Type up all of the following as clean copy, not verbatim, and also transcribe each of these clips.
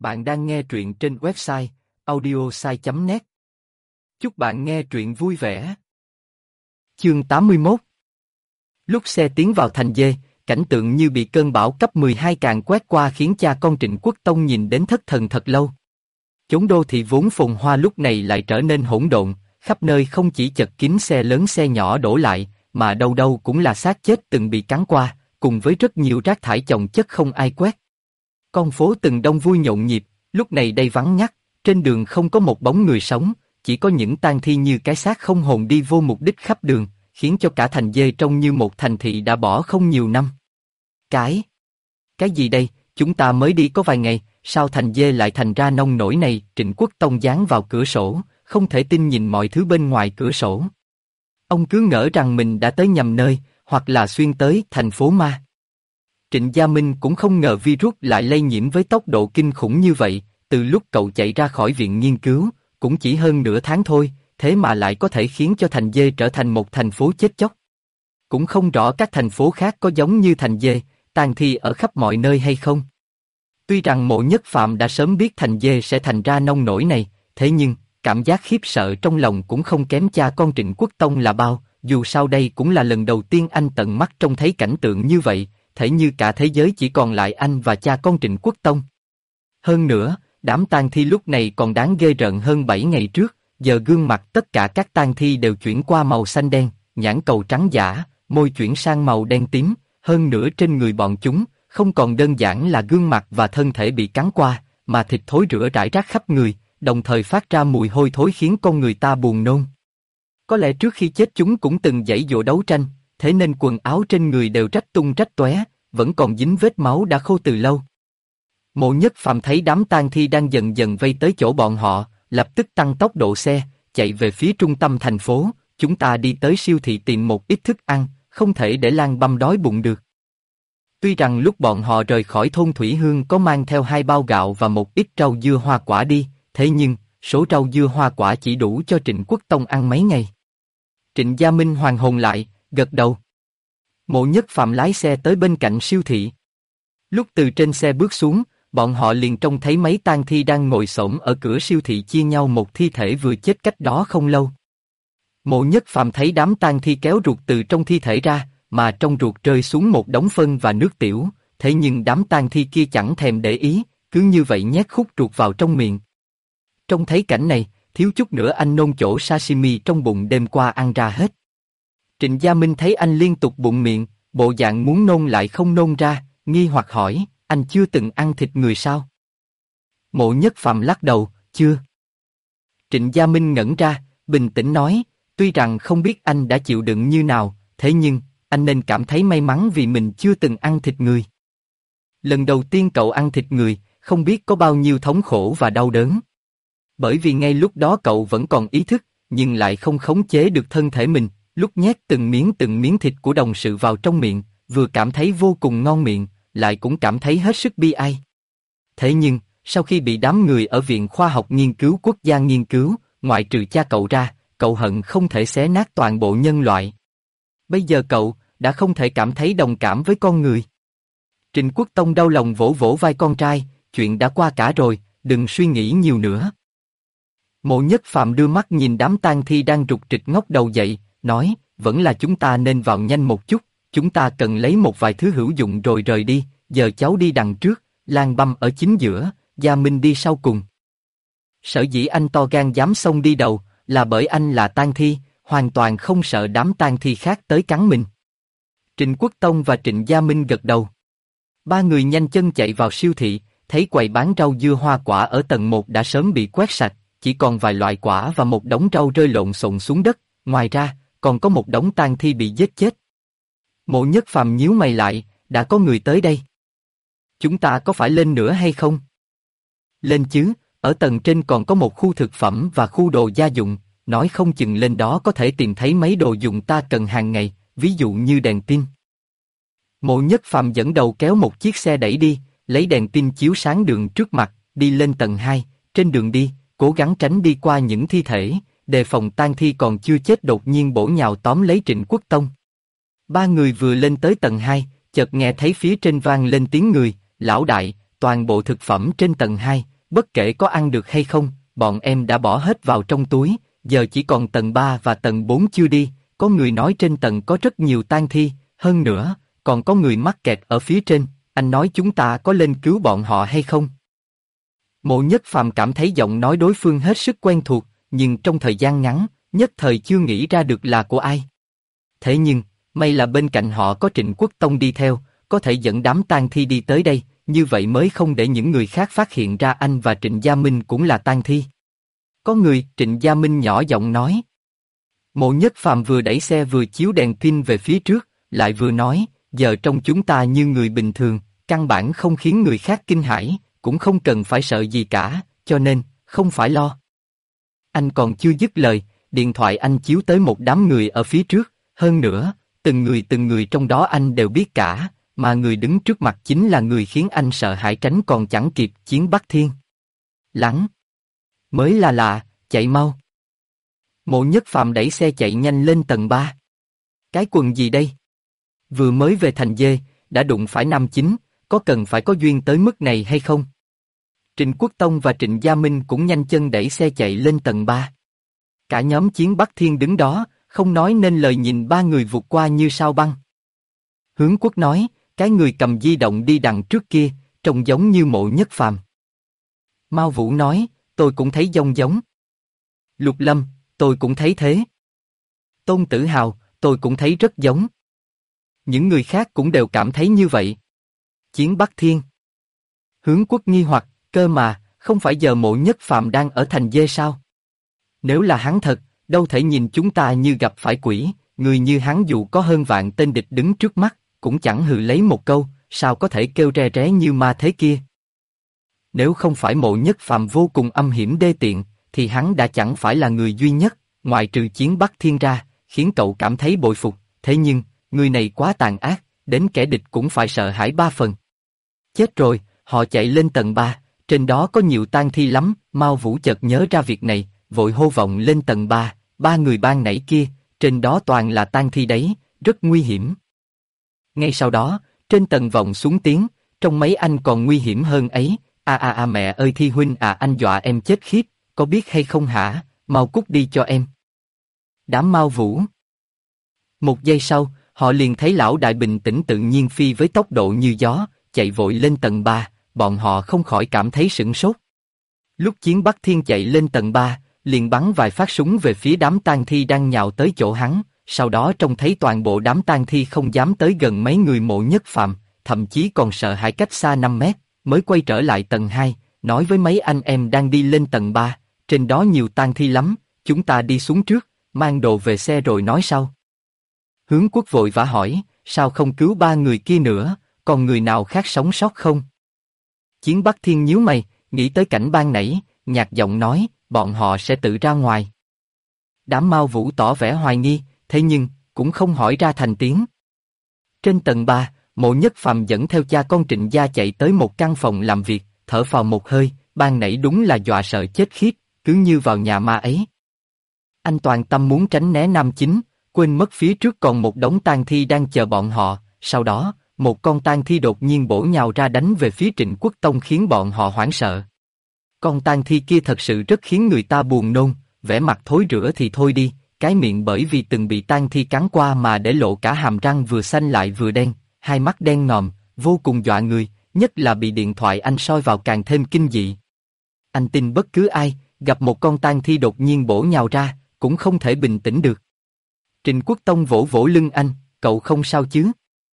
Bạn đang nghe truyện trên website audiosai.net. Chúc bạn nghe truyện vui vẻ. Chương 81. Lúc xe tiến vào thành dê, cảnh tượng như bị cơn bão cấp 12 càn quét qua khiến cha con Trịnh Quốc Tông nhìn đến thất thần thật lâu. Chốn đô thị vốn phồn hoa lúc này lại trở nên hỗn độn, khắp nơi không chỉ chật kín xe lớn xe nhỏ đổ lại, mà đâu đâu cũng là xác chết từng bị cắn qua, cùng với rất nhiều rác thải chồng chất không ai quét. Con phố từng đông vui nhộn nhịp, lúc này đây vắng ngắt, trên đường không có một bóng người sống, chỉ có những tang thi như cái xác không hồn đi vô mục đích khắp đường, khiến cho cả thành dê trông như một thành thị đã bỏ không nhiều năm. Cái gì đây, chúng ta mới đi có vài ngày, sao thành dê lại thành ra nông nổi này? Trịnh Quốc Tông dán vào cửa sổ, không thể tin nhìn mọi thứ bên ngoài cửa sổ. Ông cứ ngỡ rằng mình đã tới nhầm nơi, hoặc là xuyên tới thành phố ma. Trịnh Gia Minh cũng không ngờ virus lại lây nhiễm với tốc độ kinh khủng như vậy, từ lúc cậu chạy ra khỏi viện nghiên cứu, cũng chỉ hơn nửa tháng thôi, thế mà lại có thể khiến cho thành dê trở thành một thành phố chết chóc. Cũng không rõ các thành phố khác có giống như thành dê, tang thi ở khắp mọi nơi hay không. Tuy rằng Mộ Nhất Phạm đã sớm biết thành dê sẽ thành ra nông nổi này, thế nhưng, cảm giác khiếp sợ trong lòng cũng không kém cha con Trịnh Quốc Tông là bao, dù sao đây cũng là lần đầu tiên anh tận mắt trông thấy cảnh tượng như vậy, thể như cả thế giới chỉ còn lại anh và cha con Trịnh Quốc Tông. Hơn nữa, đám tang thi lúc này còn đáng ghê rợn hơn 7 ngày trước, giờ gương mặt tất cả các tang thi đều chuyển qua màu xanh đen, nhãn cầu trắng giả, môi chuyển sang màu đen tím, hơn nữa trên người bọn chúng, không còn đơn giản là gương mặt và thân thể bị cắn qua, mà thịt thối rữa rải rác khắp người, đồng thời phát ra mùi hôi thối khiến con người ta buồn nôn. Có lẽ trước khi chết chúng cũng từng giãy giụa đấu tranh, thế nên quần áo trên người đều rách tung rách tóe, vẫn còn dính vết máu đã khô từ lâu. Mộ Nhất Phạm thấy đám tang thi đang dần dần vây tới chỗ bọn họ, lập tức tăng tốc độ xe, chạy về phía trung tâm thành phố. Chúng ta đi tới siêu thị tìm một ít thức ăn, không thể để Lan Băm đói bụng được. Tuy rằng lúc bọn họ rời khỏi thôn Thủy Hương có mang theo 2 bao gạo và một ít rau dưa hoa quả đi, thế nhưng số rau dưa hoa quả chỉ đủ cho Trịnh Quốc Tông ăn mấy ngày. Trịnh Gia Minh hoàn hồn lại, gật đầu. Mộ Nhất Phạm lái xe tới bên cạnh siêu thị. Lúc từ trên xe bước xuống, bọn họ liền trông thấy mấy tang thi đang ngồi xổm ở cửa siêu thị chia nhau một thi thể vừa chết cách đó không lâu. Mộ Nhất Phạm thấy đám tang thi kéo ruột từ trong thi thể ra, mà trong ruột rơi xuống một đống phân và nước tiểu, thế nhưng đám tang thi kia chẳng thèm để ý, cứ như vậy nhét khúc ruột vào trong miệng. Trông thấy cảnh này, thiếu chút nữa anh nôn chỗ sashimi trong bụng đêm qua ăn ra hết. Trịnh Gia Minh thấy anh liên tục bụng miệng, bộ dạng muốn nôn lại không nôn ra, nghi hoặc hỏi, anh chưa từng ăn thịt người sao? Mộ Nhất Phạm lắc đầu, chưa. Trịnh Gia Minh ngẩn ra, bình tĩnh nói, tuy rằng không biết anh đã chịu đựng như nào, thế nhưng, anh nên cảm thấy may mắn vì mình chưa từng ăn thịt người. Lần đầu tiên cậu ăn thịt người, không biết có bao nhiêu thống khổ và đau đớn. Bởi vì ngay lúc đó cậu vẫn còn ý thức, nhưng lại không khống chế được thân thể mình, lúc nhét từng miếng thịt của đồng sự vào trong miệng, vừa cảm thấy vô cùng ngon miệng, lại cũng cảm thấy hết sức bi ai. Thế nhưng, sau khi bị đám người ở Viện Khoa học Nghiên cứu Quốc gia nghiên cứu, ngoại trừ cha cậu ra, cậu hận không thể xé nát toàn bộ nhân loại. Bây giờ cậu đã không thể cảm thấy đồng cảm với con người. Trịnh Quốc Tông đau lòng vỗ vỗ vai con trai, chuyện đã qua cả rồi, đừng suy nghĩ nhiều nữa. Mộ Nhất Phạm đưa mắt nhìn đám tang thi đang rục rịch ngóc đầu dậy, nói, vẫn là chúng ta nên vào nhanh một chút, chúng ta cần lấy một vài thứ hữu dụng rồi rời đi, giờ cháu đi đằng trước, Lan Băm ở chính giữa, Gia Minh đi sau cùng. Sở dĩ anh to gan dám xông đi đầu, là bởi anh là tang thi, hoàn toàn không sợ đám tang thi khác tới cắn mình. Trịnh Quốc Tông và Trịnh Gia Minh gật đầu. Ba người nhanh chân chạy vào siêu thị, thấy quầy bán rau dưa hoa quả ở tầng 1 đã sớm bị quét sạch, chỉ còn vài loại quả và một đống rau rơi lộn xộn xuống đất, ngoài ra, còn có một đống tang thi bị giết chết. Mộ Nhất Phạm nhíu mày lại, đã có người tới đây. Chúng ta có phải lên nữa hay không? Lên chứ, ở tầng trên còn có một khu thực phẩm và khu đồ gia dụng, nói không chừng lên đó có thể tìm thấy mấy đồ dùng ta cần hàng ngày, ví dụ như đèn pin. Mộ Nhất Phạm dẫn đầu kéo một chiếc xe đẩy đi, lấy đèn pin chiếu sáng đường trước mặt, đi lên tầng 2, trên đường đi, cố gắng tránh đi qua những thi thể, đề phòng tang thi còn chưa chết đột nhiên bổ nhào tóm lấy Trịnh Quốc Tông. Ba người vừa lên tới tầng 2, chợt nghe thấy phía trên vang lên tiếng người, lão đại, Toàn bộ thực phẩm trên tầng 2, bất kể có ăn được hay không, bọn em đã bỏ hết vào trong túi, giờ chỉ còn tầng 3 và tầng 4 chưa đi, có người nói trên tầng có rất nhiều tang thi, hơn nữa, còn có người mắc kẹt ở phía trên, anh nói chúng ta có lên cứu bọn họ hay không? Mộ Nhất Phàm cảm thấy giọng nói đối phương hết sức quen thuộc, nhưng trong thời gian ngắn, nhất thời chưa nghĩ ra được là của ai. Thế nhưng, may là bên cạnh họ có Trịnh Quốc Tông đi theo, có thể dẫn đám tang thi đi tới đây, như vậy mới không để những người khác phát hiện ra anh và Trịnh Gia Minh cũng là tang thi. Có người, Trịnh Gia Minh nhỏ giọng nói. Mộ Nhất Phàm vừa đẩy xe vừa chiếu đèn pin về phía trước, lại vừa nói, giờ trong chúng ta như người bình thường, căn bản không khiến người khác kinh hãi, cũng không cần phải sợ gì cả, cho nên, không phải lo. Anh còn chưa dứt lời, điện thoại anh chiếu tới một đám người ở phía trước, hơn nữa, từng người trong đó anh đều biết cả, mà người đứng trước mặt chính là người khiến anh sợ hãi tránh còn chẳng kịp Chiến Bắc Thiên. Lắng. Mới là lạ, chạy mau. Mộ Nhất Phàm đẩy xe chạy nhanh lên tầng 3. Cái quần gì đây? Vừa mới về thành dê, đã đụng phải nam chính, có cần phải có duyên tới mức này hay không? Trịnh Quốc Tông và Trịnh Gia Minh cũng nhanh chân đẩy xe chạy lên tầng 3. Cả nhóm Chiến Bắc Thiên đứng đó, không nói nên lời nhìn ba người vụt qua như sao băng. Hướng Quốc nói, cái người cầm di động đi đằng trước kia, trông giống như Mộ Nhất Phàm. Mao Vũ nói, tôi cũng thấy giống. Lục Lâm, tôi cũng thấy thế. Tôn Tử Hào, tôi cũng thấy rất giống. Những người khác cũng đều cảm thấy như vậy. Chiến Bắc Thiên. Hướng Quốc nghi hoặc, cơ mà, không phải giờ Mộ Nhất Phàm đang ở thành dê sao? Nếu là hắn thật, đâu thể nhìn chúng ta như gặp phải quỷ, người như hắn dù có hơn vạn tên địch đứng trước mắt, cũng chẳng hừ lấy một câu, sao có thể kêu re ré như ma thế kia? Nếu không phải Mộ Nhất Phàm vô cùng âm hiểm đê tiện, thì hắn đã chẳng phải là người duy nhất, ngoại trừ Chiến Bắc Thiên ra, khiến cậu cảm thấy bội phục, thế nhưng, người này quá tàn ác, đến kẻ địch cũng phải sợ hãi 3 phần. Chết rồi, họ chạy lên tầng 3, trên đó có nhiều tang thi lắm, Mao Vũ chợt nhớ ra việc này, vội hô vọng lên tầng 3, ba người ban nãy kia, trên đó toàn là tang thi đấy, rất nguy hiểm. Ngay sau đó, trên tầng vọng xuống tiếng, trong mấy anh còn nguy hiểm hơn ấy, mẹ ơi Thi huynh anh dọa em chết khiếp, có biết hay không hả, mau cút đi cho em. Đám Mao Vũ. Một giây sau, họ liền thấy lão đại bình tĩnh tự nhiên phi với tốc độ như gió, chạy vội lên tầng 3, bọn họ không khỏi cảm thấy sửng sốt. Lúc Chiến Bắc Thiên chạy lên tầng 3, liền bắn vài phát súng về phía đám tang thi đang nhào tới chỗ hắn, sau đó trông thấy toàn bộ đám tang thi không dám tới gần mấy người Mộ Nhất Phàm, thậm chí còn sợ hãi cách xa 5 mét, mới quay trở lại tầng 2, nói với mấy anh em đang đi lên tầng 3, trên đó nhiều tang thi lắm, chúng ta đi xuống trước, mang đồ về xe rồi nói sau. Hướng Quốc vội vã hỏi, sao không cứu ba người kia nữa, còn người nào khác sống sót không? Chiến Bắc Thiên nhíu mày, nghĩ tới cảnh ban nãy, nhạt giọng nói, bọn họ sẽ tự ra ngoài. Đám Mao Vũ tỏ vẻ hoài nghi, thế nhưng, cũng không hỏi ra thành tiếng. Trên tầng 3, Mộ Nhất Phàm dẫn theo cha con Trịnh gia chạy tới một căn phòng làm việc, thở phào một hơi, ban nãy đúng là dọa sợ chết khiếp, cứ như vào nhà ma ấy. Anh toàn tâm muốn tránh né nam chính, quên mất phía trước còn một đống tang thi đang chờ bọn họ, sau đó, một con tang thi đột nhiên bổ nhào ra đánh về phía Trịnh Quốc Tông khiến bọn họ hoảng sợ. Con tang thi kia thật sự rất khiến người ta buồn nôn, vẻ mặt thối rữa thì thôi đi, cái miệng bởi vì từng bị tang thi cắn qua mà để lộ cả hàm răng vừa xanh lại vừa đen, hai mắt đen ngòm, vô cùng dọa người, nhất là bị điện thoại anh soi vào càng thêm kinh dị. Anh tin bất cứ ai, gặp một con tang thi đột nhiên bổ nhào ra, cũng không thể bình tĩnh được. Trịnh Quốc Tông vỗ vỗ lưng anh, cậu không sao chứ?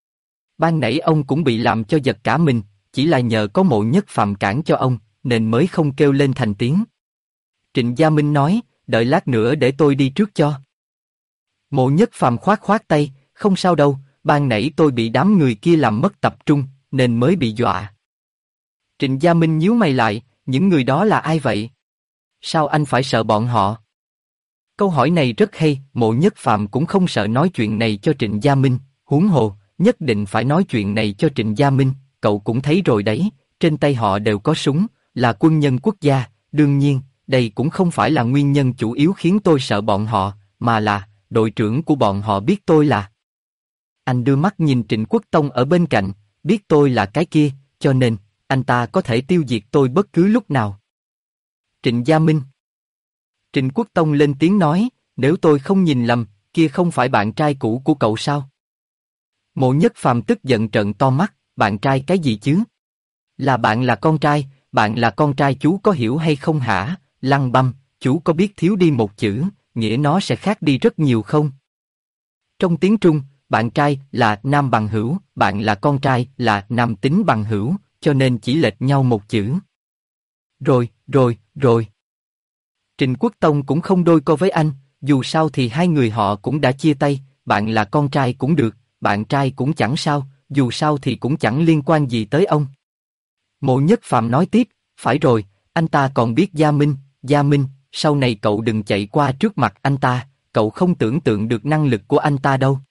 Ban nãy ông cũng bị làm cho giật cả mình, chỉ là nhờ có Mộ Nhất Phàm cản cho ông, nên mới không kêu lên thành tiếng. Trịnh Gia Minh nói, đợi lát nữa để tôi đi trước cho. Mộ Nhất Phàm khoát tay, không sao đâu, ban nãy tôi bị đám người kia làm mất tập trung, nên mới bị dọa. Trịnh Gia Minh nhíu mày lại, những người đó là ai vậy? Sao anh phải sợ bọn họ? Câu hỏi này rất hay, Mộ Nhất Phàm cũng không sợ nói chuyện này cho Trịnh Gia Minh, huống hồ, nhất định phải nói chuyện này cho Trịnh Gia Minh, cậu cũng thấy rồi đấy, trên tay họ đều có súng, là quân nhân quốc gia, đương nhiên, đây cũng không phải là nguyên nhân chủ yếu khiến tôi sợ bọn họ, mà là, đội trưởng của bọn họ biết tôi là. Anh đưa mắt nhìn Trịnh Quốc Tông ở bên cạnh, biết tôi là cái kia, cho nên, anh ta có thể tiêu diệt tôi bất cứ lúc nào. Trịnh Gia Minh. Trịnh Quốc Tông lên tiếng nói, nếu tôi không nhìn lầm, kia không phải bạn trai cũ của cậu sao? Mộ Nhất Phàm tức giận trợn to mắt, bạn trai cái gì chứ? Bạn là con trai, bạn là con trai chú có hiểu hay không hả? Lăng Băm, chú có biết thiếu đi một chữ, nghĩa nó sẽ khác đi rất nhiều không? Trong tiếng Trung, bạn trai là nam bằng hữu, bạn là con trai là nam tính bằng hữu, cho nên chỉ lệch nhau một chữ. Rồi. Trịnh Quốc Tông cũng không đôi co với anh, dù sao thì hai người họ cũng đã chia tay, bạn là con trai cũng được, bạn trai cũng chẳng sao, dù sao thì cũng chẳng liên quan gì tới ông. Mộ Nhất Phàm nói tiếp, phải rồi, anh ta còn biết Gia Minh, sau này cậu đừng chạy qua trước mặt anh ta, cậu không tưởng tượng được năng lực của anh ta đâu.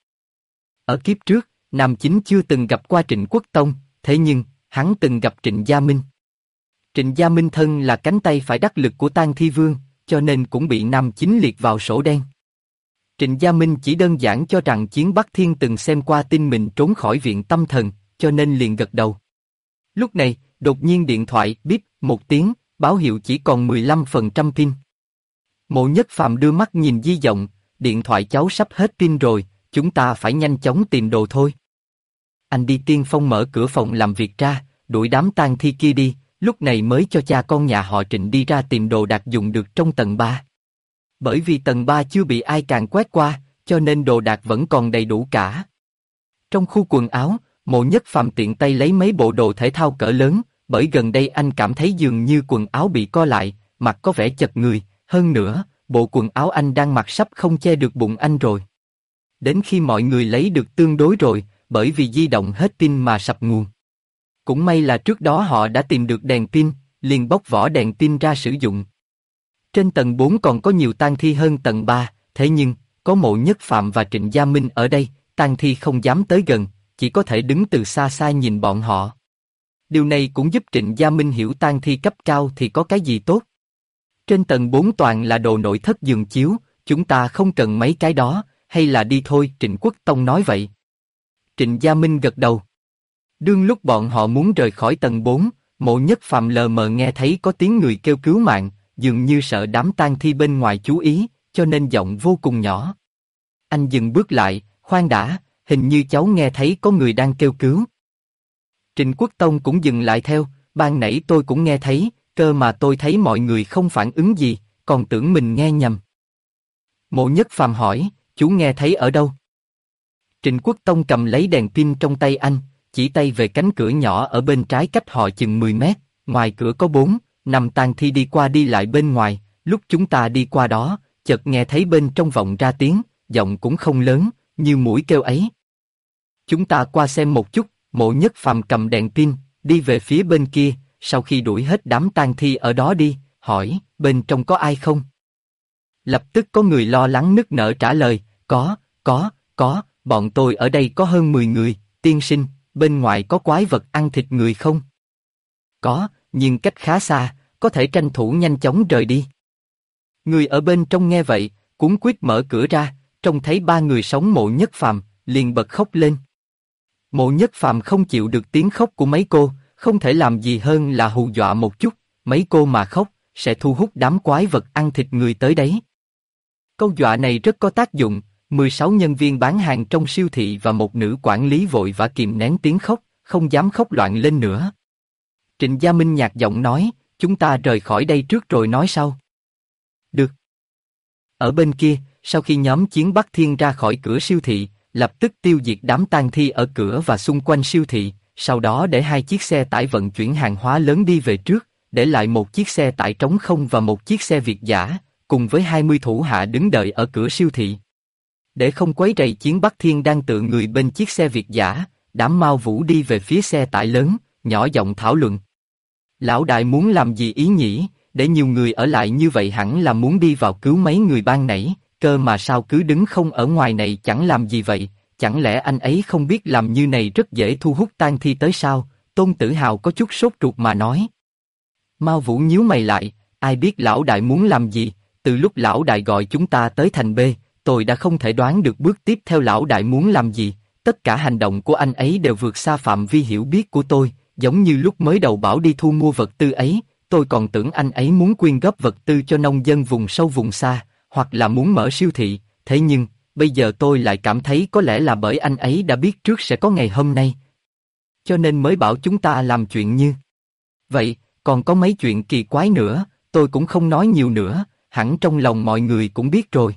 Ở kiếp trước, Nam Chính chưa từng gặp qua Trịnh Quốc Tông, thế nhưng, hắn từng gặp Trịnh Gia Minh. Trịnh Gia Minh thân là cánh tay phải đắc lực của Tang Thi Vương, cho nên cũng bị Nam Chính liệt vào sổ đen. Trịnh Gia Minh chỉ đơn giản cho rằng Chiến Bắc Thiên từng xem qua tin mình trốn khỏi viện tâm thần, cho nên liền gật đầu. Lúc này, đột nhiên điện thoại bíp một tiếng, báo hiệu chỉ còn 15% pin. Mộ Nhất Phàm đưa mắt nhìn di động, điện thoại cháu sắp hết pin rồi, chúng ta phải nhanh chóng tìm đồ thôi. Anh đi tiên phong mở cửa phòng làm việc ra, đuổi đám tang thi kia đi, lúc này mới cho cha con nhà họ Trịnh đi ra tìm đồ đạc dùng được trong tầng 3. Bởi vì tầng 3 chưa bị ai càn quét qua, cho nên đồ đạc vẫn còn đầy đủ cả. Trong khu quần áo, Mộ Nhất Phàm tiện tay lấy mấy bộ đồ thể thao cỡ lớn, bởi gần đây anh cảm thấy dường như quần áo bị co lại, mặt có vẻ chật người, hơn nữa, bộ quần áo anh đang mặc sắp không che được bụng anh rồi. Đến khi mọi người lấy được tương đối rồi, bởi vì di động hết pin mà sập nguồn. Cũng may là trước đó họ đã tìm được đèn pin, liền bóc vỏ đèn pin ra sử dụng. Trên tầng 4 còn có nhiều tang thi hơn tầng 3, thế nhưng, có Mộ Nhất Phàm và Trịnh Gia Minh ở đây, tang thi không dám tới gần, chỉ có thể đứng từ xa xa nhìn bọn họ. Điều này cũng giúp Trịnh Gia Minh hiểu tang thi cấp cao thì có cái gì tốt. Trên tầng 4 toàn là đồ nội thất giường chiếu, chúng ta không cần mấy cái đó, hay là đi thôi, Trịnh Quốc Tông nói vậy. Trịnh Gia Minh gật đầu. Đương lúc bọn họ muốn rời khỏi tầng 4, Mộ Nhất Phàm lờ mờ nghe thấy có tiếng người kêu cứu mạng, dường như sợ đám tang thi bên ngoài chú ý, cho nên giọng vô cùng nhỏ. Anh dừng bước lại, khoan đã, hình như cháu nghe thấy có người đang kêu cứu. Trịnh Quốc Tông cũng dừng lại theo, ban nãy tôi cũng nghe thấy, cơ mà tôi thấy mọi người không phản ứng gì, còn tưởng mình nghe nhầm. Mộ Nhất Phàm hỏi, chú nghe thấy ở đâu? Trịnh Quốc Tông cầm lấy đèn pin trong tay anh, chỉ tay về cánh cửa nhỏ ở bên trái cách họ chừng 10 mét, ngoài cửa có 4-5 tang thi đi qua đi lại bên ngoài, lúc chúng ta đi qua đó, chợt nghe thấy bên trong vọng ra tiếng, giọng cũng không lớn, như mũi kêu ấy. Chúng ta qua xem một chút, Mộ Nhất Phàm cầm đèn pin, đi về phía bên kia, sau khi đuổi hết đám tang thi ở đó đi, hỏi, bên trong có ai không? Lập tức có người lo lắng nức nở trả lời, có, bọn tôi ở đây có hơn 10 người, tiên sinh, bên ngoài có quái vật ăn thịt người không? Có, nhưng cách khá xa, có thể tranh thủ nhanh chóng rời đi. Người ở bên trong nghe vậy, cuống quýt mở cửa ra, trông thấy 3 người sống Mộ Nhất Phàm, liền bật khóc lên. Mộ Nhất Phàm không chịu được tiếng khóc của mấy cô, không thể làm gì hơn là hù dọa một chút, mấy cô mà khóc, sẽ thu hút đám quái vật ăn thịt người tới đấy. Câu dọa này rất có tác dụng, 16 nhân viên bán hàng trong siêu thị và một nữ quản lý vội vã kìm nén tiếng khóc, không dám khóc loạn lên nữa. Trịnh Gia Minh nhạt giọng nói, chúng ta rời khỏi đây trước rồi nói sau. Được. Ở bên kia, sau khi nhóm Chiến Bắc Thiên ra khỏi cửa siêu thị, lập tức tiêu diệt đám tang thi ở cửa và xung quanh siêu thị, sau đó để 2 chiếc xe tải vận chuyển hàng hóa lớn đi về trước, để lại một chiếc xe tải trống không và một chiếc xe Việt dã, cùng với 20 thủ hạ đứng đợi ở cửa siêu thị. Để không quấy rầy Chiến Bắc Thiên đang tựa người bên chiếc xe Việt dã, đám Mao Vũ đi về phía xe tải lớn, nhỏ giọng thảo luận. Lão đại muốn làm gì ý nhỉ, để nhiều người ở lại như vậy hẳn là muốn đi vào cứu mấy người ban nãy, cơ mà sao cứ đứng không ở ngoài này chẳng làm gì vậy, chẳng lẽ anh ấy không biết làm như này rất dễ thu hút tang thi tới sao? Tôn Tử Hào có chút sốt ruột mà nói. Mao Vũ nhíu mày lại, ai biết lão đại muốn làm gì, từ lúc lão đại gọi chúng ta tới thành B, tôi đã không thể đoán được bước tiếp theo lão đại muốn làm gì, tất cả hành động của anh ấy đều vượt xa phạm vi hiểu biết của tôi, giống như lúc mới đầu bảo đi thu mua vật tư ấy, tôi còn tưởng anh ấy muốn quyên góp vật tư cho nông dân vùng sâu vùng xa, hoặc là muốn mở siêu thị, thế nhưng, bây giờ tôi lại cảm thấy có lẽ là bởi anh ấy đã biết trước sẽ có ngày hôm nay. Cho nên mới bảo chúng ta làm chuyện như vậy, còn có mấy chuyện kỳ quái nữa, tôi cũng không nói nhiều nữa, hẳn trong lòng mọi người cũng biết rồi.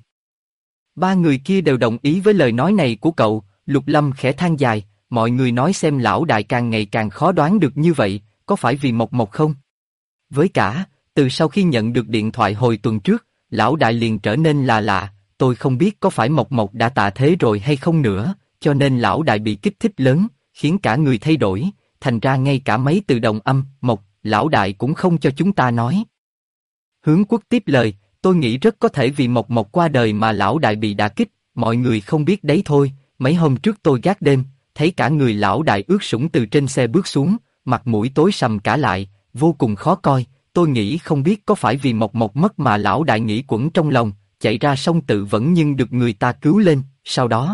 Ba người kia đều đồng ý với lời nói này của cậu, Lục Lâm khẽ than dài, mọi người nói xem lão đại càng ngày càng khó đoán được như vậy, có phải vì Mộc Mộc không? Với cả, từ sau khi nhận được điện thoại hồi tuần trước, lão đại liền trở nên là lạ, tôi không biết có phải Mộc Mộc đã tạ thế rồi hay không nữa, cho nên lão đại bị kích thích lớn, khiến cả người thay đổi, thành ra ngay cả mấy từ đồng âm, Mộc, lão đại cũng không cho chúng ta nói. Hướng Quốc tiếp lời, tôi nghĩ rất có thể vì Mộc Mộc qua đời mà lão đại bị đả kích, mọi người không biết đấy thôi, mấy hôm trước tôi gác đêm, thấy cả người lão đại ướt sũng từ trên xe bước xuống, mặt mũi tối sầm cả lại, vô cùng khó coi, tôi nghĩ không biết có phải vì Mộc Mộc mất mà lão đại nghĩ quẩn trong lòng, chạy ra sông tự vẫn nhưng được người ta cứu lên, sau đó.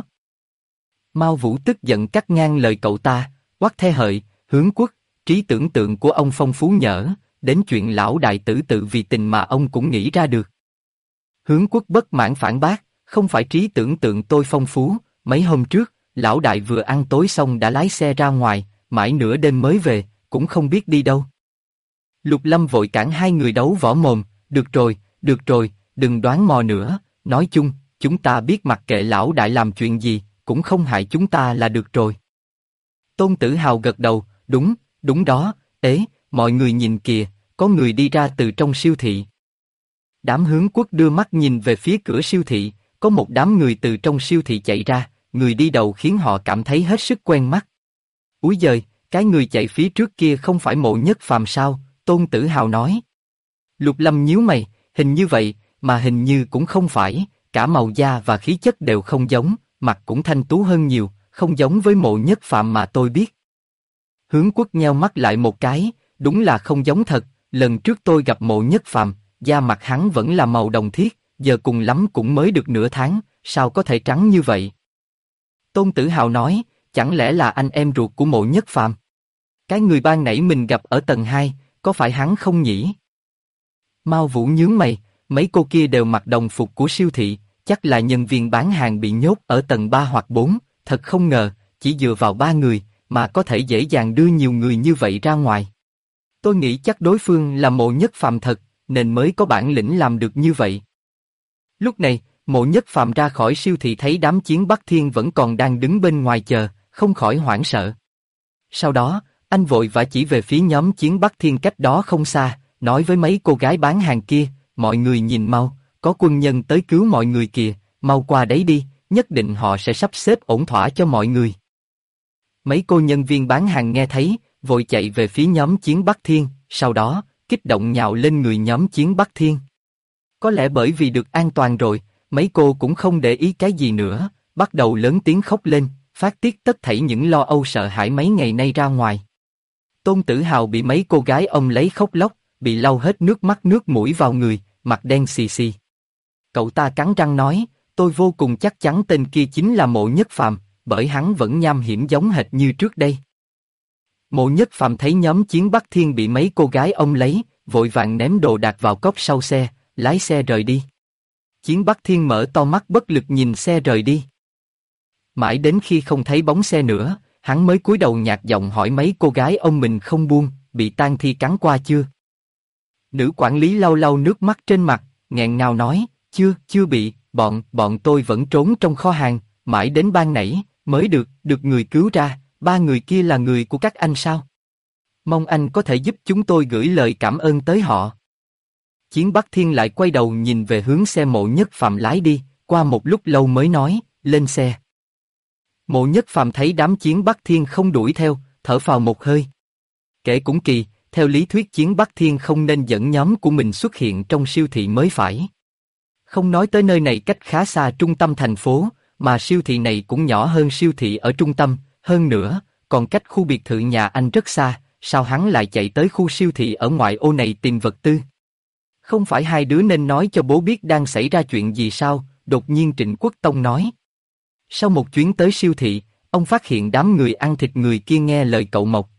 Mao Vũ tức giận cắt ngang lời cậu ta, quát the hợi, Hướng Quốc, trí tưởng tượng của ông phong phú nhở, đến chuyện lão đại tử tự vì tình mà ông cũng nghĩ ra được. Hướng Quốc bất mãn phản bác, không phải trí tưởng tượng tôi phong phú, mấy hôm trước, lão đại vừa ăn tối xong đã lái xe ra ngoài, mãi nửa đêm mới về, cũng không biết đi đâu. Lục Lâm vội cản hai người đấu võ mồm, được rồi, đừng đoán mò nữa, nói chung, chúng ta biết mặc kệ lão đại làm chuyện gì, cũng không hại chúng ta là được rồi. Tôn Tử Hào gật đầu, đúng đó, mọi người nhìn kìa, có người đi ra từ trong siêu thị. Đám Hướng Quốc đưa mắt nhìn về phía cửa siêu thị, có một đám người từ trong siêu thị chạy ra, người đi đầu khiến họ cảm thấy hết sức quen mắt. Úi giời, cái người chạy phía trước kia không phải Mộ Nhất Phàm sao? Tôn Tử Hào nói. Lục Lâm nhíu mày, hình như vậy, mà hình như cũng không phải, cả màu da và khí chất đều không giống, mặt cũng thanh tú hơn nhiều, không giống với Mộ Nhất Phàm mà tôi biết. Hướng Quốc nheo mắt lại một cái, đúng là không giống thật, lần trước tôi gặp Mộ Nhất Phàm, da mặt hắn vẫn là màu đồng thiết, giờ cùng lắm cũng mới được nửa tháng, sao có thể trắng như vậy? Tôn Tử Hào nói, chẳng lẽ là anh em ruột của Mộ Nhất Phàm? Cái người ban nãy mình gặp ở tầng 2, có phải hắn không nhỉ? Mao Vũ nhướng mày, mấy cô kia đều mặc đồng phục của siêu thị, chắc là nhân viên bán hàng bị nhốt ở tầng 3 hoặc 4, thật không ngờ, chỉ dựa vào 3 người, mà có thể dễ dàng đưa nhiều người như vậy ra ngoài. Tôi nghĩ chắc đối phương là Mộ Nhất Phàm thật, nên mới có bản lĩnh làm được như vậy. Lúc này, Mộ Nhất Phàm ra khỏi siêu thị thấy đám Chiến Bắc Thiên vẫn còn đang đứng bên ngoài chờ, không khỏi hoảng sợ. Sau đó, anh vội vã chỉ về phía nhóm Chiến Bắc Thiên cách đó không xa, nói với mấy cô gái bán hàng kia, mọi người nhìn mau, có quân nhân tới cứu mọi người kìa, mau qua đấy đi, nhất định họ sẽ sắp xếp ổn thỏa cho mọi người. Mấy cô nhân viên bán hàng nghe thấy, vội chạy về phía nhóm Chiến Bắc Thiên, sau đó, kích động nhào lên người nhóm Chiến Bắc Thiên. Có lẽ bởi vì được an toàn rồi, mấy cô cũng không để ý cái gì nữa, bắt đầu lớn tiếng khóc lên, phát tiết tất thảy những lo âu sợ hãi mấy ngày nay ra ngoài. Tôn Tử Hào bị mấy cô gái ôm lấy khóc lóc, bị lau hết nước mắt nước mũi vào người, mặt đen xì xì. Cậu ta cắn răng nói, tôi vô cùng chắc chắn tên kia chính là Mộ Nhất Phàm, bởi hắn vẫn nham hiểm giống hệt như trước đây. Mộ Nhất Phàm thấy nhóm Chiến Bắc Thiên bị mấy cô gái ôm lấy, vội vàng ném đồ đạc vào cốp sau xe, lái xe rời đi. Chiến Bắc Thiên mở to mắt bất lực nhìn xe rời đi. Mãi đến khi không thấy bóng xe nữa, hắn mới cúi đầu nhạt giọng hỏi mấy cô gái ôm mình không buông, bị tang thi cắn qua chưa? Nữ quản lý lau lau nước mắt trên mặt, nghẹn ngào nói, chưa bị, bọn tôi vẫn trốn trong kho hàng, mãi đến ban nãy, mới được người cứu ra, 3 người kia là người của các anh sao? Mong anh có thể giúp chúng tôi gửi lời cảm ơn tới họ. Chiến Bắc Thiên lại quay đầu nhìn về hướng xe Mộ Nhất Phàm lái đi, qua một lúc lâu mới nói, lên xe. Mộ Nhất Phàm thấy đám Chiến Bắc Thiên không đuổi theo, thở phào một hơi. Kể cũng kỳ, theo lý thuyết Chiến Bắc Thiên không nên dẫn nhóm của mình xuất hiện trong siêu thị mới phải. Không nói tới nơi này cách khá xa trung tâm thành phố, mà siêu thị này cũng nhỏ hơn siêu thị ở trung tâm, hơn nữa, còn cách khu biệt thự nhà anh rất xa, sao hắn lại chạy tới khu siêu thị ở ngoại ô này tìm vật tư? Không phải hai đứa nên nói cho bố biết đang xảy ra chuyện gì sao? Đột nhiên Trịnh Quốc Tông nói. Sau một chuyến tới siêu thị, ông phát hiện đám người ăn thịt người kia nghe lời cậu Mộc,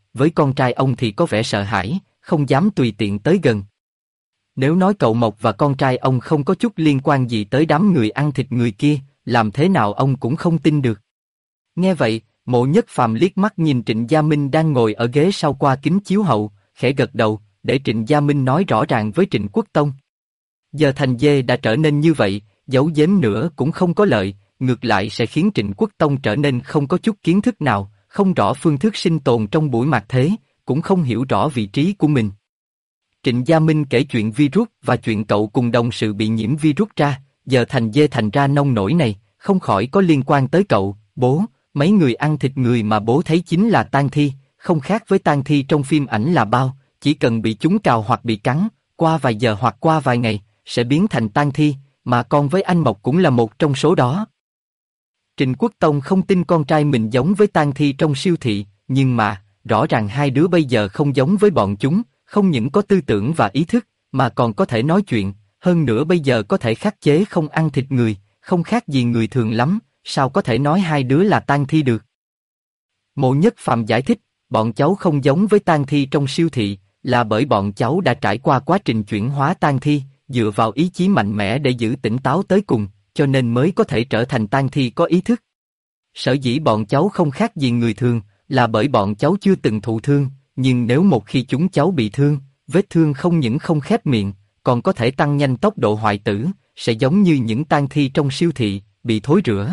với con trai ông thì có vẻ sợ hãi, không dám tùy tiện tới gần. Nếu nói cậu Mộc và con trai ông không có chút liên quan gì tới đám người ăn thịt người kia, làm thế nào ông cũng không tin được. Nghe vậy, Mộ Nhất Phàm liếc mắt nhìn Trịnh Gia Minh đang ngồi ở ghế sau qua kính chiếu hậu, khẽ gật đầu, để Trịnh Gia Minh nói rõ ràng với Trịnh Quốc Tông. Giờ Thành Dê đã trở nên như vậy, giấu giếm nữa cũng không có lợi, ngược lại sẽ khiến Trịnh Quốc Tông trở nên không có chút kiến thức nào, không rõ phương thức sinh tồn trong buổi mạt thế, cũng không hiểu rõ vị trí của mình. Trịnh Gia Minh kể chuyện virus và chuyện cậu cùng đồng sự bị nhiễm virus ra, giờ Thành Dê thành ra nông nổi này, không khỏi có liên quan tới cậu, bố, mấy người ăn thịt người mà bố thấy chính là tang thi, không khác với tang thi trong phim ảnh là bao, chỉ cần bị chúng cào hoặc bị cắn, qua vài giờ hoặc qua vài ngày, sẽ biến thành tang thi, mà con với anh Mộc cũng là một trong số đó. Trịnh Quốc Tông không tin con trai mình giống với tang thi trong siêu thị, nhưng mà, rõ ràng hai đứa bây giờ không giống với bọn chúng, không những có tư tưởng và ý thức, mà còn có thể nói chuyện, hơn nữa bây giờ có thể khắc chế không ăn thịt người, không khác gì người thường lắm, sao có thể nói hai đứa là tang thi được. Mộ Nhất Phàm giải thích, bọn cháu không giống với tang thi trong siêu thị, là bởi bọn cháu đã trải qua quá trình chuyển hóa tang thi, dựa vào ý chí mạnh mẽ để giữ tỉnh táo tới cùng, cho nên mới có thể trở thành tang thi có ý thức. Sở dĩ bọn cháu không khác gì người thường, là bởi bọn cháu chưa từng thụ thương, nhưng nếu một khi chúng cháu bị thương, vết thương không những không khép miệng, còn có thể tăng nhanh tốc độ hoại tử, sẽ giống như những tang thi trong siêu thị, bị thối rữa.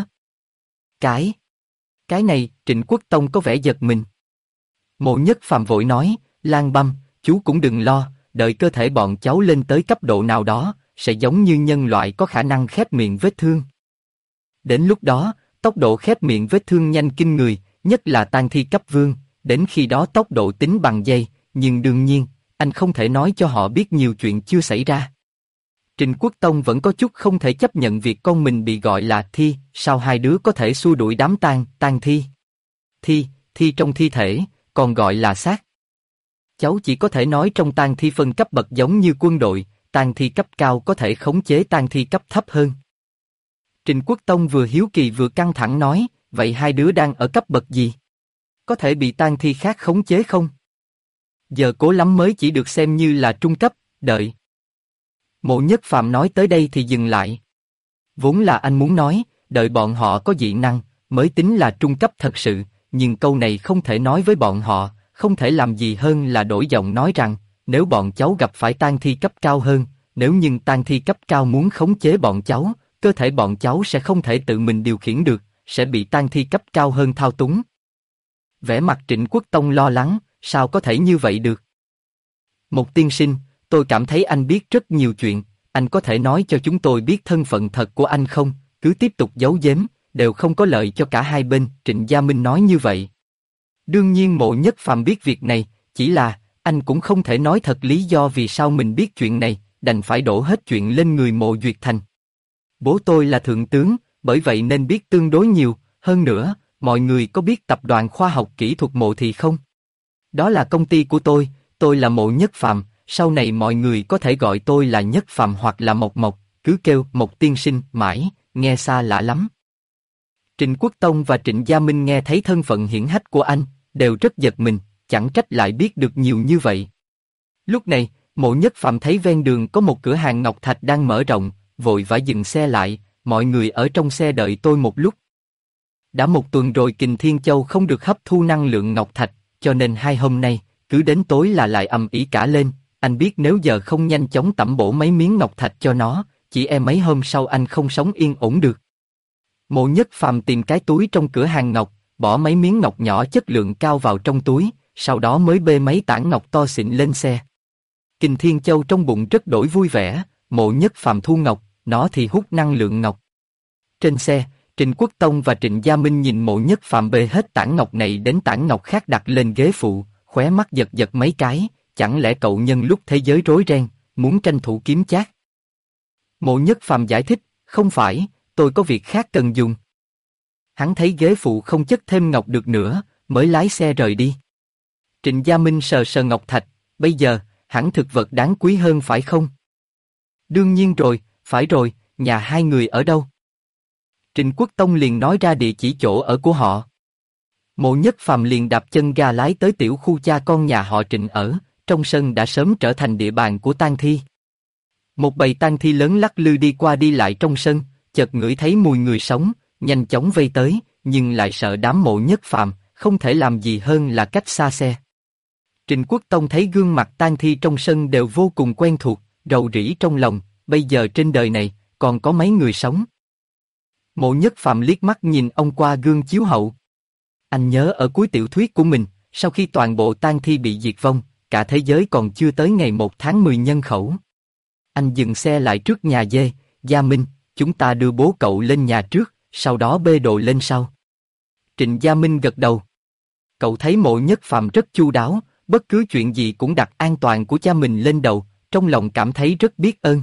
Cái này, Trịnh Quốc Tông có vẻ giật mình. Mộ Nhất Phàm vội nói, Lan Băm, chú cũng đừng lo, đợi cơ thể bọn cháu lên tới cấp độ nào đó, sẽ giống như nhân loại có khả năng khép miệng vết thương. Đến lúc đó, tốc độ khép miệng vết thương nhanh kinh người, nhất là tang thi cấp vương, đến khi đó tốc độ tính bằng giây, nhưng đương nhiên, anh không thể nói cho họ biết nhiều chuyện chưa xảy ra. Trịnh Quốc Tông vẫn có chút không thể chấp nhận việc con mình bị gọi là thi, sao hai đứa có thể xua đuổi đám tang thi. Thi trong thi thể, còn gọi là xác. Cháu chỉ có thể nói trong tang thi phân cấp bậc giống như quân đội, tang thi cấp cao có thể khống chế tang thi cấp thấp hơn. Trịnh Quốc Tông vừa hiếu kỳ vừa căng thẳng nói, vậy hai đứa đang ở cấp bậc gì? Có thể bị tang thi khác khống chế không? Giờ cố lắm mới chỉ được xem như là trung cấp, đợi. Mộ Nhất Phàm nói tới đây thì dừng lại. Vốn là anh muốn nói, đợi bọn họ có dị năng, mới tính là trung cấp thật sự, nhưng câu này không thể nói với bọn họ, không thể làm gì hơn là đổi giọng nói rằng, nếu bọn cháu gặp phải tang thi cấp cao hơn, nếu nhưng tang thi cấp cao muốn khống chế bọn cháu, cơ thể bọn cháu sẽ không thể tự mình điều khiển được, sẽ bị tang thi cấp cao hơn thao túng. Vẻ mặt Trịnh Quốc Tông lo lắng, sao có thể như vậy được? Một tiên sinh, tôi cảm thấy anh biết rất nhiều chuyện, anh có thể nói cho chúng tôi biết thân phận thật của anh không? Cứ tiếp tục giấu giếm, đều không có lợi cho cả hai bên. Trịnh Gia Minh nói như vậy. Đương nhiên Mộ Nhất Phàm biết việc này, chỉ là anh cũng không thể nói thật lý do vì sao mình biết chuyện này, đành phải đổ hết chuyện lên người Mộ Duyệt Thành. Bố tôi là thượng tướng, bởi vậy nên biết tương đối nhiều, hơn nữa, mọi người có biết tập đoàn khoa học kỹ thuật Mộ Thị không? Đó là công ty của tôi là Mộ Nhất Phàm, sau này mọi người có thể gọi tôi là Nhất Phàm hoặc là Mộc Mộc, cứ kêu Mộc tiên sinh mãi, nghe xa lạ lắm. Trịnh Quốc Tông và Trịnh Gia Minh nghe thấy thân phận hiển hách của anh, đều rất giật mình, chẳng trách lại biết được nhiều như vậy. Lúc này, Mộ Nhất Phàm thấy ven đường có một cửa hàng ngọc thạch đang mở rộng, vội vã dừng xe lại, mọi người ở trong xe đợi tôi một lúc. Đã một tuần rồi Kình Thiên Châu không được hấp thu năng lượng ngọc thạch, cho nên hai hôm nay, cứ đến tối là lại ầm ĩ cả lên, anh biết nếu giờ không nhanh chóng tẩm bổ mấy miếng ngọc thạch cho nó, chỉ e mấy hôm sau anh không sống yên ổn được. Mộ Nhất Phàm tìm cái túi trong cửa hàng ngọc, bỏ mấy miếng ngọc nhỏ chất lượng cao vào trong túi, sau đó mới bê mấy tảng ngọc to xịn lên xe. Kình Thiên Châu trong bụng rất đổi vui vẻ, Mộ Nhất Phàm thu ngọc, nó thì hút năng lượng ngọc. Trên xe, Trịnh Quốc Tông và Trịnh Gia Minh nhìn Mộ Nhất Phàm bê hết tảng ngọc này đến tảng ngọc khác đặt lên ghế phụ, khóe mắt giật giật mấy cái, chẳng lẽ cậu nhân lúc thế giới rối ren, muốn tranh thủ kiếm chác? Mộ Nhất Phàm giải thích, không phải, tôi có việc khác cần dùng. Hắn thấy ghế phụ không chất thêm ngọc được nữa, mới lái xe rời đi. Trịnh Gia Minh sờ sờ ngọc thạch, bây giờ, hẳn thực vật đáng quý hơn phải không? Đương nhiên rồi, phải rồi, nhà hai người ở đâu? Trịnh Quốc Tông liền nói ra địa chỉ chỗ ở của họ. Mộ Nhất Phàm liền đạp chân ga lái tới tiểu khu cha con nhà họ Trịnh ở, trong sân đã sớm trở thành địa bàn của tang thi. Một bầy tang thi lớn lắc lư đi qua đi lại trong sân, chợt ngửi thấy mùi người sống, nhanh chóng vây tới, nhưng lại sợ đám Mộ Nhất Phàm, không thể làm gì hơn là cách xa xe. Trịnh Quốc Tông thấy gương mặt tang thi trong sân đều vô cùng quen thuộc, rầu rĩ trong lòng, bây giờ trên đời này, còn có mấy người sống. Mộ Nhất Phàm liếc mắt nhìn ông qua gương chiếu hậu. Anh nhớ ở cuối tiểu thuyết của mình, sau khi toàn bộ tang thi bị diệt vong, cả thế giới còn chưa tới ngày 1 tháng 10 nhân khẩu. Anh dừng xe lại trước nhà dê, Gia Minh, chúng ta đưa bố cậu lên nhà trước, sau đó bê đồ lên sau. Trịnh Gia Minh gật đầu. Cậu thấy Mộ Nhất Phàm rất chu đáo, bất cứ chuyện gì cũng đặt an toàn của cha mình lên đầu, trong lòng cảm thấy rất biết ơn.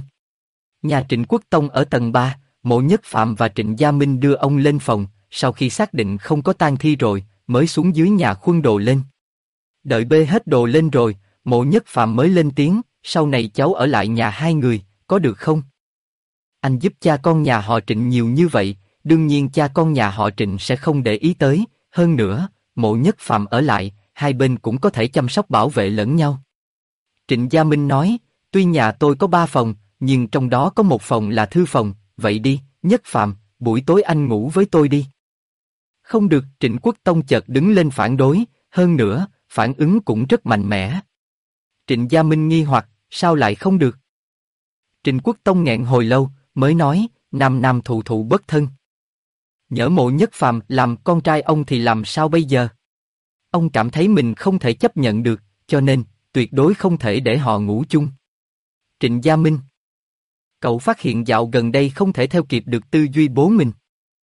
Nhà Trịnh Quốc Tông ở tầng 3, Mộ Nhất Phàm và Trịnh Gia Minh đưa ông lên phòng, sau khi xác định không có tang thi rồi, mới xuống dưới nhà khuân đồ lên. Đợi bê hết đồ lên rồi, Mộ Nhất Phàm mới lên tiếng, sau này cháu ở lại nhà hai người, có được không? Anh giúp cha con nhà họ Trịnh nhiều như vậy, đương nhiên cha con nhà họ Trịnh sẽ không để ý tới, hơn nữa, Mộ Nhất Phàm ở lại, hai bên cũng có thể chăm sóc bảo vệ lẫn nhau. Trịnh Gia Minh nói, tuy nhà tôi có 3 phòng, nhưng trong đó có một phòng là thư phòng, vậy đi, Nhất Phàm, buổi tối anh ngủ với tôi đi. Không được, Trịnh Quốc Tông chợt đứng lên phản đối, hơn nữa, phản ứng cũng rất mạnh mẽ. Trịnh Gia Minh nghi hoặc, sao lại không được? Trịnh Quốc Tông nghẹn hồi lâu, mới nói, nam nam thụ thụ bất thân. Nhỡ Mộ Nhất Phàm làm con trai ông thì làm sao bây giờ? Ông cảm thấy mình không thể chấp nhận được, cho nên, tuyệt đối không thể để họ ngủ chung. Trịnh Gia Minh. Cậu phát hiện dạo gần đây không thể theo kịp được tư duy bố mình.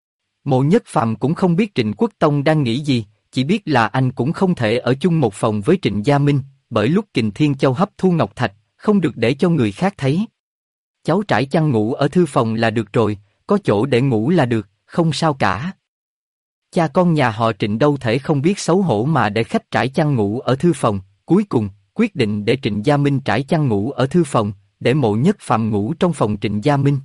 Mộ Nhất Phàm cũng không biết Trịnh Quốc Tông đang nghĩ gì, chỉ biết là anh cũng không thể ở chung một phòng với Trịnh Gia Minh, bởi lúc Kình Thiên Châu hấp thu ngọc thạch, không được để cho người khác thấy. Cháu trải chăn ngủ ở thư phòng là được rồi, có chỗ để ngủ là được, không sao cả. Cha con nhà họ Trịnh đâu thể không biết xấu hổ mà để khách trải chăn ngủ ở thư phòng, cuối cùng, quyết định để Trịnh Gia Minh trải chăn ngủ ở thư phòng, để Mộ Nhất Phàm ngủ trong phòng Trịnh Gia Minh.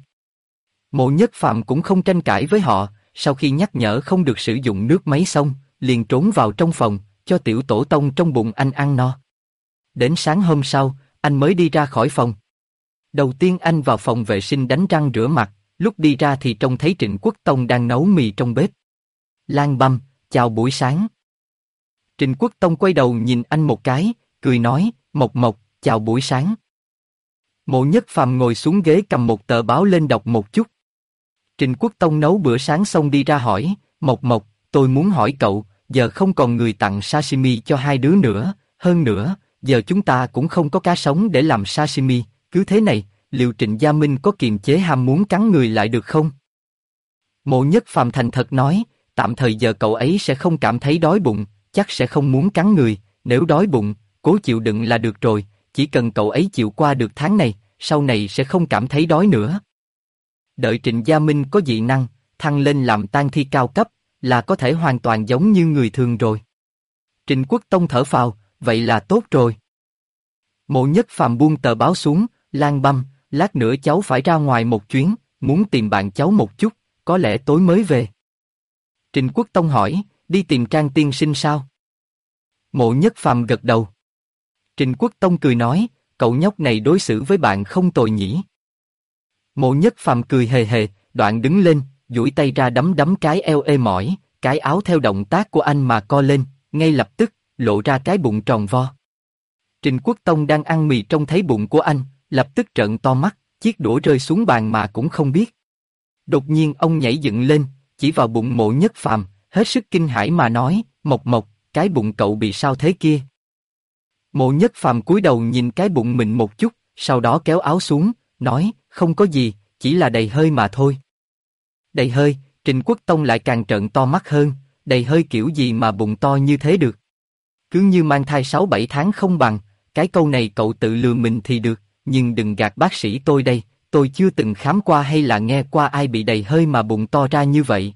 Mộ Nhất Phàm cũng không tranh cãi với họ, sau khi nhắc nhở không được sử dụng nước máy xong, liền trốn vào trong phòng, cho tiểu tổ tông trong bụng anh ăn no. Đến sáng hôm sau, anh mới đi ra khỏi phòng. Đầu tiên anh vào phòng vệ sinh đánh răng rửa mặt, lúc đi ra thì trông thấy Trịnh Quốc Tông đang nấu mì trong bếp. Lan Băm, chào buổi sáng. Trịnh Quốc Tông quay đầu nhìn anh một cái, cười nói, Mộc Mộc, chào buổi sáng. Mộ Nhất Phàm ngồi xuống ghế cầm một tờ báo lên đọc một chút. Trịnh Quốc Tông nấu bữa sáng xong đi ra hỏi, Mộc Mộc, tôi muốn hỏi cậu, giờ không còn người tặng sashimi cho hai đứa nữa, hơn nữa, giờ chúng ta cũng không có cá sống để làm sashimi, cứ thế này, liệu Trịnh Gia Minh có kiềm chế ham muốn cắn người lại được không? Mộ Nhất Phàm thành thật nói, tạm thời giờ cậu ấy sẽ không cảm thấy đói bụng, chắc sẽ không muốn cắn người, nếu đói bụng, cố chịu đựng là được rồi, chỉ cần cậu ấy chịu qua được tháng này, sau này sẽ không cảm thấy đói nữa. Đợi Trịnh Gia Minh có dị năng, thăng lên làm tang thi cao cấp, là có thể hoàn toàn giống như người thường rồi. Trịnh Quốc Tông thở phào, vậy là tốt rồi. Mộ Nhất Phàm buông tờ báo xuống, Lan Băm, lát nữa cháu phải ra ngoài một chuyến, muốn tìm bạn cháu một chút, có lẽ tối mới về. Trịnh Quốc Tông hỏi, đi tìm Trang tiên sinh sao? Mộ Nhất Phàm gật đầu. Trịnh Quốc Tông cười nói, cậu nhóc này đối xử với bạn không tồi nhỉ. Mộ Nhất Phàm cười hề hề, đoạn đứng lên, duỗi tay ra đấm đấm cái eo ê mỏi, cái áo theo động tác của anh mà co lên, ngay lập tức, lộ ra cái bụng tròn vo. Trịnh Quốc Tông đang ăn mì trông thấy bụng của anh, lập tức trợn to mắt, chiếc đũa rơi xuống bàn mà cũng không biết. Đột nhiên ông nhảy dựng lên, chỉ vào bụng Mộ Nhất Phàm, hết sức kinh hãi mà nói, Mộc Mộc, cái bụng cậu bị sao thế kia? Mộ Nhất Phàm cúi đầu nhìn cái bụng mình một chút, sau đó kéo áo xuống, nói, không có gì, chỉ là đầy hơi mà thôi. Đầy hơi, Trịnh Quốc Tông lại càng trợn to mắt hơn, đầy hơi kiểu gì mà bụng to như thế được? Cứ như mang thai 6-7 tháng không bằng, cái câu này cậu tự lừa mình thì được, nhưng đừng gạt bác sĩ tôi đây, tôi chưa từng khám qua hay là nghe qua ai bị đầy hơi mà bụng to ra như vậy.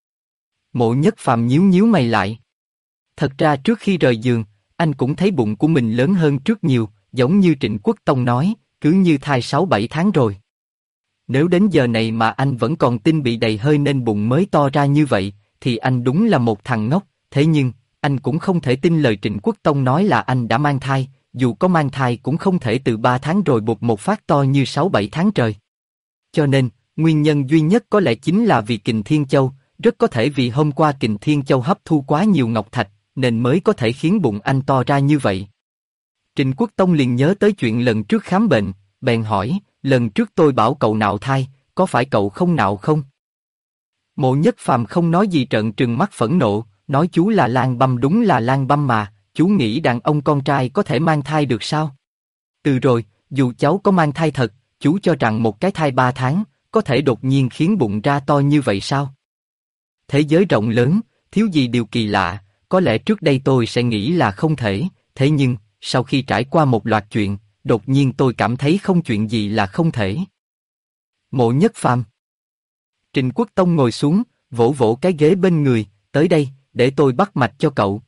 Mộ Nhất Phàm nhíu nhíu mày lại. Thật ra trước khi rời giường, anh cũng thấy bụng của mình lớn hơn trước nhiều, giống như Trịnh Quốc Tông nói, cứ như thai 6-7 tháng rồi. Nếu đến giờ này mà anh vẫn còn tin bị đầy hơi nên bụng mới to ra như vậy, thì anh đúng là một thằng ngốc, thế nhưng, anh cũng không thể tin lời Trịnh Quốc Tông nói là anh đã mang thai, dù có mang thai cũng không thể từ 3 tháng rồi bụt một phát to như 6-7 tháng trời. Cho nên, nguyên nhân duy nhất có lẽ chính là vì Kình Thiên Châu, rất có thể vì hôm qua Kình Thiên Châu hấp thu quá nhiều ngọc thạch, nên mới có thể khiến bụng anh to ra như vậy. Trịnh Quốc Tông liền nhớ tới chuyện lần trước khám bệnh, bèn hỏi, lần trước tôi bảo cậu nạo thai, có phải cậu không nạo không? Mộ Nhất Phàm không nói gì trợn trừng mắt phẫn nộ, nói chú là Lan Băm, đúng là Lan Băm mà, chú nghĩ đàn ông con trai có thể mang thai được sao? Từ rồi, dù cháu có mang thai thật, chú cho rằng một cái thai 3 tháng, có thể đột nhiên khiến bụng ra to như vậy sao? Thế giới rộng lớn, thiếu gì điều kỳ lạ, có lẽ trước đây tôi sẽ nghĩ là không thể, thế nhưng, sau khi trải qua một loạt chuyện, đột nhiên tôi cảm thấy không chuyện gì là không thể. Mộ Nhất Phàm. Trịnh Quốc Tông ngồi xuống, vỗ vỗ cái ghế bên người, tới đây, để tôi bắt mạch cho cậu.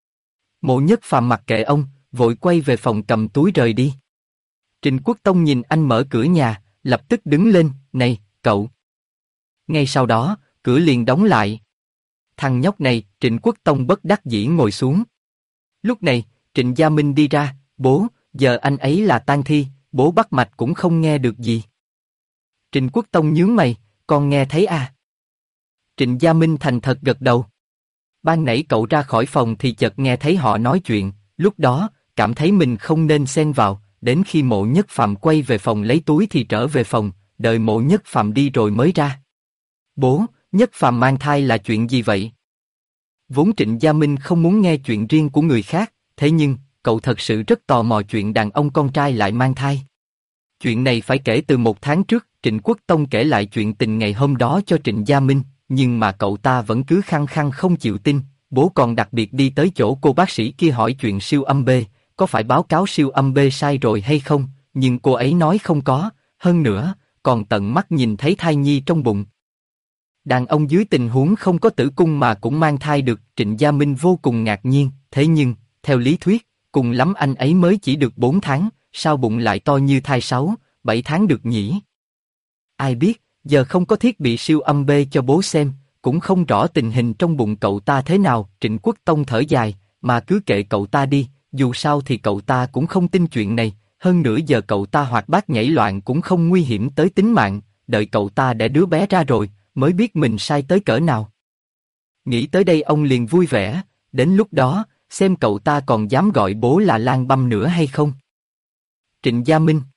Mộ Nhất Phàm mặc kệ ông, vội quay về phòng cầm túi rời đi. Trịnh Quốc Tông nhìn anh mở cửa nhà, lập tức đứng lên, này, cậu. Ngay sau đó, cửa liền đóng lại. Thằng nhóc này, Trịnh Quốc Tông bất đắc dĩ ngồi xuống. Lúc này, Trịnh Gia Minh đi ra, bố, giờ anh ấy là tang thi, bố bắt mạch cũng không nghe được gì. Trịnh Quốc Tông nhướng mày, con nghe thấy à? Trịnh Gia Minh thành thật gật đầu. Ban nãy cậu ra khỏi phòng thì chợt nghe thấy họ nói chuyện, lúc đó, cảm thấy mình không nên xen vào, đến khi Mộ Nhất Phàm quay về phòng lấy túi thì trở về phòng, đợi Mộ Nhất Phàm đi rồi mới ra. Bố, Nhất Phàm mang thai là chuyện gì vậy? Vốn Trịnh Gia Minh không muốn nghe chuyện riêng của người khác, thế nhưng, cậu thật sự rất tò mò chuyện đàn ông con trai lại mang thai. Chuyện này phải kể từ 1 tháng trước, Trịnh Quốc Tông kể lại chuyện tình ngày hôm đó cho Trịnh Gia Minh, nhưng mà cậu ta vẫn cứ khăng khăng không chịu tin, bố còn đặc biệt đi tới chỗ cô bác sĩ kia hỏi chuyện siêu âm B, có phải báo cáo siêu âm B sai rồi hay không, nhưng cô ấy nói không có, hơn nữa, còn tận mắt nhìn thấy thai nhi trong bụng. Đàn ông dưới tình huống không có tử cung mà cũng mang thai được, Trịnh Gia Minh vô cùng ngạc nhiên, thế nhưng, theo lý thuyết, cùng lắm anh ấy mới chỉ được 4 tháng, sao bụng lại to như thai 6-7 tháng được nhỉ? Ai biết, giờ không có thiết bị siêu âm B cho bố xem, cũng không rõ tình hình trong bụng cậu ta thế nào, Trịnh Quốc Tông thở dài, mà cứ kệ cậu ta đi, dù sao thì cậu ta cũng không tin chuyện này, hơn nữa giờ cậu ta hoạt bát nhảy loạn cũng không nguy hiểm tới tính mạng, đợi cậu ta đẻ đứa bé ra rồi, mới biết mình sai tới cỡ nào. Nghĩ tới đây ông liền vui vẻ, đến lúc đó, xem cậu ta còn dám gọi bố là Lan Băm nữa hay không. Trịnh Gia Minh.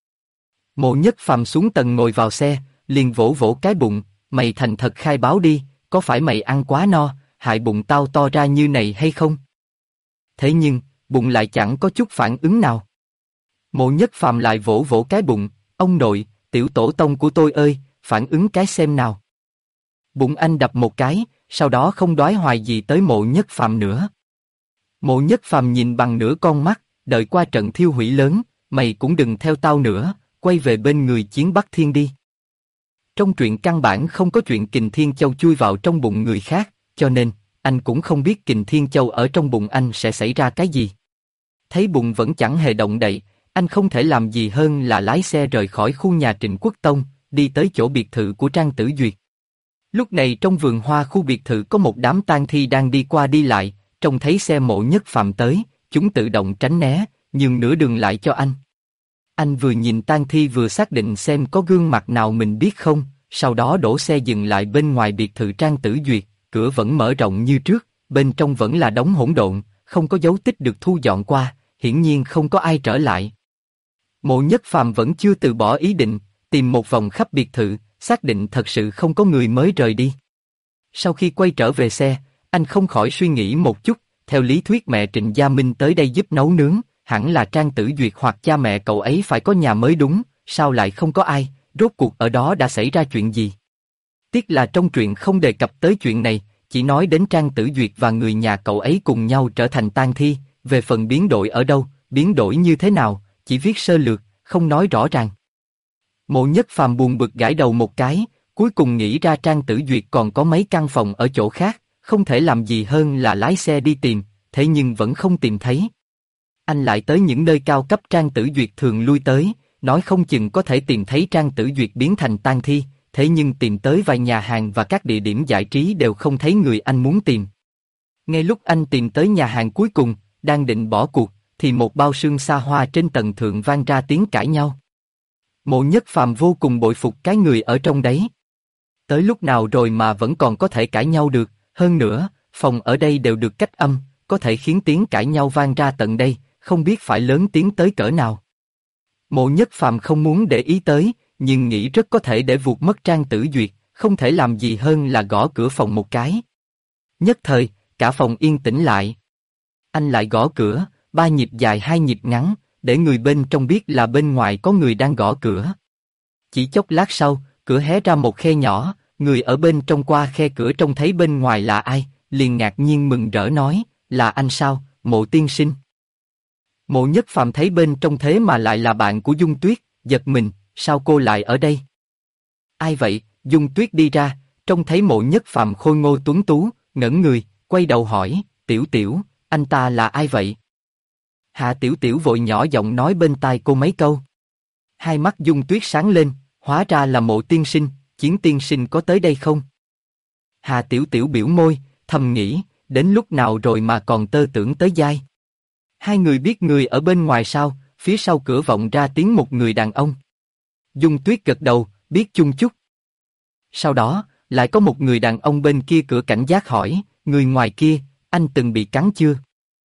Mộ Nhất Phàm xuống tầng ngồi vào xe, liền vỗ vỗ cái bụng, mày thành thật khai báo đi, có phải mày ăn quá no, hại bụng tao to ra như này hay không? Thế nhưng, bụng lại chẳng có chút phản ứng nào. Mộ Nhất Phàm lại vỗ vỗ cái bụng, ông nội, tiểu tổ tông của tôi ơi, phản ứng cái xem nào. Bụng anh đập một cái, sau đó không đoái hoài gì tới Mộ Nhất Phàm nữa. Mộ Nhất Phàm nhìn bằng nửa con mắt, đợi qua trận thiêu hủy lớn, mày cũng đừng theo tao nữa, quay về bên người Chiến Bắc Thiên đi. Trong truyện căn bản không có chuyện Kình Thiên Châu chui vào trong bụng người khác, cho nên, anh cũng không biết Kình Thiên Châu ở trong bụng anh sẽ xảy ra cái gì. Thấy bụng vẫn chẳng hề động đậy, anh không thể làm gì hơn là lái xe rời khỏi khu nhà Trịnh Quốc Tông, đi tới chỗ biệt thự của Trang Tử Duyệt. Lúc này trong vườn hoa khu biệt thự có một đám tang thi đang đi qua đi lại, trông thấy xe Mộ Nhất Phàm tới, chúng tự động tránh né, nhường nửa đường lại cho anh. Anh vừa nhìn tang thi vừa xác định xem có gương mặt nào mình biết không, sau đó đổ xe dừng lại bên ngoài biệt thự Trang Tử Duyệt, cửa vẫn mở rộng như trước, bên trong vẫn là đống hỗn độn, không có dấu tích được thu dọn qua, hiển nhiên không có ai trở lại. Mộ Nhất Phàm vẫn chưa từ bỏ ý định, tìm một vòng khắp biệt thự, xác định thật sự không có người mới rời đi. Sau khi quay trở về xe, anh không khỏi suy nghĩ một chút, theo lý thuyết mẹ Trịnh Gia Minh tới đây giúp nấu nướng, hẳn là Trang Tử Duyệt hoặc cha mẹ cậu ấy phải có nhà mới đúng, sao lại không có ai, rốt cuộc ở đó đã xảy ra chuyện gì? Tiếc là trong truyện không đề cập tới chuyện này, chỉ nói đến Trang Tử Duyệt và người nhà cậu ấy cùng nhau trở thành tang thi, về phần biến đổi ở đâu, biến đổi như thế nào, chỉ viết sơ lược, không nói rõ ràng. Mộ Nhất Phàm buồn bực gãi đầu một cái, cuối cùng nghĩ ra Trang Tử Duyệt còn có mấy căn phòng ở chỗ khác, không thể làm gì hơn là lái xe đi tìm, thế nhưng vẫn không tìm thấy. Anh lại tới những nơi cao cấp Trang Tử Duyệt thường lui tới, nói không chừng có thể tìm thấy Trang Tử Duyệt biến thành tang thi, thế nhưng tìm tới vài nhà hàng và các địa điểm giải trí đều không thấy người anh muốn tìm. Ngay lúc anh tìm tới nhà hàng cuối cùng, đang định bỏ cuộc, thì một bao sương xa hoa trên tầng thượng vang ra tiếng cãi nhau. Mộ Nhất Phàm vô cùng bội phục cái người ở trong đấy. Tới lúc nào rồi mà vẫn còn có thể cãi nhau được, hơn nữa, phòng ở đây đều được cách âm, có thể khiến tiếng cãi nhau vang ra tận đây, không biết phải lớn tiếng tới cỡ nào. Mộ Nhất Phàm không muốn để ý tới, nhưng nghĩ rất có thể để vụt mất Trang Tử Duyệt, không thể làm gì hơn là gõ cửa phòng một cái. Nhất thời, cả phòng yên tĩnh lại. Anh lại gõ cửa, 3 nhịp dài 2 nhịp ngắn, để người bên trong biết là bên ngoài có người đang gõ cửa. Chỉ chốc lát sau, cửa hé ra một khe nhỏ, người ở bên trong qua khe cửa trông thấy bên ngoài là ai, liền ngạc nhiên mừng rỡ nói, là anh sao, Mộ tiên sinh. Mộ Nhất Phàm thấy bên trong thế mà lại là bạn của Dung Tuyết, giật mình, sao cô lại ở đây? Ai vậy? Dung Tuyết đi ra, trông thấy Mộ Nhất Phàm khôi ngô tuấn tú, ngẩng người, quay đầu hỏi, Tiểu Tiểu, anh ta là ai vậy? Hạ Tiểu Tiểu vội nhỏ giọng nói bên tai cô mấy câu. Hai mắt Dung Tuyết sáng lên, hóa ra là Mộ tiên sinh, Chiến tiên sinh có tới đây không? Hạ Tiểu Tiểu biểu môi, thầm nghĩ, đến lúc nào rồi mà còn tơ tưởng tới giai. Hai người biết người ở bên ngoài sao? Phía sau cửa vọng ra tiếng một người đàn ông. Dung Tuyết gật đầu, biết chung chút. Sau đó, lại có một người đàn ông bên kia cửa cảnh giác hỏi, người ngoài kia, anh từng bị cắn chưa?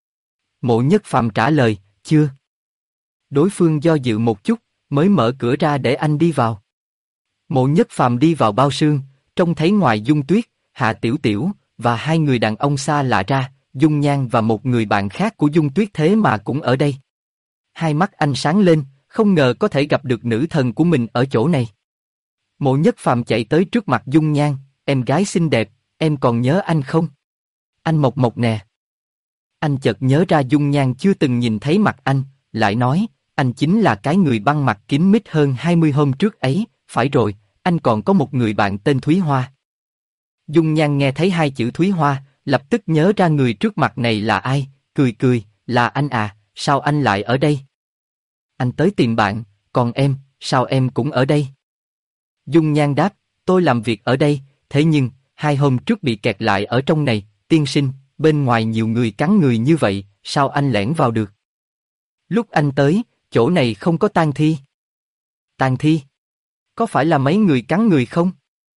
Mộ Nhất Phàm trả lời, chưa. Đối phương do dự một chút, mới mở cửa ra để anh đi vào. Mộ Nhất Phàm đi vào bao sương, trông thấy ngoài Dung Tuyết, Hạ Tiểu Tiểu, và hai người đàn ông xa lạ ra, Dung Nhan và một người bạn khác của Dung Tuyết thế mà cũng ở đây. Hai mắt anh sáng lên, không ngờ có thể gặp được nữ thần của mình ở chỗ này. Mộ Nhất Phàm chạy tới trước mặt Dung Nhan, em gái xinh đẹp, em còn nhớ anh không? Anh Mộc Mộc nè. Anh chợt nhớ ra Dung Nhan chưa từng nhìn thấy mặt anh, lại nói, anh chính là cái người băng mặt kín mít hơn 20 hôm trước ấy, phải rồi, anh còn có một người bạn tên Thúy Hoa. Dung Nhan nghe thấy hai chữ Thúy Hoa, lập tức nhớ ra người trước mặt này là ai, cười cười, là anh à, sao anh lại ở đây? Anh tới tìm bạn, còn em, sao em cũng ở đây? Dung Nhan đáp, tôi làm việc ở đây, thế nhưng, 2 hôm trước bị kẹt lại ở trong này, tiên sinh, bên ngoài nhiều người cắn người như vậy, sao anh lẻn vào được? Lúc anh tới, chỗ này không có tang thi. Tang thi? Có phải là mấy người cắn người không?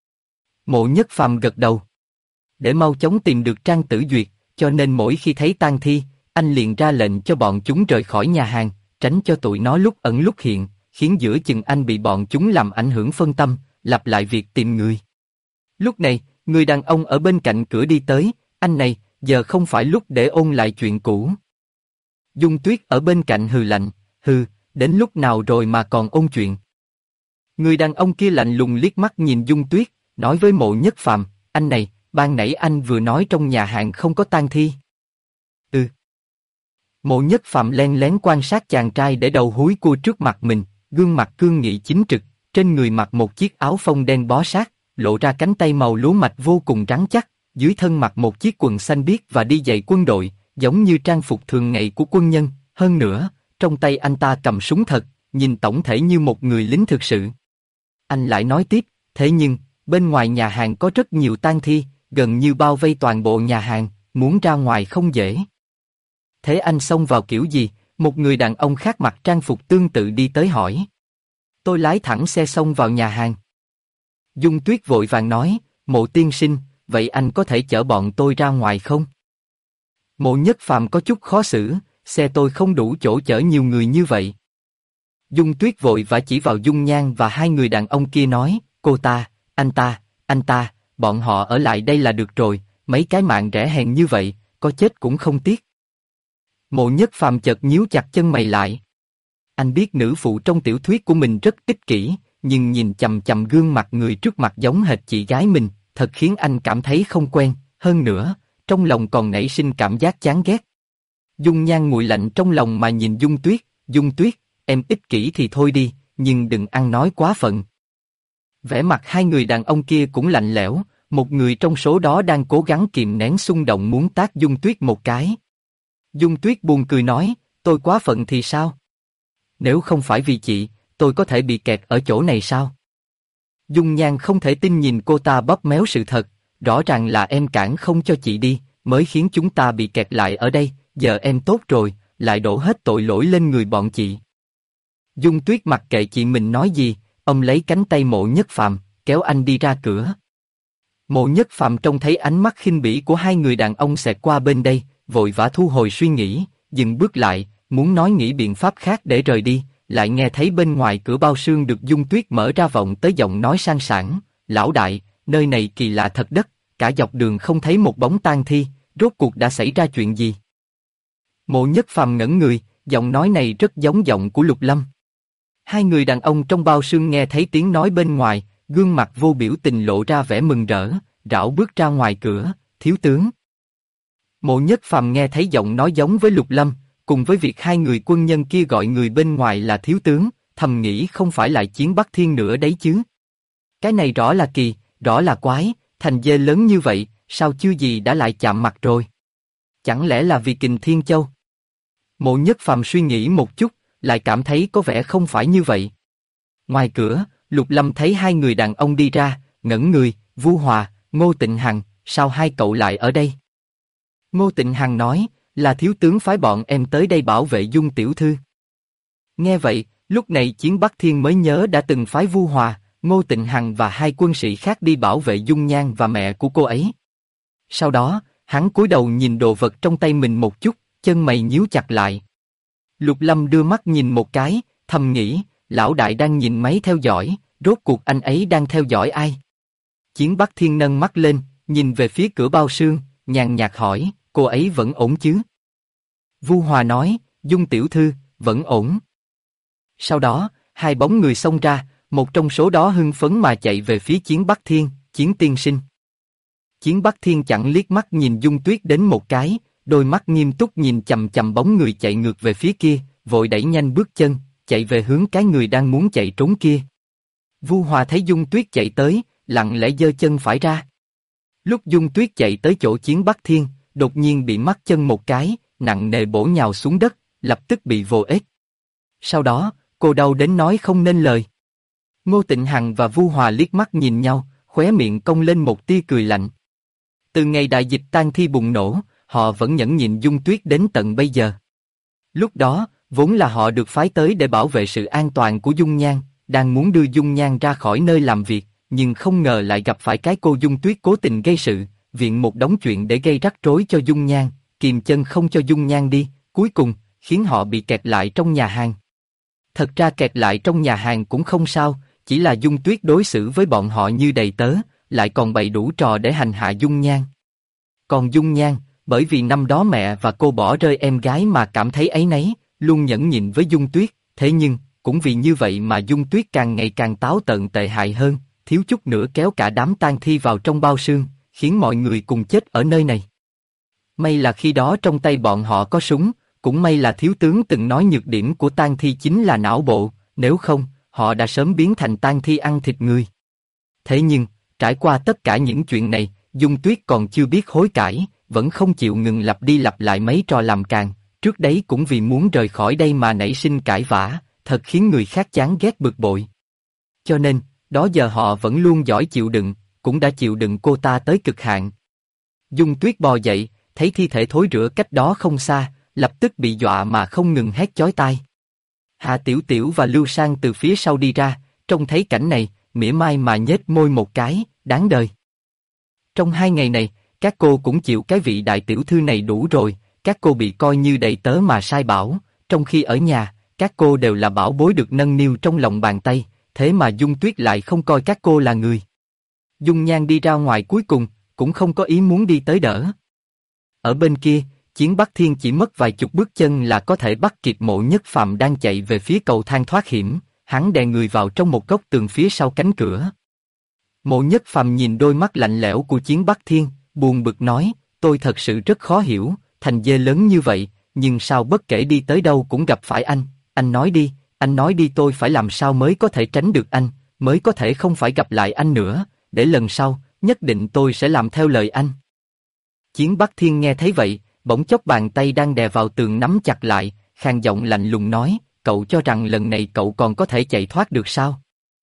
Mộ Nhất Phàm gật đầu. Để mau chóng tìm được Trang Tử Duyệt, cho nên mỗi khi thấy tang thi, anh liền ra lệnh cho bọn chúng rời khỏi nhà hàng, tránh cho tụi nó lúc ẩn lúc hiện, khiến giữa chừng anh bị bọn chúng làm ảnh hưởng phân tâm, lặp lại việc tìm người. Lúc này, người đàn ông ở bên cạnh cửa đi tới, anh này, giờ không phải lúc để ôn lại chuyện cũ. Dung Tuyết ở bên cạnh hừ lạnh, hừ, đến lúc nào rồi mà còn ôn chuyện. Người đàn ông kia lạnh lùng liếc mắt nhìn Dung Tuyết, nói với Mộ Nhất Phàm, anh này, ban nãy anh vừa nói trong nhà hàng không có tang thi. Ừ. Mộ Nhất Phàm len lén quan sát chàng trai để đầu húi cua trước mặt mình, gương mặt cương nghị chính trực, trên người mặc một chiếc áo phông đen bó sát, lộ ra cánh tay màu lúa mạch vô cùng rắn chắc, dưới thân mặc một chiếc quần xanh biếc và đi giày quân đội, giống như trang phục thường ngày của quân nhân, hơn nữa, trong tay anh ta cầm súng thật, nhìn tổng thể như một người lính thực sự. Anh lại nói tiếp, thế nhưng, bên ngoài nhà hàng có rất nhiều tang thi, gần như bao vây toàn bộ nhà hàng, muốn ra ngoài không dễ. Thế anh xông vào kiểu gì? Một người đàn ông khác mặc trang phục tương tự đi tới hỏi. Tôi lái thẳng xe xông vào nhà hàng. Dung Tuyết vội vàng nói, Mộ tiên sinh, vậy anh có thể chở bọn tôi ra ngoài không? Mộ Nhất Phàm có chút khó xử, xe tôi không đủ chỗ chở nhiều người như vậy. Dung Tuyết vội vã chỉ vào Dung Nhan và hai người đàn ông kia nói, cô ta, anh ta, bọn họ ở lại đây là được rồi, mấy cái mạng rẻ hèn như vậy, có chết cũng không tiếc. Mộ Nhất Phàm chợt nhíu chặt chân mày lại. Anh biết nữ phụ trong tiểu thuyết của mình rất ích kỷ, nhưng nhìn chằm chằm gương mặt người trước mặt giống hệt chị gái mình, thật khiến anh cảm thấy không quen, hơn nữa, trong lòng còn nảy sinh cảm giác chán ghét. Dung Nhan nguội lạnh trong lòng mà nhìn Dung Tuyết, em ích kỷ thì thôi đi, nhưng đừng ăn nói quá phận. Vẻ mặt hai người đàn ông kia cũng lạnh lẽo, một người trong số đó đang cố gắng kìm nén xung động muốn tát Dung Tuyết một cái. Dung Tuyết buồn cười nói, tôi quá phận thì sao? Nếu không phải vì chị, tôi có thể bị kẹt ở chỗ này sao? Dung Nhan không thể tin nhìn cô ta bóp méo sự thật, rõ ràng là em cản không cho chị đi, mới khiến chúng ta bị kẹt lại ở đây, giờ em tốt rồi, lại đổ hết tội lỗi lên người bọn chị. Dung Tuyết mặc kệ chị mình nói gì, ôm lấy cánh tay Mộ Nhất Phàm, kéo anh đi ra cửa. Mộ Nhất Phàm trông thấy ánh mắt khinh bỉ của hai người đàn ông xẹt qua bên đây, vội vã thu hồi suy nghĩ, dừng bước lại, muốn nói nghĩ biện pháp khác để rời đi, lại nghe thấy bên ngoài cửa bao sương được Dung Tuyết mở ra vọng tới giọng nói sang sảng, lão đại, nơi này kỳ lạ thật đất, cả dọc đường không thấy một bóng tang thi, rốt cuộc đã xảy ra chuyện gì? Mộ Nhất Phàm ngẩn người, giọng nói này rất giống giọng của Lục Lâm. Hai người đàn ông trong bao sương nghe thấy tiếng nói bên ngoài, gương mặt vô biểu tình lộ ra vẻ mừng rỡ, rảo bước ra ngoài cửa, thiếu tướng. Mộ Nhất Phàm nghe thấy giọng nói giống với Lục Lâm, cùng với việc hai người quân nhân kia gọi người bên ngoài là thiếu tướng, thầm nghĩ không phải lại Chiến Bắc Thiên nữa đấy chứ. Cái này rõ là kỳ, rõ là quái, thành dê lớn như vậy, sao chưa gì đã lại chạm mặt rồi? Chẳng lẽ là vì Kình Thiên Châu? Mộ Nhất Phàm suy nghĩ một chút, lại cảm thấy có vẻ không phải như vậy. Ngoài cửa, Lục Lâm thấy hai người đàn ông đi ra, ngẩn người, Vu Hòa, Ngô Tịnh Hằng, sao hai cậu lại ở đây? Ngô Tịnh Hằng nói, là thiếu tướng phái bọn em tới đây bảo vệ Dung tiểu thư. Nghe vậy, lúc này Chiến Bắc Thiên mới nhớ đã từng phái Vu Hòa, Ngô Tịnh Hằng và hai quân sĩ khác đi bảo vệ Dung Nhan và mẹ của cô ấy. Sau đó, hắn cúi đầu nhìn đồ vật trong tay mình một chút, chân mày nhíu chặt lại. Lục Lâm đưa mắt nhìn một cái, thầm nghĩ, lão đại đang nhìn máy theo dõi, rốt cuộc anh ấy đang theo dõi ai? Chiến Bắc Thiên nâng mắt lên, nhìn về phía cửa bao sương, nhàn nhạt hỏi, cô ấy vẫn ổn chứ? Vu Hòa nói, Dung tiểu thư, vẫn ổn. Sau đó, hai bóng người xông ra, một trong số đó hưng phấn mà chạy về phía Chiến Bắc Thiên, Chiến tiên sinh. Chiến Bắc Thiên chẳng liếc mắt nhìn Dung Tuyết đến một cái, đôi mắt nghiêm túc nhìn chằm chằm bóng người chạy ngược về phía kia, vội đẩy nhanh bước chân, chạy về hướng cái người đang muốn chạy trốn kia. Vu Hòa thấy Dung Tuyết chạy tới, lặng lẽ giơ chân phải ra. Lúc Dung Tuyết chạy tới chỗ Chiến Bắc Thiên, đột nhiên bị mắc chân một cái, nặng nề bổ nhào xuống đất, lập tức bị vồ ếch. Sau đó, cô đau đến nói không nên lời. Ngô Tịnh Hằng và Vu Hòa liếc mắt nhìn nhau, khóe miệng cong lên một tia cười lạnh. Từ ngày đại dịch tang thi bùng nổ, họ vẫn nhẫn nhịn Dung Tuyết đến tận bây giờ. Lúc đó, vốn là họ được phái tới để bảo vệ sự an toàn của Dung Nhan, đang muốn đưa Dung Nhan ra khỏi nơi làm việc, nhưng không ngờ lại gặp phải cái cô Dung Tuyết cố tình gây sự, viện một đống chuyện để gây rắc rối cho Dung Nhan, kìm chân không cho Dung Nhan đi, cuối cùng, khiến họ bị kẹt lại trong nhà hàng. Thật ra kẹt lại trong nhà hàng cũng không sao, chỉ là Dung Tuyết đối xử với bọn họ như đầy tớ, lại còn bày đủ trò để hành hạ Dung Nhan. Còn Dung Nhan, bởi vì năm đó mẹ và cô bỏ rơi em gái mà cảm thấy áy náy, luôn nhẫn nhịn với Dung Tuyết, thế nhưng, cũng vì như vậy mà Dung Tuyết càng ngày càng táo tợn tệ hại hơn, thiếu chút nữa kéo cả đám tang thi vào trong bao sương, khiến mọi người cùng chết ở nơi này. May là khi đó trong tay bọn họ có súng, cũng may là thiếu tướng từng nói nhược điểm của tang thi chính là não bộ, nếu không, họ đã sớm biến thành tang thi ăn thịt người. Thế nhưng, trải qua tất cả những chuyện này, Dung Tuyết còn chưa biết hối cải, vẫn không chịu ngừng lặp đi lặp lại mấy trò làm càng, trước đấy cũng vì muốn rời khỏi đây mà nảy sinh cãi vã, thật khiến người khác chán ghét bực bội. Cho nên, đó giờ họ vẫn luôn giỏi chịu đựng, cũng đã chịu đựng cô ta tới cực hạn. Dung Tuyết bò dậy, thấy thi thể thối rữa cách đó không xa, lập tức bị dọa mà không ngừng hét chói tai. Hạ Tiểu Tiểu và Lưu Sang từ phía sau đi ra, trông thấy cảnh này, mỉa mai mà nhếch môi một cái, đáng đời. Trong 2 ngày này, các cô cũng chịu cái vị đại tiểu thư này đủ rồi, các cô bị coi như đầy tớ mà sai bảo, trong khi ở nhà, các cô đều là bảo bối được nâng niu trong lòng bàn tay, thế mà Dung Tuyết lại không coi các cô là người. Dung Nhan đi ra ngoài cuối cùng, cũng không có ý muốn đi tới đỡ. Ở bên kia, Chiến Bắc Thiên chỉ mất vài chục bước chân là có thể bắt kịp Mộ Nhất Phàm đang chạy về phía cầu thang thoát hiểm, hắn đè người vào trong một góc tường phía sau cánh cửa. Mộ Nhất Phàm nhìn đôi mắt lạnh lẽo của Chiến Bắc Thiên, buồn bực nói, tôi thật sự rất khó hiểu, thành dê lớn như vậy, nhưng sao bất kể đi tới đâu cũng gặp phải anh nói đi tôi phải làm sao mới có thể tránh được anh, mới có thể không phải gặp lại anh nữa, để lần sau, nhất định tôi sẽ làm theo lời anh. Chiến Bắc Thiên nghe thấy vậy, bỗng chốc bàn tay đang đè vào tường nắm chặt lại, khàn giọng lạnh lùng nói, cậu cho rằng lần này cậu còn có thể chạy thoát được sao?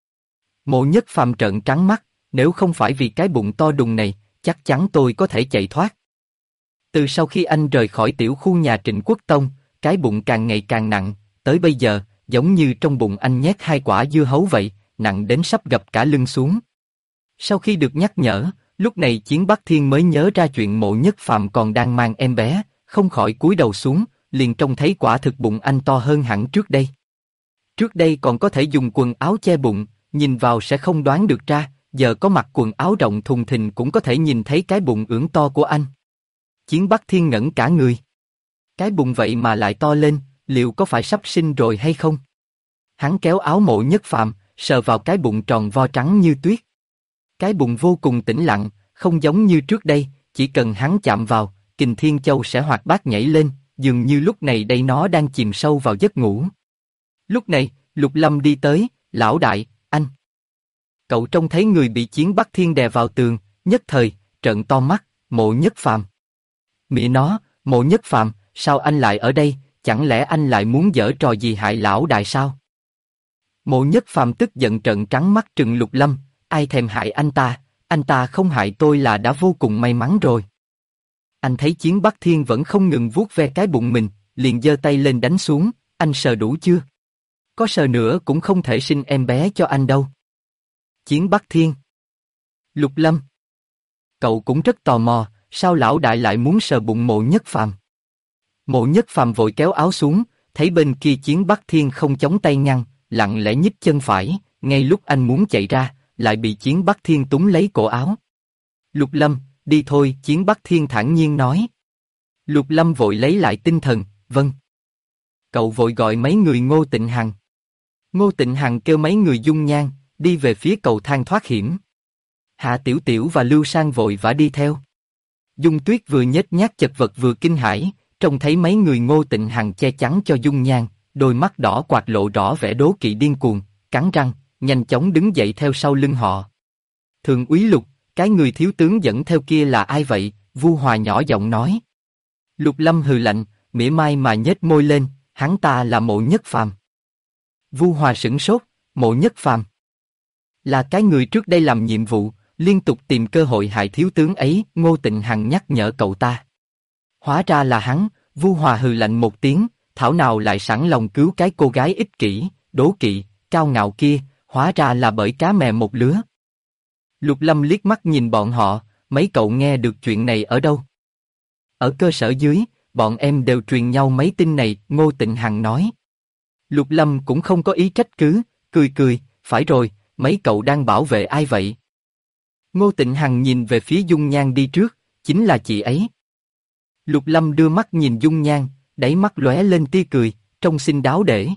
Mộ Nhất Phàm trợn trắng mắt, nếu không phải vì cái bụng to đùng này, chắc chắn tôi có thể chạy thoát. Từ sau khi anh rời khỏi tiểu khu nhà Trịnh Quốc Tông, cái bụng càng ngày càng nặng, tới bây giờ, giống như trong bụng anh nhét 2 quả dưa hấu vậy, nặng đến sắp gập cả lưng xuống. Sau khi được nhắc nhở, lúc này Chiến Bắc Thiên mới nhớ ra chuyện Mộ Nhất Phàm còn đang mang em bé, không khỏi cúi đầu xuống, liền trông thấy quả thực bụng anh to hơn hẳn trước đây. Trước đây còn có thể dùng quần áo che bụng, nhìn vào sẽ không đoán được ra, giờ có mặc quần áo rộng thùng thình cũng có thể nhìn thấy cái bụng ưỡn to của anh. Chiến Bắc Thiên ngẩn cả người. Cái bụng vậy mà lại to lên, liệu có phải sắp sinh rồi hay không? Hắn kéo áo Mộ Nhất Phàm, sờ vào cái bụng tròn vo trắng như tuyết. Cái bụng vô cùng tĩnh lặng, không giống như trước đây, chỉ cần hắn chạm vào, Kình Thiên Châu sẽ hoạt bát nhảy lên, dường như lúc này đây nó đang chìm sâu vào giấc ngủ. Lúc này, Lục Lâm đi tới, lão đại, anh. Cậu trông thấy người bị Chiến Bắc Thiên đè vào tường, nhất thời, trợn to mắt, Mộ Nhất Phàm. Mẹ nó, Mộ Nhất Phàm, sao anh lại ở đây, chẳng lẽ anh lại muốn giở trò gì hại lão đại sao? Mộ Nhất Phàm tức giận trợn trắng mắt trừng Lục Lâm, ai thèm hại anh ta không hại tôi là đã vô cùng may mắn rồi. Anh thấy Chiến Bắc Thiên vẫn không ngừng vuốt ve cái bụng mình, liền giơ tay lên đánh xuống, anh sờ đủ chưa? Có sờ nữa cũng không thể sinh em bé cho anh đâu. Chiến Bắc Thiên. Lục Lâm. Cậu cũng rất tò mò, sao lão đại lại muốn sờ bụng Mộ Nhất Phàm? Mộ Nhất Phàm vội kéo áo xuống, thấy bên kia Chiến Bắc Thiên không chống tay ngăn, lặng lẽ nhích chân phải, ngay lúc anh muốn chạy ra, lại bị Chiến Bắc Thiên túm lấy cổ áo. Lục Lâm, đi thôi, Chiến Bắc Thiên thản nhiên nói. Lục Lâm vội lấy lại tinh thần, vâng. Cậu vội gọi mấy người Ngô Tịnh Hằng. Ngô Tịnh Hằng kêu mấy người Dung Nhan, đi về phía cầu thang thoát hiểm. Hạ Tiểu Tiểu và Lưu Sang vội vã đi theo. Dung Tuyết vừa nhếch nhác chật vật vừa kinh hãi, trông thấy mấy người Ngô Tịnh Hằng che chắn cho Dung Nhan, đôi mắt đỏ quạt lộ rõ vẻ đố kỵ điên cuồng, cắn răng, nhanh chóng đứng dậy theo sau lưng họ. Thượng úy Lục, cái người thiếu tướng dẫn theo kia là ai vậy? Vu Hòa nhỏ giọng nói. Lục Lâm hừ lạnh, mỉa mai mà nhếch môi lên, hắn ta là Mộ Nhất Phàm. Vu Hòa sửng sốt, Mộ Nhất Phàm là cái người trước đây làm nhiệm vụ, liên tục tìm cơ hội hại thiếu tướng ấy. Ngô Tịnh Hằng nhắc nhở cậu ta. Hóa ra là hắn. Vu Hòa hừ lạnh một tiếng, thảo nào lại sẵn lòng cứu cái cô gái ích kỷ, đố kỵ, cao ngạo kia, hóa ra là bởi cá mè một lứa. Lục Lâm liếc mắt nhìn bọn họ, mấy cậu nghe được chuyện này ở đâu? Ở cơ sở dưới, bọn em đều truyền nhau mấy tin này, Ngô Tịnh Hằng nói. Lục Lâm cũng không có ý trách cứ, cười cười, phải rồi, mấy cậu đang bảo vệ ai vậy? Ngô Tịnh Hằng nhìn về phía Dung Nhan đi trước, chính là chị ấy. Lục Lâm đưa mắt nhìn Dung Nhan, đáy mắt lóe lên tia cười, trông xinh đáo để.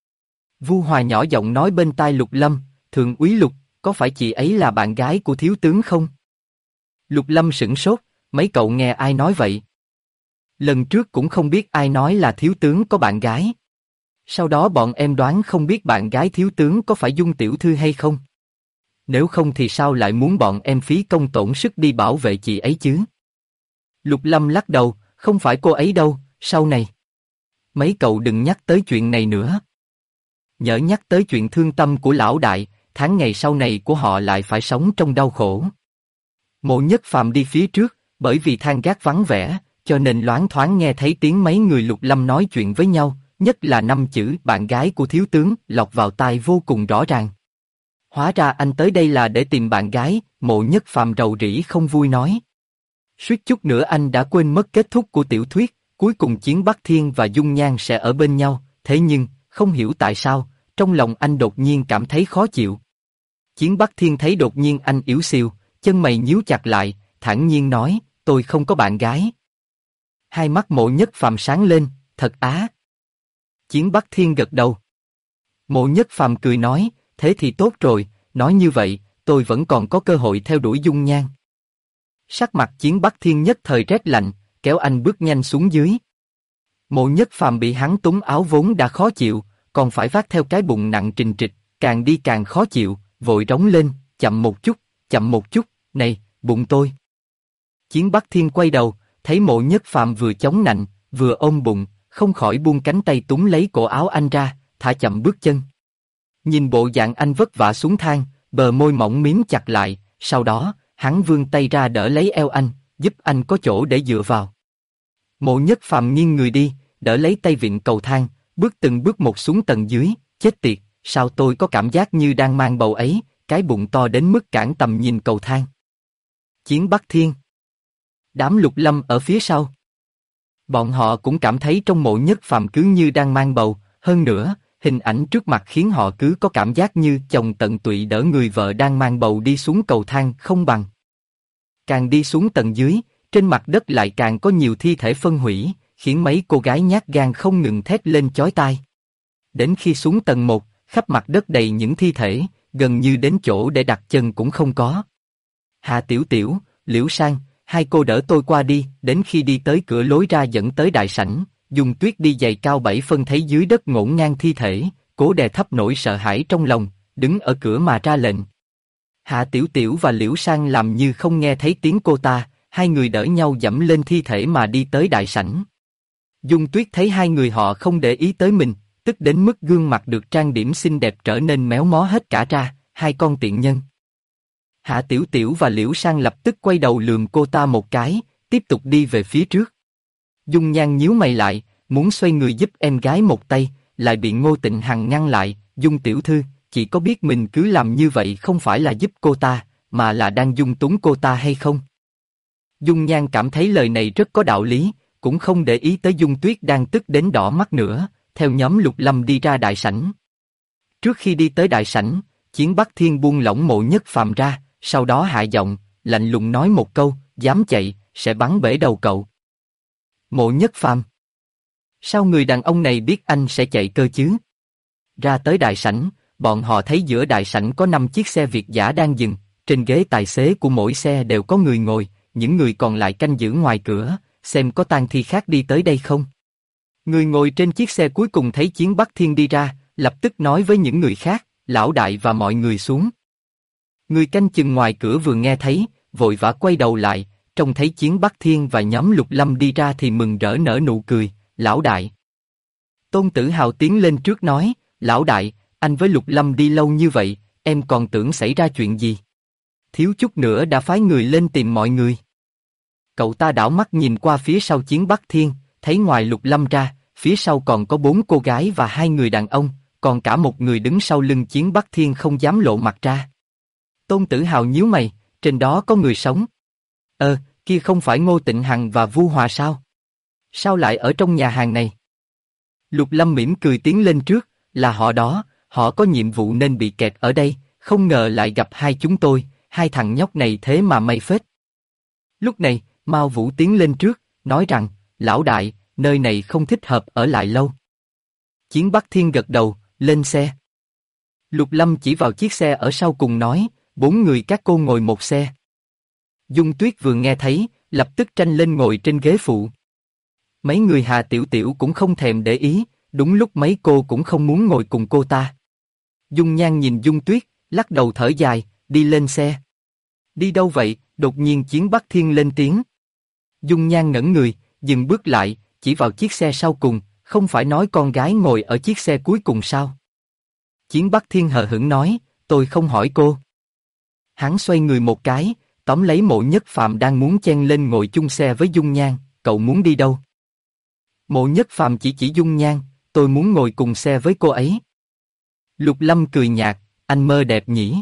Vu Hòa nhỏ giọng nói bên tai Lục Lâm, Thượng úy Lục, có phải chị ấy là bạn gái của thiếu tướng không? Lục Lâm sửng sốt, mấy cậu nghe ai nói vậy? Lần trước cũng không biết ai nói là thiếu tướng có bạn gái. Sau đó bọn em đoán không biết bạn gái thiếu tướng có phải Dung tiểu thư hay không? Nếu không thì sao lại muốn bọn em phí công tổn sức đi bảo vệ chị ấy chứ? Lục Lâm lắc đầu, không phải cô ấy đâu, sau này. Mấy cậu đừng nhắc tới chuyện này nữa. Nhỡ nhắc tới chuyện thương tâm của lão đại, tháng ngày sau này của họ lại phải sống trong đau khổ. Mộ Nhất Phàm đi phía trước, bởi vì thang gác vắng vẻ, cho nên loáng thoáng nghe thấy tiếng mấy người Lục Lâm nói chuyện với nhau, nhất là 5 chữ bạn gái của thiếu tướng lọt vào tai vô cùng rõ ràng. Hóa ra anh tới đây là để tìm bạn gái, Mộ Nhất Phàm rầu rĩ không vui nói. Suýt chút nữa anh đã quên mất kết thúc của tiểu thuyết, cuối cùng Chiến Bắc Thiên và Dung Nhan sẽ ở bên nhau, thế nhưng, không hiểu tại sao, trong lòng anh đột nhiên cảm thấy khó chịu. Chiến Bắc Thiên thấy đột nhiên anh yếu xìu, chân mày nhíu chặt lại, thản nhiên nói, tôi không có bạn gái. Hai mắt Mộ Nhất Phàm sáng lên, thật á. Chiến Bắc Thiên gật đầu. Mộ Nhất Phàm cười nói, thế thì tốt rồi, nói như vậy, tôi vẫn còn có cơ hội theo đuổi Dung Nhan. Sắc mặt Chiến Bắc Thiên nhất thời rét lạnh, kéo anh bước nhanh xuống dưới. Mộ Nhất Phàm bị hắn túm áo vốn đã khó chịu, còn phải vác theo cái bụng nặng trình trịch, càng đi càng khó chịu, vội rống lên, chậm một chút, này, bụng tôi. Chiến Bắc Thiên quay đầu, thấy Mộ Nhất Phàm vừa chống nạnh, vừa ôm bụng, không khỏi buông cánh tay túm lấy cổ áo anh ra, thả chậm bước chân. Nhìn bộ dạng anh vất vả xuống thang, bờ môi mỏng mím chặt lại, sau đó, hắn vươn tay ra đỡ lấy eo anh, giúp anh có chỗ để dựa vào. Mộ Nhất Phàm nghiêng người đi, đỡ lấy tay vịn cầu thang, bước từng bước một xuống tầng dưới, chết tiệt, sao tôi có cảm giác như đang mang bầu ấy, cái bụng to đến mức cản tầm nhìn cầu thang. Chiến Bắc Thiên. Đám Lục Lâm ở phía sau. Bọn họ cũng cảm thấy trong Mộ Nhất Phàm cứ như đang mang bầu, hơn nữa, hình ảnh trước mặt khiến họ cứ có cảm giác như chồng tận tụy đỡ người vợ đang mang bầu đi xuống cầu thang không bằng. Càng đi xuống tầng dưới, trên mặt đất lại càng có nhiều thi thể phân hủy, khiến mấy cô gái nhát gan không ngừng thét lên chói tai. Đến khi xuống tầng 1, khắp mặt đất đầy những thi thể, gần như đến chỗ để đặt chân cũng không có. Hạ Tiểu Tiểu, Liễu Sang, hai cô đỡ tôi qua đi, đến khi đi tới cửa lối ra dẫn tới đại sảnh, Dung Tuyết đi giày cao 7 phân thấy dưới đất ngổn ngang thi thể, cố đè thấp nỗi sợ hãi trong lòng, đứng ở cửa mà ra lệnh. Hạ Tiểu Tiểu và Liễu Sang làm như không nghe thấy tiếng cô ta, hai người đỡ nhau dẫm lên thi thể mà đi tới đại sảnh. Dung Tuyết thấy hai người họ không để ý tới mình, tức đến mức gương mặt được trang điểm xinh đẹp trở nên méo mó hết cả ra, hai con tiện nhân. Hạ Tiểu Tiểu và Liễu Sang lập tức quay đầu lườm cô ta một cái, tiếp tục đi về phía trước. Dung Nhan nhíu mày lại, muốn xoay người giúp em gái một tay, lại bị Ngô Tịnh Hằng ngăn lại. Dung tiểu thư, chị có biết mình cứ làm như vậy không phải là giúp cô ta, mà là đang dung túng cô ta hay không? Dung Nhan cảm thấy lời này rất có đạo lý, cũng không để ý tới Dung Tuyết đang tức đến đỏ mắt nữa, theo nhóm Lục Lâm đi ra đại sảnh. Trước khi đi tới đại sảnh, Chiến Bắc Thiên buông lỏng Mộ Nhất Phàm ra, sau đó hạ giọng, lạnh lùng nói một câu, dám chạy, sẽ bắn bể đầu cậu. Mộ Nhất Phàm. Sao người đàn ông này biết anh sẽ chạy cơ chứ? Ra tới đại sảnh, bọn họ thấy giữa đại sảnh có 5 chiếc xe Việt dã đang dừng, trên ghế tài xế của mỗi xe đều có người ngồi, những người còn lại canh giữ ngoài cửa, xem có tang thi khác đi tới đây không. Người ngồi trên chiếc xe cuối cùng thấy Chiến Bắc Thiên đi ra, lập tức nói với những người khác, lão đại và mọi người xuống. Người canh chừng ngoài cửa vừa nghe thấy, vội vã quay đầu lại, trông thấy Chiến Bắc Thiên và nhóm Lục Lâm đi ra thì mừng rỡ nở nụ cười, lão đại. Tôn Tử Hào tiến lên trước nói, lão đại, anh với Lục Lâm đi lâu như vậy, em còn tưởng xảy ra chuyện gì. Thiếu chút nữa đã phái người lên tìm mọi người. Cậu ta đảo mắt nhìn qua phía sau Chiến Bắc Thiên, thấy ngoài Lục Lâm ra, phía sau còn có 4 cô gái và 2 người đàn ông, còn cả một người đứng sau lưng Chiến Bắc Thiên không dám lộ mặt ra. Tôn Tử Hào nhíu mày, trên đó có người sống. Kia không phải Ngô Tịnh Hằng và Vu Hòa sao? Sao lại ở trong nhà hàng này? Lục Lâm mỉm cười tiến lên trước, là họ đó, họ có nhiệm vụ nên bị kẹt ở đây, không ngờ lại gặp hai chúng tôi, hai thằng nhóc này thế mà may phết. Lúc này, Mao Vũ tiến lên trước, nói rằng, lão đại, nơi này không thích hợp ở lại lâu. Chiến Bắc Thiên gật đầu, lên xe. Lục Lâm chỉ vào chiếc xe ở sau cùng nói, 4 người các cô ngồi một xe. Dung Tuyết vừa nghe thấy, lập tức tranh lên ngồi trên ghế phụ. Mấy người Hà Tiểu Tiểu cũng không thèm để ý, đúng lúc mấy cô cũng không muốn ngồi cùng cô ta. Dung Nhan nhìn Dung Tuyết, lắc đầu thở dài, đi lên xe. Đi đâu vậy? Đột nhiên Chiến Bắc Thiên lên tiếng. Dung Nhan ngẩn người, dừng bước lại, chỉ vào chiếc xe sau cùng, không phải nói con gái ngồi ở chiếc xe cuối cùng sao? Chiến Bắc Thiên hờ hững nói, tôi không hỏi cô. Hắn xoay người một cái, tóm lấy Mộ Nhất Phàm đang muốn chen lên ngồi chung xe với Dung Nhan, cậu muốn đi đâu? Mộ Nhất Phàm chỉ Dung Nhan, tôi muốn ngồi cùng xe với cô ấy. Lục Lâm cười nhạt, anh mơ đẹp nhỉ?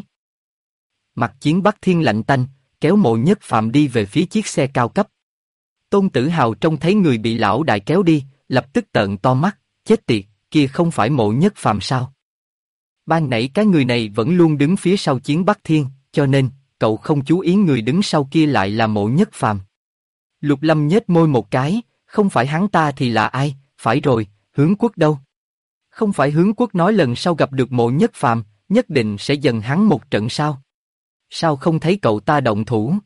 Mặt Chiến Bắc Thiên lạnh tanh, kéo Mộ Nhất Phàm đi về phía chiếc xe cao cấp. Tôn Tử Hào trông thấy người bị lão đại kéo đi, lập tức trợn to mắt, chết tiệt, kia không phải Mộ Nhất Phàm sao? Ban nãy cái người này vẫn luôn đứng phía sau Chiến Bắc Thiên, cho nên cậu không chú ý người đứng sau kia lại là Mộ Nhất Phàm. Lục Lâm nhếch môi một cái, không phải hắn ta thì là ai? Phải rồi, Hướng Quốc đâu? Không phải Hướng Quốc nói lần sau gặp được Mộ Nhất Phàm, nhất định sẽ dần hắn một trận sao? Sao không thấy cậu ta động thủ?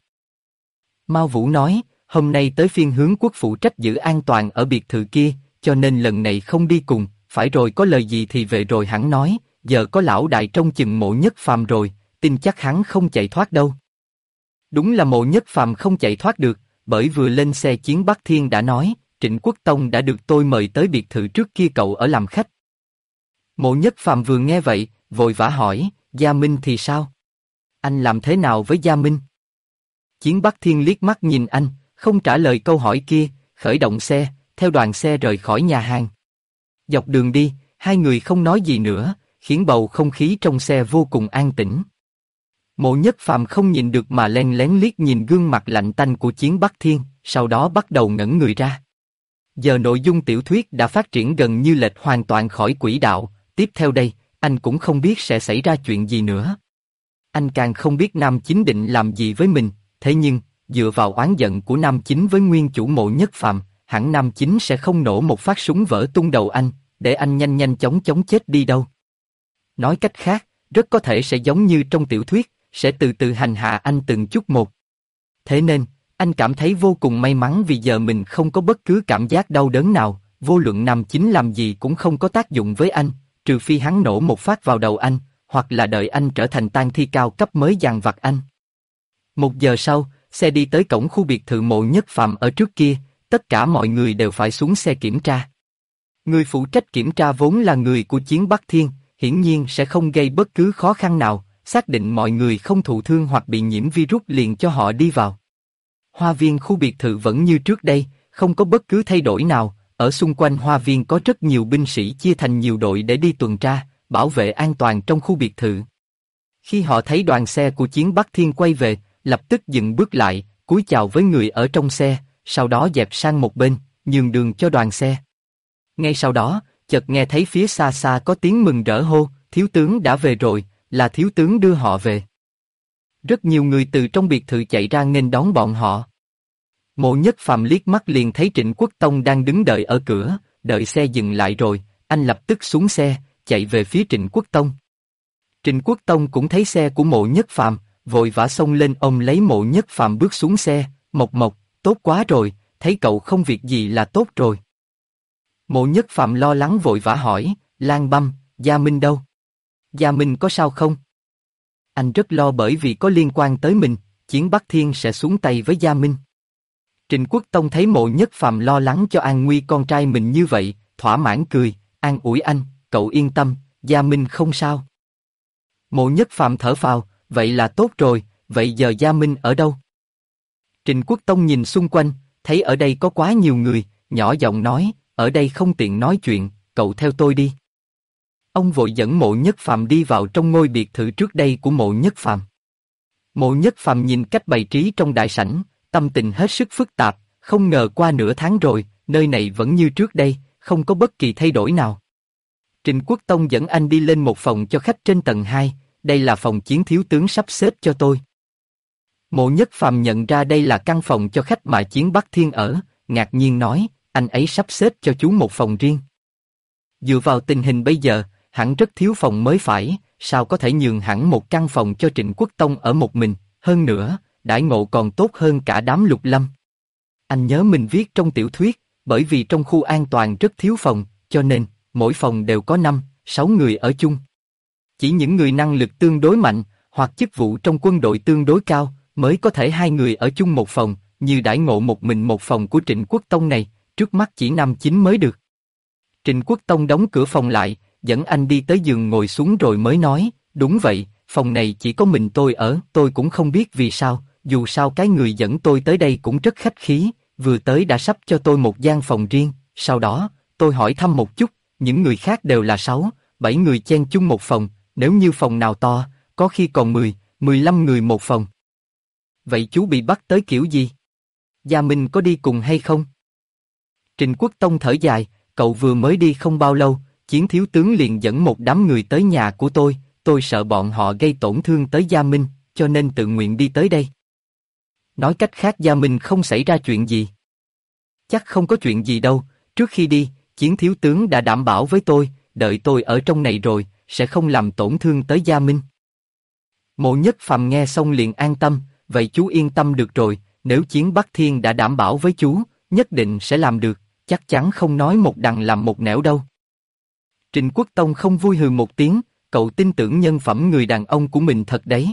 Mao Vũ nói, hôm nay tới phiên Hướng Quốc phụ trách giữ an toàn ở biệt thự kia, cho nên lần này không đi cùng, phải rồi có lời gì thì về rồi hẳn nói, giờ có lão đại trông chừng Mộ Nhất Phàm rồi, tin chắc hắn không chạy thoát đâu. Đúng là Mộ Nhất Phàm không chạy thoát được, bởi vừa lên xe Chiến Bắc Thiên đã nói, Trịnh Quốc Tông đã được tôi mời tới biệt thự trước kia cậu ở làm khách. Mộ Nhất Phàm vừa nghe vậy, vội vã hỏi, Gia Minh thì sao? Anh làm thế nào với Gia Minh? Chiến Bắc Thiên liếc mắt nhìn anh, không trả lời câu hỏi kia, khởi động xe, theo đoàn xe rời khỏi nhà hàng. Dọc đường đi, hai người không nói gì nữa, khiến bầu không khí trong xe vô cùng an tĩnh. Mộ Nhất Phàm không nhìn được mà len lén liếc nhìn gương mặt lạnh tanh của Chiến Bắc Thiên, sau đó bắt đầu ngẩn người ra. Giờ nội dung tiểu thuyết đã phát triển gần như lệch hoàn toàn khỏi quỹ đạo, tiếp theo đây, anh cũng không biết sẽ xảy ra chuyện gì nữa. Anh càng không biết Nam Chính định làm gì với mình, thế nhưng, dựa vào oán giận của Nam Chính với nguyên chủ Mộ Nhất Phàm, hẳn Nam Chính sẽ không nổ một phát súng vỡ tung đầu anh, để anh nhanh nhanh chóng chóng chết đi đâu. Nói cách khác, rất có thể sẽ giống như trong tiểu thuyết, sẽ từ từ hành hạ anh từng chút một. Thế nên, anh cảm thấy vô cùng may mắn vì giờ mình không có bất cứ cảm giác đau đớn nào, vô luận Nam Chính làm gì cũng không có tác dụng với anh, trừ phi hắn nổ một phát vào đầu anh, hoặc là đợi anh trở thành tang thi cao cấp mới dằn vặt anh. 1 giờ sau, xe đi tới cổng khu biệt thự Mộ Nhất Phàm ở trước kia, tất cả mọi người đều phải xuống xe kiểm tra. Người phụ trách kiểm tra vốn là người của Chiến Bắc Thiên, hiển nhiên sẽ không gây bất cứ khó khăn nào, xác định mọi người không thụ thương hoặc bị nhiễm virus liền cho họ đi vào. Hoa viên khu biệt thự vẫn như trước đây, không có bất cứ thay đổi nào, ở xung quanh hoa viên có rất nhiều binh sĩ chia thành nhiều đội để đi tuần tra, bảo vệ an toàn trong khu biệt thự. Khi họ thấy đoàn xe của Chiến Bắc Thiên quay về, lập tức dừng bước lại, cúi chào với người ở trong xe, sau đó dẹp sang một bên, nhường đường cho đoàn xe. Ngay sau đó, chợt nghe thấy phía xa xa có tiếng mừng rỡ hô, thiếu tướng đã về rồi, là thiếu tướng đưa họ về. Rất nhiều người từ trong biệt thự chạy ra nghênh đón bọn họ. Mộ Nhất Phàm liếc mắt liền thấy Trịnh Quốc Tông đang đứng đợi ở cửa, đợi xe dừng lại rồi, anh lập tức xuống xe, chạy về phía Trịnh Quốc Tông. Trịnh Quốc Tông cũng thấy xe của Mộ Nhất Phàm, vội vã xông lên ôm lấy Mộ Nhất Phàm bước xuống xe, Mộc Mộc, tốt quá rồi, thấy cậu không việc gì là tốt rồi. Mộ Nhất Phàm lo lắng vội vã hỏi, Lan Băm, Gia Minh đâu? Gia Minh có sao không? Anh rất lo bởi vì có liên quan tới mình, Chiến Bắc Thiên sẽ xuống tay với Gia Minh. Trịnh Quốc Tông thấy Mộ Nhất Phàm lo lắng cho an nguy con trai mình như vậy, thỏa mãn cười, an ủi anh, cậu yên tâm, Gia Minh không sao. Mộ Nhất Phàm thở phào, vậy là tốt rồi, vậy giờ Gia Minh ở đâu? Trịnh Quốc Tông nhìn xung quanh, thấy ở đây có quá nhiều người, nhỏ giọng nói, ở đây không tiện nói chuyện, cậu theo tôi đi. Ông vội dẫn Mộ Nhất Phàm đi vào trong ngôi biệt thự trước đây của Mộ Nhất Phàm. Mộ Nhất Phàm nhìn cách bày trí trong đại sảnh, tâm tình hết sức phức tạp, không ngờ qua nửa tháng rồi, nơi này vẫn như trước đây, không có bất kỳ thay đổi nào. Trịnh Quốc Tông dẫn anh đi lên một phòng cho khách trên tầng 2, đây là phòng Chiến thiếu tướng sắp xếp cho tôi. Mộ Nhất Phàm nhận ra đây là căn phòng cho khách mà Chiến Bắc Thiên ở, ngạc nhiên nói, anh ấy sắp xếp cho chú một phòng riêng. Dựa vào tình hình bây giờ, hẳn rất thiếu phòng mới phải, sao có thể nhường hẳn một căn phòng cho Trịnh Quốc Tông ở một mình, hơn nữa, đãi ngộ còn tốt hơn cả đám Lục Lâm. Anh nhớ mình viết trong tiểu thuyết, bởi vì trong khu an toàn rất thiếu phòng, cho nên, mỗi phòng đều có 5-6 người ở chung. Chỉ những người năng lực tương đối mạnh, hoặc chức vụ trong quân đội tương đối cao, mới có thể 2 người ở chung một phòng, như đãi ngộ một mình một phòng của Trịnh Quốc Tông này, trước mắt chỉ Nam Chính mới được. Trịnh Quốc Tông đóng cửa phòng lại, dẫn anh đi tới giường ngồi xuống rồi mới nói, đúng vậy, phòng này chỉ có mình tôi ở, tôi cũng không biết vì sao, dù sao cái người dẫn tôi tới đây cũng rất khách khí, vừa tới đã sắp cho tôi một gian phòng riêng, sau đó, tôi hỏi thăm một chút, những người khác đều là 6-7 người chen chung một phòng, nếu như phòng nào to, có khi còn 10-15 người một phòng. Vậy chú bị bắt tới kiểu gì? Gia Minh có đi cùng hay không? Trịnh Quốc Tông thở dài, cậu vừa mới đi không bao lâu, Chiến thiếu tướng liền dẫn một đám người tới nhà của tôi sợ bọn họ gây tổn thương tới Gia Minh, cho nên tự nguyện đi tới đây. Nói cách khác Gia Minh không xảy ra chuyện gì. Chắc không có chuyện gì đâu, trước khi đi, Chiến thiếu tướng đã đảm bảo với tôi, đợi tôi ở trong này rồi, sẽ không làm tổn thương tới Gia Minh. Mộ Nhất Phàm nghe xong liền an tâm, vậy chú yên tâm được rồi, nếu Chiến Bắc Thiên đã đảm bảo với chú, nhất định sẽ làm được, chắc chắn không nói một đằng làm một nẻo đâu. Trịnh Quốc Tông không vui hừ một tiếng, cậu tin tưởng nhân phẩm người đàn ông của mình thật đấy.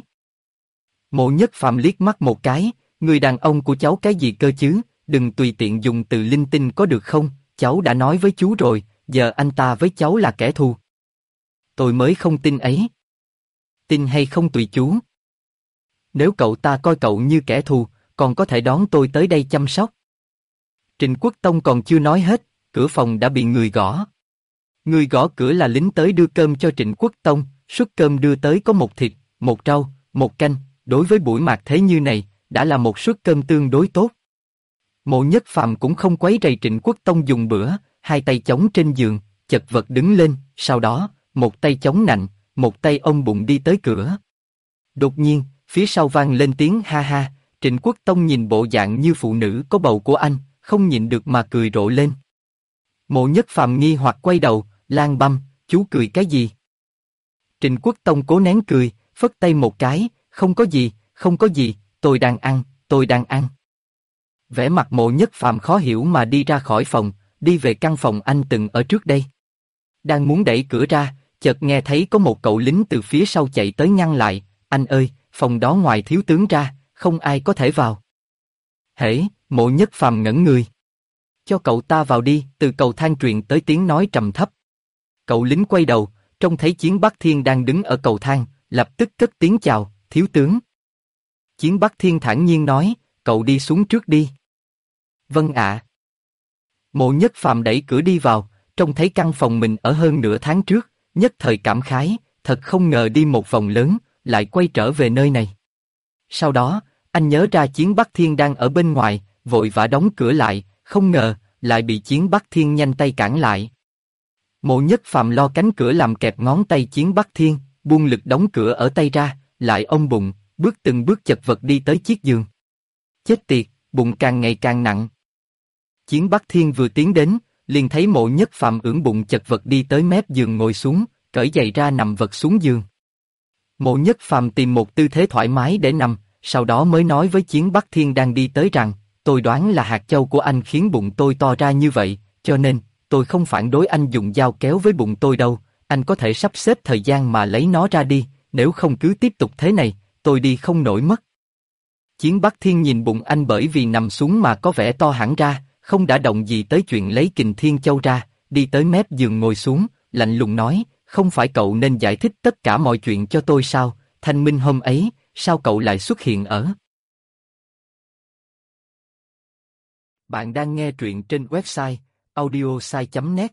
Mộ Nhất Phàm liếc mắt một cái, người đàn ông của cháu cái gì cơ chứ, đừng tùy tiện dùng từ linh tinh có được không, cháu đã nói với chú rồi, giờ anh ta với cháu là kẻ thù. Tôi mới không tin ấy. Tin hay không tùy chú. Nếu cậu ta coi cậu như kẻ thù, còn có thể đón tôi tới đây chăm sóc. Trịnh Quốc Tông còn chưa nói hết, cửa phòng đã bị người gõ. Người gõ cửa là lính tới đưa cơm cho Trịnh Quốc Tông, suất cơm đưa tới có một thịt, một rau, một canh, đối với buổi mạt thế như này, đã là một suất cơm tương đối tốt. Mộ Nhất Phàm cũng không quấy rầy Trịnh Quốc Tông dùng bữa, hai tay chống trên giường, chật vật đứng lên, sau đó, một tay chống nạnh, một tay ôm bụng đi tới cửa. Đột nhiên, phía sau vang lên tiếng ha ha, Trịnh Quốc Tông nhìn bộ dạng như phụ nữ có bầu của anh, không nhịn được mà cười rộ lên. Mộ Nhất Phàm nghi hoặc quay đầu, Lan Băm, chú cười cái gì? Trịnh Quốc Tông cố nén cười, phất tay một cái, không có gì, không có gì, tôi đang ăn, tôi đang ăn. Vẻ mặt Mộ Nhất Phàm khó hiểu mà đi ra khỏi phòng, đi về căn phòng anh từng ở trước đây. Đang muốn đẩy cửa ra, chợt nghe thấy có một cậu lính từ phía sau chạy tới ngăn lại, anh ơi, phòng đó ngoài thiếu tướng ra, không ai có thể vào. Hễ, Mộ Nhất Phàm ngẩn người. Cho cậu ta vào đi, từ cầu thang truyền tới tiếng nói trầm thấp. Cậu lính quay đầu, trông thấy Chiến Bắc Thiên đang đứng ở cầu thang, lập tức cất tiếng chào, thiếu tướng. Chiến Bắc Thiên thản nhiên nói, cậu đi xuống trước đi. Vâng ạ. Mộ Nhất Phàm đẩy cửa đi vào, trông thấy căn phòng mình ở hơn nửa tháng trước, nhất thời cảm khái, thật không ngờ đi một vòng lớn, lại quay trở về nơi này. Sau đó, anh nhớ ra Chiến Bắc Thiên đang ở bên ngoài, vội vã đóng cửa lại, không ngờ, lại bị Chiến Bắc Thiên nhanh tay cản lại. Mộ Nhất Phàm lo cánh cửa làm kẹp ngón tay Chiến Bắc Thiên, buông lực đóng cửa ở tay ra, lại ôm bụng, bước từng bước chật vật đi tới chiếc giường. Chết tiệt, bụng càng ngày càng nặng. Chiến Bắc Thiên vừa tiến đến, liền thấy Mộ Nhất Phàm ưỡn bụng chật vật đi tới mép giường ngồi xuống, cởi giày ra nằm vật xuống giường. Mộ Nhất Phàm tìm một tư thế thoải mái để nằm, sau đó mới nói với Chiến Bắc Thiên đang đi tới rằng, tôi đoán là hạt châu của anh khiến bụng tôi to ra như vậy, cho nên, tôi không phản đối anh dùng dao kéo với bụng tôi đâu, anh có thể sắp xếp thời gian mà lấy nó ra đi, nếu không cứ tiếp tục thế này, tôi đi không nổi mất. Chiến Bắc Thiên nhìn bụng anh bởi vì nằm xuống mà có vẻ to hẳn ra, không đã động gì tới chuyện lấy Kình Thiên Châu ra, đi tới mép giường ngồi xuống, lạnh lùng nói, không phải cậu nên giải thích tất cả mọi chuyện cho tôi sao, thanh minh hôm ấy, sao cậu lại xuất hiện ở... Bạn đang nghe truyện trên website audiosai.net.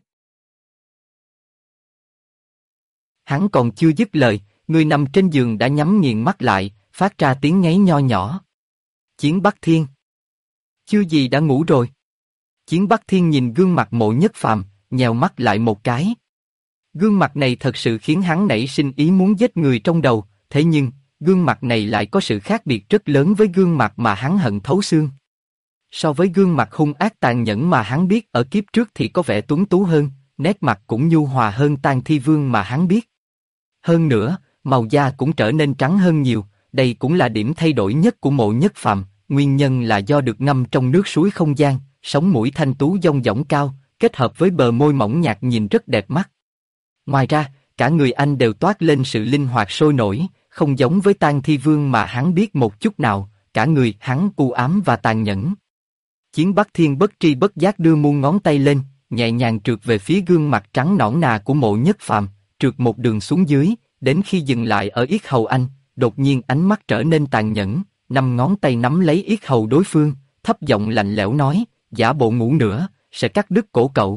Hắn còn chưa dứt lời, người nằm trên giường đã nhắm nghiền mắt lại, phát ra tiếng ngáy nho nhỏ. Chiến Bắc Thiên. Chưa gì đã ngủ rồi. Chiến Bắc Thiên nhìn gương mặt Mộ Nhất Phàm, nhèo mắt lại một cái. Gương mặt này thật sự khiến hắn nảy sinh ý muốn giết người trong đầu, thế nhưng, gương mặt này lại có sự khác biệt rất lớn với gương mặt mà hắn hận thấu xương. So với gương mặt hung ác tàn nhẫn mà hắn biết ở kiếp trước thì có vẻ tuấn tú hơn, nét mặt cũng nhu hòa hơn Tang Thi Vương mà hắn biết. Hơn nữa, màu da cũng trở nên trắng hơn nhiều, đây cũng là điểm thay đổi nhất của Mộ Nhất Phàm, nguyên nhân là do được ngâm trong nước suối không gian, sống mũi thanh tú dong dỏng cao, kết hợp với bờ môi mỏng nhạt nhìn rất đẹp mắt. Ngoài ra, cả người anh đều toát lên sự linh hoạt sôi nổi, không giống với Tang Thi Vương mà hắn biết một chút nào, cả người hắn u ám và tàn nhẫn. Chiến Bắc Thiên bất tri bất giác đưa muôn ngón tay lên, nhẹ nhàng trượt về phía gương mặt trắng nõn nà của Mộ Nhất Phàm, trượt một đường xuống dưới, đến khi dừng lại ở yết hầu anh, đột nhiên ánh mắt trở nên tàn nhẫn, năm ngón tay nắm lấy yết hầu đối phương, thấp giọng lạnh lẽo nói, giả bộ ngủ nữa, sẽ cắt đứt cổ cậu.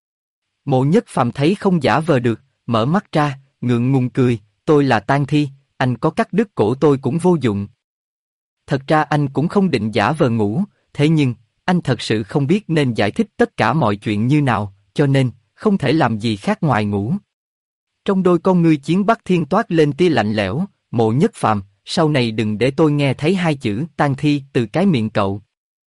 Mộ Nhất Phàm thấy không giả vờ được, mở mắt ra, ngượng ngùng cười, tôi là Tang Thi, anh có cắt đứt cổ tôi cũng vô dụng. Thật ra anh cũng không định giả vờ ngủ, thế nhưng, anh thật sự không biết nên giải thích tất cả mọi chuyện như nào, cho nên, không thể làm gì khác ngoài ngủ. Trong đôi con ngươi Chiến Bắc Thiên toát lên tia lạnh lẽo, Mộ Nhất Phàm, sau này đừng để tôi nghe thấy hai chữ Tang Thi từ cái miệng cậu.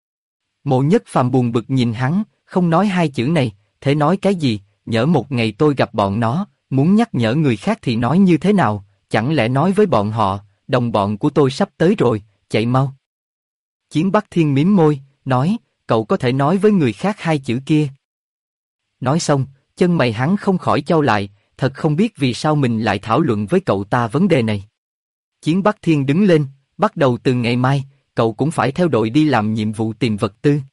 Mộ Nhất Phàm buồn bực nhìn hắn, không nói hai chữ này, thế nói cái gì, nhỡ một ngày tôi gặp bọn nó, muốn nhắc nhở người khác thì nói như thế nào, chẳng lẽ nói với bọn họ, đồng bọn của tôi sắp tới rồi, chạy mau. Chiến Bắc Thiên mím môi, nói, cậu có thể nói với người khác hai chữ kia. Nói xong, chân mày hắn không khỏi chau lại, thật không biết vì sao mình lại thảo luận với cậu ta vấn đề này. Chiến Bắc Thiên đứng lên, bắt đầu từ ngày mai, cậu cũng phải theo đội đi làm nhiệm vụ tìm vật tư.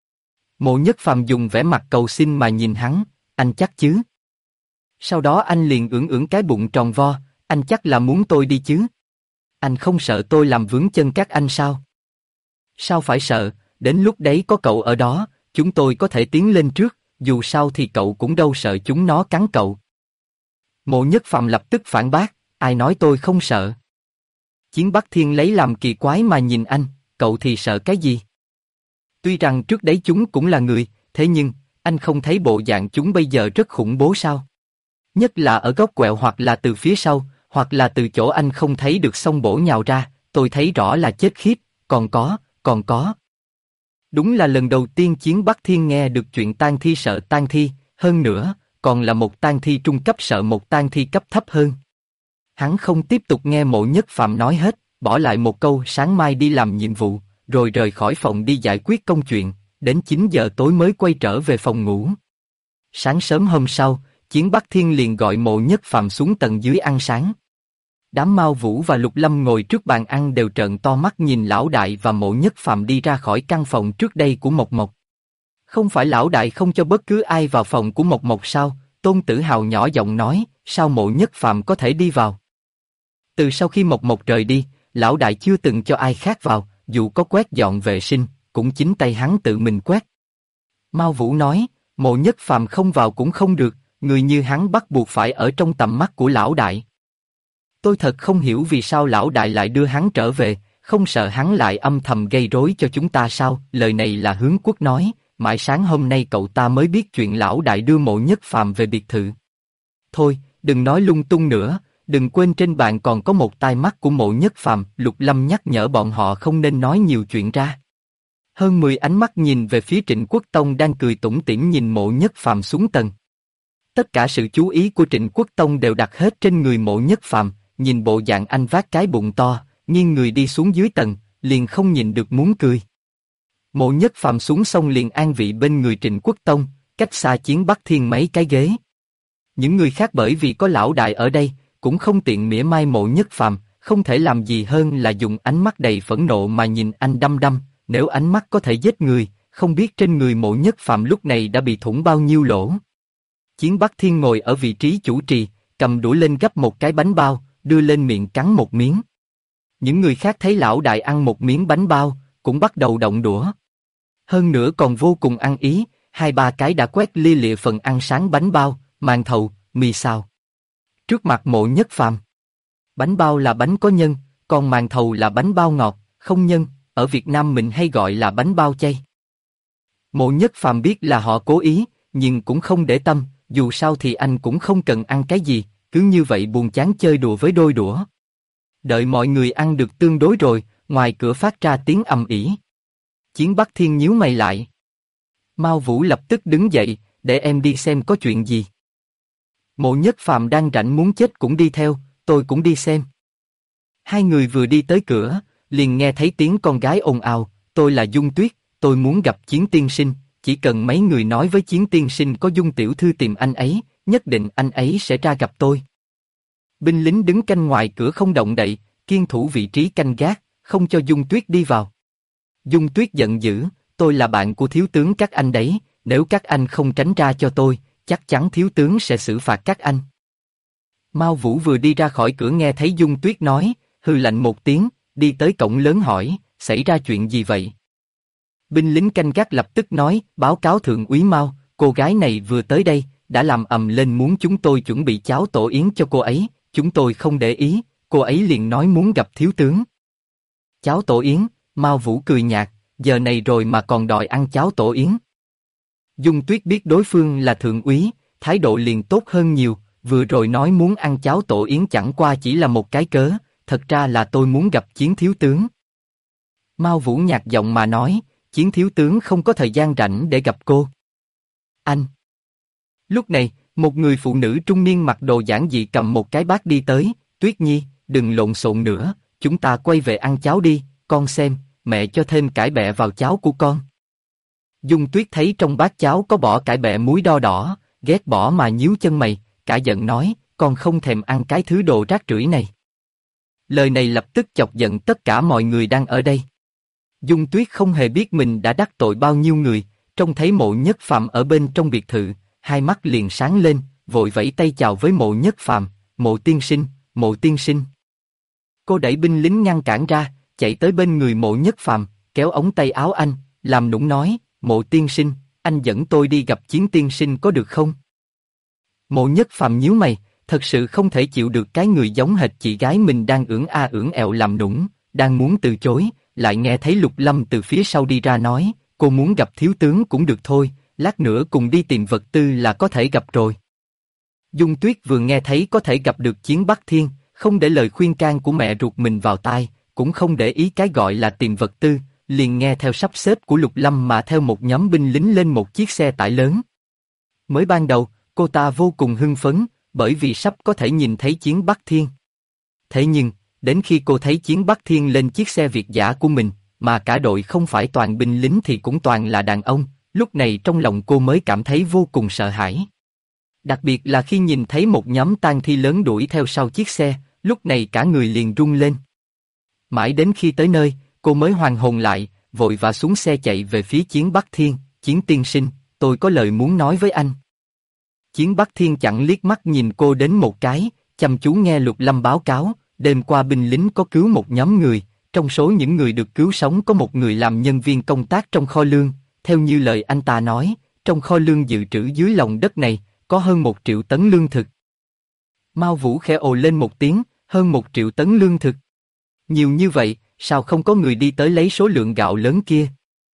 Mộ Nhất Phàm dùng vẻ mặt cầu xin mà nhìn hắn, anh chắc chứ? Sau đó anh liền ưỡn ưỡn cái bụng tròn vo, anh chắc là muốn tôi đi chứ? Anh không sợ tôi làm vướng chân các anh sao? Sao phải sợ, đến lúc đấy có cậu ở đó, chúng tôi có thể tiến lên trước, dù sao thì cậu cũng đâu sợ chúng nó cắn cậu. Mộ Nhất Phàm lập tức phản bác, ai nói tôi không sợ. Chiến Bắc Thiên lấy làm kỳ quái mà nhìn anh, cậu thì sợ cái gì? Tuy rằng trước đấy chúng cũng là người, thế nhưng, anh không thấy bộ dạng chúng bây giờ rất khủng bố sao? Nhất là ở góc quẹo hoặc là từ phía sau, hoặc là từ chỗ anh không thấy được xông bổ nhào ra, tôi thấy rõ là chết khiếp, còn có. Đúng là lần đầu tiên Chiến Bắc Thiên nghe được chuyện tang thi sợ tang thi, hơn nữa, còn là một tang thi trung cấp sợ một tang thi cấp thấp hơn. Hắn không tiếp tục nghe Mộ Nhất Phàm nói hết, bỏ lại một câu sáng mai đi làm nhiệm vụ, rồi rời khỏi phòng đi giải quyết công chuyện, đến 9 giờ tối mới quay trở về phòng ngủ. Sáng sớm hôm sau, Chiến Bắc Thiên liền gọi Mộ Nhất Phàm xuống tầng dưới ăn sáng. Đám Mao Vũ và Lục Lâm ngồi trước bàn ăn đều trợn to mắt nhìn Lão Đại và Mộ Nhất Phàm đi ra khỏi căn phòng trước đây của Mộc Mộc. Không phải Lão Đại không cho bất cứ ai vào phòng của Mộc Mộc sao? Tôn Tử Hào nhỏ giọng nói, sao Mộ Nhất Phàm có thể đi vào? Từ sau khi Mộc Mộc rời đi, Lão Đại chưa từng cho ai khác vào, dù có quét dọn vệ sinh, cũng chính tay hắn tự mình quét. Mao Vũ nói, Mộ Nhất Phàm không vào cũng không được, người như hắn bắt buộc phải ở trong tầm mắt của Lão Đại. Tôi thật không hiểu vì sao Lão Đại lại đưa hắn trở về, không sợ hắn lại âm thầm gây rối cho chúng ta sao? Lời này là Hướng Quốc nói, mãi sáng hôm nay cậu ta mới biết chuyện Lão Đại đưa Mộ Nhất Phàm về biệt thự. Thôi, đừng nói lung tung nữa, đừng quên trên bàn còn có một tai mắt của Mộ Nhất Phàm. Lục Lâm nhắc nhở bọn họ không nên nói nhiều chuyện ra. Hơn 10 ánh mắt nhìn về phía Trịnh Quốc Tông đang cười tủm tỉm nhìn Mộ Nhất Phàm xuống tầng. Tất cả sự chú ý của Trịnh Quốc Tông đều đặt hết trên người Mộ Nhất Phàm, nhìn bộ dạng anh vác cái bụng to, nghiêng người đi xuống dưới tầng, liền không nhìn được muốn cười. Mộ Nhất Phàm xuống xong liền an vị bên người Trịnh Quốc Tông, cách xa Chiến Bắc Thiên mấy cái ghế. Những người khác bởi vì có Lão Đại ở đây, cũng không tiện mỉa mai Mộ Nhất Phàm, không thể làm gì hơn là dùng ánh mắt đầy phẫn nộ mà nhìn anh đăm đăm. Nếu ánh mắt có thể giết người, không biết trên người Mộ Nhất Phàm lúc này đã bị thủng bao nhiêu lỗ. Chiến Bắc Thiên ngồi ở vị trí chủ trì, cầm đũa lên gấp một cái bánh bao, đưa lên miệng cắn một miếng. Những người khác thấy Lão Đại ăn một miếng bánh bao, cũng bắt đầu động đũa. Hơn nữa còn vô cùng ăn ý, 2-3 cái đã quét lia lịa phần ăn sáng bánh bao, màn thầu, mì xào. Trước mặt Mộ Nhất Phàm, bánh bao là bánh có nhân, còn màn thầu là bánh bao ngọt, không nhân, ở Việt Nam mình hay gọi là bánh bao chay. Mộ Nhất Phàm biết là họ cố ý, nhưng cũng không để tâm, dù sao thì anh cũng không cần ăn cái gì, cứ như vậy buồn chán chơi đùa với đôi đũa. Đợi mọi người ăn được tương đối rồi, ngoài cửa phát ra tiếng ầm ĩ. Chiến Bắc Thiên nhíu mày lại. Mao Vũ lập tức đứng dậy, để em đi xem có chuyện gì. Mộ Nhất Phàm đang rảnh muốn chết cũng đi theo, tôi cũng đi xem. Hai người vừa đi tới cửa, liền nghe thấy tiếng con gái ồn ào, tôi là Dung Tuyết, tôi muốn gặp Chiến tiên sinh, chỉ cần mấy người nói với Chiến tiên sinh có Dung tiểu thư tìm anh ấy, nhất định anh ấy sẽ ra gặp tôi. Binh lính đứng canh ngoài cửa không động đậy, kiên thủ vị trí canh gác, không cho Dung Tuyết đi vào. Dung Tuyết giận dữ, tôi là bạn của thiếu tướng các anh đấy, nếu các anh không tránh ra cho tôi, chắc chắn thiếu tướng sẽ xử phạt các anh. Mao Vũ vừa đi ra khỏi cửa nghe thấy Dung Tuyết nói, hừ lạnh một tiếng, đi tới cổng lớn hỏi, xảy ra chuyện gì vậy? Binh lính canh gác lập tức nói, báo cáo thượng úy Mao, cô gái này vừa tới đây, đã làm ầm lên muốn chúng tôi chuẩn bị cháo tổ yến cho cô ấy, chúng tôi không để ý, cô ấy liền nói muốn gặp thiếu tướng. Cháo tổ yến, Mao Vũ cười nhạt, giờ này rồi mà còn đòi ăn cháo tổ yến. Dung Tuyết biết đối phương là thượng úy, thái độ liền tốt hơn nhiều, vừa rồi nói muốn ăn cháo tổ yến chẳng qua chỉ là một cái cớ, thật ra là tôi muốn gặp Chiến thiếu tướng. Mao Vũ nhạt giọng mà nói, Chiến thiếu tướng không có thời gian rảnh để gặp cô. Anh. Lúc này, một người phụ nữ trung niên mặc đồ giản dị cầm một cái bát đi tới, Tuyết Nhi, đừng lộn xộn nữa, chúng ta quay về ăn cháo đi, con xem, mẹ cho thêm cải bẹ vào cháo của con. Dung Tuyết thấy trong bát cháo có bỏ cải bẹ muối đo đỏ, ghét bỏ mà nhíu chân mày, cả giận nói, con không thèm ăn cái thứ đồ rác rưởi này. Lời này lập tức chọc giận tất cả mọi người đang ở đây. Dung Tuyết không hề biết mình đã đắc tội bao nhiêu người, trông thấy Mộ Nhất Phàm ở bên trong biệt thự, hai mắt liền sáng lên, vội vẫy tay chào với Mộ Nhất Phàm, Mộ tiên sinh, Mộ tiên sinh. Cô đẩy binh lính ngăn cản ra, chạy tới bên người Mộ Nhất Phàm, kéo ống tay áo anh, làm nũng nói, Mộ tiên sinh, anh dẫn tôi đi gặp Chiến tiên sinh có được không? Mộ Nhất Phàm nhíu mày, thật sự không thể chịu được cái người giống hệt chị gái mình đang ưỡn ẹo làm nũng, đang muốn từ chối, lại nghe thấy Lục Lâm từ phía sau đi ra nói, cô muốn gặp thiếu tướng cũng được thôi, lát nữa cùng đi tìm vật tư là có thể gặp rồi. Dung Tuyết vừa nghe thấy có thể gặp được Chiến Bắc Thiên, không để lời khuyên can của mẹ ruột mình vào tai, cũng không để ý cái gọi là tìm vật tư, liền nghe theo sắp xếp của Lục Lâm mà theo một nhóm binh lính lên một chiếc xe tải lớn. Mới ban đầu, cô ta vô cùng hưng phấn, bởi vì sắp có thể nhìn thấy Chiến Bắc Thiên. Thế nhưng, đến khi cô thấy Chiến Bắc Thiên lên chiếc xe Việt dã của mình, mà cả đội không phải toàn binh lính thì cũng toàn là đàn ông, lúc này trong lòng cô mới cảm thấy vô cùng sợ hãi. Đặc biệt là khi nhìn thấy một nhóm tang thi lớn đuổi theo sau chiếc xe, lúc này cả người liền run lên. Mãi đến khi tới nơi, cô mới hoàn hồn lại, vội vã xuống xe chạy về phía Chiến Bắc Thiên, Chiến tiên sinh, tôi có lời muốn nói với anh. Chiến Bắc Thiên chẳng liếc mắt nhìn cô đến một cái, chăm chú nghe Lục Lâm báo cáo, đêm qua binh lính có cứu một nhóm người, trong số những người được cứu sống có một người làm nhân viên công tác trong kho lương, theo như lời anh ta nói, trong kho lương dự trữ dưới lòng đất này, có hơn 1 triệu tấn lương thực. Mao Vũ khẽ ồ lên một tiếng, hơn 1 triệu tấn lương thực. Nhiều như vậy, sao không có người đi tới lấy số lượng gạo lớn kia?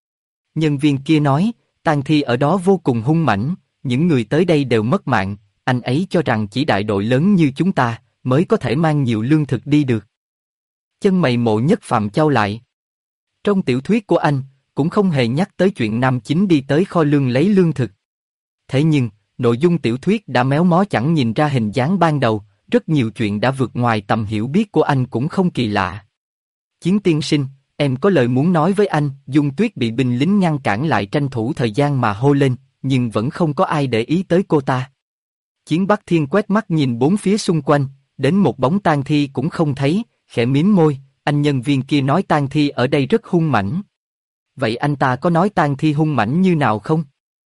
Nhân viên kia nói, tang thi ở đó vô cùng hung mãnh, những người tới đây đều mất mạng, anh ấy cho rằng chỉ đại đội lớn như chúng ta mới có thể mang nhiều lương thực đi được. Chân mày Mộ Nhất Phàm chau lại. Trong tiểu thuyết của anh, cũng không hề nhắc tới chuyện nam chính đi tới kho lương lấy lương thực. Thế nhưng, nội dung tiểu thuyết đã méo mó chẳng nhìn ra hình dáng ban đầu, rất nhiều chuyện đã vượt ngoài tầm hiểu biết của anh cũng không kỳ lạ. Chiến tiên sinh, em có lời muốn nói với anh. Dung Tuyết bị binh lính ngăn cản lại tranh thủ thời gian mà hô lên, nhưng vẫn không có ai để ý tới cô ta. Chiến Bắc Thiên quét mắt nhìn bốn phía xung quanh, đến một bóng tang thi cũng không thấy, khẽ mím môi, anh nhân viên kia nói tang thi ở đây rất hung mãnh. Vậy anh ta có nói tang thi hung mãnh như nào không?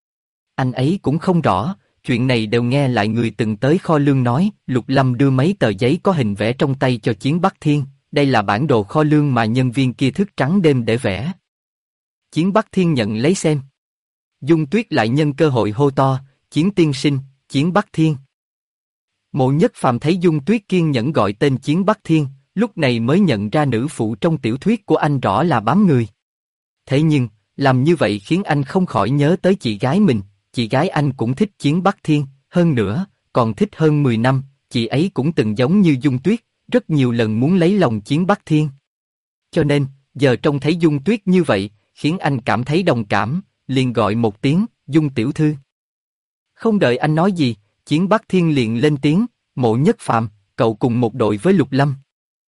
Anh ấy cũng không rõ, chuyện này đều nghe lại người từng tới kho lương nói. Lục Lâm đưa mấy tờ giấy có hình vẽ trong tay cho Chiến Bắc Thiên, đây là bản đồ kho lương mà nhân viên kia thức trắng đêm để vẽ. Chiến Bắc Thiên nhận lấy xem. Dung Tuyết lại nhân cơ hội hô to, Chiến tiên sinh, Chiến Bắc Thiên. Mộ Nhất Phàm thấy Dung Tuyết kiên nhẫn gọi tên Chiến Bắc Thiên, lúc này mới nhận ra nữ phụ trong tiểu thuyết của anh rõ là bám người. Thế nhưng, làm như vậy khiến anh không khỏi nhớ tới chị gái mình, chị gái anh cũng thích Chiến Bắc Thiên, hơn nữa, còn thích hơn 10 năm, chị ấy cũng từng giống như Dung Tuyết, rất nhiều lần muốn lấy lòng Chiến Bắc Thiên. Cho nên, giờ trông thấy Dung Tuyết như vậy, khiến anh cảm thấy đồng cảm, liền gọi một tiếng, Dung tiểu thư. Không đợi anh nói gì, Chiến Bắc Thiên liền lên tiếng, Mộ Nhất Phàm, cậu cùng một đội với Lục Lâm.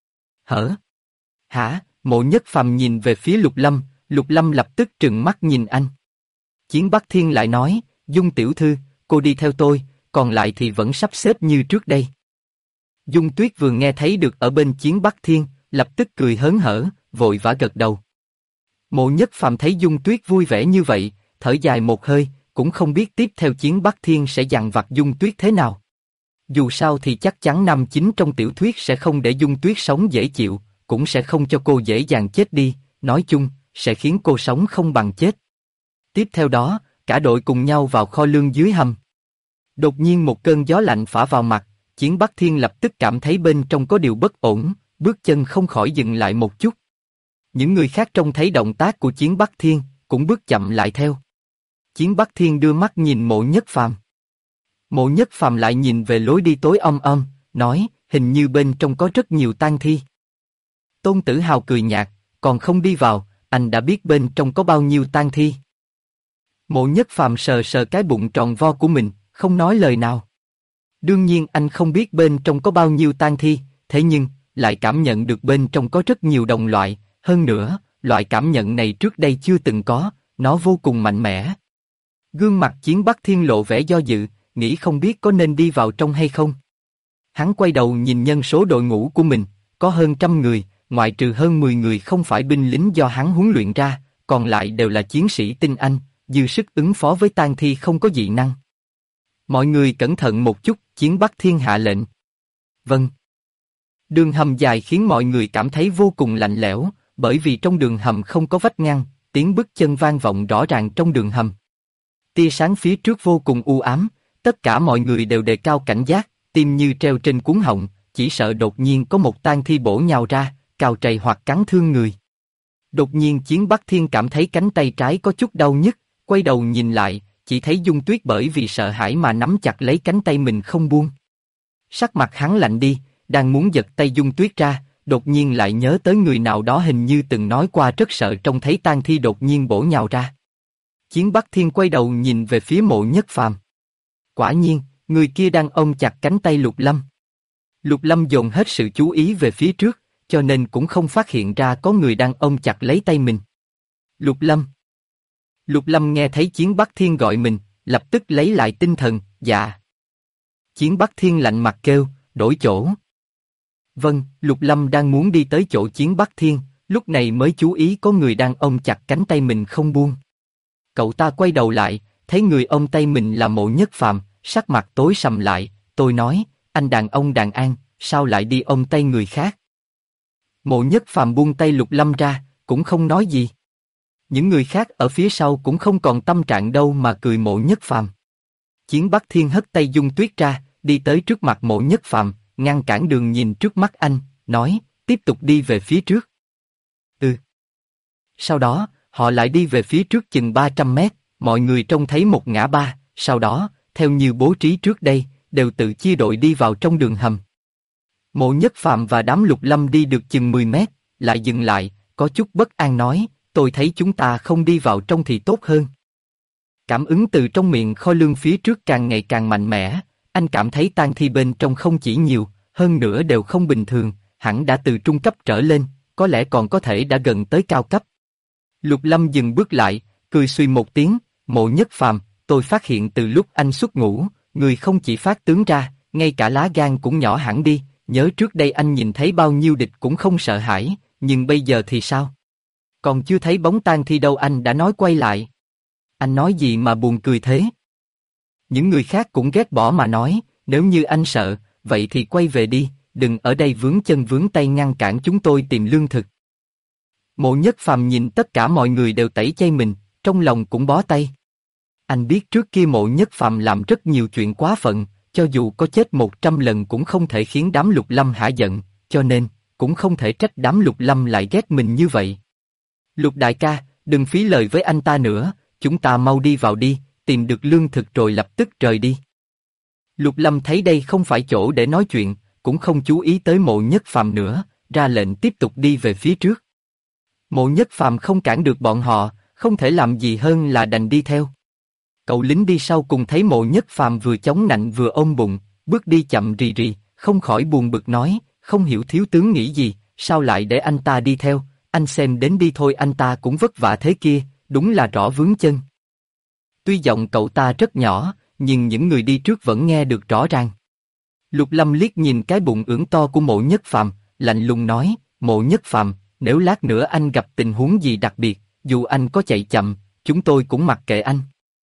Hả? Mộ Nhất Phàm nhìn về phía Lục Lâm lập tức trừng mắt nhìn anh. Chiến Bắc Thiên lại nói, Dung tiểu thư, cô đi theo tôi, còn lại thì vẫn sắp xếp như trước đây. Dung Tuyết vừa nghe thấy được ở bên Chiến Bắc Thiên, lập tức cười hớn hở, vội vã gật đầu. Mộ Nhất Phàm thấy Dung Tuyết vui vẻ như vậy, thở dài một hơi, cũng không biết tiếp theo Chiến Bắc Thiên sẽ dằn vặt Dung Tuyết thế nào. Dù sao thì chắc chắn nam chính trong tiểu thuyết sẽ không để Dung Tuyết sống dễ chịu, cũng sẽ không cho cô dễ dàng chết đi, nói chung, sẽ khiến cô sống không bằng chết. Tiếp theo đó, cả đội cùng nhau vào kho lương dưới hầm. Đột nhiên một cơn gió lạnh phả vào mặt, Chiến Bắc Thiên lập tức cảm thấy bên trong có điều bất ổn, bước chân không khỏi dừng lại một chút. Những người khác trông thấy động tác của Chiến Bắc Thiên, cũng bước chậm lại theo. Chiến Bắc Thiên đưa mắt nhìn Mộ Nhất Phàm. Mộ Nhất Phàm lại nhìn về lối đi tối nói, hình như bên trong có rất nhiều tang thi. Tôn Tử Hào cười nhạt, còn không đi vào, anh đã biết bên trong có bao nhiêu tang thi. Mộ Nhất Phàm sờ sờ cái bụng tròn vo của mình, không nói lời nào. Đương nhiên anh không biết bên trong có bao nhiêu tang thi, thế nhưng, lại cảm nhận được bên trong có rất nhiều đồng loại, hơn nữa, loại cảm nhận này trước đây chưa từng có, nó vô cùng mạnh mẽ. Gương mặt Chiến Bắc Thiên lộ vẻ do dự, nghĩ không biết có nên đi vào trong hay không. Hắn quay đầu nhìn nhân số đội ngũ của mình, có hơn 100 người, ngoại trừ hơn 10 người không phải binh lính do hắn huấn luyện ra, còn lại đều là chiến sĩ tinh anh, dư sức ứng phó với tang thi không có dị năng. Mọi người cẩn thận một chút, Chiến Bắc Thiên hạ lệnh. Vâng. Đường hầm dài khiến mọi người cảm thấy vô cùng lạnh lẽo, bởi vì trong đường hầm không có vách ngăn, tiếng bước chân vang vọng rõ ràng trong đường hầm. Tia sáng phía trước vô cùng u ám, tất cả mọi người đều đề cao cảnh giác, tim như treo trên cuống họng, chỉ sợ đột nhiên có một tang thi bổ nhào ra, cào trầy hoặc cắn thương người. Đột nhiên Chiến Bắc Thiên cảm thấy cánh tay trái có chút đau nhức, quay đầu nhìn lại, chỉ thấy Dung Tuyết bởi vì sợ hãi mà nắm chặt lấy cánh tay mình không buông. Sắc mặt hắn lạnh đi, đang muốn giật tay Dung Tuyết ra, đột nhiên lại nhớ tới người nào đó hình như từng nói qua rất sợ trông thấy tang thi đột nhiên bổ nhào ra. Chiến Bắc Thiên quay đầu nhìn về phía Mộ Nhất Phàm. Quả nhiên, người kia đang ôm chặt cánh tay Lục Lâm. Lục Lâm dồn hết sự chú ý về phía trước, cho nên cũng không phát hiện ra có người đang ôm chặt lấy tay mình. Lục Lâm. Lục Lâm nghe thấy Chiến Bắc Thiên gọi mình, lập tức lấy lại tinh thần, dạ. Chiến Bắc Thiên lạnh mặt kêu, đổi chỗ. Vâng, Lục Lâm đang muốn đi tới chỗ Chiến Bắc Thiên, lúc này mới chú ý có người đang ôm chặt cánh tay mình không buông. Cậu ta quay đầu lại, thấy người ôm tay mình là Mộ Nhất Phàm, sắc mặt tối sầm lại, tôi nói, anh đàn ông đàn an, sao lại đi ôm tay người khác? Mộ Nhất Phàm buông tay Lục Lâm ra, cũng không nói gì. Những người khác ở phía sau cũng không còn tâm trạng đâu mà cười Mộ Nhất Phàm. Chiến Bắc Thiên hất tay Dung Tuyết ra, đi tới trước mặt Mộ Nhất Phàm, ngăn cản đường nhìn trước mắt anh, nói, tiếp tục đi về phía trước. Sau đó, họ lại đi về phía trước chừng 300 mét, mọi người trông thấy một ngã ba, sau đó, theo như bố trí trước đây, đều tự chia đội đi vào trong đường hầm. Mộ Nhất Phàm và đám Lục Lâm đi được chừng 10 mét, lại dừng lại, có chút bất an nói, tôi thấy chúng ta không đi vào trong thì tốt hơn. Cảm ứng từ trong miệng Khôi Lương phía trước càng ngày càng mạnh mẽ, anh cảm thấy tang thi bên trong không chỉ nhiều, hơn nữa đều không bình thường, hẳn đã từ trung cấp trở lên, có lẽ còn có thể đã gần tới cao cấp. Lục Lâm dừng bước lại, cười suy một tiếng, Mộ Nhất Phàm, tôi phát hiện từ lúc anh xuất ngũ, người không chỉ phát tướng ra, ngay cả lá gan cũng nhỏ hẳn đi, nhớ trước đây anh nhìn thấy bao nhiêu địch cũng không sợ hãi, nhưng bây giờ thì sao? Còn chưa thấy bóng tang thi đâu anh đã nói quay lại. Anh nói gì mà buồn cười thế? Những người khác cũng ghét bỏ mà nói, nếu như anh sợ, vậy thì quay về đi, đừng ở đây vướng chân vướng tay ngăn cản chúng tôi tìm lương thực. Mộ Nhất Phàm nhìn tất cả mọi người đều tẩy chay mình, trong lòng cũng bó tay. Anh biết trước kia Mộ Nhất Phàm làm rất nhiều chuyện quá phận, cho dù có chết 100 lần cũng không thể khiến đám Lục Lâm hả giận, cho nên, cũng không thể trách đám Lục Lâm lại ghét mình như vậy. Lục đại ca, đừng phí lời với anh ta nữa, chúng ta mau đi vào đi, tìm được lương thực rồi lập tức rời đi. Lục Lâm thấy đây không phải chỗ để nói chuyện, cũng không chú ý tới Mộ Nhất Phàm nữa, ra lệnh tiếp tục đi về phía trước. Mộ Nhất Phàm không cản được bọn họ, không thể làm gì hơn là đành đi theo. Cậu lính đi sau cùng thấy Mộ Nhất Phàm vừa chống nạnh vừa ôm bụng, bước đi chậm rì rì, không khỏi buồn bực nói, không hiểu thiếu tướng nghĩ gì, sao lại để anh ta đi theo, anh xem đến đi thôi, anh ta cũng vất vả thế kia, đúng là rõ vướng chân. Tuy giọng cậu ta rất nhỏ, nhưng những người đi trước vẫn nghe được rõ ràng. Lục Lâm liếc nhìn cái bụng ưỡn to của Mộ Nhất Phàm, lạnh lùng nói, Mộ Nhất Phàm, nếu lát nữa anh gặp tình huống gì đặc biệt, dù anh có chạy chậm, chúng tôi cũng mặc kệ anh.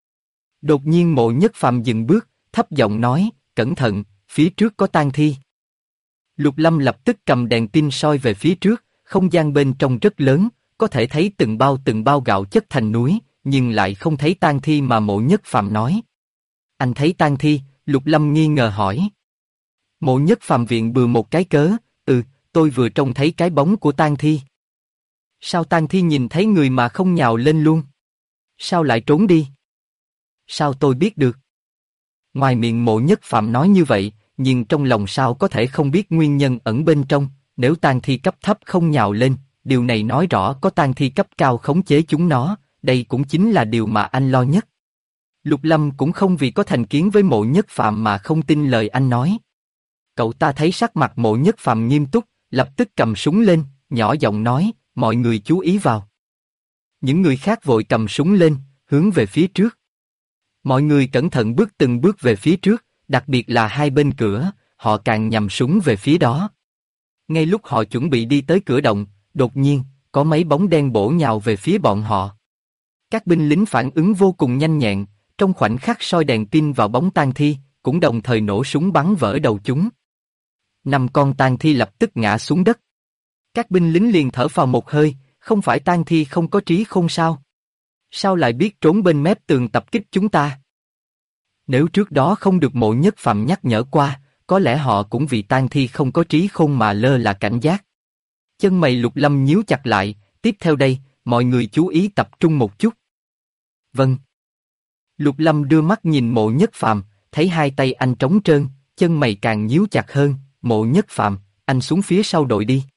Đột nhiên Mộ Nhất Phàm dừng bước, thấp giọng nói, cẩn thận, phía trước có tang thi. Lục Lâm lập tức cầm đèn pin soi về phía trước, không gian bên trong rất lớn, có thể thấy từng bao gạo chất thành núi, nhưng lại không thấy tang thi mà Mộ Nhất Phàm nói. Anh thấy tang thi? Lục Lâm nghi ngờ hỏi. Mộ Nhất Phàm viện bừa một cái cớ, tôi vừa trông thấy cái bóng của tang thi. Sao tang thi nhìn thấy người mà không nhào lên luôn? Sao lại trốn đi? Sao tôi biết được? Ngoài miệng Mộ Nhất Phàm nói như vậy, nhưng trong lòng sao có thể không biết nguyên nhân ẩn bên trong, nếu tang thi cấp thấp không nhào lên, điều này nói rõ có tang thi cấp cao khống chế chúng nó, đây cũng chính là điều mà anh lo nhất. Lục Lâm cũng không vì có thành kiến với Mộ Nhất Phàm mà không tin lời anh nói. Cậu ta thấy sắc mặt Mộ Nhất Phàm nghiêm túc, lập tức cầm súng lên, nhỏ giọng nói, mọi người chú ý vào. Những người khác vội cầm súng lên, hướng về phía trước. Mọi người cẩn thận bước từng bước về phía trước, đặc biệt là hai bên cửa, họ càng nhắm súng về phía đó. Ngay lúc họ chuẩn bị đi tới cửa động, đột nhiên, có mấy bóng đen bổ nhào về phía bọn họ. Các binh lính phản ứng vô cùng nhanh nhẹn, trong khoảnh khắc soi đèn pin vào bóng tang thi, cũng đồng thời nổ súng bắn vỡ đầu chúng. 5 con tang thi lập tức ngã xuống đất. Các binh lính liền thở phào một hơi, không phải tang thi không có trí khôn sao? Sao lại biết trốn bên mép tường tập kích chúng ta? Nếu trước đó không được Mộ Nhất Phàm nhắc nhở qua, có lẽ họ cũng vì tang thi không có trí khôn mà lơ là cảnh giác. Chân mày Lục Lâm nhíu chặt lại, tiếp theo đây, mọi người chú ý tập trung một chút. Vâng. Lục Lâm đưa mắt nhìn Mộ Nhất Phàm, thấy hai tay anh trống trơn, chân mày càng nhíu chặt hơn. Mộ Nhất Phàm, anh xuống phía sau đội đi.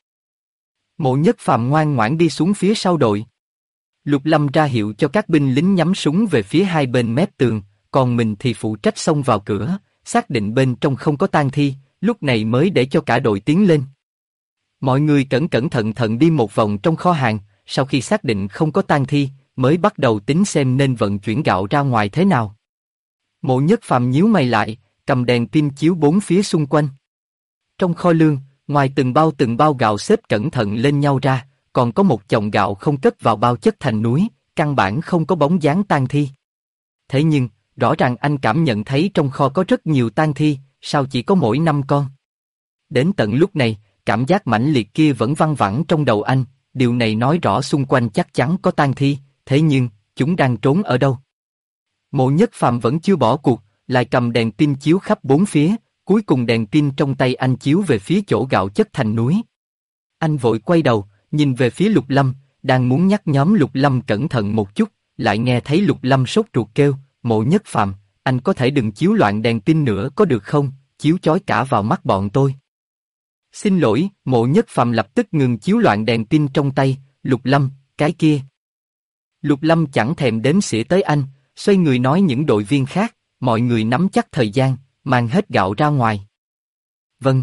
Mộ Nhất Phàm ngoan ngoãn đi xuống phía sau đội. Lục Lâm ra hiệu cho các binh lính nhắm súng về phía hai bên mép tường, còn mình thì phụ trách xông vào cửa, xác định bên trong không có tang thi, lúc này mới để cho cả đội tiến lên. Mọi người cẩn cẩn thận thận đi một vòng trong kho hàng, sau khi xác định không có tang thi, mới bắt đầu tính xem nên vận chuyển gạo ra ngoài thế nào. Mộ Nhất Phàm nhíu mày lại, cầm đèn pin chiếu bốn phía xung quanh. Trong kho lương, ngoài từng bao gạo xếp cẩn thận lên nhau ra, còn có một chồng gạo không cất vào bao chất thành núi, căn bản không có bóng dáng tang thi. Thế nhưng, rõ ràng anh cảm nhận thấy trong kho có rất nhiều tang thi, sao chỉ có mỗi 5 con? Đến tận lúc này, cảm giác mãnh liệt kia vẫn văng vẳng trong đầu anh, điều này nói rõ xung quanh chắc chắn có tang thi, thế nhưng, chúng đang trốn ở đâu? Mộ Nhất Phàm vẫn chưa bỏ cuộc, lại cầm đèn pin chiếu khắp bốn phía, cuối cùng đèn pin trong tay anh chiếu về phía chỗ gạo chất thành núi. Anh vội quay đầu, nhìn về phía Lục Lâm, đang muốn nhắc nhóm Lục Lâm cẩn thận một chút, lại nghe thấy Lục Lâm sốt ruột kêu, Mộ Nhất Phàm, anh có thể đừng chiếu loạn đèn pin nữa có được không, chiếu chói cả vào mắt bọn tôi. Xin lỗi, Mộ Nhất Phàm lập tức ngừng chiếu loạn đèn pin trong tay, Lục Lâm, cái kia. Lục Lâm chẳng thèm đếm xỉa tới anh, xoay người nói những đội viên khác, mọi người nắm chắc thời gian, mang hết gạo ra ngoài. Vâng.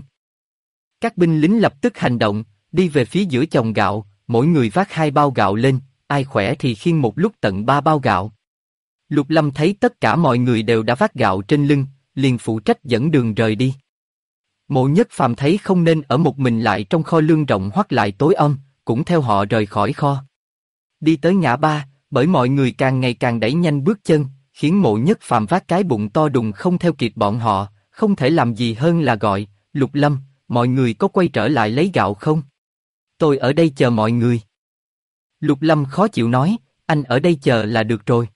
Các binh lính lập tức hành động, đi về phía giữa chồng gạo, mỗi người vác 2 bao gạo lên, ai khỏe thì khiêng một lúc tận 3 bao gạo. Lục Lâm thấy tất cả mọi người đều đã vác gạo trên lưng, liền phụ trách dẫn đường rời đi. Mộ Nhất Phàm thấy không nên ở một mình lại trong kho lương rộng hoắt lại tối om, cũng theo họ rời khỏi kho. Đi tới ngã ba, bởi mọi người càng ngày càng đẩy nhanh bước chân, khiến Mộ Nhất Phàm vác cái bụng to đùng không theo kịp bọn họ, không thể làm gì hơn là gọi, Lục Lâm, mọi người có quay trở lại lấy gạo không? Tôi ở đây chờ mọi người. Lục Lâm khó chịu nói, anh ở đây chờ là được rồi.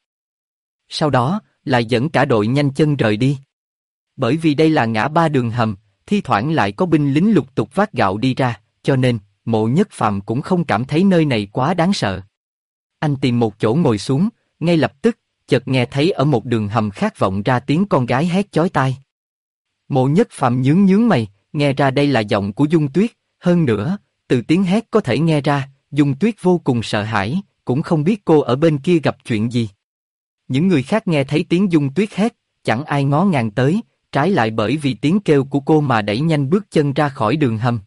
Sau đó, lại dẫn cả đội nhanh chân rời đi. Bởi vì đây là ngã ba đường hầm, thi thoảng lại có binh lính lục tục vác gạo đi ra, cho nên, Mộ Nhất Phàm cũng không cảm thấy nơi này quá đáng sợ. Anh tìm một chỗ ngồi xuống, ngay lập tức, chợt nghe thấy ở một đường hầm khác vọng ra tiếng con gái hét chói tai. Mộ Nhất Phàm nhướng nhướng mày, nghe ra đây là giọng của Dung Tuyết, hơn nữa, từ tiếng hét có thể nghe ra, Dung Tuyết vô cùng sợ hãi, cũng không biết cô ở bên kia gặp chuyện gì. Những người khác nghe thấy tiếng Dung Tuyết hét, chẳng ai ngó ngàng tới, trái lại bởi vì tiếng kêu của cô mà đẩy nhanh bước chân ra khỏi đường hầm.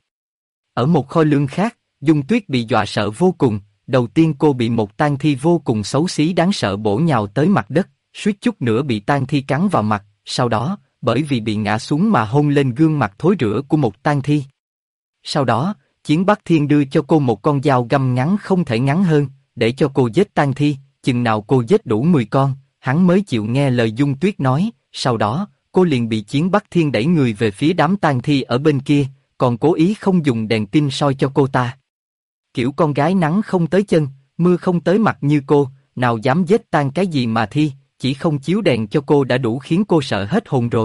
Ở một kho lương khác, Dung Tuyết bị dọa sợ vô cùng, đầu tiên cô bị một tang thi vô cùng xấu xí đáng sợ bổ nhào tới mặt đất, suýt chút nữa bị tang thi cắn vào mặt, sau đó, bởi vì bị ngã xuống mà hôn lên gương mặt thối rữa của một tang thi. Sau đó, Chiến Bắc Thiên đưa cho cô một con dao găm ngắn không thể ngắn hơn, để cho cô giết tang thi, chừng nào cô giết đủ 10 con, hắn mới chịu nghe lời Dung Tuyết nói, sau đó, cô liền bị Chiến Bắc Thiên đẩy người về phía đám tang thi ở bên kia, còn cố ý không dùng đèn pin soi cho cô ta. Kiểu con gái nắng không tới chân, mưa không tới mặt như cô, nào dám giết tang cái gì mà thi, chỉ không chiếu đèn cho cô đã đủ khiến cô sợ hết hồn rồi.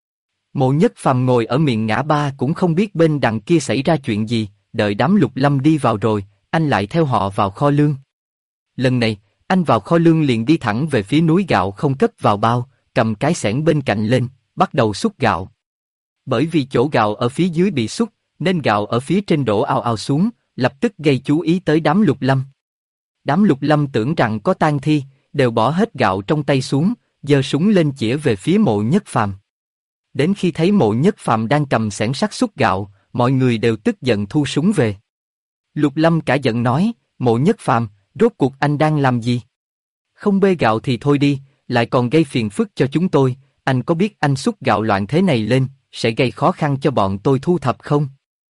Mộ Nhất Phàm ngồi ở miệng ngã ba cũng không biết bên đằng kia xảy ra chuyện gì, đợi đám Lục Lâm đi vào rồi, anh lại theo họ vào kho lương. Lần này, anh vào kho lương liền đi thẳng về phía núi gạo không cất vào bao, cầm cái xẻng bên cạnh lên, bắt đầu xúc gạo. Bởi vì chỗ gạo ở phía dưới bị xúc, nên gạo ở phía trên đổ ào ào xuống, lập tức gây chú ý tới đám Lục Lâm. Đám Lục Lâm tưởng rằng có tang thi, đều bỏ hết gạo trong tay xuống, giơ súng lên chĩa về phía Mộ Nhất Phàm. Đến khi thấy Mộ Nhất Phàm đang cầm xẻng sắt xúc gạo, mọi người đều tức giận thu súng về. Lục Lâm cả giận nói, Mộ Nhất Phàm, rốt cuộc anh đang làm gì? Không bê gạo thì thôi đi, lại còn gây phiền phức cho chúng tôi, anh có biết anh xúc gạo loạn thế này lên, sẽ gây khó khăn cho bọn tôi thu thập không?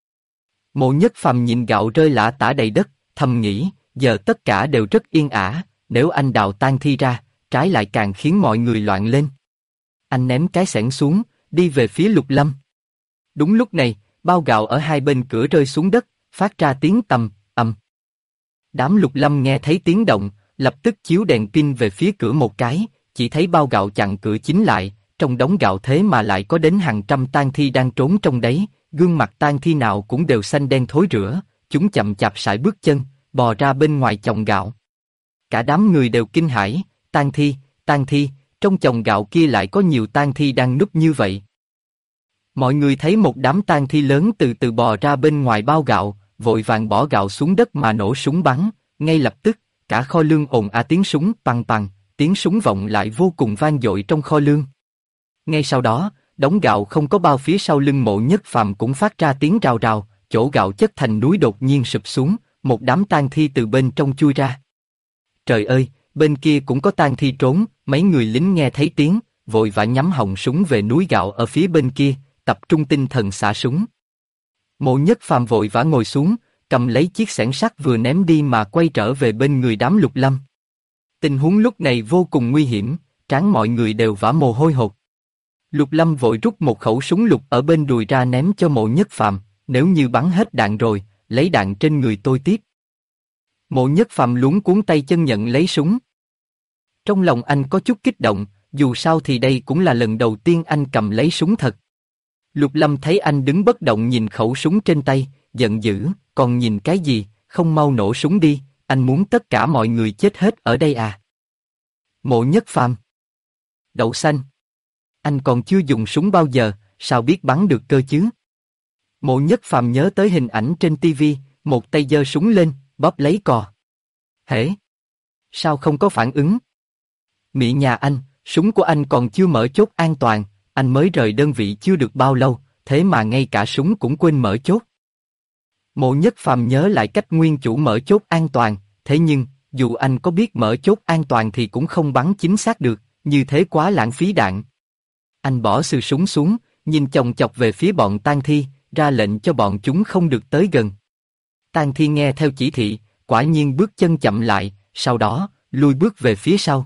Mộ Nhất Phàm nhìn gạo rơi lả tả đầy đất, thầm nghĩ, giờ tất cả đều rất yên ả, nếu anh đào tang thi ra, trái lại càng khiến mọi người loạn lên. Anh ném cái xẻng xuống, đi về phía Lục Lâm. Đúng lúc này, bao gạo ở hai bên cửa rơi xuống đất, phát ra tiếng tầm, ầm. Đám Lục Lâm nghe thấy tiếng động, lập tức chiếu đèn pin về phía cửa một cái, chỉ thấy bao gạo chặn cửa chính lại, trong đống gạo thế mà lại có đến hàng trăm tang thi đang trốn trong đấy, gương mặt tang thi nào cũng đều xanh đen thối rữa, chúng chậm chạp sải bước chân, bò ra bên ngoài chồng gạo. Cả đám người đều kinh hãi, tang thi, trong chồng gạo kia lại có nhiều tang thi đang núp như vậy. Mọi người thấy một đám tang thi lớn từ từ bò ra bên ngoài bao gạo, vội vàng bỏ gạo xuống đất mà nổ súng bắn, ngay lập tức, cả kho lương ồn ào tiếng súng pằng pằng, tiếng súng vọng lại vô cùng vang dội trong kho lương. Ngay sau đó, đống gạo không có bao phía sau lưng Mộ Nhất Phàm cũng phát ra tiếng rào rào, chỗ gạo chất thành núi đột nhiên sụp xuống, một đám tang thi từ bên trong chui ra. Trời ơi, bên kia cũng có tang thi trốn, mấy người lính nghe thấy tiếng, vội vã nhắm họng súng về núi gạo ở phía bên kia, tập trung tinh thần xả súng. Mộ Nhất Phàm vội vã ngồi xuống, cầm lấy chiếc xẻng sắt vừa ném đi mà quay trở về bên người đám Lục Lâm. Tình huống lúc này vô cùng nguy hiểm, trán mọi người đều vã mồ hôi hột. Lục Lâm vội rút một khẩu súng lục ở bên đùi ra ném cho Mộ Nhất Phàm, nếu như bắn hết đạn rồi, lấy đạn trên người tôi tiếp. Mộ Nhất Phàm luống cuống tay chân nhận lấy súng. Trong lòng anh có chút kích động, dù sao thì đây cũng là lần đầu tiên anh cầm lấy súng thật. Lục Lâm thấy anh đứng bất động nhìn khẩu súng trên tay, giận dữ, còn nhìn cái gì, không mau nổ súng đi, anh muốn tất cả mọi người chết hết ở đây à? Mộ Nhất Phàm. Đậu xanh. Anh còn chưa dùng súng bao giờ, sao biết bắn được cơ chứ? Mộ Nhất Phàm nhớ tới hình ảnh trên tivi, một tay giơ súng lên, bóp lấy cò. Hễ? Sao không có phản ứng? Mị nhà anh, súng của anh còn chưa mở chốt an toàn, anh mới rời đơn vị chưa được bao lâu, thế mà ngay cả súng cũng quên mở chốt. Mộ Nhất Phàm nhớ lại cách nguyên chủ mở chốt an toàn, thế nhưng, dù anh có biết mở chốt an toàn thì cũng không bắn chính xác được, như thế quá lãng phí đạn. Anh bỏ sừ súng xuống, nhìn chòng chọc về phía bọn tang thi, ra lệnh cho bọn chúng không được tới gần. Tang thi nghe theo chỉ thị, quả nhiên bước chân chậm lại, sau đó, lui bước về phía sau.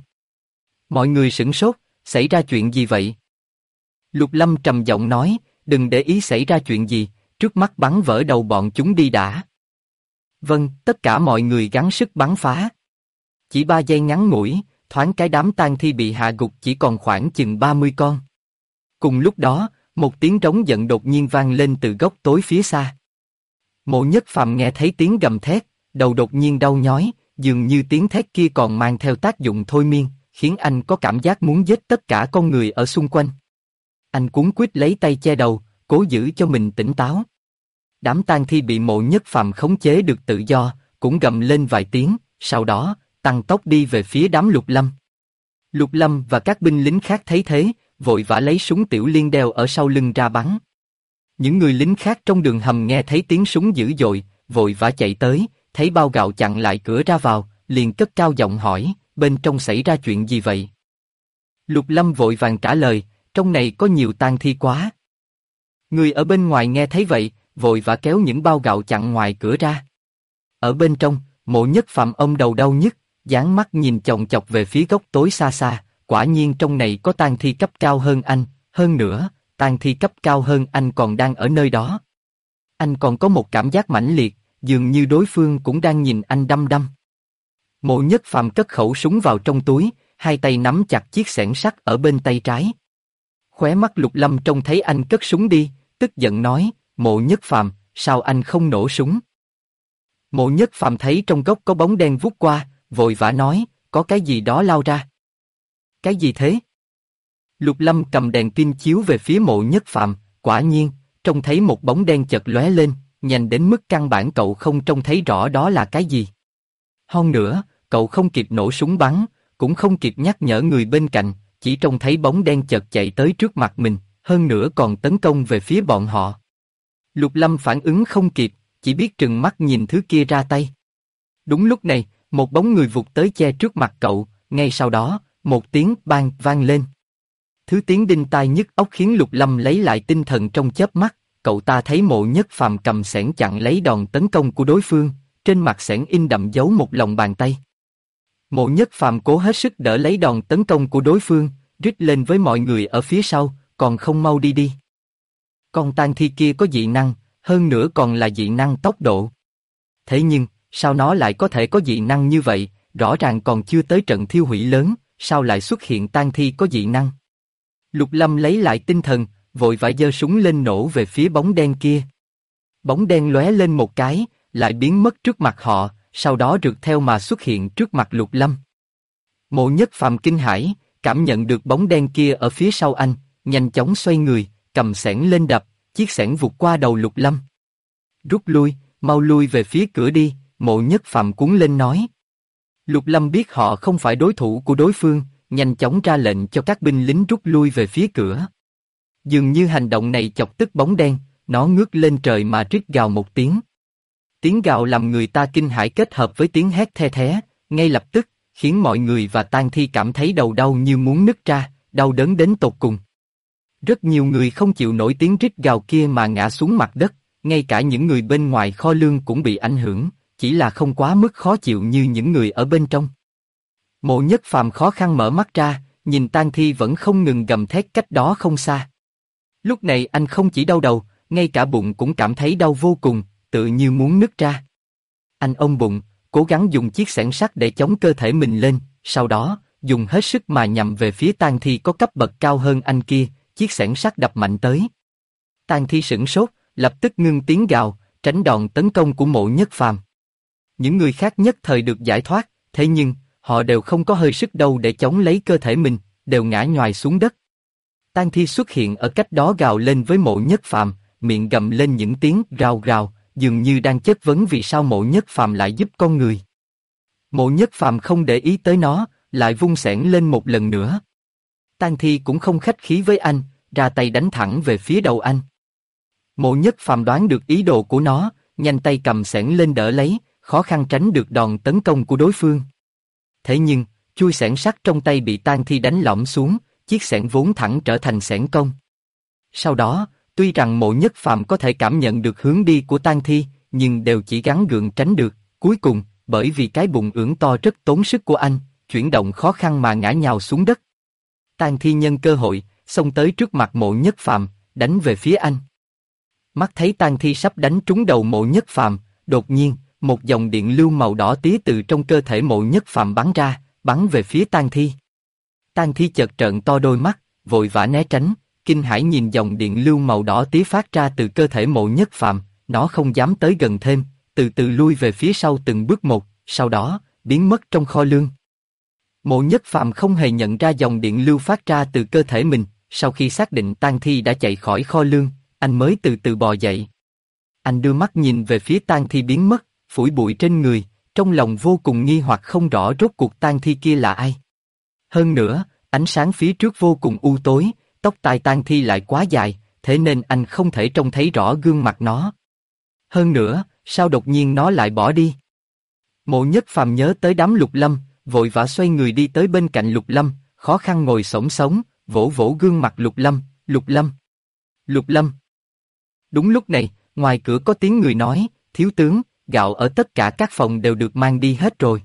Mọi người sửng sốt, xảy ra chuyện gì vậy? Lục Lâm trầm giọng nói, đừng để ý xảy ra chuyện gì, trước mắt bắn vỡ đầu bọn chúng đi đã. Vâng, tất cả mọi người gắng sức bắn phá. Chỉ 3 giây ngắn ngủi, thoáng cái đám tang thi bị hạ gục chỉ còn khoảng chừng 30 con. Cùng lúc đó, một tiếng trống giận đột nhiên vang lên từ góc tối phía xa. Mộ Nhất Phàm nghe thấy tiếng gầm thét, đầu đột nhiên đau nhói, dường như tiếng thét kia còn mang theo tác dụng thôi miên, khiến anh có cảm giác muốn giết tất cả con người ở xung quanh. Anh cuống quýt lấy tay che đầu, cố giữ cho mình tỉnh táo. Đám tang thi bị Mộ Nhất Phàm khống chế được tự do, cũng gầm lên vài tiếng, sau đó, tăng tốc đi về phía đám Lục Lâm. Lục Lâm và các binh lính khác thấy thế, vội vã lấy súng tiểu liên đeo ở sau lưng ra bắn. Những người lính khác trong đường hầm nghe thấy tiếng súng dữ dội, vội vã chạy tới, thấy bao gạo chặn lại cửa ra vào, liền cất cao giọng hỏi, bên trong xảy ra chuyện gì vậy? Lục Lâm vội vàng trả lời, trong này có nhiều tang thi quá. Người ở bên ngoài nghe thấy vậy, vội vã kéo những bao gạo chặn ngoài cửa ra. Ở bên trong, Mộ Nhất Phàm ông đầu đau nhức, dán mắt nhìn chòng chọc về phía góc tối xa xa, quả nhiên trong này có tang thi cấp cao hơn anh, hơn nữa, tang thi cấp cao hơn anh còn đang ở nơi đó. Anh còn có một cảm giác mãnh liệt, dường như đối phương cũng đang nhìn anh đăm đăm. Mộ Nhất Phàm cất khẩu súng vào trong túi, hai tay nắm chặt chiếc xẻng sắt ở bên tay trái. Khóe mắt Lục Lâm trông thấy anh cất súng đi, tức giận nói, Mộ Nhất Phàm, sao anh không nổ súng? Mộ Nhất Phàm thấy trong góc có bóng đen vút qua, vội vã nói, có cái gì đó lao ra. Cái gì thế? Lục Lâm cầm đèn pin chiếu về phía Mộ Nhất Phàm, quả nhiên, trông thấy một bóng đen chợt lóe lên, nhanh đến mức căn bản cậu không trông thấy rõ đó là cái gì. Hơn nữa, cậu không kịp nổ súng bắn, cũng không kịp nhắc nhở người bên cạnh, chỉ trông thấy bóng đen chợt chạy tới trước mặt mình, hơn nữa còn tấn công về phía bọn họ. Lục Lâm phản ứng không kịp, chỉ biết trừng mắt nhìn thứ kia ra tay. Đúng lúc này, một bóng người vụt tới che trước mặt cậu, ngay sau đó, một tiếng bang vang lên. Thứ tiếng đinh tai nhức óc khiến Lục Lâm lấy lại tinh thần trong chớp mắt, cậu ta thấy Mộ Nhất Phàm cầm xẻng chặn lấy đòn tấn công của đối phương, trên mặt xẻng in đậm dấu một lòng bàn tay. Mộ Nhất Phàm cố hết sức đỡ lấy đòn tấn công của đối phương, rít lên với mọi người ở phía sau, còn không mau đi đi. Con tang thi kia có dị năng, hơn nữa còn là dị năng tốc độ. Thế nhưng, sao nó lại có thể có dị năng như vậy, rõ ràng còn chưa tới trận thiêu hủy lớn, sao lại xuất hiện tang thi có dị năng? Lục Lâm lấy lại tinh thần, vội vã giơ súng lên nổ về phía bóng đen kia. Bóng đen lóe lên một cái, lại biến mất trước mặt họ, sau đó rượt theo mà xuất hiện trước mặt Lục Lâm. Mộ Nhất Phàm kinh hãi, cảm nhận được bóng đen kia ở phía sau anh, nhanh chóng xoay người, cầm xẻng lên đập, chiếc xẻng vụt qua đầu Lục Lâm. Rút lui, mau lui về phía cửa đi, Mộ Nhất Phàm cuống lên nói. Lục Lâm biết họ không phải đối thủ của đối phương, nhanh chóng ra lệnh cho các binh lính rút lui về phía cửa. Dường như hành động này chọc tức bóng đen, nó ngước lên trời mà rít gào một tiếng. Tiếng gào làm người ta kinh hãi kết hợp với tiếng hét the thé, ngay lập tức, khiến mọi người và tang thi cảm thấy đầu đau như muốn nứt ra, đau đớn đến tột cùng. Rất nhiều người không chịu nổi tiếng rít gào kia mà ngã xuống mặt đất, ngay cả những người bên ngoài kho lương cũng bị ảnh hưởng, chỉ là không quá mức khó chịu như những người ở bên trong. Mộ Nhất Phàm khó khăn mở mắt ra, nhìn tang thi vẫn không ngừng gầm thét cách đó không xa. Lúc này anh không chỉ đau đầu, ngay cả bụng cũng cảm thấy đau vô cùng, tự như muốn nứt ra. Anh ôm bụng, cố gắng dùng chiếc xẻng sắt để chống cơ thể mình lên, sau đó, dùng hết sức mà nhằm về phía tang thi có cấp bậc cao hơn anh kia, chiếc xẻng sắt đập mạnh tới. Tang thi sửng sốt, lập tức ngưng tiếng gào, tránh đòn tấn công của Mộ Nhất Phàm. Những người khác nhất thời được giải thoát, thế nhưng, họ đều không có hơi sức đâu để chống lấy cơ thể mình, đều ngã nhoài xuống đất. Tang thi xuất hiện ở cách đó gào lên với Mộ Nhất Phàm, miệng gầm lên những tiếng rào rào, dường như đang chất vấn vì sao Mộ Nhất Phàm lại giúp con người. Mộ Nhất Phàm không để ý tới nó, lại vung xẻng lên một lần nữa. Tang thi cũng không khách khí với anh, ra tay đánh thẳng về phía đầu anh. Mộ Nhất Phàm đoán được ý đồ của nó, nhanh tay cầm xẻng lên đỡ lấy, khó khăn tránh được đòn tấn công của đối phương. Thế nhưng, chuôi xẻng sắt trong tay bị tang thi đánh lõm xuống, chiếc xẻng vốn thẳng trở thành xẻng cong. Sau đó, tuy rằng Mộ Nhất Phàm có thể cảm nhận được hướng đi của tang thi, nhưng đều chỉ gắng gượng tránh được. Cuối cùng, bởi vì cái bụng ưỡn to rất tốn sức của anh, chuyển động khó khăn mà ngã nhào xuống đất. Tang thi nhân cơ hội, xông tới trước mặt Mộ Nhất Phàm, đánh về phía anh. Mắt thấy tang thi sắp đánh trúng đầu Mộ Nhất Phàm, đột nhiên, một dòng điện lưu màu đỏ tía từ trong cơ thể Mộ Nhất Phàm bắn ra, bắn về phía tang thi. Tang thi chợt trợn to đôi mắt, vội vã né tránh, kinh hãi nhìn dòng điện lưu màu đỏ tía phát ra từ cơ thể Mộ Nhất Phàm, nó không dám tới gần thêm, từ từ lui về phía sau từng bước một, sau đó biến mất trong kho lương. Mộ Nhất Phàm không hề nhận ra dòng điện lưu phát ra từ cơ thể mình, sau khi xác định tang thi đã chạy khỏi kho lương, anh mới từ từ bò dậy. Anh đưa mắt nhìn về phía tang thi biến mất, phủi bụi trên người, trong lòng vô cùng nghi hoặc không rõ rốt cuộc tang thi kia là ai. Hơn nữa, ánh sáng phía trước vô cùng u tối, tóc tai tang thi lại quá dài, thế nên anh không thể trông thấy rõ gương mặt nó. Hơn nữa, sao đột nhiên nó lại bỏ đi? Mộ Nhất Phàm nhớ tới đám Lục Lâm, vội vã xoay người đi tới bên cạnh Lục Lâm, khó khăn ngồi xổm sống, vỗ vỗ gương mặt Lục Lâm, Lục Lâm, Lục Lâm. Đúng lúc này, ngoài cửa có tiếng người nói, thiếu tướng, gạo ở tất cả các phòng đều được mang đi hết rồi.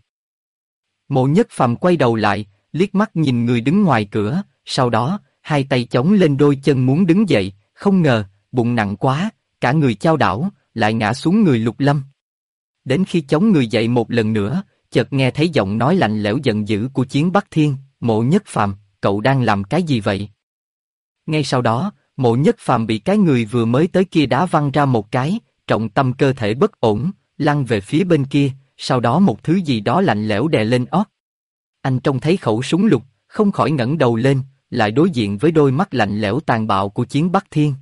Mộ Nhất Phàm quay đầu lại, liếc mắt nhìn người đứng ngoài cửa, sau đó, hai tay chống lên đôi chân muốn đứng dậy, không ngờ, bụng nặng quá, cả người chao đảo, lại ngã xuống người Lục Lâm. Đến khi chống người dậy một lần nữa, chợt nghe thấy giọng nói lạnh lẽo giận dữ của Chiến Bắc Thiên, Mộ Nhất Phàm, cậu đang làm cái gì vậy? Ngay sau đó, Mộ Nhất Phàm bị cái người vừa mới tới kia đá văng ra một cái, trọng tâm cơ thể bất ổn, lăn về phía bên kia, sau đó một thứ gì đó lạnh lẽo đè lên ót. Anh trông thấy khẩu súng lục, không khỏi ngẩng đầu lên, lại đối diện với đôi mắt lạnh lẽo tàn bạo của Chiến Bắc Thiên.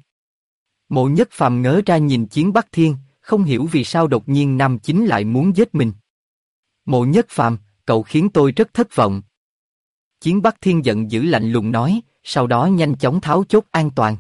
Mộ Nhất Phàm ngớ ra nhìn Chiến Bắc Thiên, không hiểu vì sao đột nhiên nam chính lại muốn giết mình. Mộ Nhất Phàm, cậu khiến tôi rất thất vọng. Chiến Bắc Thiên giận dữ lạnh lùng nói, sau đó nhanh chóng tháo chốt an toàn.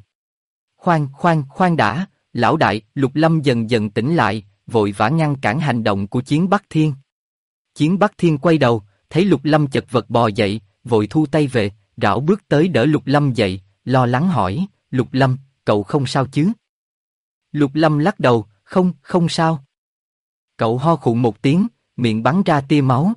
Khoan đã, lão đại, Lục Lâm dần dần tỉnh lại, vội vã ngăn cản hành động của Chiến Bắc Thiên. Chiến Bắc Thiên quay đầu, thấy Lục Lâm chật vật bò dậy, vội thu tay về, rảo bước tới đỡ Lục Lâm dậy, lo lắng hỏi, Lục Lâm, cậu không sao chứ? Lục Lâm lắc đầu, không sao. Cậu ho khụ một tiếng, miệng bắn ra tia máu,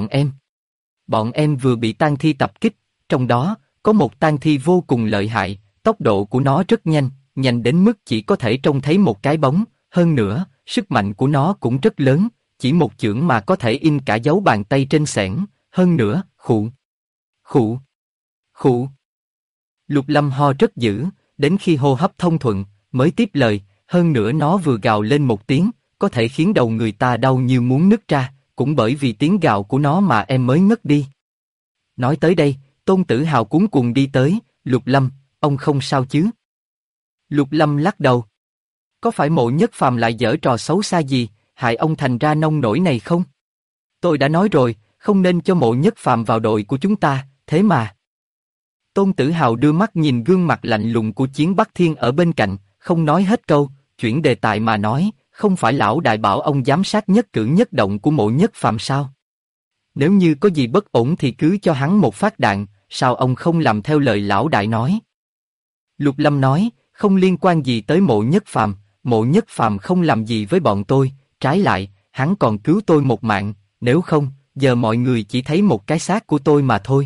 bọn em vừa bị tang thi tập kích, trong đó, có một tang thi vô cùng lợi hại, tốc độ của nó rất nhanh, nhanh đến mức chỉ có thể trông thấy một cái bóng, hơn nữa, sức mạnh của nó cũng rất lớn, chỉ một chưởng mà có thể in cả dấu bàn tay trên xẻng, hơn nữa, khụ, khụ, khụ. Lục Lâm ho rất dữ, đến khi hô hấp thông thuận, mới tiếp lời, hơn nữa nó vừa gào lên một tiếng, có thể khiến đầu người ta đau như muốn nứt ra, cũng bởi vì tiếng gào của nó mà em mới ngất đi. Nói tới đây, Tôn Tử Hào cuống cuồng đi tới, Lục Lâm, ông không sao chứ? Lục Lâm lắc đầu. Có phải Mộ Nhất Phàm lại giở trò xấu xa gì, hại ông thành ra nông nổi này không? Tôi đã nói rồi, không nên cho Mộ Nhất Phàm vào đội của chúng ta, thế mà. Tôn Tử Hào đưa mắt nhìn gương mặt lạnh lùng của Chiến Bắc Thiên ở bên cạnh, không nói hết câu, chuyển đề tài mà nói, không phải lão đại bảo ông giám sát nhất cử nhất động của Mộ Nhất Phàm sao? Nếu như có gì bất ổn thì cứ cho hắn một phát đạn, sao ông không làm theo lời lão đại nói? Lục Lâm nói, không liên quan gì tới Mộ Nhất Phàm không làm gì với bọn tôi, trái lại, hắn còn cứu tôi một mạng, nếu không, giờ mọi người chỉ thấy một cái xác của tôi mà thôi.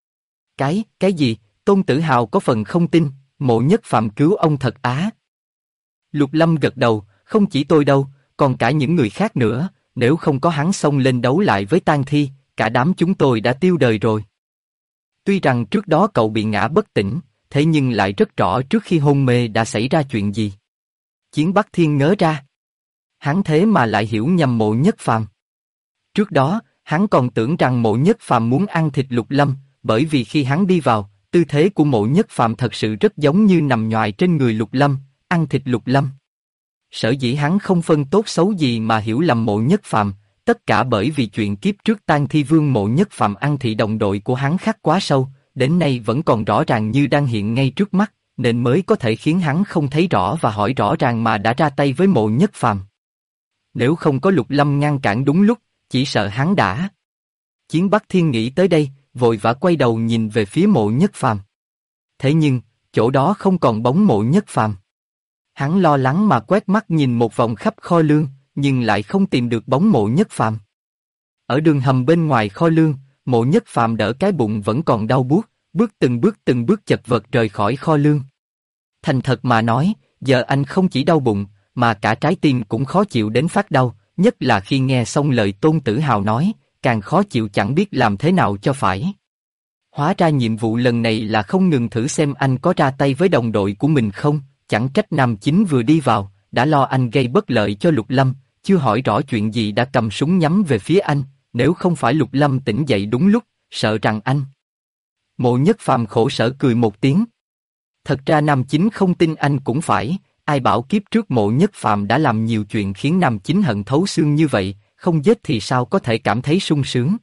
Cái gì? Tôn Tử Hào có phần không tin, Mộ Nhất Phàm cứu ông thật á? Lục Lâm gật đầu, không chỉ tôi đâu, còn cả những người khác nữa, nếu không có hắn xông lên đấu lại với tang thi, cả đám chúng tôi đã tiêu đời rồi. Tuy rằng trước đó cậu bị ngã bất tỉnh, thế nhưng lại rất rõ trước khi hôn mê đã xảy ra chuyện gì. Chiến Bắc Thiên ngớ ra. Hắn thế mà lại hiểu nhầm Mộ Nhất Phàm. Trước đó, hắn còn tưởng rằng Mộ Nhất Phàm muốn ăn thịt Lục Lâm, bởi vì khi hắn đi vào, tư thế của Mộ Nhất Phàm thật sự rất giống như nằm nhoài trên người Lục Lâm, ăn thịt Lục Lâm. Sở dĩ hắn không phân tốt xấu gì mà hiểu lầm Mộ Nhất Phàm, tất cả bởi vì chuyện kiếp trước Tang Thi Vương Mộ Nhất Phàm ăn thị đồng đội của hắn khắc quá sâu, đến nay vẫn còn rõ ràng như đang hiện ngay trước mắt, nên mới có thể khiến hắn không thấy rõ và hỏi rõ ràng mà đã ra tay với Mộ Nhất Phàm. Nếu không có Lục Lâm ngăn cản đúng lúc, chỉ sợ hắn đã. Chiến Bắc Thiên nghĩ tới đây, vội vã quay đầu nhìn về phía Mộ Nhất Phàm. Thế nhưng, chỗ đó không còn bóng Mộ Nhất Phàm. Hắn lo lắng mà quét mắt nhìn một vòng khắp kho lương, nhưng lại không tìm được bóng Mộ Nhất Phàm. Ở đường hầm bên ngoài kho lương, Mộ Nhất Phàm đỡ cái bụng vẫn còn đau buốt, từng bước chật vật rời khỏi kho lương. Thành thật mà nói, giờ anh không chỉ đau bụng, mà cả trái tim cũng khó chịu đến phát đau, nhất là khi nghe xong lời Tôn Tử Hào nói, càng khó chịu chẳng biết làm thế nào cho phải. Hóa ra nhiệm vụ lần này là không ngừng thử xem anh có ra tay với đồng đội của mình không, chẳng trách Nam Chính vừa đi vào, đã lo anh gây bất lợi cho Lục Lâm, chưa hỏi rõ chuyện gì đã cầm súng nhắm về phía anh, nếu không phải Lục Lâm tỉnh dậy đúng lúc, sợ rằng anh. Mộ Nhất Phàm khổ sở cười một tiếng. Thật ra Nam Chính không tin anh cũng phải, ai bảo kiếp trước Mộ Nhất Phàm đã làm nhiều chuyện khiến Nam Chính hận thấu xương như vậy, không giết thì sao có thể cảm thấy sung sướng.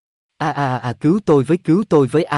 Cứu tôi với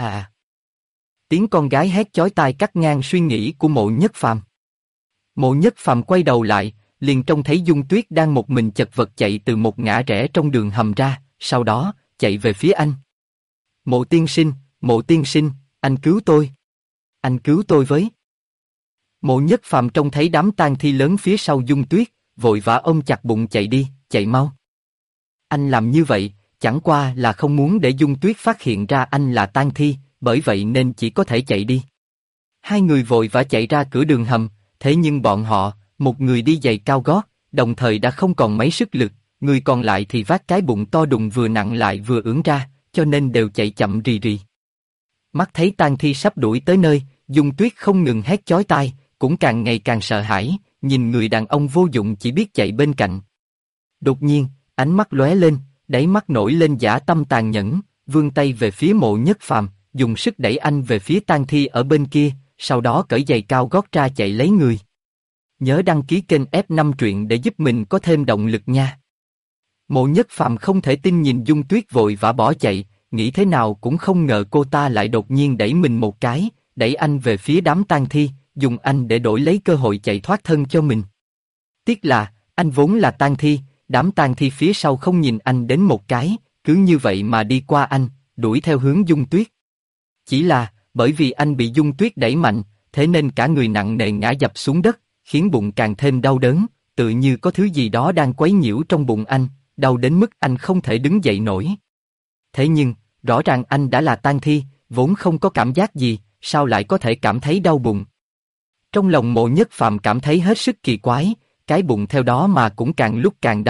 Tiếng con gái hét chói tai cắt ngang suy nghĩ của Mộ Nhất Phàm. Mộ Nhất Phàm quay đầu lại, liền trông thấy Dung Tuyết đang một mình chật vật chạy từ một ngã rẽ trong đường hầm ra, sau đó chạy về phía anh. Mộ tiên sinh, anh cứu tôi. Anh cứu tôi với. Mộ Nhất Phàm trông thấy đám tang thi lớn phía sau Dung Tuyết, vội vã ôm chặt bụng chạy đi, chạy mau. Anh làm như vậy, chẳng qua là không muốn để Dung Tuyết phát hiện ra anh là tang thi, bởi vậy nên chỉ có thể chạy đi. Hai người vội vã chạy ra cửa đường hầm, thế nhưng bọn họ, một người đi giày cao gót, đồng thời đã không còn mấy sức lực, người còn lại thì vác cái bụng to đùng vừa nặng lại vừa ưỡn ra, cho nên đều chạy chậm rì rì. Mắt thấy tang thi sắp đuổi tới nơi, Dung Tuyết không ngừng hét chói tai, cũng càng ngày càng sợ hãi, nhìn người đàn ông vô dụng chỉ biết chạy bên cạnh. Đột nhiên, ánh mắt lóe lên, đáy mắt nổi lên dã tâm tàn nhẫn, vươn tay về phía Mộ Nhất Phàm, dùng sức đẩy anh về phía tang thi ở bên kia, sau đó cởi giày cao gót ra chạy lấy người. Nhớ đăng ký kênh F5 truyện để giúp mình có thêm động lực nha. Mộ Nhất Phàm không thể tin nhìn Dung Tuyết vội vã bỏ chạy, nghĩ thế nào cũng không ngờ cô ta lại đột nhiên đẩy mình một cái, đẩy anh về phía đám tang thi, dùng anh để đổi lấy cơ hội chạy thoát thân cho mình. Tiếc là, anh vốn là tang thi, đám tang thi phía sau không nhìn anh đến một cái, cứ như vậy mà đi qua anh, đuổi theo hướng Dung Tuyết. Chỉ là, bởi vì anh bị Dung Tuyết đẩy mạnh, thế nên cả người nặng nề ngã dập xuống đất, khiến bụng càng thêm đau đớn, tự như có thứ gì đó đang quấy nhiễu trong bụng anh, đau đến mức anh không thể đứng dậy nổi. Thế nhưng, rõ ràng anh đã là tang thi, vốn không có cảm giác gì, sao lại có thể cảm thấy đau bụng? Trong lòng Mộ Nhất Phàm cảm thấy hết sức kỳ quái, cái bụng theo đó mà cũng càng lúc càng đau,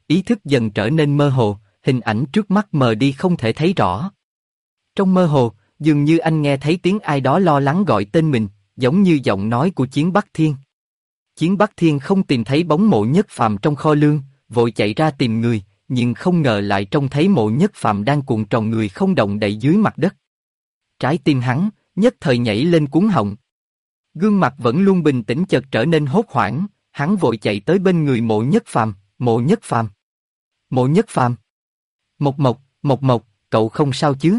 ý thức dần trở nên mơ hồ, hình ảnh trước mắt mờ đi không thể thấy rõ. Trong mơ hồ, dường như anh nghe thấy tiếng ai đó lo lắng gọi tên mình, giống như giọng nói của Chiến Bắc Thiên. Chiến Bắc Thiên không tìm thấy bóng Mộ Nhất Phàm trong kho lương, vội chạy ra tìm người, nhưng không ngờ lại trông thấy Mộ Nhất Phàm đang cuộn tròn người không động đậy dưới mặt đất. Trái tim hắn nhất thời nhảy lên cuống họng. Gương mặt vẫn luôn bình tĩnh chợt trở nên hốt hoảng, hắn vội chạy tới bên người Mộ Nhất Phàm, Mộ Nhất Phàm. Mộ Nhất Phàm. Mộc Mộc, cậu không sao chứ?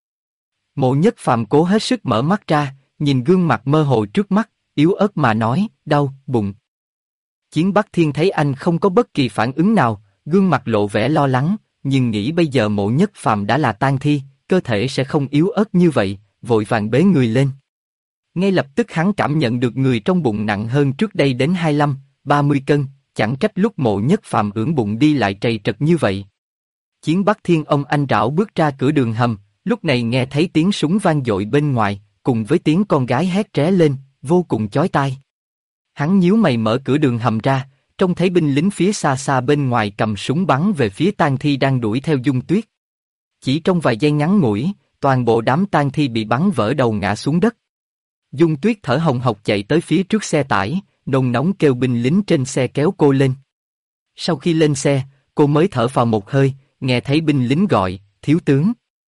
Mộ Nhất Phàm cố hết sức mở mắt ra, nhìn gương mặt mơ hồ trước mắt, yếu ớt mà nói, đau, bụng. Chiến Bắc Thiên thấy anh không có bất kỳ phản ứng nào, gương mặt lộ vẻ lo lắng, nhưng nghĩ bây giờ Mộ Nhất Phàm đã là tang thi, cơ thể sẽ không yếu ớt như vậy, vội vàng bế người lên. Ngay lập tức hắn cảm nhận được người trong bụng nặng hơn trước đây đến 25, 30 cân, chẳng trách lúc Mộ Nhất Phàm ưỡn bụng đi lại trầy trật như vậy. Chiến Bắc Thiên ông anh rảo bước ra cửa đường hầm, lúc này nghe thấy tiếng súng vang dội bên ngoài, cùng với tiếng con gái hét ré lên, vô cùng chói tai. Hắn nhíu mày mở cửa đường hầm ra, trông thấy binh lính phía xa xa bên ngoài cầm súng bắn về phía tang thi đang đuổi theo Dung Tuyết. Chỉ trong vài giây ngắn ngủi, toàn bộ đám tang thi bị bắn vỡ đầu ngã xuống đất. Dung Tuyết thở hồng hộc chạy tới phía trước xe tải, nôn nóng kêu binh lính trên xe kéo cô lên. Sau khi lên xe, cô mới thở phào một hơi, nghe thấy binh lính gọi, thiếu tướng.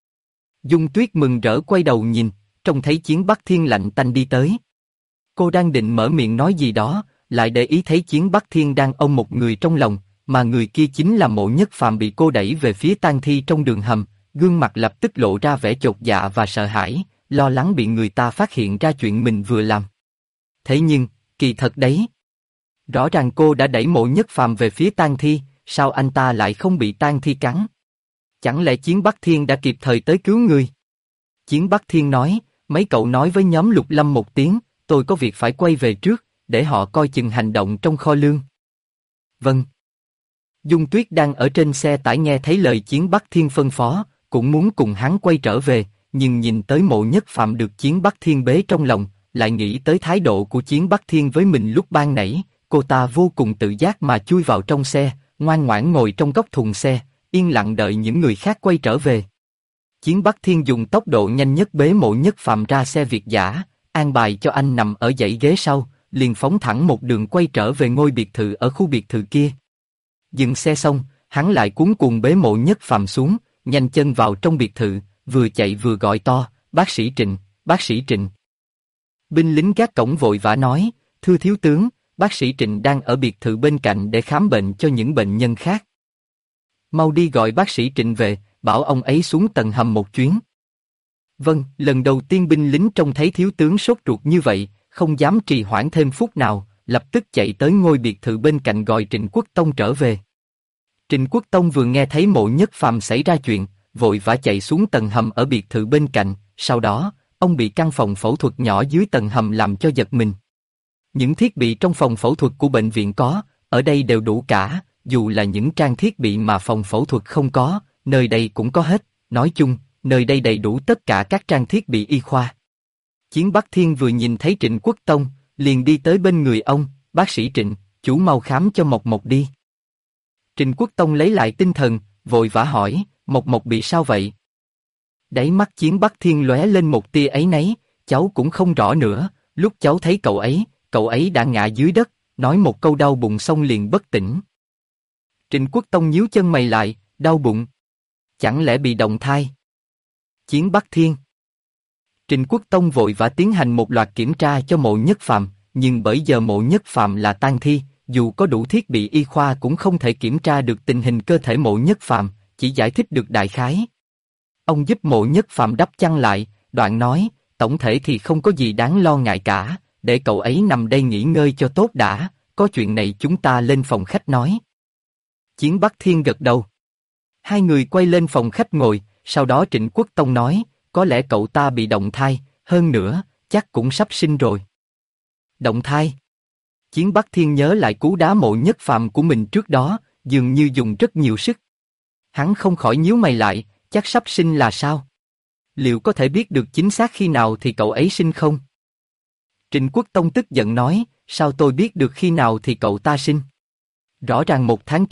Dung Tuyết mừng rỡ quay đầu nhìn, trông thấy Chiến Bắc Thiên lạnh tanh đi tới. Cô đang định mở miệng nói gì đó, lại để ý thấy Chiến Bắc Thiên đang ôm một người trong lòng, mà người kia chính là Mộ Nhất Phàm bị cô đẩy về phía tang thi trong đường hầm, gương mặt lập tức lộ ra vẻ chột dạ và sợ hãi, lo lắng bị người ta phát hiện ra chuyện mình vừa làm. Thế nhưng, kỳ thật đấy. Rõ ràng cô đã đẩy Mộ Nhất Phàm về phía tang thi, sao anh ta lại không bị tang thi cắn? Chẳng lẽ Chiến Bắc Thiên đã kịp thời tới cứu người? Chiến Bắc Thiên nói, mấy cậu nói với nhóm Lục Lâm một tiếng, tôi có việc phải quay về trước, để họ coi chừng hành động trong kho lương. Vâng. Dung Tuyết đang ở trên xe tải nghe thấy lời Chiến Bắc Thiên phân phó, cũng muốn cùng hắn quay trở về, nhưng nhìn tới Mộ Nhất Phàm được Chiến Bắc Thiên bế trong lòng, lại nghĩ tới thái độ của Chiến Bắc Thiên với mình lúc ban nãy, cô ta vô cùng tự giác mà chui vào trong xe, ngoan ngoãn ngồi trong góc thùng xe, yên lặng đợi những người khác quay trở về. Chiến Bắc Thiên dùng tốc độ nhanh nhất bế Mộ Nhất Phàm ra xe Việt dã, an bài cho anh nằm ở dãy ghế sau, liền phóng thẳng một đường quay trở về ngôi biệt thự ở khu biệt thự kia. Dừng xe xong, hắn lại cuống cuồng bế Mộ Nhất Phàm xuống, nhanh chân vào trong biệt thự, vừa chạy vừa gọi to, bác sĩ Trịnh, bác sĩ Trịnh. Binh lính gác cổng vội vã nói, thưa thiếu tướng, bác sĩ Trịnh đang ở biệt thự bên cạnh để khám bệnh cho những bệnh nhân khác. Mau đi gọi bác sĩ Trịnh về, bảo ông ấy xuống tầng hầm một chuyến. Vâng, lần đầu tiên binh lính trông thấy thiếu tướng sốt ruột như vậy, không dám trì hoãn thêm phút nào, lập tức chạy tới ngôi biệt thự bên cạnh gọi Trịnh Quốc Tông trở về. Trịnh Quốc Tông vừa nghe thấy Mộ Nhất Phàm xảy ra chuyện, vội vã chạy xuống tầng hầm ở biệt thự bên cạnh, sau đó, ông bị căn phòng phẫu thuật nhỏ dưới tầng hầm làm cho giật mình. Những thiết bị trong phòng phẫu thuật của bệnh viện có, ở đây đều đủ cả, dù là những trang thiết bị mà phòng phẫu thuật không có, nơi đây cũng có hết, nói chung, nơi đây đầy đủ tất cả các trang thiết bị y khoa. Chiến Bắc Thiên vừa nhìn thấy Trịnh Quốc Tông, liền đi tới bên người ông, bác sĩ Trịnh, chú mau khám cho Mộc Mộc đi. Trịnh Quốc Tông lấy lại tinh thần, vội vã hỏi, Mộc Mộc bị sao vậy? Đáy mắt Chiến Bắc Thiên lóe lên một tia áy náy, cháu cũng không rõ nữa, lúc cháu thấy cậu ấy đã ngã dưới đất, nói một câu đau bụng xong liền bất tỉnh. Trịnh Quốc Tông nhíu chân mày lại, đau bụng. Chẳng lẽ bị động thai? Chiến Bắc Thiên. Trịnh Quốc Tông vội vã tiến hành một loạt kiểm tra cho Mộ Nhất Phàm, nhưng bởi giờ Mộ Nhất Phàm là tang thi, dù có đủ thiết bị y khoa cũng không thể kiểm tra được tình hình cơ thể Mộ Nhất Phàm, chỉ giải thích được đại khái. Ông giúp Mộ Nhất Phàm đắp chăn lại, đoạn nói, tổng thể thì không có gì đáng lo ngại cả, để cậu ấy nằm đây nghỉ ngơi cho tốt đã, có chuyện này chúng ta lên phòng khách nói. Chiến Bắc Thiên gật đầu. Hai người quay lên phòng khách ngồi, sau đó Trịnh Quốc Tông nói, có lẽ cậu ta bị động thai, hơn nữa, chắc cũng sắp sinh rồi. Động thai? Chiến Bắc Thiên nhớ lại cú đá Mộ Nhất Phàm của mình trước đó, dường như dùng rất nhiều sức. Hắn không khỏi nhíu mày lại, chắc sắp sinh là sao? Liệu có thể biết được chính xác khi nào thì cậu ấy sinh không? Trịnh Quốc Tông tức giận nói, sao tôi biết được khi nào thì cậu ta sinh? Rõ ràng 1 tháng trước,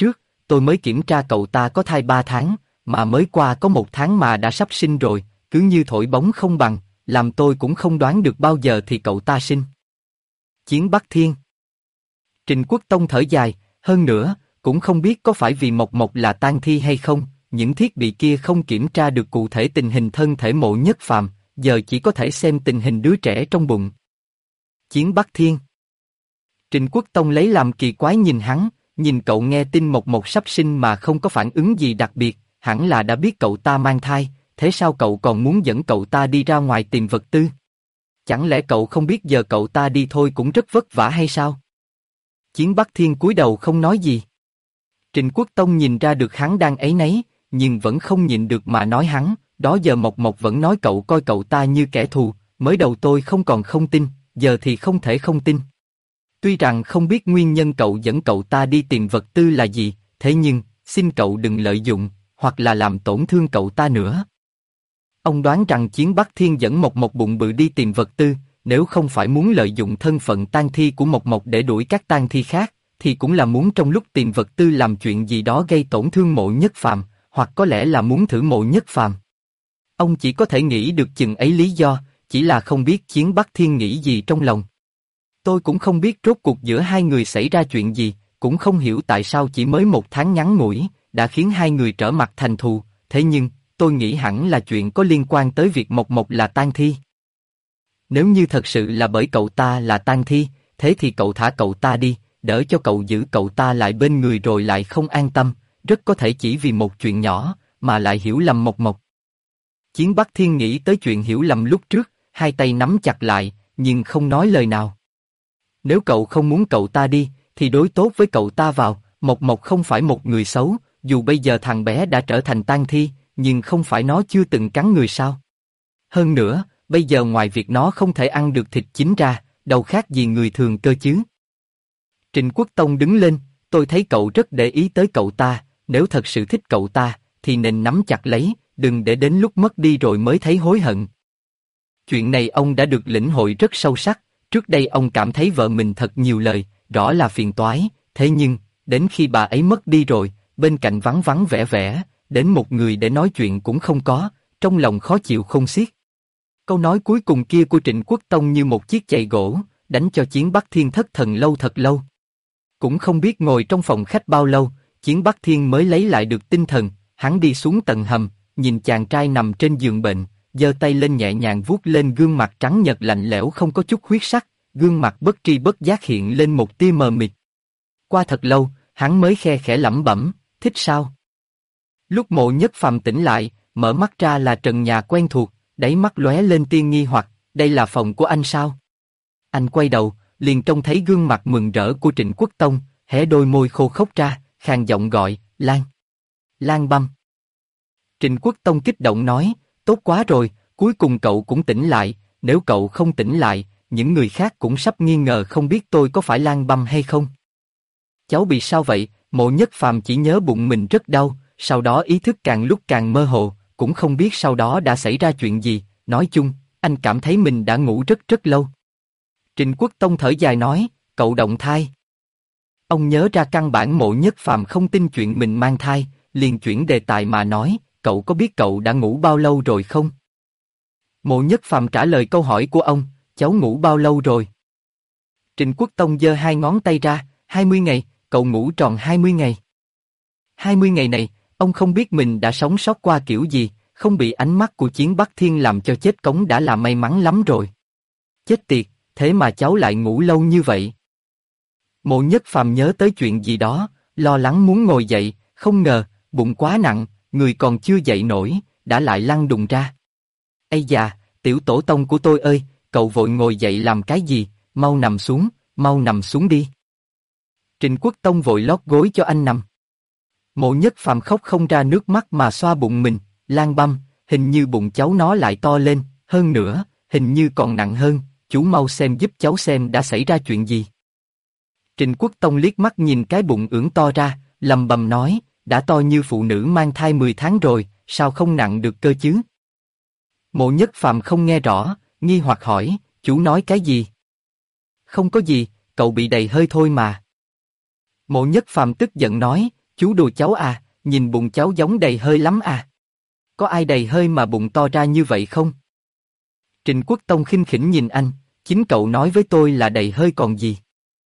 tôi mới kiểm tra cậu ta có thai 3 tháng, mà mới qua có 1 tháng mà đã sắp sinh rồi, cứ như thổi bóng không bằng, làm tôi cũng không đoán được bao giờ thì cậu ta sinh. Chiến Bắc Thiên. Trịnh Quốc Tông thở dài, hơn nữa, cũng không biết có phải vì Mộc Mộc là tang thi hay không, những thiết bị kia không kiểm tra được cụ thể tình hình thân thể Mộ Nhất Phàm, giờ chỉ có thể xem tình hình đứa trẻ trong bụng. Chiến Bắc Thiên. Trịnh Quốc Tông lấy làm kỳ quái nhìn hắn, nhìn cậu nghe tin Mộc Mộc sắp sinh mà không có phản ứng gì đặc biệt, hẳn là đã biết cậu ta mang thai, thế sao cậu còn muốn dẫn cậu ta đi ra ngoài tìm vật tư? Chẳng lẽ cậu không biết giờ cậu ta đi thôi cũng rất vất vả hay sao? Chiến Bắc Thiên cúi đầu không nói gì. Trịnh Quốc Tông nhìn ra được hắn đang áy náy, nhưng vẫn không nhịn được mà nói hắn, đó giờ Mộc Mộc vẫn nói cậu coi cậu ta như kẻ thù, mới đầu tôi không còn không tin, giờ thì không thể không tin. Tuy rằng không biết nguyên nhân cậu dẫn cậu ta đi tìm vật tư là gì, thế nhưng, xin cậu đừng lợi dụng, hoặc là làm tổn thương cậu ta nữa. Ông đoán rằng Chiến Bắc Thiên dẫn Mộc Mộc bụng bự đi tìm vật tư, nếu không phải muốn lợi dụng thân phận tang thi của Mộc Mộc để đuổi các tang thi khác, thì cũng là muốn trong lúc tìm vật tư làm chuyện gì đó gây tổn thương Mộ Nhất Phàm, hoặc có lẽ là muốn thử Mộ Nhất Phàm. Ông chỉ có thể nghĩ được chừng ấy lý do, chỉ là không biết Chiến Bắc Thiên nghĩ gì trong lòng. Tôi cũng không biết rốt cuộc giữa hai người xảy ra chuyện gì, cũng không hiểu tại sao chỉ mới 1 tháng ngắn ngủi, đã khiến hai người trở mặt thành thù, thế nhưng, tôi nghĩ hẳn là chuyện có liên quan tới việc Mộc Mộc là tang thi. Nếu như thật sự là bởi cậu ta là tang thi, thế thì cậu thả cậu ta đi, đỡ cho cậu giữ cậu ta lại bên người rồi lại không an tâm, rất có thể chỉ vì một chuyện nhỏ, mà lại hiểu lầm Mộc Mộc. Chiến Bắc Thiên nghĩ tới chuyện hiểu lầm lúc trước, hai tay nắm chặt lại, nhưng không nói lời nào. Nếu cậu không muốn cậu ta đi, thì đối tốt với cậu ta vào, Mộc Mộc không phải một người xấu, dù bây giờ thằng bé đã trở thành tang thi, nhưng không phải nó chưa từng cắn người sao. Hơn nữa, bây giờ ngoài việc nó không thể ăn được thịt chín ra, đâu khác gì người thường cơ chứ. Trịnh Quốc Tông đứng lên, tôi thấy cậu rất để ý tới cậu ta, nếu thật sự thích cậu ta, thì nên nắm chặt lấy, đừng để đến lúc mất đi rồi mới thấy hối hận. Chuyện này ông đã được lĩnh hội rất sâu sắc, trước đây ông cảm thấy vợ mình thật nhiều lời, rõ là phiền toái, thế nhưng, đến khi bà ấy mất đi rồi, bên cạnh vắng vắng vẻ vẻ, đến một người để nói chuyện cũng không có, trong lòng khó chịu không xiết. Câu nói cuối cùng kia của Trịnh Quốc Tông như một chiếc chày gỗ, đánh cho Chiến Bắc Thiên thất thần lâu thật lâu. Cũng không biết ngồi trong phòng khách bao lâu, Chiến Bắc Thiên mới lấy lại được tinh thần, hắn đi xuống tầng hầm, nhìn chàng trai nằm trên giường bệnh, giơ tay lên nhẹ nhàng vuốt lên gương mặt trắng nhợt lạnh lẽo không có chút huyết sắc, gương mặt bất tri bất giác hiện lên một tia mờ mịt. Qua thật lâu, hắn mới khe khẽ lẩm bẩm, thích sao? Lúc Mộ Nhất Phàm tỉnh lại, mở mắt ra là trần nhà quen thuộc, đáy mắt lóe lên tia nghi hoặc, đây là phòng của anh sao? Anh quay đầu, liền trông thấy gương mặt mừng rỡ của Trịnh Quốc Tông, hé đôi môi khô khốc ra, khàn giọng gọi, Lan. Lan Băm. Trịnh Quốc Tông kích động nói, tốt quá rồi, cuối cùng cậu cũng tỉnh lại, nếu cậu không tỉnh lại, những người khác cũng sắp nghi ngờ không biết tôi có phải Lan Băm hay không. Cháu bị sao vậy? Mộ Nhất Phàm chỉ nhớ bụng mình rất đau, sau đó ý thức càng lúc càng mơ hồ, cũng không biết sau đó đã xảy ra chuyện gì, nói chung, anh cảm thấy mình đã ngủ rất rất lâu. Trịnh Quốc Tông thở dài nói, cậu động thai. Ông nhớ ra căn bản Mộ Nhất Phàm không tin chuyện mình mang thai, liền chuyển đề tài mà nói, cậu có biết cậu đã ngủ bao lâu rồi không? Mộ Nhất Phàm trả lời câu hỏi của ông, cháu ngủ bao lâu rồi? Trịnh Quốc Tông giơ hai ngón tay ra, 20 ngày, cậu ngủ tròn 20 ngày. 20 ngày này, ông không biết mình đã sống sót qua kiểu gì, không bị ánh mắt của Chiến Bắc Thiên làm cho chết cống đã là may mắn lắm rồi. Chết tiệt, thế mà cháu lại ngủ lâu như vậy. Mộ Nhất Phàm nhớ tới chuyện gì đó, lo lắng muốn ngồi dậy, không ngờ, bụng quá nặng, người còn chưa dậy nổi, đã lại lăn đùng ra. Ây da, tiểu tổ tông của tôi ơi, cậu vội ngồi dậy làm cái gì, mau nằm xuống đi. Trịnh Quốc Tông vội lót gối cho anh nằm. Mộ Nhất Phàm khóc không ra nước mắt mà xoa bụng mình, Lan Băm, hình như bụng cháu nó lại to lên, hơn nữa, hình như còn nặng hơn, chú mau xem giúp cháu xem đã xảy ra chuyện gì. Trịnh Quốc Tông liếc mắt nhìn cái bụng ưỡn to ra, lầm bầm nói, đã to như phụ nữ mang thai 10 tháng rồi, sao không nặng được cơ chứ? Mộ Nhất Phàm không nghe rõ, nghi hoặc hỏi, chú nói cái gì? Không có gì, cậu bị đầy hơi thôi mà. Mộ Nhất Phàm tức giận nói, Chú đùa cháu à, nhìn bụng cháu giống đầy hơi lắm à. Có ai đầy hơi mà bụng to ra như vậy không? Trịnh Quốc Tông khinh khỉnh nhìn anh, chính cậu nói với tôi là đầy hơi còn gì.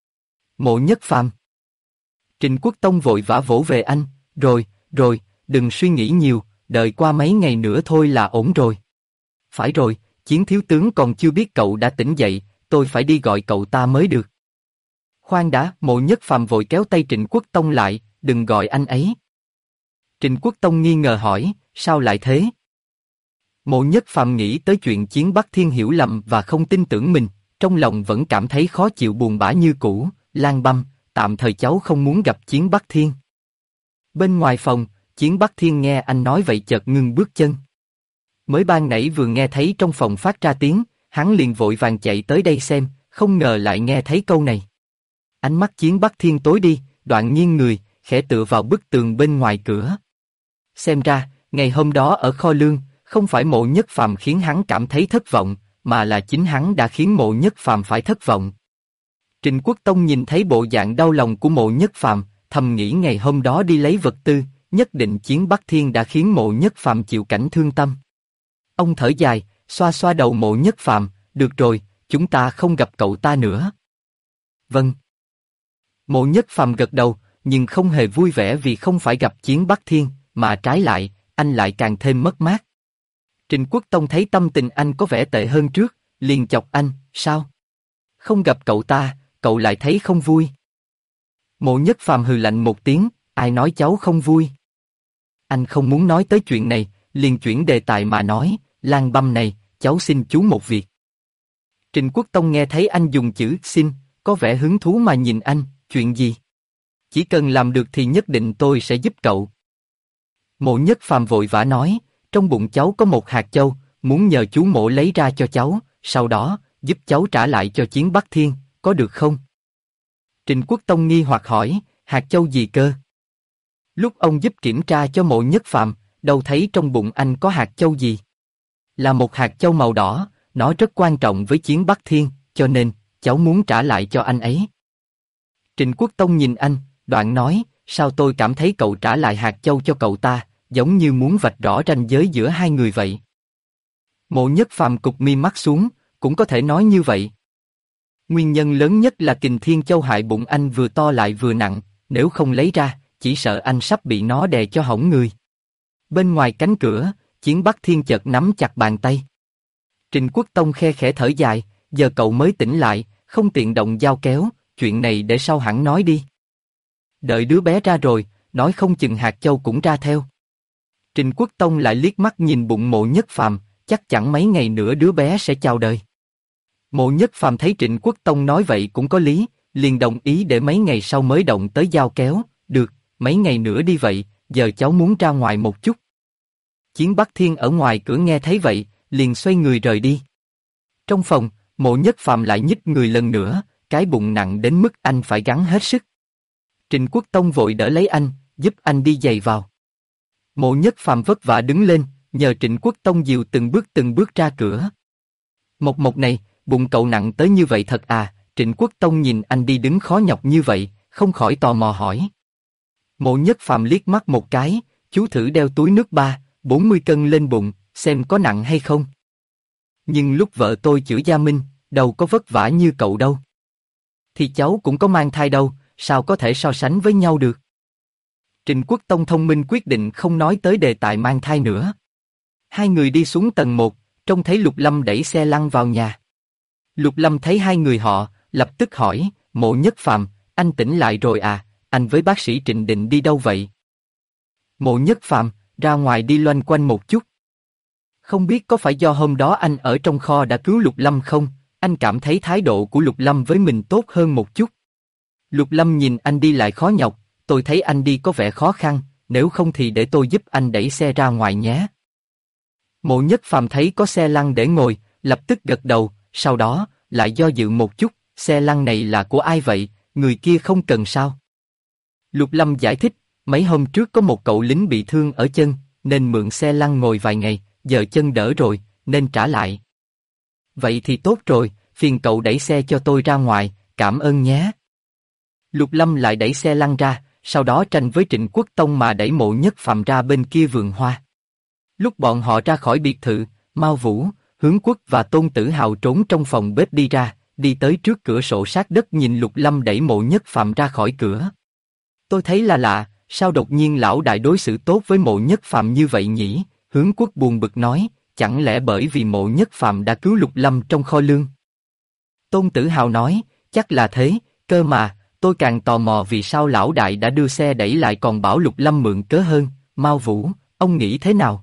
Mộ Nhất Phàm. Trịnh Quốc Tông vội vã vỗ về anh, rồi, đừng suy nghĩ nhiều, đợi qua mấy ngày nữa thôi là ổn rồi. Phải rồi, Chiến thiếu tướng còn chưa biết cậu đã tỉnh dậy, tôi phải đi gọi cậu ta mới được. Khoan đã, Mộ Nhất Phàm vội kéo tay Trịnh Quốc Tông lại, đừng gọi anh ấy. Trịnh Quốc Tông nghi ngờ hỏi, sao lại thế? Mộ Nhất Phàm nghĩ tới chuyện Chiến Bắc Thiên hiểu lầm và không tin tưởng mình, trong lòng vẫn cảm thấy khó chịu buồn bã như cũ. Lan Băm, tạm thời cháu không muốn gặp Chiến Bắc Thiên. Bên ngoài phòng, Chiến Bắc Thiên nghe anh nói vậy chợt ngưng bước chân. Mới ban nãy vừa nghe thấy trong phòng phát ra tiếng, hắn liền vội vàng chạy tới đây xem, không ngờ lại nghe thấy câu này. Ánh mắt Chiến Bắc Thiên tối đi, đoạn nghiêng người, khẽ tựa vào bức tường bên ngoài cửa. Xem ra, ngày hôm đó ở kho lương, không phải Mộ Nhất Phàm khiến hắn cảm thấy thất vọng, mà là chính hắn đã khiến Mộ Nhất Phàm phải thất vọng. Trịnh Quốc Tông nhìn thấy bộ dạng đau lòng của Mộ Nhất Phàm, thầm nghĩ ngày hôm đó đi lấy vật tư, nhất định Chiến Bắc Thiên đã khiến Mộ Nhất Phàm chịu cảnh thương tâm. Ông thở dài, xoa xoa đầu Mộ Nhất Phàm, được rồi, chúng ta không gặp cậu ta nữa. Vâng. Mộ Nhất Phàm gật đầu, nhưng không hề vui vẻ vì không phải gặp Chiến Bắc Thiên, mà trái lại, anh lại càng thêm mất mát. Trịnh Quốc Tông thấy tâm tình anh có vẻ tệ hơn trước, liền chọc anh, sao? Không gặp cậu ta, cậu lại thấy không vui. Mộ Nhất Phàm hừ lạnh một tiếng, ai nói cháu không vui? Anh không muốn nói tới chuyện này, liền chuyển đề tài mà nói, Lan Băm này, cháu xin chú một việc. Trịnh Quốc Tông nghe thấy anh dùng chữ xin, có vẻ hứng thú mà nhìn anh, chuyện gì? Chỉ cần làm được thì nhất định tôi sẽ giúp cậu. Mộ Nhất Phàm vội vã nói, trong bụng cháu có một hạt châu, muốn nhờ chú Mộ lấy ra cho cháu, sau đó, giúp cháu trả lại cho Chiến Bắc Thiên, có được không? Trịnh Quốc Tông nghi hoặc hỏi, hạt châu gì cơ? Lúc ông giúp kiểm tra cho Mộ Nhất Phàm, đâu thấy trong bụng anh có hạt châu gì? Là một hạt châu màu đỏ, nó rất quan trọng với Chiến Bắc Thiên, cho nên, cháu muốn trả lại cho anh ấy. Trịnh Quốc Tông nhìn anh, đoạn nói, sao tôi cảm thấy cậu trả lại hạt châu cho cậu ta, giống như muốn vạch rõ ranh giới giữa hai người vậy. Mộ Nhất Phàm cụp mi mắt xuống, cũng có thể nói như vậy. Nguyên nhân lớn nhất là Kình Thiên Châu hại bụng anh vừa to lại vừa nặng, nếu không lấy ra, chỉ sợ anh sắp bị nó đè cho hỏng người. Bên ngoài cánh cửa, Chiến Bắc Thiên chợt nắm chặt bàn tay. Trịnh Quốc Tông khe khẽ thở dài, giờ cậu mới tỉnh lại, không tiện động dao kéo, chuyện này để sau hẳn nói đi. Đợi đứa bé ra rồi, nói không chừng hạt châu cũng ra theo. Trịnh Quốc Tông lại liếc mắt nhìn bụng Mộ Nhất Phàm, chắc chẳng mấy ngày nữa đứa bé sẽ chào đời. Mộ Nhất Phàm thấy Trịnh Quốc Tông nói vậy cũng có lý, liền đồng ý để mấy ngày sau mới động tới dao kéo, được, mấy ngày nữa đi vậy, giờ cháu muốn ra ngoài một chút. Chiến Bắc Thiên ở ngoài cửa nghe thấy vậy, liền xoay người rời đi. Trong phòng, Mộ Nhất Phàm lại nhích người lần nữa, cái bụng nặng đến mức anh phải gắng hết sức. Trịnh Quốc Tông vội đỡ lấy anh, giúp anh đi giày vào. Mộ Nhất Phàm vất vả đứng lên, nhờ Trịnh Quốc Tông dìu từng bước ra cửa. Một này, bụng cậu nặng tới như vậy thật à? Trịnh Quốc Tông nhìn anh đi đứng khó nhọc như vậy, không khỏi tò mò hỏi. Mộ Nhất Phàm liếc mắt một cái, chú thử đeo túi nước 40 cân lên bụng, xem có nặng hay không. Nhưng lúc vợ tôi chữa Gia Minh, đâu có vất vả như cậu đâu. Thì cháu cũng có mang thai đâu, sao có thể so sánh với nhau được? Trịnh Quốc Tông thông minh quyết định không nói tới đề tài mang thai nữa. Hai người đi xuống tầng 1, trông thấy Lục Lâm đẩy xe lăn vào nhà. Lục Lâm thấy hai người họ, lập tức hỏi, Mộ Nhất Phàm, anh tỉnh lại rồi à, anh với bác sĩ Trịnh định đi đâu vậy? Mộ Nhất Phàm, ra ngoài đi loanh quanh một chút. Không biết có phải do hôm đó anh ở trong kho đã cứu Lục Lâm không, anh cảm thấy thái độ của Lục Lâm với mình tốt hơn một chút. Lục Lâm nhìn anh đi lại khó nhọc, tôi thấy anh đi có vẻ khó khăn, nếu không thì để tôi giúp anh đẩy xe ra ngoài nhé. Mộ Nhất Phàm thấy có xe lăn để ngồi, lập tức gật đầu, sau đó, lại do dự một chút, xe lăn này là của ai vậy, người kia không cần sao? Lục Lâm giải thích, mấy hôm trước có một cậu lính bị thương ở chân, nên mượn xe lăn ngồi vài ngày, giờ chân đỡ rồi, nên trả lại. Vậy thì tốt rồi, phiền cậu đẩy xe cho tôi ra ngoài, cảm ơn nhé. Lục Lâm lại đẩy xe lăn ra, sau đó tranh với Trịnh Quốc Tông mà đẩy Mộ Nhất Phàm ra bên kia vườn hoa. Lúc bọn họ ra khỏi biệt thự, Mao Vũ, Hướng Quốc và Tôn Tử Hào trốn trong phòng bếp đi ra, đi tới trước cửa sổ sát đất nhìn Lục Lâm đẩy Mộ Nhất Phàm ra khỏi cửa. Tôi thấy là lạ, sao đột nhiên lão đại đối xử tốt với Mộ Nhất Phàm như vậy nhỉ? Hướng Quốc buồn bực nói, chẳng lẽ bởi vì Mộ Nhất Phàm đã cứu Lục Lâm trong kho lương? Tôn Tử Hào nói, chắc là thế, cơ mà, tôi càng tò mò vì sao lão đại đã đưa xe đẩy lại còn bảo Lục Lâm mượn cớ hơn. Mao Vũ, ông nghĩ thế nào?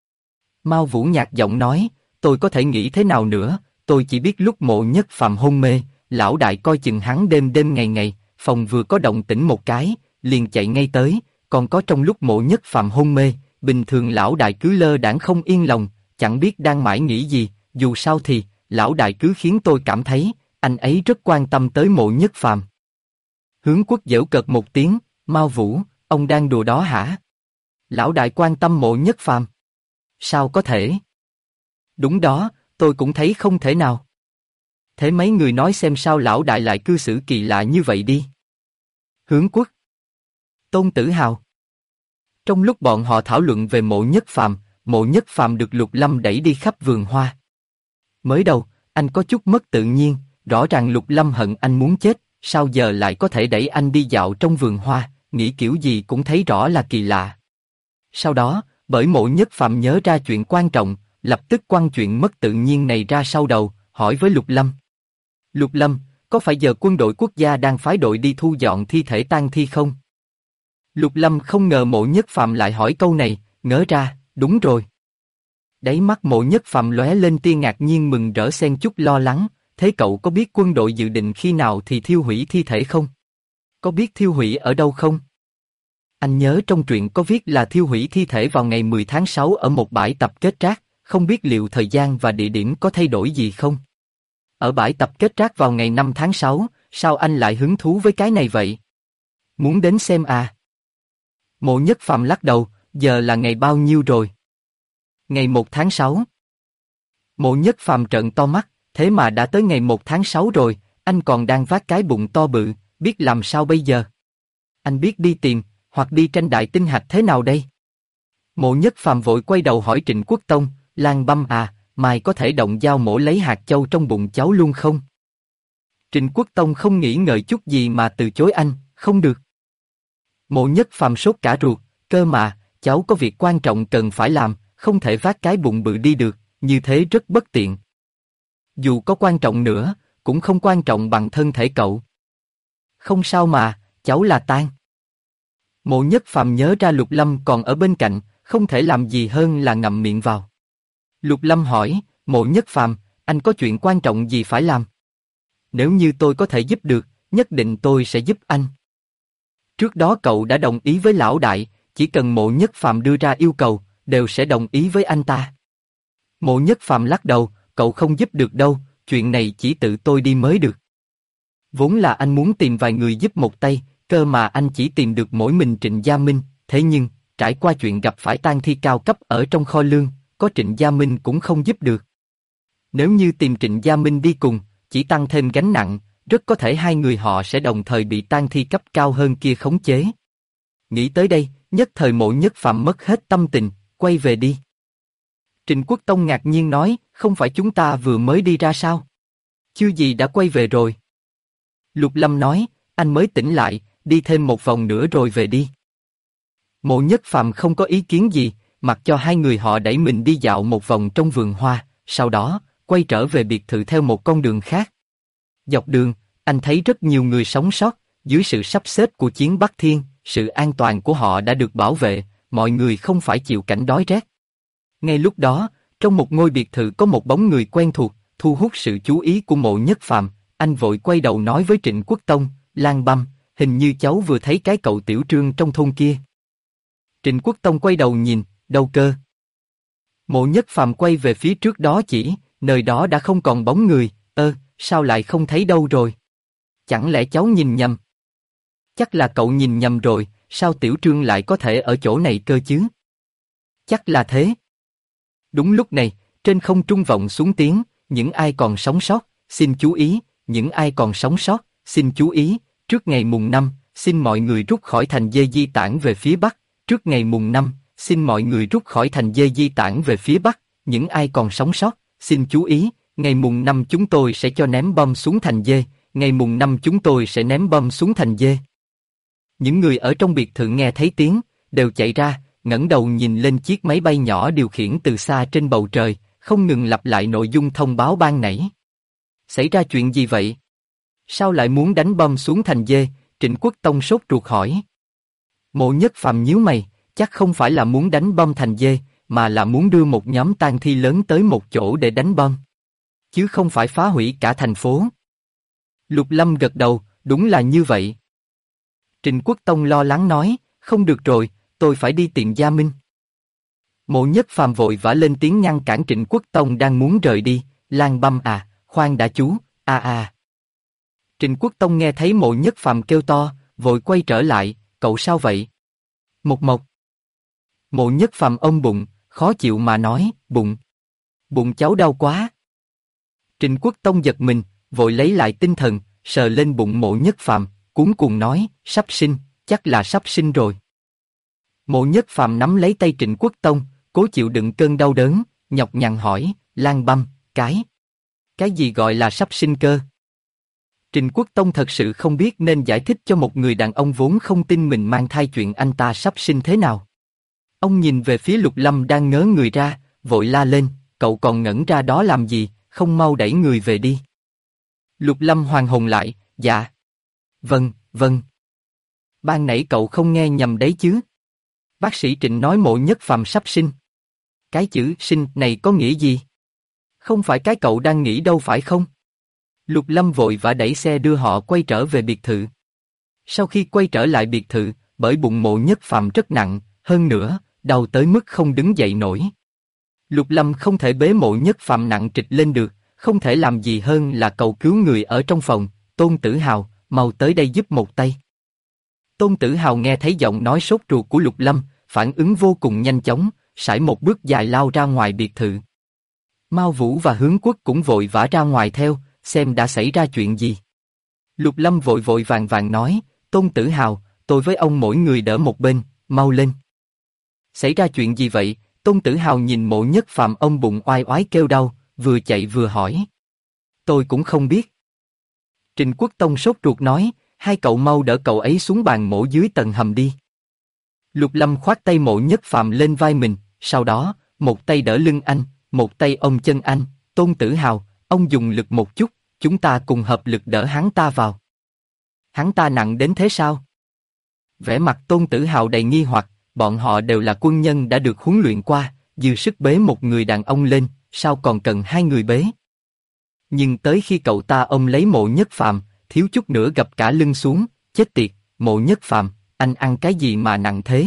Mao Vũ nhạt giọng nói, tôi có thể nghĩ thế nào nữa, tôi chỉ biết lúc Mộ Nhất Phàm hôn mê, lão đại coi chừng hắn đêm đêm ngày ngày, phòng vừa có động tĩnh một cái, liền chạy ngay tới, còn có trong lúc Mộ Nhất Phàm hôn mê, bình thường lão đại cứ lơ đãng không yên lòng, chẳng biết đang mãi nghĩ gì, dù sao thì, lão đại cứ khiến tôi cảm thấy, anh ấy rất quan tâm tới Mộ Nhất Phàm. Hướng Quốc giễu cợt một tiếng, Mao Vũ, ông đang đùa đó hả? Lão đại quan tâm Mộ Nhất Phàm? Sao có thể? Đúng đó, tôi cũng thấy không thể nào. Thế mấy người nói xem sao lão đại lại cư xử kỳ lạ như vậy đi. Hướng Quốc, Tôn Tử Hào. Trong lúc bọn họ thảo luận về Mộ Nhất Phàm được Lục Lâm đẩy đi khắp vườn hoa. Mới đầu, anh có chút mất tự nhiên, rõ ràng Lục Lâm hận anh muốn chết, sao giờ lại có thể đẩy anh đi dạo trong vườn hoa, nghĩ kiểu gì cũng thấy rõ là kỳ lạ. Sau đó, bởi Mộ Nhất Phàm nhớ ra chuyện quan trọng, lập tức quăng chuyện mất tự nhiên này ra sau đầu, hỏi với Lục Lâm. Lục Lâm, có phải giờ quân đội quốc gia đang phái đội đi thu dọn thi thể tang thi không? Lục Lâm không ngờ Mộ Nhất Phàm lại hỏi câu này, ngớ ra, đúng rồi. Đáy mắt Mộ Nhất Phàm lóe lên tia ngạc nhiên mừng rỡ xen chút lo lắng, thế cậu có biết quân đội dự định khi nào thì thiêu hủy thi thể không? Có biết thiêu hủy ở đâu không? Anh nhớ trong truyện có viết là thiêu hủy thi thể vào ngày 10 tháng 6 ở một bãi tập kết rác, không biết liệu thời gian và địa điểm có thay đổi gì không? Ở bãi tập kết rác vào ngày 5 tháng 6, sao anh lại hứng thú với cái này vậy? Muốn đến xem à? Mộ Nhất Phàm lắc đầu, giờ là ngày bao nhiêu rồi? Ngày 1 tháng 6. Mộ Nhất Phàm trợn to mắt, thế mà đã tới ngày 1 tháng 6 rồi, anh còn đang vác cái bụng to bự, biết làm sao bây giờ? Anh biết đi tìm, hoặc đi tranh đại tinh hạch thế nào đây? Mộ Nhất Phàm vội quay đầu hỏi Trịnh Quốc Tông, Lan Băm à, mày có thể động dao mổ lấy hạt châu trong bụng cháu luôn không? Trịnh Quốc Tông không nghĩ ngợi chút gì mà từ chối anh, không được. Mộ Nhất Phàm sốt cả ruột, cơ mà, cháu có việc quan trọng cần phải làm, không thể vác cái bụng bự đi được, như thế rất bất tiện. Dù có quan trọng nữa, cũng không quan trọng bằng thân thể cậu. Không sao mà, cháu là Tang. Mộ Nhất Phàm nhớ ra Lục Lâm còn ở bên cạnh, không thể làm gì hơn là ngậm miệng vào. Lục Lâm hỏi, Mộ Nhất Phàm, anh có chuyện quan trọng gì phải làm? Nếu như tôi có thể giúp được, nhất định tôi sẽ giúp anh. Trước đó cậu đã đồng ý với lão đại, chỉ cần Mộ Nhất Phàm đưa ra yêu cầu, đều sẽ đồng ý với anh ta. Mộ Nhất Phàm lắc đầu, cậu không giúp được đâu, chuyện này chỉ tự tôi đi mới được. Vốn là anh muốn tìm vài người giúp một tay, cơ mà anh chỉ tìm được mỗi mình Trịnh Gia Minh, thế nhưng, trải qua chuyện gặp phải tang thi cao cấp ở trong kho lương, có Trịnh Gia Minh cũng không giúp được. Nếu như tìm Trịnh Gia Minh đi cùng, chỉ tăng thêm gánh nặng, rất có thể hai người họ sẽ đồng thời bị tang thi cấp cao hơn kia khống chế. Nghĩ tới đây, nhất thời Mộ Nhất Phàm mất hết tâm tình, quay về đi. Trịnh Quốc Tông ngạc nhiên nói, không phải chúng ta vừa mới đi ra sao? Chưa gì đã quay về rồi. Lục Lâm nói, anh mới tỉnh lại, đi thêm một vòng nữa rồi về đi. Mộ Nhất Phàm không có ý kiến gì, mặc cho hai người họ đẩy mình đi dạo một vòng trong vườn hoa, sau đó, quay trở về biệt thự theo một con đường khác. Dọc đường, anh thấy rất nhiều người sống sót, dưới sự sắp xếp của Chiến Bắc Thiên, sự an toàn của họ đã được bảo vệ, mọi người không phải chịu cảnh đói rét. Ngay lúc đó, trong một ngôi biệt thự có một bóng người quen thuộc, thu hút sự chú ý của Mộ Nhất Phàm, anh vội quay đầu nói với Trịnh Quốc Tông, Lan Băm, hình như cháu vừa thấy cái cậu tiểu Trương trong thôn kia. Trịnh Quốc Tông quay đầu nhìn, đâu cơ? Mộ Nhất Phàm quay về phía trước đó chỉ, nơi đó đã không còn bóng người, sao lại không thấy đâu rồi? Chẳng lẽ cháu nhìn nhầm? Chắc là cậu nhìn nhầm rồi, sao tiểu Trương lại có thể ở chỗ này cơ chứ? Chắc là thế. Đúng lúc này, trên không trung vọng xuống tiếng, những ai còn sống sót, xin chú ý, những ai còn sống sót, xin chú ý, trước ngày mùng 5, xin mọi người rút khỏi thành dê di tản về phía Bắc, trước ngày mùng 5, xin mọi người rút khỏi thành dê di tản về phía Bắc, những ai còn sống sót, xin chú ý, ngày mùng 5 chúng tôi sẽ cho ném bom xuống thành dê, ngày mùng 5 chúng tôi sẽ ném bom xuống thành dê. Những người ở trong biệt thự nghe thấy tiếng, đều chạy ra, ngẩng đầu nhìn lên chiếc máy bay nhỏ điều khiển từ xa trên bầu trời, không ngừng lặp lại nội dung thông báo ban nãy. Xảy ra chuyện gì vậy? Sao lại muốn đánh bom xuống thành dê? Trịnh Quốc Tông sốt ruột hỏi. Mộ Nhất Phàm nhíu mày, chắc không phải là muốn đánh bom thành dê, mà là muốn đưa một nhóm tang thi lớn tới một chỗ để đánh bom. Chứ không phải phá hủy cả thành phố. Lục Lâm gật đầu, đúng là như vậy. Trịnh Quốc Tông lo lắng nói, không được rồi, tôi phải đi tìm Gia Minh. Mộ Nhất Phàm vội vã lên tiếng ngăn cản Trịnh Quốc Tông đang muốn rời đi, Lan Băm à, khoan đã chú, à. Trịnh Quốc Tông nghe thấy Mộ Nhất Phàm kêu to, vội quay trở lại, cậu sao vậy? Mộc. Mộ Nhất Phàm ôm bụng, khó chịu mà nói, bụng cháu đau quá. Trịnh Quốc Tông giật mình, vội lấy lại tinh thần, sờ lên bụng Mộ Nhất Phàm, cuống cuồng nói, sắp sinh, chắc là sắp sinh rồi. Mộ Nhất Phàm nắm lấy tay Trịnh Quốc Tông, cố chịu đựng cơn đau đớn, nhọc nhằn hỏi, Lan Băm, cái gì gọi là sắp sinh cơ? Trịnh Quốc Tông thật sự không biết nên giải thích cho một người đàn ông vốn không tin mình mang thai chuyện anh ta sắp sinh thế nào. Ông nhìn về phía Lục Lâm đang ngớ người ra, vội la lên, cậu còn ngẩn ra đó làm gì, không mau đẩy người về đi. Lục Lâm hoàn hồn lại, dạ. Vâng. Ban nãy cậu không nghe nhầm đấy chứ? Bác sĩ Trịnh nói Mộ Nhất Phàm sắp sinh. Cái chữ sinh này có nghĩa gì? Không phải cái cậu đang nghĩ đâu phải không? Lục Lâm vội vã đẩy xe đưa họ quay trở về biệt thự. Sau khi quay trở lại biệt thự, bởi bụng Mộ Nhất Phàm rất nặng, hơn nữa, đau tới mức không đứng dậy nổi. Lục Lâm không thể bế Mộ Nhất Phàm nặng trịch lên được, không thể làm gì hơn là cầu cứu người ở trong phòng, Tôn Tử Hào, mau tới đây giúp một tay. Tôn Tử Hào nghe thấy giọng nói sốt ruột của Lục Lâm, phản ứng vô cùng nhanh chóng, sải một bước dài lao ra ngoài biệt thự. Mao Vũ và Hướng Quốc cũng vội vã ra ngoài theo, xem đã xảy ra chuyện gì. Lục Lâm vội vội vàng nói, Tôn Tử Hào, tôi với ông mỗi người đỡ một bên, mau lên. Xảy ra chuyện gì vậy? Tôn Tử Hào nhìn Mộ Nhất Phàm ôm bụng oai oái kêu đau, vừa chạy vừa hỏi. Tôi cũng không biết. Trịnh Quốc Tông sốt ruột nói, hai cậu mau đỡ cậu ấy xuống bàn mổ dưới tầng hầm đi. Lục Lâm khoác tay Mộ Nhất Phàm lên vai mình, sau đó, một tay đỡ lưng anh, một tay ôm chân anh, Tôn Tử Hào, ông dùng lực một chút, chúng ta cùng hợp lực đỡ hắn ta vào. Hắn ta nặng đến thế sao? Vẻ mặt Tôn Tử Hào đầy nghi hoặc, bọn họ đều là quân nhân đã được huấn luyện qua, dư sức bế một người đàn ông lên, sao còn cần hai người bế? Nhưng tới khi cậu ta ôm lấy Mộ Nhất Phàm, thiếu chút nữa gập cả lưng xuống, chết tiệt, Mộ Nhất Phàm, anh ăn cái gì mà nặng thế?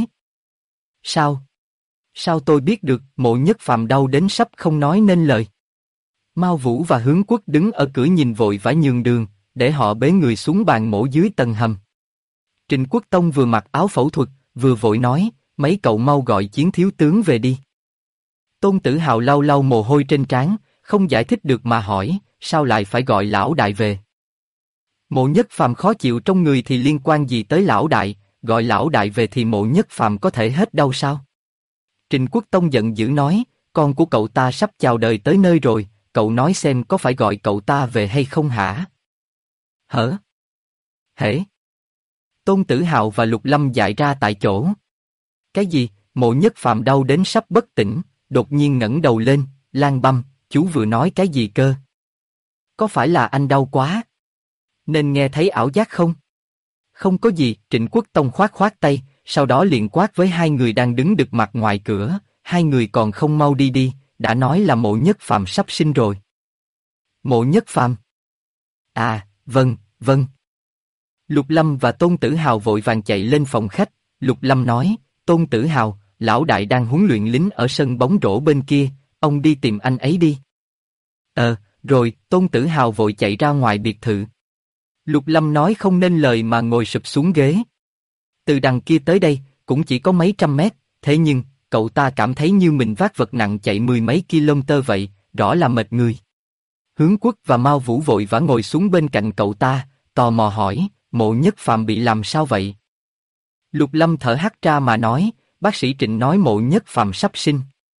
Sao tôi biết được? Mộ Nhất Phàm đau đến sắp không nói nên lời. Mao Vũ và Hướng Quốc đứng ở cửa nhìn vội vã nhường đường, để họ bế người xuống bàn mổ dưới tầng hầm. Trịnh Quốc Tông vừa mặc áo phẫu thuật, vừa vội nói, mấy cậu mau gọi Chiến thiếu tướng về đi. Tôn Tử Hào lau lau mồ hôi trên trán, không giải thích được mà hỏi, sao lại phải gọi lão đại về? Mộ Nhất Phàm khó chịu trong người thì liên quan gì tới lão đại, gọi lão đại về thì Mộ Nhất Phàm có thể hết đau sao? Trịnh Quốc Tông giận dữ nói, con của cậu ta sắp chào đời tới nơi rồi, cậu nói xem có phải gọi cậu ta về hay không hả? Hả? Hễ? Tôn Tử Hào và Lục Lâm dại ra tại chỗ. Cái gì? Mộ Nhất Phàm đau đến sắp bất tỉnh, đột nhiên ngẩng đầu lên, Lan Băm, chú vừa nói cái gì cơ? Có phải là anh đau quá? Nên nghe thấy ảo giác không? Không có gì, Trịnh Quốc Tông khoát tay, sau đó liền quát với hai người đang đứng đực mặt ngoài cửa, hai người còn không mau đi đi, đã nói là Mộ Nhất Phàm sắp sinh rồi. Mộ Nhất Phàm? À, vâng. Lục Lâm và Tôn Tử Hào vội vàng chạy lên phòng khách, Lục Lâm nói, Tôn Tử Hào, lão đại đang huấn luyện lính ở sân bóng rổ bên kia, ông đi tìm anh ấy đi. Rồi, Tôn Tử Hào vội chạy ra ngoài biệt thự. Lục Lâm nói không nên lời mà ngồi sụp xuống ghế. Từ đằng kia tới đây, cũng chỉ có mấy trăm mét, thế nhưng, cậu ta cảm thấy như mình vác vật nặng chạy mười mấy km vậy, rõ là mệt người. Hướng Quốc và Mao Vũ vội vã ngồi xuống bên cạnh cậu ta, tò mò hỏi, Mộ Nhất Phàm bị làm sao vậy? Lục Lâm thở hắt ra mà nói, bác sĩ Trịnh nói Mộ Nhất Phàm sắp sinh.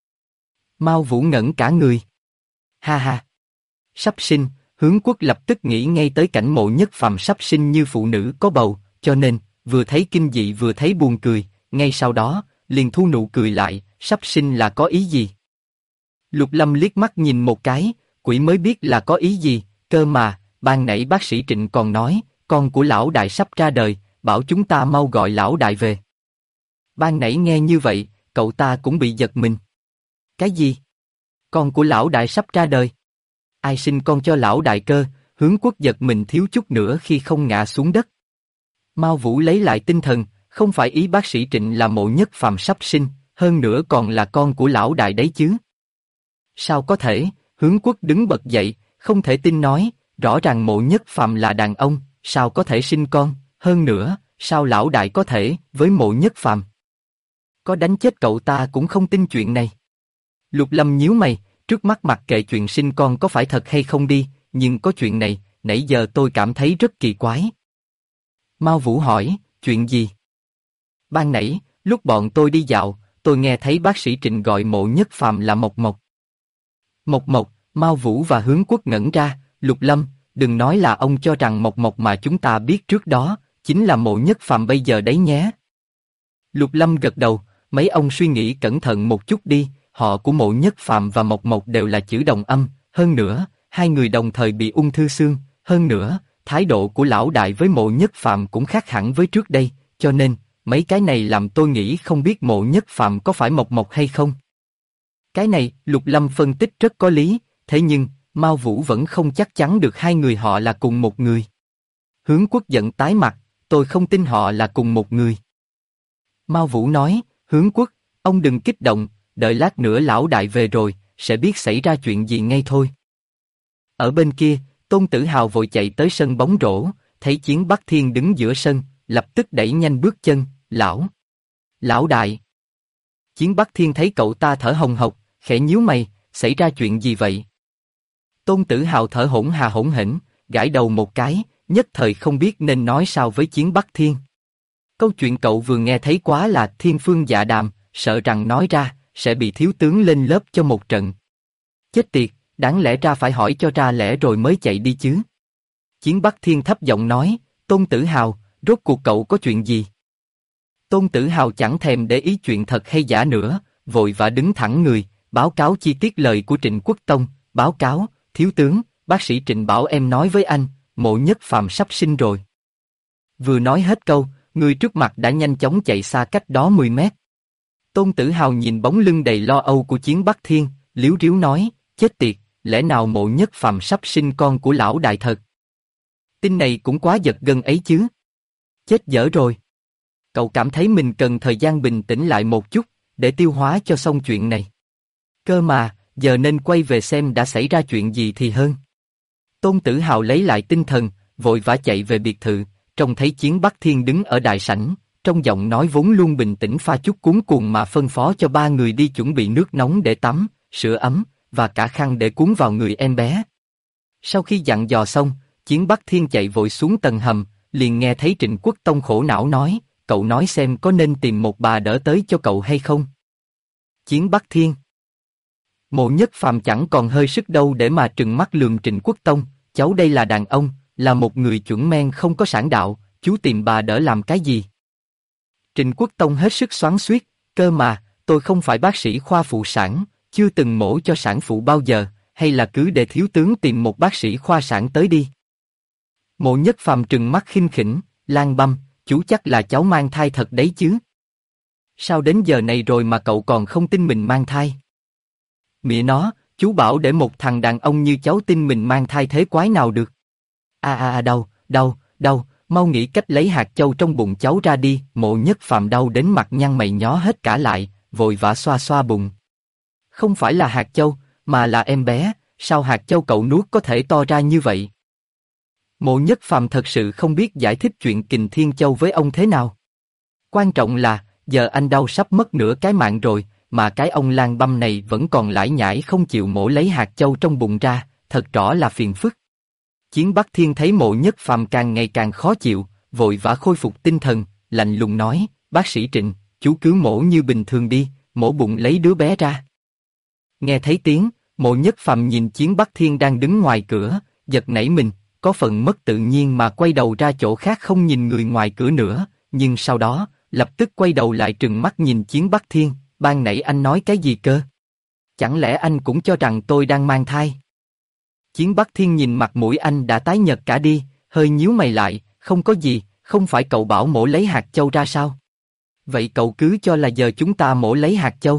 Mao Vũ ngẩn cả người. Ha ha. Sắp sinh, Hướng Quốc lập tức nghĩ ngay tới cảnh Mộ Nhất Phàm sắp sinh như phụ nữ có bầu, cho nên, vừa thấy kinh dị vừa thấy buồn cười, ngay sau đó, liền thu nụ cười lại, sắp sinh là có ý gì? Lục Lâm liếc mắt nhìn một cái, quỷ mới biết là có ý gì, cơ mà, ban nãy bác sĩ Trịnh còn nói, con của lão đại sắp ra đời, bảo chúng ta mau gọi lão đại về. Ban nãy nghe như vậy, cậu ta cũng bị giật mình. Cái gì? Con của lão đại sắp ra đời? Ai sinh con cho lão đại cơ? Hướng Quốc giật mình thiếu chút nữa khi không ngã xuống đất. Mao Vũ lấy lại tinh thần, không phải ý bác sĩ Trịnh là Mộ Nhất Phàm sắp sinh, hơn nữa còn là con của lão đại đấy chứ. Sao có thể? Hướng Quốc đứng bật dậy, không thể tin nói, rõ ràng Mộ Nhất Phàm là đàn ông, sao có thể sinh con, hơn nữa, sao lão đại có thể, với Mộ Nhất Phàm? Có đánh chết cậu ta cũng không tin chuyện này. Lục Lâm nhíu mày, trước mắt mặc kệ chuyện sinh con có phải thật hay không đi, nhưng có chuyện này, nãy giờ tôi cảm thấy rất kỳ quái. Mao Vũ hỏi, chuyện gì? Ban nãy, lúc bọn tôi đi dạo, tôi nghe thấy bác sĩ Trịnh gọi Mộ Nhất Phàm là Mộc Mộc. Mộc Mộc, Mao Vũ và Hướng Quốc ngẩn ra, Lục Lâm, đừng nói là ông cho rằng Mộc Mộc mà chúng ta biết trước đó, chính là Mộ Nhất Phàm bây giờ đấy nhé. Lục Lâm gật đầu, mấy ông suy nghĩ cẩn thận một chút đi, họ của Mộ Nhất Phàm và Mộc Mộc đều là chữ đồng âm, hơn nữa, hai người đồng thời bị ung thư xương, hơn nữa, thái độ của lão đại với Mộ Nhất Phàm cũng khác hẳn với trước đây, cho nên, mấy cái này làm tôi nghĩ không biết Mộ Nhất Phàm có phải Mộc Mộc hay không. Cái này, Lục Lâm phân tích rất có lý, thế nhưng, Mao Vũ vẫn không chắc chắn được hai người họ là cùng một người. Hướng Quốc giận tái mặt, tôi không tin họ là cùng một người. Mao Vũ nói, Hướng Quốc, ông đừng kích động, đợi lát nữa lão đại về rồi, sẽ biết xảy ra chuyện gì ngay thôi. Ở bên kia, Tôn Tử Hào vội chạy tới sân bóng rổ, thấy Chiến Bắc Thiên đứng giữa sân, lập tức đẩy nhanh bước chân, lão đại. Chiến Bắc Thiên thấy cậu ta thở hồng hộc, khẽ nhíu mày, xảy ra chuyện gì vậy? Tôn Tử Hào thở hổn hển, gãi đầu một cái, nhất thời không biết nên nói sao với Chiến Bắc Thiên. Câu chuyện cậu vừa nghe thấy quá là thiên phương dạ đàm, sợ rằng nói ra, sẽ bị thiếu tướng lên lớp cho một trận. Chết tiệt, đáng lẽ ra phải hỏi cho ra lẽ rồi mới chạy đi chứ. Chiến Bắc Thiên thấp giọng nói, Tôn Tử Hào, rốt cuộc cậu có chuyện gì? Tôn Tử Hào chẳng thèm để ý chuyện thật hay giả nữa, vội vã đứng thẳng người, báo cáo chi tiết lời của Trịnh Quốc Tông, báo cáo, thiếu tướng, bác sĩ Trịnh bảo em nói với anh, Mộ Nhất Phàm sắp sinh rồi. Vừa nói hết câu, người trước mặt đã nhanh chóng chạy xa cách đó 10 mét. Tôn Tử Hào nhìn bóng lưng đầy lo âu của Chiến Bắc Thiên, liếu riếu nói, chết tiệt, lẽ nào Mộ Nhất Phàm sắp sinh con của lão đại thật? Tin này cũng quá giật gân ấy chứ. Chết dở rồi. Cậu cảm thấy mình cần thời gian bình tĩnh lại một chút, để tiêu hóa cho xong chuyện này. Cơ mà, giờ nên quay về xem đã xảy ra chuyện gì thì hơn. Tôn Tử Hào lấy lại tinh thần, vội vã chạy về biệt thự, trông thấy Chiến Bắc Thiên đứng ở đại sảnh, trong giọng nói vốn luôn bình tĩnh pha chút cuống cuồng mà phân phó cho ba người đi chuẩn bị nước nóng để tắm, sữa ấm, và cả khăn để cuốn vào người em bé. Sau khi dặn dò xong, Chiến Bắc Thiên chạy vội xuống tầng hầm, liền nghe thấy Trịnh Quốc Tông khổ não nói, cậu nói xem có nên tìm một bà đỡ tới cho cậu hay không? Chiến Bắc Thiên. Mộ Nhất Phàm chẳng còn hơi sức đâu để mà trừng mắt lườm Trịnh Quốc Tông, cháu đây là đàn ông, là một người chuẩn men không có sản đạo, chú tìm bà đỡ làm cái gì? Trịnh Quốc Tông hết sức xoắn xuýt, cơ mà, tôi không phải bác sĩ khoa phụ sản, chưa từng mổ cho sản phụ bao giờ, hay là cứ để thiếu tướng tìm một bác sĩ khoa sản tới đi. Mộ Nhất Phàm trừng mắt khinh khỉnh, Lan Băm, chú chắc là cháu mang thai thật đấy chứ? Sao đến giờ này rồi mà cậu còn không tin mình mang thai? Mẹ nó, chú bảo để một thằng đàn ông như cháu tin mình mang thai thế quái nào được? Đau, mau nghĩ cách lấy hạt châu trong bụng cháu ra đi. Mộ Nhất Phàm đau đến mặt nhăn mày nhó hết cả lại, vội vã xoa xoa bụng. Không phải là hạt châu, mà là em bé, sao hạt châu cậu nuốt có thể to ra như vậy? Mộ Nhất Phàm thật sự không biết giải thích chuyện Kình Thiên Châu với ông thế nào. Quan trọng là, giờ anh đau sắp mất nửa cái mạng rồi, mà cái ông Lan Băm này vẫn còn lải nhải không chịu mổ lấy hạt châu trong bụng ra, thật rõ là phiền phức. Chiến Bắc Thiên thấy Mộ Nhất Phàm càng ngày càng khó chịu, vội vã khôi phục tinh thần, lạnh lùng nói, bác sĩ Trịnh, chú cứ mổ như bình thường đi, mổ bụng lấy đứa bé ra. Nghe thấy tiếng, Mộ Nhất Phàm nhìn Chiến Bắc Thiên đang đứng ngoài cửa, giật nảy mình, có phần mất tự nhiên mà quay đầu ra chỗ khác không nhìn người ngoài cửa nữa, nhưng sau đó, lập tức quay đầu lại trừng mắt nhìn Chiến Bắc Thiên, ban nãy anh nói cái gì cơ? Chẳng lẽ anh cũng cho rằng tôi đang mang thai? Chiến Bắc Thiên nhìn mặt mũi anh đã tái nhợt cả đi, hơi nhíu mày lại, không có gì, không phải cậu bảo mổ lấy hạt châu ra sao? Vậy cậu cứ cho là giờ chúng ta mổ lấy hạt châu.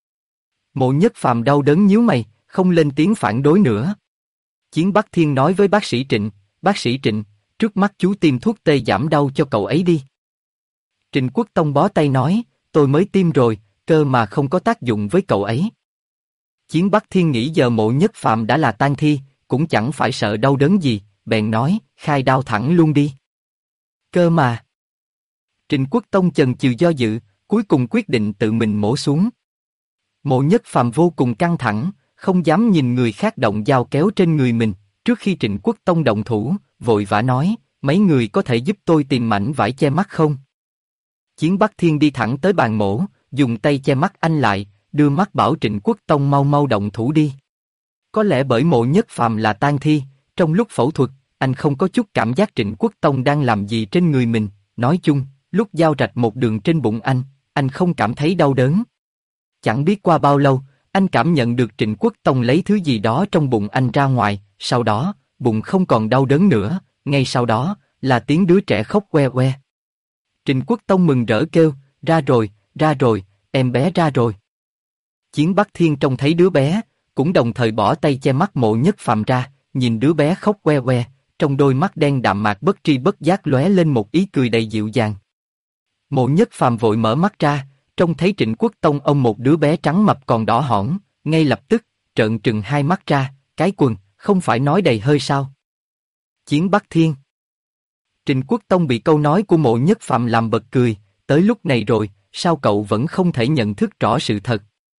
Mộ Nhất Phàm đau đớn nhíu mày, không lên tiếng phản đối nữa. Chiến Bắc Thiên nói với bác sĩ Trịnh, trước mắt chú tiêm thuốc tê giảm đau cho cậu ấy đi. Trịnh Quốc Tông bó tay nói, tôi mới tiêm rồi, cơ mà không có tác dụng với cậu ấy. Chiến Bắc Thiên nghĩ giờ Mộ Nhất Phàm đã là tang thi, cũng chẳng phải sợ đau đớn gì, bèn nói, khai đao thẳng luôn đi. Cơ mà. Trịnh Quốc Tông chần chừ do dự, cuối cùng quyết định tự mình mổ xuống. Mộ Nhất Phàm vô cùng căng thẳng, không dám nhìn người khác động dao kéo trên người mình, trước khi Trịnh Quốc Tông động thủ, vội vã nói, mấy người có thể giúp tôi tìm mảnh vải che mắt không? Chiến Bắc Thiên đi thẳng tới bàn mổ, dùng tay che mắt anh lại, đưa mắt bảo Trịnh Quốc Tông mau mau động thủ đi. Có lẽ bởi Mộ Nhất Phàm là tang thi, trong lúc phẫu thuật, anh không có chút cảm giác Trịnh Quốc Tông đang làm gì trên người mình, nói chung, lúc dao rạch một đường trên bụng anh không cảm thấy đau đớn. Chẳng biết qua bao lâu, anh cảm nhận được Trịnh Quốc Tông lấy thứ gì đó trong bụng anh ra ngoài, sau đó, bụng không còn đau đớn nữa, ngay sau đó, là tiếng đứa trẻ khóc que que. Trịnh Quốc Tông mừng rỡ kêu, ra rồi, em bé ra rồi. Chiến Bắc Thiên trông thấy đứa bé, cũng đồng thời bỏ tay che mắt Mộ Nhất Phàm ra, nhìn đứa bé khóc que que, trong đôi mắt đen đạm mạc bất tri bất giác lóe lên một ý cười đầy dịu dàng. Mộ Nhất Phàm vội mở mắt ra, trông thấy Trịnh Quốc Tông ôm một đứa bé trắng mập còn đỏ hỏn, ngay lập tức, trợn trừng hai mắt ra, cái quần, không phải nói đầy hơi sao? Chiến Bắc Thiên. Trịnh Quốc Tông bị câu nói của Mộ Nhất Phàm làm bật cười, tới lúc này rồi, sao cậu vẫn không thể nhận thức rõ sự thật?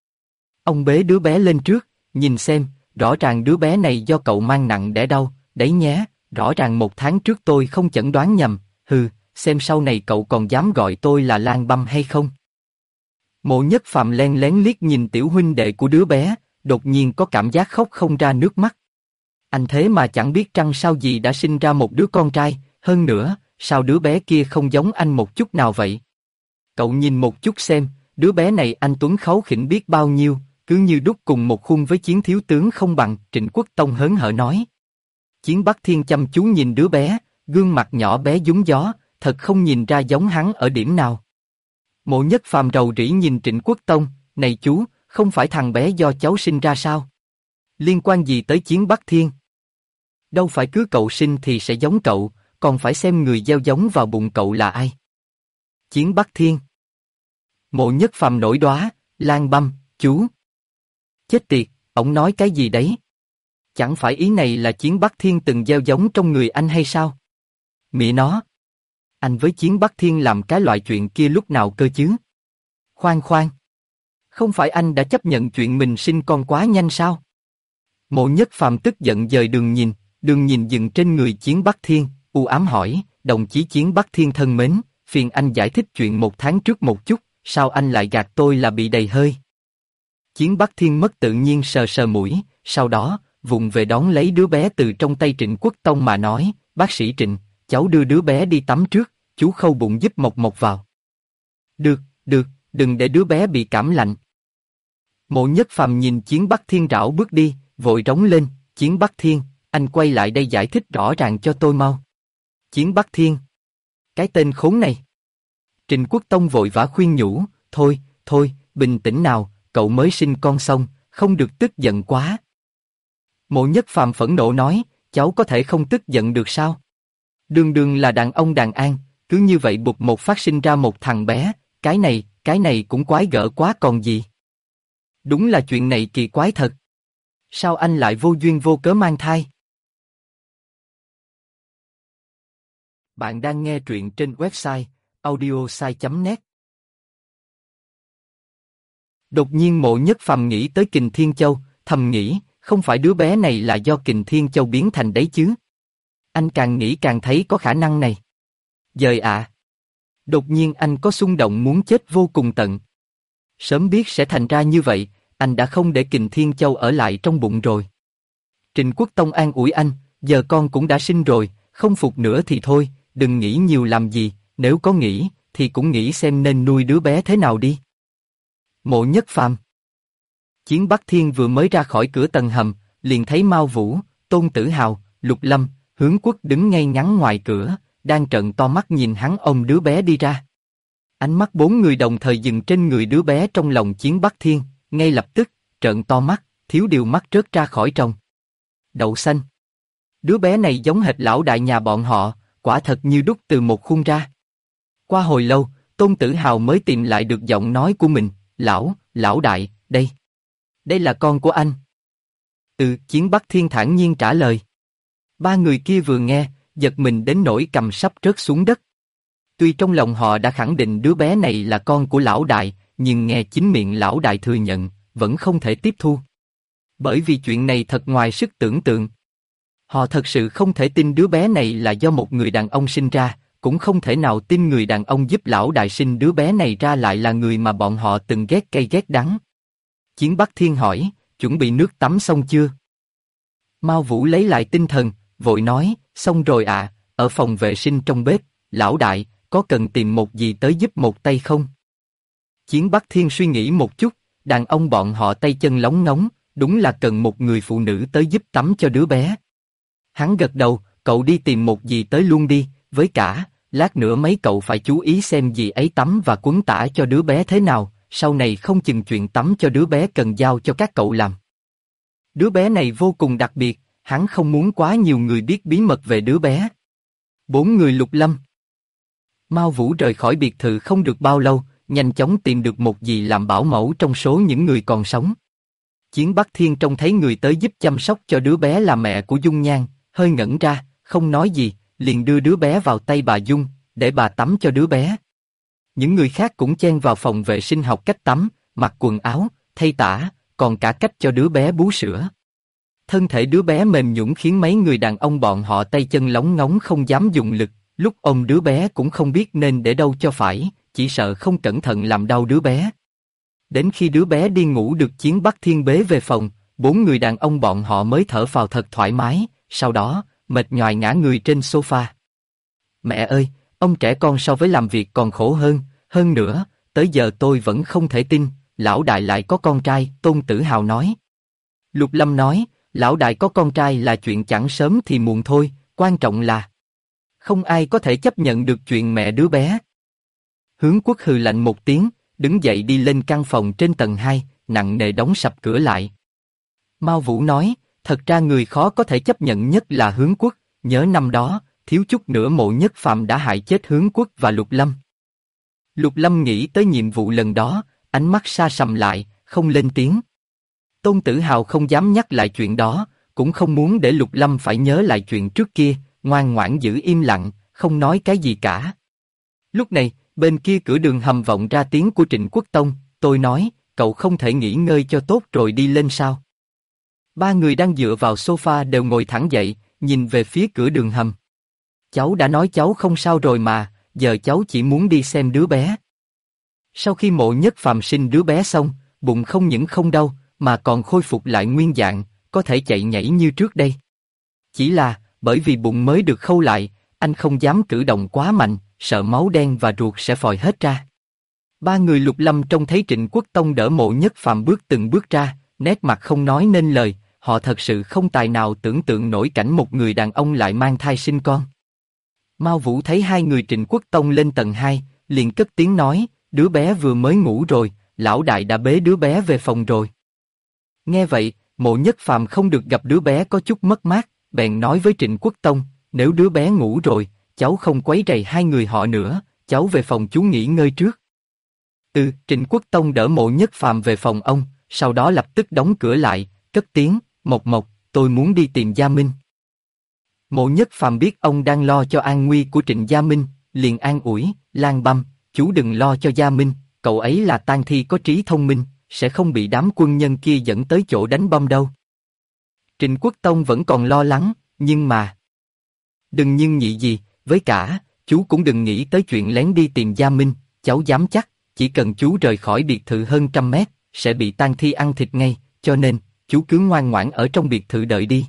Ông bế đứa bé lên trước, nhìn xem, rõ ràng đứa bé này do cậu mang nặng đẻ đau, đấy nhé, rõ ràng 1 tháng trước tôi không chẩn đoán nhầm, xem sau này cậu còn dám gọi tôi là Lan Băm hay không? Mộ Nhất Phàm len lén liếc nhìn tiểu huynh đệ của đứa bé, đột nhiên có cảm giác khóc không ra nước mắt. Anh thế mà chẳng biết trăng sao gì đã sinh ra một đứa con trai, hơn nữa, sao đứa bé kia không giống anh một chút nào vậy? Cậu nhìn một chút xem, đứa bé này anh tuấn kháu khỉnh biết bao nhiêu, cứ như đúc cùng một khuôn với Chiến thiếu tướng không bằng, Trịnh Quốc Tông hớn hở nói. Chiến Bắc Thiên chăm chú nhìn đứa bé, gương mặt nhỏ bé nhúng gió, thật không nhìn ra giống hắn ở điểm nào. Mộ Nhất Phàm rầu rĩ nhìn Trịnh Quốc Tông, này chú, không phải thằng bé do cháu sinh ra sao? Liên quan gì tới Chiến Bắc Thiên? Đâu phải cứ cậu sinh thì sẽ giống cậu, còn phải xem người gieo giống vào bụng cậu là ai. Chiến Bắc Thiên. Mộ Nhất Phàm nổi đoá, Lan Băm, chú. Chết tiệt, ổng nói cái gì đấy? Chẳng phải ý này là Chiến Bắc Thiên từng gieo giống trong người anh hay sao? Mẹ nó. Anh với Chiến Bắc Thiên làm cái loại chuyện kia lúc nào cơ chứ? Khoan. Không phải anh đã chấp nhận chuyện mình sinh con quá nhanh sao? Mộ Nhất Phàm tức giận dời đường nhìn dừng trên người Chiến Bắc Thiên, u ám hỏi, đồng chí Chiến Bắc Thiên thân mến, phiền anh giải thích chuyện 1 tháng trước một chút, sao anh lại gạt tôi là bị đầy hơi? Chiến Bắc Thiên mất tự nhiên sờ mũi, sau đó, vụng về đón lấy đứa bé từ trong tay Trịnh Quốc Tông mà nói, bác sĩ Trịnh, cháu đưa đứa bé đi tắm trước, chú khâu bụng giúp Mộc vào. Được, đừng để đứa bé bị cảm lạnh. Mộ Nhất Phàm nhìn Chiến Bắc Thiên rảo bước đi, vội rống lên, Chiến Bắc Thiên, anh quay lại đây giải thích rõ ràng cho tôi mau. Chiến Bắc Thiên. Cái tên khốn này. Trịnh Quốc Tông vội vã khuyên nhủ, thôi, bình tĩnh nào, cậu mới sinh con xong, không được tức giận quá. Mộ Nhất Phàm phẫn nộ nói, cháu có thể không tức giận được sao? Đường là đàn ông đàn an, cứ như vậy bụt một phát sinh ra một thằng bé, cái này cũng quái gở quá còn gì. Đúng là chuyện này kỳ quái thật. Sao anh lại vô duyên vô cớ mang thai? Bạn đang nghe truyện trên website audiosai.net. Đột nhiên Mộ Nhất Phàm nghĩ tới Kình Thiên Châu, thầm nghĩ, không phải đứa bé này là do Kình Thiên Châu biến thành đấy chứ? Anh càng nghĩ càng thấy có khả năng này. Dời ạ! Đột nhiên anh có xung động muốn chết vô cùng tận. Sớm biết sẽ thành ra như vậy, anh đã không để Kình Thiên Châu ở lại trong bụng rồi. Trịnh Quốc Tông an ủi anh, giờ con cũng đã sinh rồi, không phục nữa thì thôi, đừng nghĩ nhiều làm gì, nếu có nghĩ, thì cũng nghĩ xem nên nuôi đứa bé thế nào đi. Mộ Nhất Phàm. Chiến Bắc Thiên vừa mới ra khỏi cửa tầng hầm, liền thấy Mao Vũ, Tôn Tử Hào, Lục Lâm, Hướng Quốc đứng ngay ngắn ngoài cửa, đang trợn to mắt nhìn hắn ôm đứa bé đi ra. Ánh mắt bốn người đồng thời dừng trên người đứa bé trong lòng Chiến Bắc Thiên, ngay lập tức, trợn to mắt, thiếu điều mắt rớt ra khỏi tròng. Đậu xanh. Đứa bé này giống hệt lão đại nhà bọn họ, quả thật như đúc từ một khuôn ra. Qua hồi lâu, Tôn Tử Hào mới tìm lại được giọng nói của mình, lão đại, đây. Đây là con của anh. Chiến Bắc Thiên thản nhiên trả lời. Ba người kia vừa nghe, giật mình đến nỗi cầm sắp rớt xuống đất. Tuy trong lòng họ đã khẳng định đứa bé này là con của lão đại, nhưng nghe chính miệng lão đại thừa nhận, vẫn không thể tiếp thu. Bởi vì chuyện này thật ngoài sức tưởng tượng. Họ thật sự không thể tin đứa bé này là do một người đàn ông sinh ra, cũng không thể nào tin người đàn ông giúp lão đại sinh đứa bé này ra lại là người mà bọn họ từng ghét cay ghét đắng. Chiến Bắc Thiên hỏi, chuẩn bị nước tắm xong chưa? Mao Vũ lấy lại tinh thần, vội nói, xong rồi ạ, ở phòng vệ sinh trong bếp, lão đại, có cần tìm một gì tới giúp một tay không? Chiến Bắc Thiên suy nghĩ một chút, đàn ông bọn họ tay chân lóng ngóng, đúng là cần một người phụ nữ tới giúp tắm cho đứa bé. Hắn gật đầu, cậu đi tìm một gì tới luôn đi, với cả, lát nữa mấy cậu phải chú ý xem dì ấy tắm và quấn tã cho đứa bé thế nào, sau này không chừng chuyện tắm cho đứa bé cần giao cho các cậu làm. Đứa bé này vô cùng đặc biệt, hắn không muốn quá nhiều người biết bí mật về đứa bé. Bốn người Lục Lâm. Mao Vũ rời khỏi biệt thự không được bao lâu, nhanh chóng tìm được một dì làm bảo mẫu trong số những người còn sống. Chiến Bắc Thiên trông thấy người tới giúp chăm sóc cho đứa bé là mẹ của Dung Nhan, hơi ngẩn ra, không nói gì, liền đưa đứa bé vào tay bà Dung, để bà tắm cho đứa bé. Những người khác cũng chen vào phòng vệ sinh học cách tắm, mặc quần áo, thay tã, còn cả cách cho đứa bé bú sữa. Thân thể đứa bé mềm nhũn khiến mấy người đàn ông bọn họ tay chân lóng ngóng không dám dùng lực, lúc ôm đứa bé cũng không biết nên để đâu cho phải, chỉ sợ không cẩn thận làm đau đứa bé. Đến khi đứa bé đi ngủ được Chiến Bắc Thiên bế về phòng, bốn người đàn ông bọn họ mới thở phào thật thoải mái, sau đó, mệt nhoài ngã người trên sofa. Mẹ ơi, ông trẻ con so với làm việc còn khổ hơn nữa, tới giờ tôi vẫn không thể tin, lão đại lại có con trai, Tôn Tử Hào nói. Lục Lâm nói, lão đại có con trai là chuyện chẳng sớm thì muộn thôi, quan trọng là không ai có thể chấp nhận được chuyện mẹ đứa bé. Hướng Quốc hừ lạnh một tiếng, đứng dậy đi lên căn phòng trên tầng 2, nặng nề đóng sập cửa lại. Mao Vũ nói, thật ra người khó có thể chấp nhận nhất là Hướng Quốc, nhớ năm đó, thiếu chút nữa Mộ Nhất Phàm đã hại chết Hướng Quốc và Lục Lâm. Lục Lâm nghĩ tới nhiệm vụ lần đó, ánh mắt sa sầm lại, không lên tiếng. Tôn Tử Hào không dám nhắc lại chuyện đó, cũng không muốn để Lục Lâm phải nhớ lại chuyện trước kia, ngoan ngoãn giữ im lặng, không nói cái gì cả. Lúc này, bên kia cửa đường hầm vọng ra tiếng của Trịnh Quốc Tông, tôi nói, cậu không thể nghỉ ngơi cho tốt rồi đi lên sao? Ba người đang dựa vào sofa đều ngồi thẳng dậy, nhìn về phía cửa đường hầm. Cháu đã nói cháu không sao rồi mà, giờ cháu chỉ muốn đi xem đứa bé. Sau khi Mộ Nhất Phàm sinh đứa bé xong, bụng không những không đau, mà còn khôi phục lại nguyên dạng, có thể chạy nhảy như trước đây. Chỉ là, bởi vì bụng mới được khâu lại, anh không dám cử động quá mạnh, sợ máu đen và ruột sẽ phòi hết ra. Ba người Lục Lâm trông thấy Trịnh Quốc Tông đỡ Mộ Nhất Phàm bước từng bước ra, nét mặt không nói nên lời, họ thật sự không tài nào tưởng tượng nổi cảnh một người đàn ông lại mang thai sinh con. Mao Vũ thấy hai người Trịnh Quốc Tông lên tầng 2, liền cất tiếng nói, đứa bé vừa mới ngủ rồi, lão đại đã bế đứa bé về phòng rồi. Nghe vậy, Mộ Nhất Phàm không được gặp đứa bé có chút mất mát, bèn nói với Trịnh Quốc Tông, nếu đứa bé ngủ rồi, cháu không quấy rầy hai người họ nữa, cháu về phòng chú nghỉ ngơi trước. Trịnh Quốc Tông đỡ Mộ Nhất Phàm về phòng ông, sau đó lập tức đóng cửa lại, cất tiếng, Mộc, tôi muốn đi tìm Gia Minh. Mộ Nhất Phàm biết ông đang lo cho an nguy của Trịnh Gia Minh, liền an ủi, Lan Băm, chú đừng lo cho Gia Minh, cậu ấy là tang thi có trí thông minh, sẽ không bị đám quân nhân kia dẫn tới chỗ đánh bom đâu. Trịnh Quốc Tông vẫn còn lo lắng, nhưng mà... Đừng nhưng nhị gì, với cả, chú cũng đừng nghĩ tới chuyện lén đi tìm Gia Minh, cháu dám chắc, chỉ cần chú rời khỏi biệt thự hơn 100 mét, sẽ bị tang thi ăn thịt ngay, cho nên, chú cứ ngoan ngoãn ở trong biệt thự đợi đi.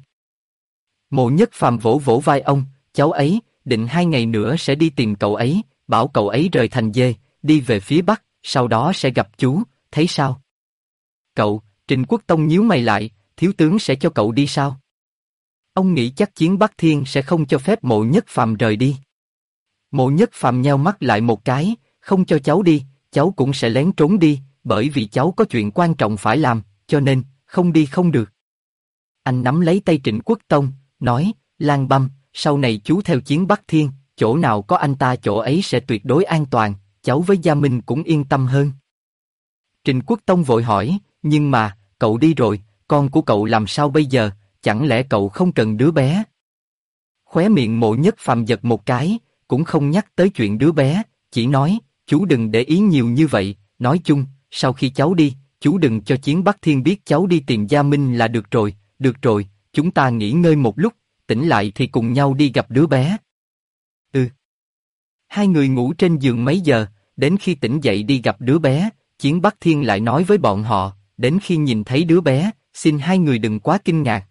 Mộ Nhất Phàm vỗ vỗ vai ông, cháu ấy, định 2 ngày nữa sẽ đi tìm cậu ấy, bảo cậu ấy rời thành dê, đi về phía bắc, sau đó sẽ gặp chú, thấy sao? Cậu, Trịnh Quốc Tông nhíu mày lại, thiếu tướng sẽ cho cậu đi sao? Ông nghĩ chắc Chiến Bắc Thiên sẽ không cho phép Mộ Nhất Phàm rời đi. Mộ Nhất Phàm nheo mắt lại một cái, không cho cháu đi, cháu cũng sẽ lén trốn đi, bởi vì cháu có chuyện quan trọng phải làm, cho nên, không đi không được. Anh nắm lấy tay Trịnh Quốc Tông, nói, Lan Băm, sau này chú theo Chiến Bắc Thiên, chỗ nào có anh ta chỗ ấy sẽ tuyệt đối an toàn, cháu với Gia Minh cũng yên tâm hơn. Trịnh Quốc Tông vội hỏi, nhưng mà, cậu đi rồi, con của cậu làm sao bây giờ, chẳng lẽ cậu không cần đứa bé? Khóe miệng Mộ Nhất Phàm giật một cái, cũng không nhắc tới chuyện đứa bé, chỉ nói, chú đừng để ý nhiều như vậy, nói chung, sau khi cháu đi, chú đừng cho Chiến Bắc Thiên biết cháu đi tìm Gia Minh là được rồi, chúng ta nghỉ ngơi một lúc, tỉnh lại thì cùng nhau đi gặp đứa bé. Ừ. Hai người ngủ trên giường mấy giờ, đến khi tỉnh dậy đi gặp đứa bé, Chiến Bắc Thiên lại nói với bọn họ, đến khi nhìn thấy đứa bé, xin hai người đừng quá kinh ngạc.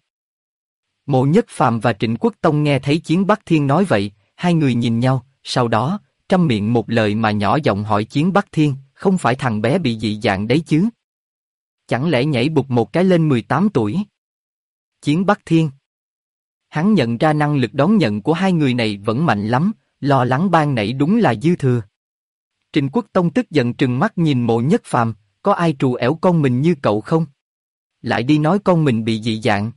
Mộ Nhất Phàm và Trịnh Quốc Tông nghe thấy Chiến Bắc Thiên nói vậy, hai người nhìn nhau, sau đó, trăm miệng một lời mà nhỏ giọng hỏi Chiến Bắc Thiên, không phải thằng bé bị dị dạng đấy chứ? Chẳng lẽ nhảy bụt một cái lên 18 tuổi? Chiến Bắc Thiên. Hắn nhận ra năng lực đón nhận của hai người này vẫn mạnh lắm, lo lắng ban nãy đúng là dư thừa. Trịnh Quốc Tông tức giận trừng mắt nhìn Mộ Nhất Phàm, có ai trù ẻo con mình như cậu không? Lại đi nói con mình bị dị dạng.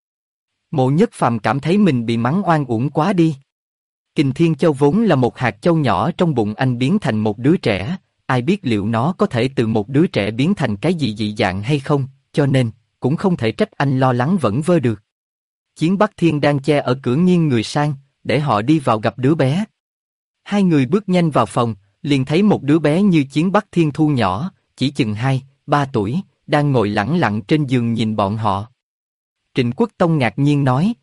Mộ Nhất Phàm cảm thấy mình bị mắng oan uổng quá đi. Kình Thiên Châu vốn là một hạt châu nhỏ trong bụng anh biến thành một đứa trẻ, ai biết liệu nó có thể từ một đứa trẻ biến thành cái gì dị dạng hay không, cho nên, cũng không thể trách anh lo lắng vẩn vơ được. Chiến Bắc Thiên đang che ở cửa nghiêng người sang, để họ đi vào gặp đứa bé. Hai người bước nhanh vào phòng, liền thấy một đứa bé như Chiến Bắc Thiên thu nhỏ, chỉ chừng 2-3 tuổi, đang ngồi lẳng lặng trên giường nhìn bọn họ. Trịnh Quốc Tông ngạc nhiên nói,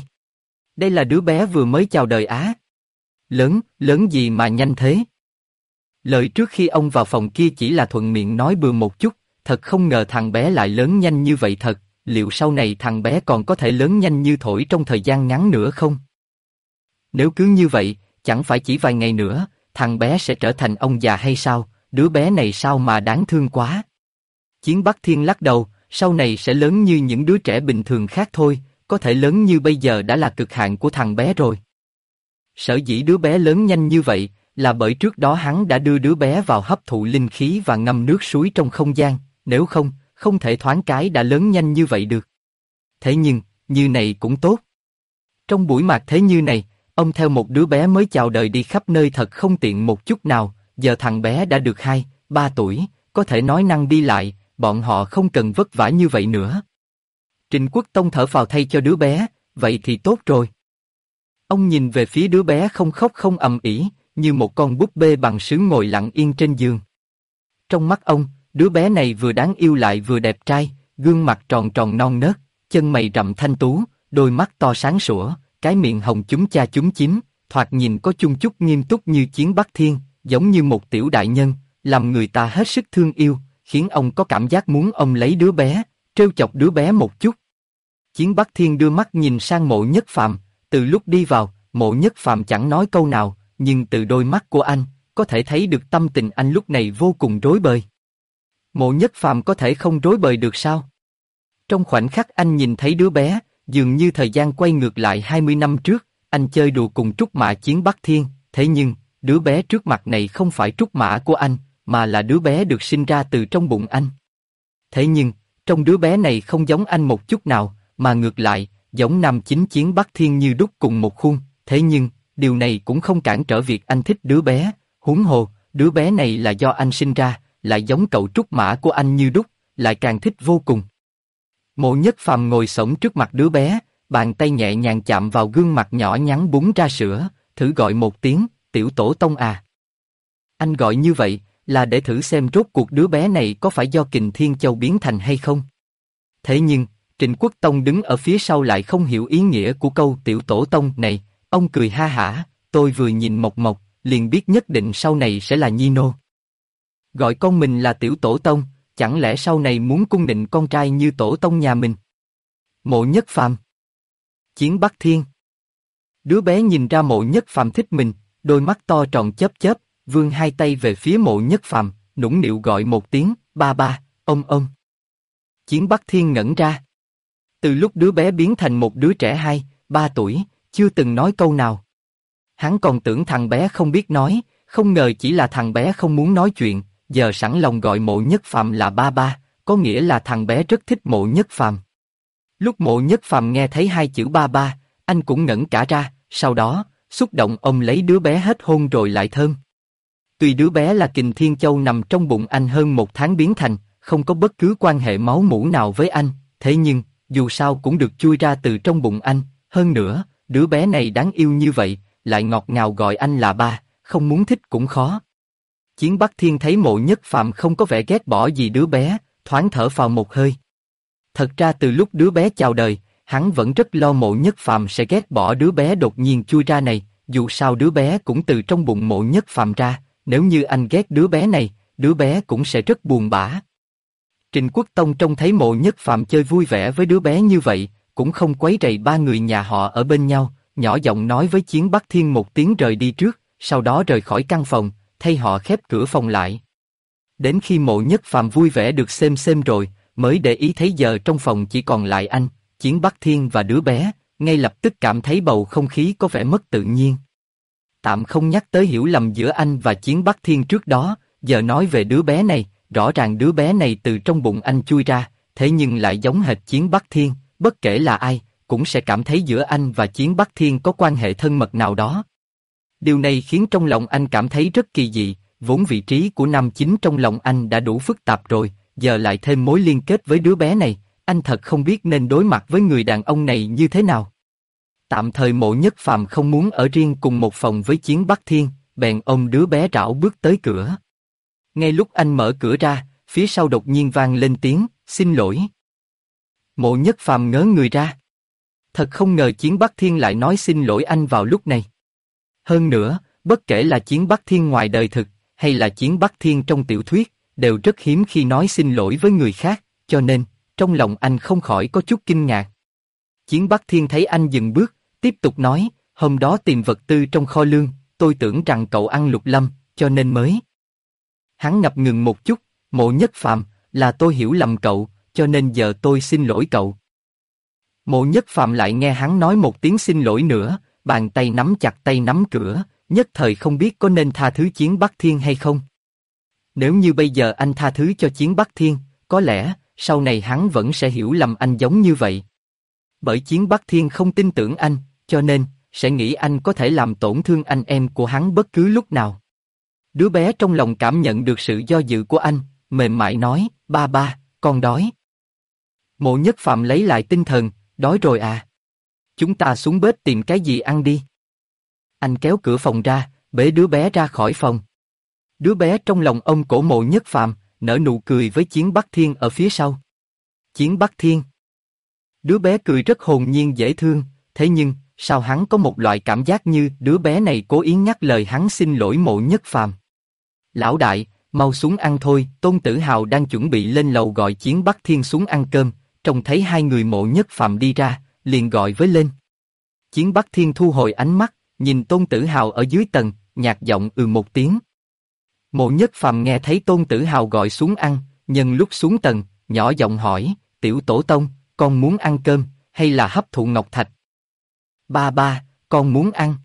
đây là đứa bé vừa mới chào đời á. Lớn gì mà nhanh thế? Lời trước khi ông vào phòng kia chỉ là thuận miệng nói bừa một chút, thật không ngờ thằng bé lại lớn nhanh như vậy thật, liệu sau này thằng bé còn có thể lớn nhanh như thổi trong thời gian ngắn nữa không? Nếu cứ như vậy, chẳng phải chỉ vài ngày nữa, thằng bé sẽ trở thành ông già hay sao, đứa bé này sao mà đáng thương quá. Chiến Bắc Thiên lắc đầu, sau này sẽ lớn như những đứa trẻ bình thường khác thôi, có thể lớn như bây giờ đã là cực hạn của thằng bé rồi. Sở dĩ đứa bé lớn nhanh như vậy, là bởi trước đó hắn đã đưa đứa bé vào hấp thụ linh khí và ngâm nước suối trong không gian, nếu không, không thể thoáng cái đã lớn nhanh như vậy được. Thế nhưng, như này cũng tốt. Trong buổi mạt thế như này, ông theo một đứa bé mới chào đời đi khắp nơi thật không tiện một chút nào, giờ thằng bé đã được 2-3 tuổi, có thể nói năng đi lại, bọn họ không cần vất vả như vậy nữa. Trịnh Quốc Tông thở phào thay cho đứa bé, vậy thì tốt rồi. Ông nhìn về phía đứa bé không khóc không ầm ĩ, như một con búp bê bằng sứ ngồi lặng yên trên giường. Trong mắt ông, đứa bé này vừa đáng yêu lại vừa đẹp trai, gương mặt tròn tròn non nớt, chân mày rậm thanh tú, đôi mắt to sáng sủa, cái miệng hồng chúm cha chúm chím, thoạt nhìn có chung chút nghiêm túc như Chiến Bắc Thiên, giống như một tiểu đại nhân, làm người ta hết sức thương yêu, khiến ông có cảm giác muốn ông lấy đứa bé, trêu chọc đứa bé một chút. Chiến Bắc Thiên đưa mắt nhìn sang Mộ Nhất Phàm, từ lúc đi vào, Mộ Nhất Phàm chẳng nói câu nào, nhưng từ đôi mắt của anh, có thể thấy được tâm tình anh lúc này vô cùng rối bời. Mộ Nhất Phàm có thể không rối bời được sao? Trong khoảnh khắc anh nhìn thấy đứa bé, dường như thời gian quay ngược lại 20 năm trước, anh chơi đùa cùng trúc mã Chiến Bắc Thiên, thế nhưng, đứa bé trước mặt này không phải trúc mã của anh, mà là đứa bé được sinh ra từ trong bụng anh. Thế nhưng, trong đứa bé này không giống anh một chút nào, mà ngược lại, giống nam chính Chiến Bắc Thiên như đúc cùng một khuôn, thế nhưng, điều này cũng không cản trở việc anh thích đứa bé, huống hồ, đứa bé này là do anh sinh ra, lại giống cậu trúc mã của anh như đúc, lại càng thích vô cùng. Mộ Nhất Phàm ngồi xổm trước mặt đứa bé, bàn tay nhẹ nhàng chạm vào gương mặt nhỏ nhắn búng ra sữa, thử gọi một tiếng, tiểu tổ tông à. Anh gọi như vậy, là để thử xem rốt cuộc đứa bé này có phải do Kình Thiên Châu biến thành hay không. Thế nhưng, Trịnh Quốc Tông đứng ở phía sau lại không hiểu ý nghĩa của câu tiểu tổ tông này, ông cười ha hả, tôi vừa nhìn Mộc Mộc, liền biết nhất định sau này sẽ là nhi nô. Gọi con mình là tiểu tổ tông, chẳng lẽ sau này muốn cung định con trai như tổ tông nhà mình? Mộ Nhất Phàm. Chiến Bắc Thiên. Đứa bé nhìn ra Mộ Nhất Phàm thích mình, đôi mắt to tròn chớp chớp, vươn hai tay về phía Mộ Nhất Phàm, nũng nịu gọi một tiếng, ba ba, ông. Chiến Bắc Thiên ngẩn ra. Từ lúc đứa bé biến thành một đứa trẻ 2, 3 tuổi, chưa từng nói câu nào. Hắn còn tưởng thằng bé không biết nói, không ngờ chỉ là thằng bé không muốn nói chuyện, giờ sẵn lòng gọi Mộ Nhất Phàm là ba ba, có nghĩa là thằng bé rất thích Mộ Nhất Phàm. Lúc Mộ Nhất Phàm nghe thấy hai chữ ba ba, anh cũng ngẩn cả ra, sau đó, xúc động ôm lấy đứa bé hết hôn rồi lại thơm. Tuy đứa bé là Kình Thiên Châu nằm trong bụng anh hơn 1 tháng biến thành, không có bất cứ quan hệ máu mủ nào với anh, thế nhưng, dù sao cũng được chui ra từ trong bụng anh, hơn nữa, đứa bé này đáng yêu như vậy, lại ngọt ngào gọi anh là ba, không muốn thích cũng khó. Chiến Bắc Thiên thấy Mộ Nhất Phàm không có vẻ ghét bỏ gì đứa bé, thoáng thở phào một hơi. Thật ra từ lúc đứa bé chào đời, hắn vẫn rất lo Mộ Nhất Phàm sẽ ghét bỏ đứa bé đột nhiên chui ra này, dù sao đứa bé cũng từ trong bụng Mộ Nhất Phàm ra, nếu như anh ghét đứa bé này, đứa bé cũng sẽ rất buồn bã. Trịnh Quốc Tông trông thấy Mộ Nhất Phàm chơi vui vẻ với đứa bé như vậy, cũng không quấy rầy ba người nhà họ ở bên nhau, nhỏ giọng nói với Chiến Bắc Thiên một tiếng rời đi trước, sau đó rời khỏi căn phòng, thay họ khép cửa phòng lại. Đến khi Mộ Nhất Phàm vui vẻ được xem rồi, mới để ý thấy giờ trong phòng chỉ còn lại anh, Chiến Bắc Thiên và đứa bé, ngay lập tức cảm thấy bầu không khí có vẻ mất tự nhiên. Tạm không nhắc tới hiểu lầm giữa anh và Chiến Bắc Thiên trước đó, giờ nói về đứa bé này, rõ ràng đứa bé này từ trong bụng anh chui ra, thế nhưng lại giống hệt Chiến Bắc Thiên, bất kể là ai, cũng sẽ cảm thấy giữa anh và Chiến Bắc Thiên có quan hệ thân mật nào đó. Điều này khiến trong lòng anh cảm thấy rất kỳ dị, vốn vị trí của nam chính trong lòng anh đã đủ phức tạp rồi, giờ lại thêm mối liên kết với đứa bé này, anh thật không biết nên đối mặt với người đàn ông này như thế nào. Tạm thời Mộ Nhất Phàm không muốn ở riêng cùng một phòng với Chiến Bắc Thiên, bèn ôm đứa bé rảo bước tới cửa. Ngay lúc anh mở cửa ra, phía sau đột nhiên vang lên tiếng, xin lỗi. Mộ Nhất Phàm ngớ người ra. Thật không ngờ Chiến Bắc Thiên lại nói xin lỗi anh vào lúc này. Hơn nữa, bất kể là Chiến Bắc Thiên ngoài đời thực, hay là Chiến Bắc Thiên trong tiểu thuyết, đều rất hiếm khi nói xin lỗi với người khác, cho nên, trong lòng anh không khỏi có chút kinh ngạc. Chiến Bắc Thiên thấy anh dừng bước, tiếp tục nói, hôm đó tìm vật tư trong kho lương, tôi tưởng rằng cậu ăn Lục Lâm, cho nên mới. Hắn ngập ngừng một chút, Mộ Nhất Phàm, là tôi hiểu lầm cậu, cho nên giờ tôi xin lỗi cậu. Mộ Nhất Phàm lại nghe hắn nói một tiếng xin lỗi nữa, bàn tay nắm chặt tay nắm cửa, nhất thời không biết có nên tha thứ Chiến Bắc Thiên hay không. Nếu như bây giờ anh tha thứ cho Chiến Bắc Thiên, có lẽ, sau này hắn vẫn sẽ hiểu lầm anh giống như vậy. Bởi Chiến Bắc Thiên không tin tưởng anh, cho nên, sẽ nghĩ anh có thể làm tổn thương anh em của hắn bất cứ lúc nào. Đứa bé trong lòng cảm nhận được sự do dự của anh, mềm mại nói, ba ba, con đói. Mộ Nhất Phàm lấy lại tinh thần, đói rồi à? Chúng ta xuống bếp tìm cái gì ăn đi. Anh kéo cửa phòng ra, bế đứa bé ra khỏi phòng. Đứa bé trong lòng ôm cổ Mộ Nhất Phàm, nở nụ cười với Chiến Bắc Thiên ở phía sau. Chiến Bắc Thiên. Đứa bé cười rất hồn nhiên dễ thương, thế nhưng, sao hắn có một loại cảm giác như đứa bé này cố ý nhắc lời hắn xin lỗi Mộ Nhất Phàm. Lão đại, mau xuống ăn thôi, Tôn Tử Hào đang chuẩn bị lên lầu gọi Chiến Bắc Thiên xuống ăn cơm, trông thấy hai người Mộ Nhất Phàm đi ra, liền gọi với lên. Chiến Bắc Thiên thu hồi ánh mắt, nhìn Tôn Tử Hào ở dưới tầng, nhạt giọng một tiếng. Mộ Nhất Phàm nghe thấy Tôn Tử Hào gọi xuống ăn, nhân lúc xuống tầng, nhỏ giọng hỏi, tiểu tổ tông, con muốn ăn cơm, hay là hấp thụ ngọc thạch? Ba ba, con muốn ăn.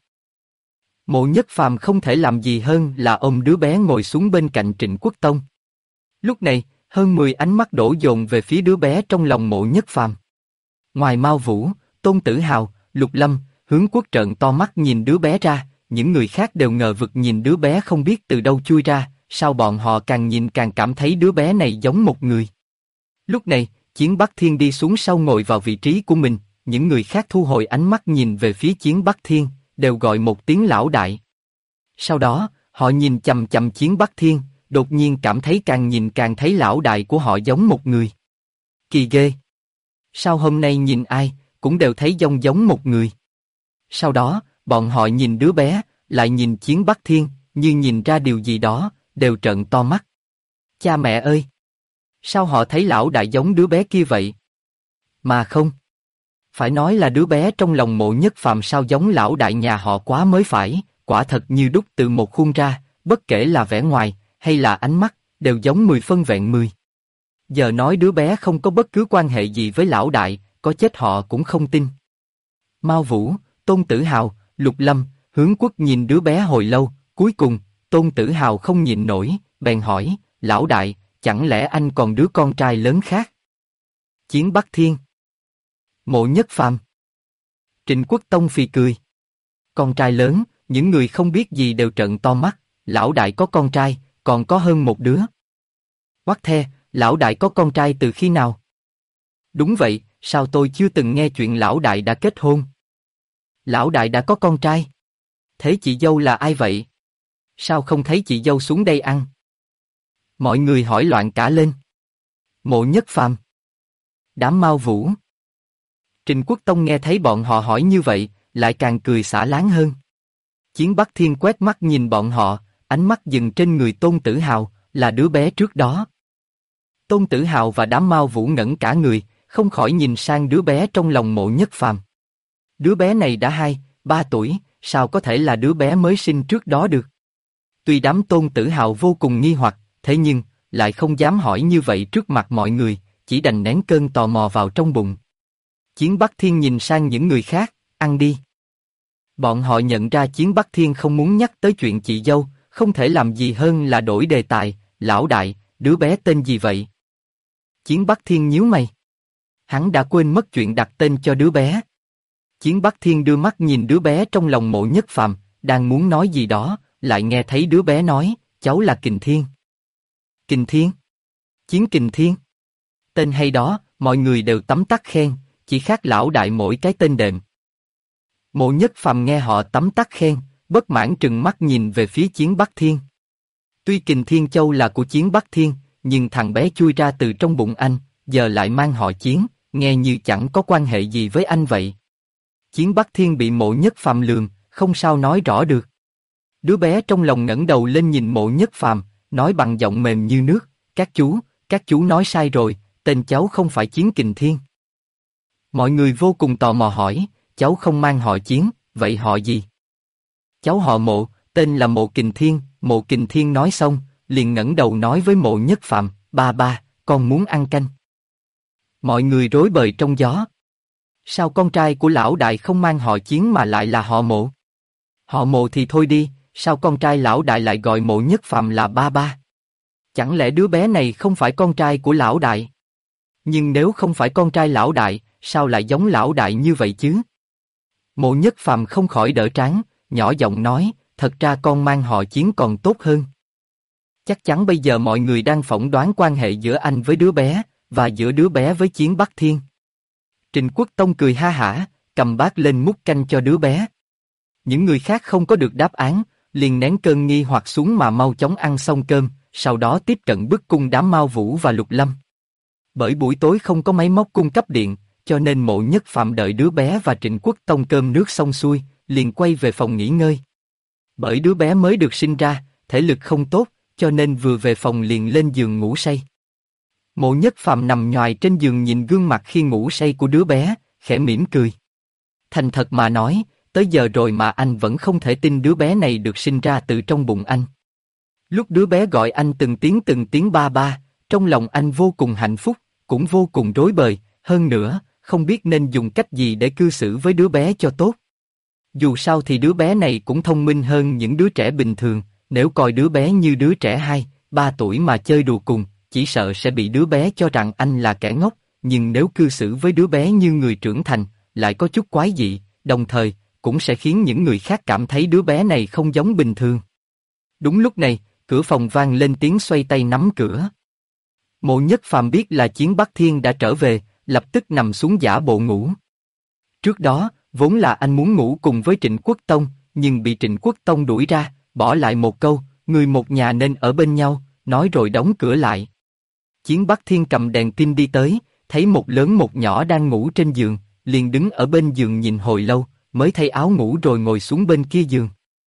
Mộ Nhất Phàm không thể làm gì hơn là ôm đứa bé ngồi xuống bên cạnh Trịnh Quốc Tông. Lúc này, hơn 10 ánh mắt đổ dồn về phía đứa bé trong lòng Mộ Nhất Phàm. Ngoài Mao Vũ, Tôn Tử Hào, Lục Lâm, Hướng Quốc trợn to mắt nhìn đứa bé ra, những người khác đều ngờ vực nhìn đứa bé không biết từ đâu chui ra, sao bọn họ càng nhìn càng cảm thấy đứa bé này giống một người. Lúc này, Chiến Bắc Thiên đi xuống sau ngồi vào vị trí của mình, những người khác thu hồi ánh mắt nhìn về phía Chiến Bắc Thiên, đều gọi một tiếng lão đại. Sau đó, họ nhìn chằm chằm Chiến Bắc Thiên, đột nhiên cảm thấy càng nhìn càng thấy lão đại của họ giống một người. Kỳ ghê! Sao hôm nay nhìn ai, cũng đều thấy giống một người. Sau đó, bọn họ nhìn đứa bé, lại nhìn Chiến Bắc Thiên, như nhìn ra điều gì đó, đều trợn to mắt. Cha mẹ ơi! Sao họ thấy lão đại giống đứa bé kia vậy? Mà không. Phải nói là đứa bé trong lòng Mộ Nhất Phàm sao giống lão đại nhà họ quá mới phải, quả thật như đúc từ một khuôn ra, bất kể là vẻ ngoài, hay là ánh mắt, đều giống 10 phân vẹn 10. Giờ nói đứa bé không có bất cứ quan hệ gì với lão đại, có chết họ cũng không tin. Mao Vũ, Tôn Tử Hào, Lục Lâm, Hướng Quốc nhìn đứa bé hồi lâu, cuối cùng, Tôn Tử Hào không nhịn nổi, bèn hỏi, lão đại, chẳng lẽ anh còn đứa con trai lớn khác? Chiến Bắc Thiên. Mộ Nhất Phàm. Trịnh Quốc Tông phì cười. Con trai lớn, những người không biết gì đều trợn to mắt, lão đại có con trai, còn có hơn một đứa. Quắc The, lão đại có con trai từ khi nào? Đúng vậy, sao tôi chưa từng nghe chuyện lão đại đã kết hôn? Lão đại đã có con trai. Thế chị dâu là ai vậy? Sao không thấy chị dâu xuống đây ăn? Mọi người hỏi loạn cả lên. Mộ Nhất Phàm. Đám Mao Vũ. Trịnh Quốc Tông nghe thấy bọn họ hỏi như vậy, lại càng cười xả láng hơn. Chiến Bắc Thiên quét mắt nhìn bọn họ, ánh mắt dừng trên người Tôn Tử Hào, là đứa bé trước đó. Tôn Tử Hào và đám Mao Vũ ngẩn cả người, không khỏi nhìn sang đứa bé trong lòng Mộ Nhất Phàm. Đứa bé này đã 2-3 tuổi, sao có thể là đứa bé mới sinh trước đó được? Tuy đám Tôn Tử Hào vô cùng nghi hoặc, thế nhưng, lại không dám hỏi như vậy trước mặt mọi người, chỉ đành nén cơn tò mò vào trong bụng. Chiến Bắc Thiên nhìn sang những người khác, ăn đi. Bọn họ nhận ra Chiến Bắc Thiên không muốn nhắc tới chuyện chị dâu, không thể làm gì hơn là đổi đề tài, lão đại, đứa bé tên gì vậy? Chiến Bắc Thiên nhíu mày. Hắn đã quên mất chuyện đặt tên cho đứa bé. Chiến Bắc Thiên đưa mắt nhìn đứa bé trong lòng Mộ Nhất Phàm, đang muốn nói gì đó, lại nghe thấy đứa bé nói, cháu là Kình Thiên. Kình Thiên? Chiến Kình Thiên? Tên hay đó, mọi người đều tấm tắc khen, chỉ khác lão đại mỗi cái tên đệm. Mộ Nhất Phàm nghe họ tấm tắc khen, bất mãn trừng mắt nhìn về phía Chiến Bắc Thiên. Tuy Kình Thiên Châu là của Chiến Bắc Thiên, nhưng thằng bé chui ra từ trong bụng anh, giờ lại mang họ Chiến, nghe như chẳng có quan hệ gì với anh vậy. Chiến Bắc Thiên bị Mộ Nhất Phàm lường, không sao nói rõ được. Đứa bé trong lòng ngẩng đầu lên nhìn Mộ Nhất Phàm, nói bằng giọng mềm như nước, các chú nói sai rồi, tên cháu không phải Chiến Kình Thiên. Mọi người vô cùng tò mò hỏi, cháu không mang họ Chiến, vậy họ gì? Cháu họ Mộ, tên là Mộ Kình Thiên. Mộ Kình Thiên nói xong, liền ngẩng đầu nói với Mộ Nhất Phàm, ba, con muốn ăn canh. Mọi người rối bời trong gió. Sao con trai của lão đại không mang họ Chiến mà lại là họ Mộ? Họ Mộ thì thôi đi, sao con trai lão đại lại gọi Mộ Nhất Phàm là ba? Chẳng lẽ đứa bé này không phải con trai của lão đại? Nhưng nếu không phải con trai lão đại, sao lại giống lão đại như vậy chứ? Mộ Nhất Phàm không khỏi đỡ trán, nhỏ giọng nói, thật ra con mang họ Chiến còn tốt hơn. Chắc chắn bây giờ mọi người đang phỏng đoán quan hệ giữa anh với đứa bé, và giữa đứa bé với Chiến Bắc Thiên. Trịnh Quốc Tông cười ha hả, cầm bát lên múc canh cho đứa bé. Những người khác không có được đáp án, liền nén cơn nghi hoặc xuống mà mau chóng ăn xong cơm, sau đó tiếp cận bức cung đám Mao Vũ và Lục Lâm. Bởi buổi tối không có máy móc cung cấp điện, cho nên Mộ Nhất Phàm đợi đứa bé và Trịnh Quốc Tông cơm nước xong xuôi, liền quay về phòng nghỉ ngơi. Bởi đứa bé mới được sinh ra, thể lực không tốt, cho nên vừa về phòng liền lên giường ngủ say. Mộ Nhất Phàm nằm nhoài trên giường nhìn gương mặt khi ngủ say của đứa bé, khẽ mỉm cười. Thành thật mà nói, tới giờ rồi mà anh vẫn không thể tin đứa bé này được sinh ra từ trong bụng anh. Lúc đứa bé gọi anh từng tiếng ba, trong lòng anh vô cùng hạnh phúc, cũng vô cùng rối bời, hơn nữa, không biết nên dùng cách gì để cư xử với đứa bé cho tốt. Dù sao thì đứa bé này cũng thông minh hơn những đứa trẻ bình thường, nếu coi đứa bé như đứa trẻ 2-3 tuổi mà chơi đùa cùng, chỉ sợ sẽ bị đứa bé cho rằng anh là kẻ ngốc, nhưng nếu cư xử với đứa bé như người trưởng thành, lại có chút quái dị, đồng thời, cũng sẽ khiến những người khác cảm thấy đứa bé này không giống bình thường. Đúng lúc này, cửa phòng vang lên tiếng xoay tay nắm cửa. Mộ Nhất Phàm biết là Chiến Bắc Thiên đã trở về, lập tức nằm xuống giả bộ ngủ. Trước đó, vốn là anh muốn ngủ cùng với Trịnh Quốc Tông, nhưng bị Trịnh Quốc Tông đuổi ra, bỏ lại một câu, người một nhà nên ở bên nhau, nói rồi đóng cửa lại. Chiến Bắc Thiên cầm đèn tin đi tới, thấy một lớn một nhỏ đang ngủ trên giường, liền đứng ở bên giường nhìn hồi lâu, mới thay áo ngủ rồi ngồi xuống bên kia giường.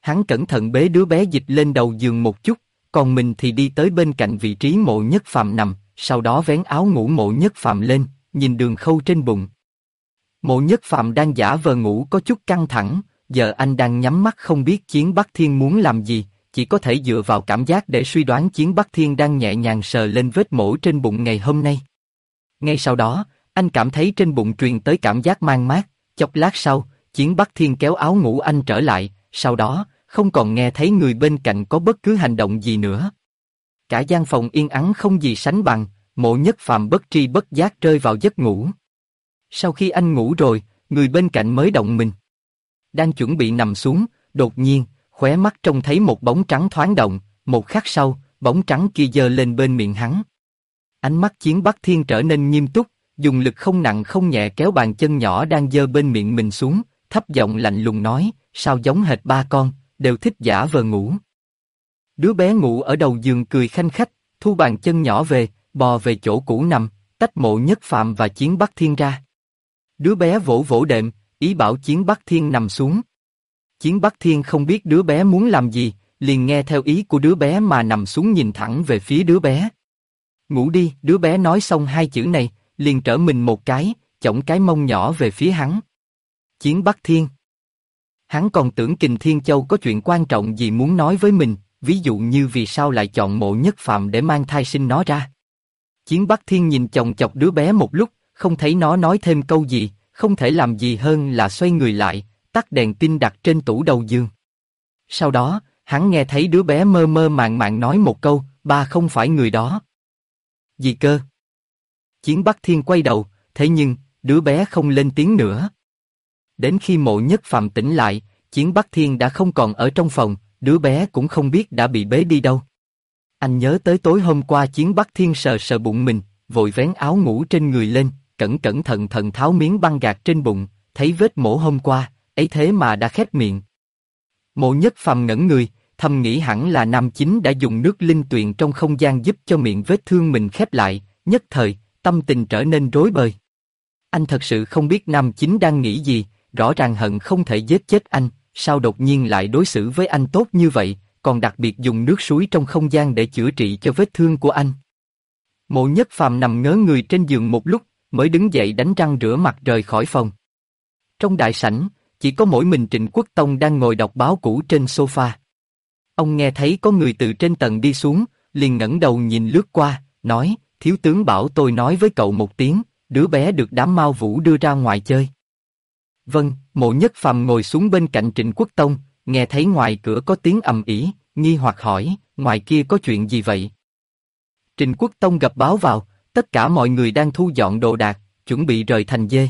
Hắn cẩn thận bế đứa bé dịch lên đầu giường một chút, còn mình thì đi tới bên cạnh vị trí Mộ Nhất Phàm nằm, sau đó vén áo ngủ Mộ Nhất Phàm lên, nhìn đường khâu trên bụng. Mộ Nhất Phàm đang giả vờ ngủ có chút căng thẳng, giờ anh đang nhắm mắt không biết Chiến Bắc Thiên muốn làm gì, chỉ có thể dựa vào cảm giác để suy đoán Chiến Bắc Thiên đang nhẹ nhàng sờ lên vết mổ trên bụng ngày hôm nay. Ngay sau đó, anh cảm thấy trên bụng truyền tới cảm giác man mát, chốc lát sau, Chiến Bắc Thiên kéo áo ngủ anh trở lại, sau đó, không còn nghe thấy người bên cạnh có bất cứ hành động gì nữa. Cả gian phòng yên ắng không gì sánh bằng, Mộ Nhất Phàm bất tri bất giác rơi vào giấc ngủ. Sau khi anh ngủ rồi, người bên cạnh mới động mình. Đang chuẩn bị nằm xuống, đột nhiên, khóe mắt trông thấy một bóng trắng thoáng động, một khắc sau, bóng trắng kia giơ lên bên miệng hắn. Ánh mắt Chiến Bắc Thiên trở nên nghiêm túc, dùng lực không nặng không nhẹ kéo bàn chân nhỏ đang giơ bên miệng mình xuống, thấp giọng lạnh lùng nói, sao giống hệt ba con, đều thích giả vờ ngủ. Đứa bé ngủ ở đầu giường cười khanh khách, thu bàn chân nhỏ về, bò về chỗ cũ nằm, tách Mộ Nhất Phàm và Chiến Bắc Thiên ra. Đứa bé vỗ vỗ đệm, ý bảo Chiến Bắc Thiên nằm xuống. Chiến Bắc Thiên không biết đứa bé muốn làm gì, liền nghe theo ý của đứa bé mà nằm xuống nhìn thẳng về phía đứa bé. Ngủ đi, đứa bé nói xong hai chữ này, liền trở mình một cái, chổng cái mông nhỏ về phía hắn. Chiến Bắc Thiên. Hắn còn tưởng Kình Thiên Châu có chuyện quan trọng gì muốn nói với mình, ví dụ như vì sao lại chọn Mộ Nhất Phàm để mang thai sinh nó ra. Chiến Bắc Thiên nhìn chòng chọc đứa bé một lúc, không thấy nó nói thêm câu gì, không thể làm gì hơn là xoay người lại, tắt đèn pin đặt trên tủ đầu giường. Sau đó, hắn nghe thấy đứa bé mơ mơ màng màng nói một câu, ba không phải người đó. Gì cơ? Chiến Bắc Thiên quay đầu, thế nhưng, đứa bé không lên tiếng nữa. Đến khi Mộ Nhất Phàm tỉnh lại, Chiến Bắc Thiên đã không còn ở trong phòng, đứa bé cũng không biết đã bị bế đi đâu. Anh nhớ tới tối hôm qua Chiến Bắc Thiên sờ sờ bụng mình, vội vén áo ngủ trên người lên, cẩn cẩn thận thận tháo miếng băng gạc trên bụng, thấy vết mổ hôm qua, ấy thế mà đã khép miệng. Mộ Nhất Phàm ngẩn người, thầm nghĩ hẳn là Nam Chính đã dùng nước linh tuyền trong không gian giúp cho miệng vết thương mình khép lại, nhất thời, tâm tình trở nên rối bời. Anh thật sự không biết Nam Chính đang nghĩ gì, rõ ràng hận không thể giết chết anh, sao đột nhiên lại đối xử với anh tốt như vậy, còn đặc biệt dùng nước suối trong không gian để chữa trị cho vết thương của anh. Mộ Nhất Phàm nằm ngớ người trên giường một lúc, mới đứng dậy đánh răng rửa mặt rời khỏi phòng. Trong đại sảnh, chỉ có mỗi mình Trịnh Quốc Tông đang ngồi đọc báo cũ trên sofa. Ông nghe thấy có người từ trên tầng đi xuống, liền ngẩng đầu nhìn lướt qua, nói, thiếu tướng bảo tôi nói với cậu một tiếng, đứa bé được đám Mao Vũ đưa ra ngoài chơi. Vâng, Mộ Nhất Phàm ngồi xuống bên cạnh Trịnh Quốc Tông, nghe thấy ngoài cửa có tiếng ầm ĩ, nghi hoặc hỏi, ngoài kia có chuyện gì vậy? Trịnh Quốc Tông gập báo vào, tất cả mọi người đang thu dọn đồ đạc, chuẩn bị rời thành dê.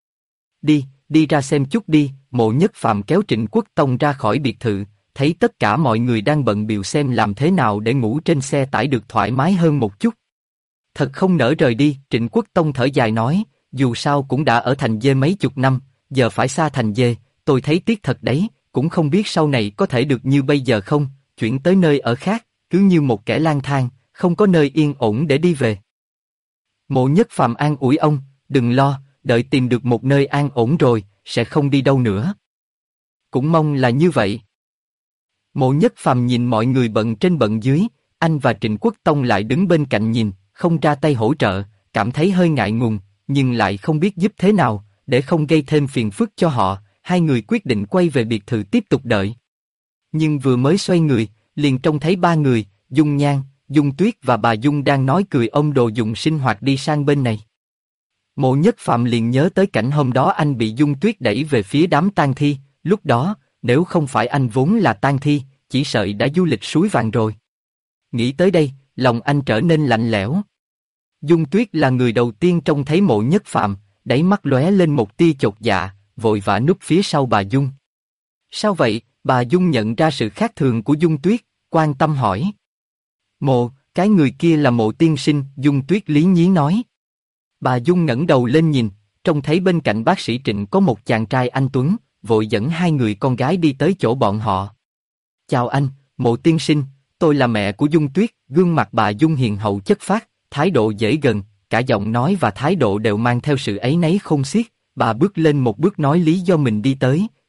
Đi ra xem chút đi, Mộ Nhất Phàm kéo Trịnh Quốc Tông ra khỏi biệt thự, thấy tất cả mọi người đang bận bịu xem làm thế nào để ngủ trên xe tải được thoải mái hơn một chút. Thật không nỡ rời đi, Trịnh Quốc Tông thở dài nói, dù sao cũng đã ở thành dê mấy chục năm, giờ phải xa thành dê, tôi thấy tiếc thật đấy, cũng không biết sau này có thể được như bây giờ không, chuyển tới nơi ở khác, cứ như một kẻ lang thang, không có nơi yên ổn để đi về. Mộ Nhất Phàm an ủi ông, đừng lo, đợi tìm được một nơi an ổn rồi, sẽ không đi đâu nữa. Cũng mong là như vậy. Mộ Nhất Phàm nhìn mọi người bận trên bận dưới, anh và Trịnh Quốc Tông lại đứng bên cạnh nhìn, không ra tay hỗ trợ, cảm thấy hơi ngại ngùng, nhưng lại không biết giúp thế nào, để không gây thêm phiền phức cho họ, hai người quyết định quay về biệt thự tiếp tục đợi. Nhưng vừa mới xoay người, liền trông thấy ba người, Dung Nhan, Dung Tuyết và bà Dung đang nói cười ôm đồ dùng sinh hoạt đi sang bên này. Mộ Nhất Phàm liền nhớ tới cảnh hôm đó anh bị Dung Tuyết đẩy về phía đám tang thi, lúc đó, nếu không phải anh vốn là tang thi, chỉ sợ đã du lịch suối vàng rồi. Nghĩ tới đây, lòng anh trở nên lạnh lẽo. Dung Tuyết là người đầu tiên trông thấy Mộ Nhất Phàm, đáy mắt lóe lên một tia chột dạ, vội vã núp phía sau bà Dung. Sao vậy? Bà Dung nhận ra sự khác thường của Dung Tuyết, quan tâm hỏi. Mộ, cái người kia là Mộ tiên sinh, Dung Tuyết lý nhí nói. Bà Dung ngẩng đầu lên nhìn, trông thấy bên cạnh bác sĩ Trịnh có một chàng trai anh tuấn, vội dẫn hai người con gái đi tới chỗ bọn họ. Chào anh, Mộ tiên sinh, tôi là mẹ của Dung Tuyết, gương mặt bà Dung hiền hậu chất phác, thái độ dễ gần, cả giọng nói và thái độ đều mang theo sự áy náy khôn xiết. Bà bước lên một bước nói lý do mình đi tới,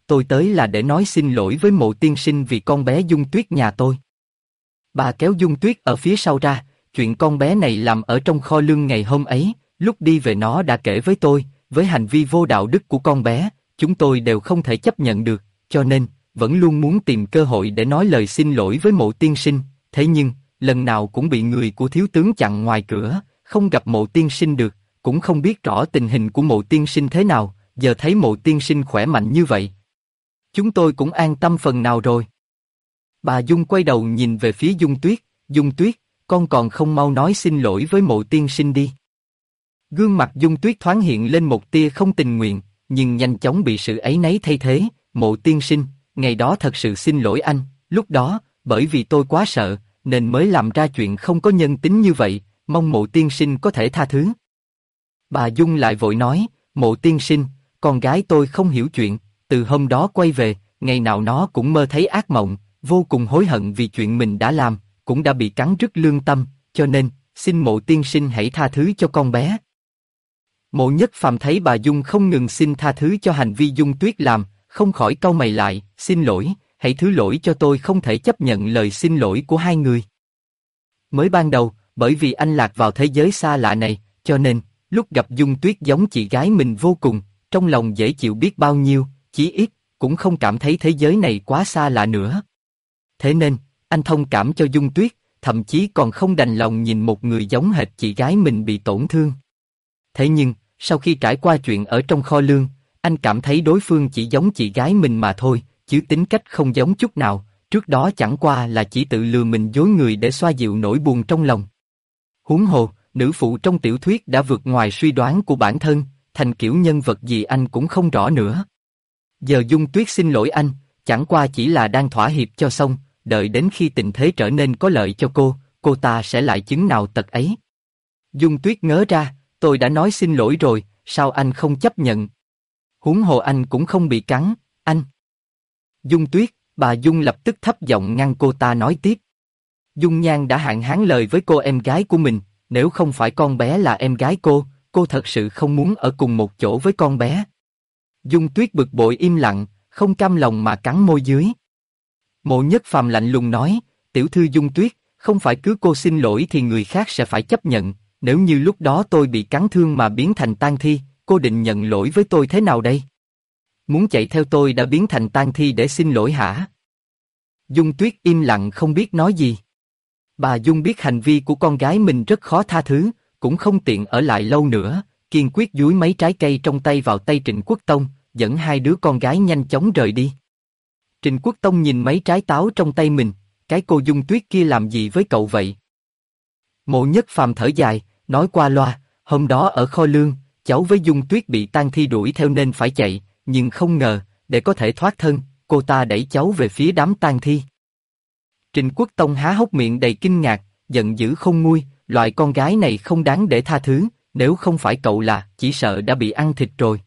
tôi tới là để nói xin lỗi với Mộ tiên sinh vì con bé Dung Tuyết nhà tôi. Bà kéo Dung Tuyết ở phía sau ra, chuyện con bé này làm ở trong kho lương ngày hôm ấy, lúc đi về nó đã kể với tôi, với hành vi vô đạo đức của con bé, chúng tôi đều không thể chấp nhận được, cho nên, vẫn luôn muốn tìm cơ hội để nói lời xin lỗi với Mộ tiên sinh, thế nhưng, lần nào cũng bị người của thiếu tướng chặn ngoài cửa, không gặp Mộ tiên sinh được, cũng không biết rõ tình hình của Mộ tiên sinh thế nào, giờ thấy Mộ tiên sinh khỏe mạnh như vậy. Chúng tôi cũng an tâm phần nào rồi. Bà Dung quay đầu nhìn về phía Dung Tuyết, con còn không mau nói xin lỗi với Mộ tiên sinh đi. Gương mặt Dung Tuyết thoáng hiện lên một tia không tình nguyện, nhưng nhanh chóng bị sự áy náy thay thế. Mộ tiên sinh, ngày đó thật sự xin lỗi anh, lúc đó, bởi vì tôi quá sợ, nên mới làm ra chuyện không có nhân tính như vậy, mong Mộ tiên sinh có thể tha thứ. Bà Dung lại vội nói, Mộ tiên sinh, con gái tôi không hiểu chuyện, từ hôm đó quay về, ngày nào nó cũng mơ thấy ác mộng, vô cùng hối hận vì chuyện mình đã làm, cũng đã bị cắn rứt lương tâm, cho nên, xin Mộ tiên sinh hãy tha thứ cho con bé. Mộ Nhất Phàm thấy bà Dung không ngừng xin tha thứ cho hành vi Dung Tuyết làm, không khỏi cau mày lại, xin lỗi, hãy thứ lỗi cho tôi không thể chấp nhận lời xin lỗi của hai người. Mới ban đầu, bởi vì anh lạc vào thế giới xa lạ này, cho nên, lúc gặp Dung Tuyết giống chị gái mình vô cùng, trong lòng dễ chịu biết bao nhiêu, chí ít, cũng không cảm thấy thế giới này quá xa lạ nữa. Thế nên, anh thông cảm cho Dung Tuyết, thậm chí còn không đành lòng nhìn một người giống hệt chị gái mình bị tổn thương. Thế nhưng, sau khi trải qua chuyện ở trong kho lương, anh cảm thấy đối phương chỉ giống chị gái mình mà thôi, chứ tính cách không giống chút nào, trước đó chẳng qua là chỉ tự lừa mình dối người để xoa dịu nỗi buồn trong lòng. Huống hồ, nữ phụ trong tiểu thuyết đã vượt ngoài suy đoán của bản thân, thành kiểu nhân vật gì anh cũng không rõ nữa. Giờ Dung Tuyết xin lỗi anh, chẳng qua chỉ là đang thỏa hiệp cho xong, đợi đến khi tình thế trở nên có lợi cho cô ta sẽ lại chứng nào tật ấy. Dung Tuyết ngớ ra, tôi đã nói xin lỗi rồi, sao anh không chấp nhận? Huống hồ anh cũng không bị cắn, anh. Dung Tuyết, bà Dung lập tức thấp giọng ngăn cô ta nói tiếp. Dung Nhan đã hạn hán lời với cô em gái của mình, nếu không phải con bé là em gái cô thật sự không muốn ở cùng một chỗ với con bé. Dung Tuyết bực bội im lặng, không cam lòng mà cắn môi dưới. Mộ Nhất Phàm lạnh lùng nói, tiểu thư Dung Tuyết, không phải cứ cô xin lỗi thì người khác sẽ phải chấp nhận, nếu như lúc đó tôi bị cắn thương mà biến thành tang thi, cô định nhận lỗi với tôi thế nào đây? Muốn chạy theo tôi đã biến thành tang thi để xin lỗi hả? Dung Tuyết im lặng không biết nói gì. Bà Dung biết hành vi của con gái mình rất khó tha thứ, cũng không tiện ở lại lâu nữa, kiên quyết dúi mấy trái cây trong tay vào tay Trịnh Quốc Tông, dẫn hai đứa con gái nhanh chóng rời đi. Trịnh Quốc Tông nhìn mấy trái táo trong tay mình, cái cô Dung Tuyết kia làm gì với cậu vậy? Mộ Nhất Phàm thở dài, nói qua loa, hôm đó ở kho lương, cháu với Dung Tuyết bị tang thi đuổi theo nên phải chạy, nhưng không ngờ, để có thể thoát thân, cô ta đẩy cháu về phía đám tang thi. Trịnh Quốc Tông há hốc miệng đầy kinh ngạc, giận dữ không nguôi, loại con gái này không đáng để tha thứ, nếu không phải cậu là, chỉ sợ đã bị ăn thịt rồi.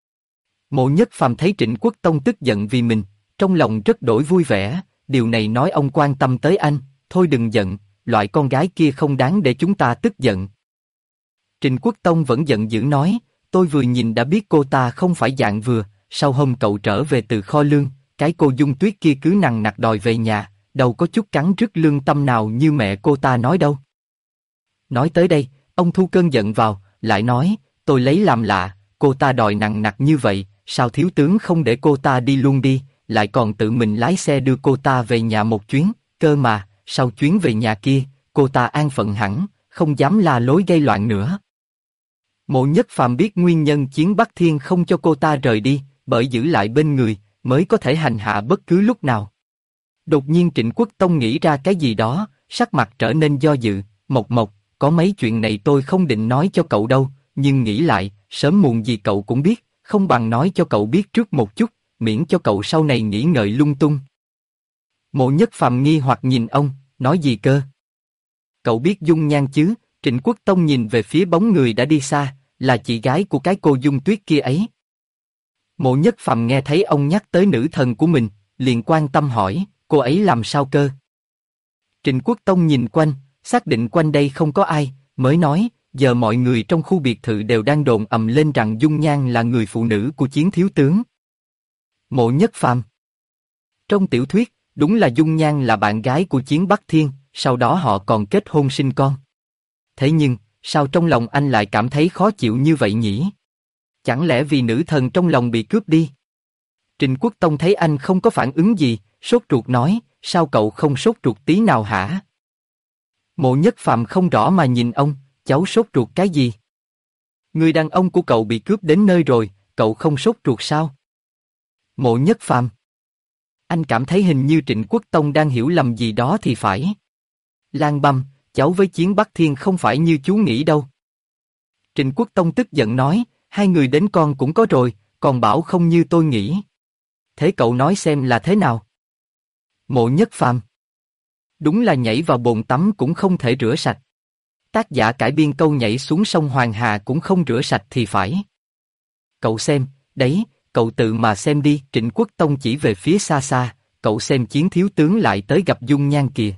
Mộ Nhất Phàm thấy Trịnh Quốc Tông tức giận vì mình, trong lòng rất đổi vui vẻ, điều này nói ông quan tâm tới anh, thôi đừng giận, loại con gái kia không đáng để chúng ta tức giận. Trịnh Quốc Tông vẫn giận dữ nói, tôi vừa nhìn đã biết cô ta không phải dạng vừa, sau hôm cậu trở về từ kho lương, cái cô Dung Tuyết kia cứ nằng nặc đòi về nhà, đâu có chút cắn rứt lương tâm nào như mẹ cô ta nói đâu. Nói tới đây, ông thu cơn giận vào, lại nói, tôi lấy làm lạ, cô ta đòi nằng nặc như vậy, sao thiếu tướng không để cô ta đi luôn đi, lại còn tự mình lái xe đưa cô ta về nhà một chuyến, cơ mà, sau chuyến về nhà kia, cô ta an phận hẳn, không dám la lối gây loạn nữa. Mộ Nhất Phàm biết nguyên nhân Chiến Bắc Thiên không cho cô ta rời đi, bởi giữ lại bên người, mới có thể hành hạ bất cứ lúc nào. Đột nhiên Trịnh Quốc Tông nghĩ ra cái gì đó, sắc mặt trở nên do dự, Mộc, có mấy chuyện này tôi không định nói cho cậu đâu, nhưng nghĩ lại, sớm muộn gì cậu cũng biết, không bằng nói cho cậu biết trước một chút, miễn cho cậu sau này nghĩ ngợi lung tung. Mộ Nhất Phàm nghi hoặc nhìn ông, nói gì cơ? Cậu biết Dung Nhan chứ? Trịnh Quốc Tông nhìn về phía bóng người đã đi xa, là chị gái của cái cô Dung Tuyết kia ấy. Mộ Nhất Phàm nghe thấy ông nhắc tới nữ thần của mình, liền quan tâm hỏi, cô ấy làm sao cơ? Trịnh Quốc Tông nhìn quanh, xác định quanh đây không có ai, mới nói, giờ mọi người trong khu biệt thự đều đang đồn ầm lên rằng Dung Nhan là người phụ nữ của Chiến thiếu tướng. Mộ Nhất Phàm. Trong tiểu thuyết, đúng là Dung Nhan là bạn gái của Chiến Bắc Thiên, sau đó họ còn kết hôn sinh con. Thế nhưng, sao trong lòng anh lại cảm thấy khó chịu như vậy nhỉ? Chẳng lẽ vì nữ thần trong lòng bị cướp đi? Trịnh Quốc Tông thấy anh không có phản ứng gì, sốt ruột nói, sao cậu không sốt ruột tí nào hả? Mộ Nhất Phàm không rõ mà nhìn ông, cháu sốt ruột cái gì? Người đàn ông của cậu bị cướp đến nơi rồi, cậu không sốt ruột sao? Mộ Nhất Phàm. Anh cảm thấy hình như Trịnh Quốc Tông đang hiểu lầm gì đó thì phải. Lan Băm, cháu với Chiến Bắc Thiên không phải như chú nghĩ đâu. Trịnh Quốc Tông tức giận nói, hai người đến con cũng có rồi, còn bảo không như tôi nghĩ. Thế cậu nói xem là thế nào? Mộ Nhất Phàm. Đúng là nhảy vào bồn tắm cũng không thể rửa sạch. Tác giả cải biên câu nhảy xuống sông Hoàng Hà cũng không rửa sạch thì phải. Cậu xem, đấy, cậu tự mà xem đi. Trịnh Quốc Tông chỉ về phía xa xa, cậu xem Chiến thiếu tướng lại tới gặp Dung Nhan kìa.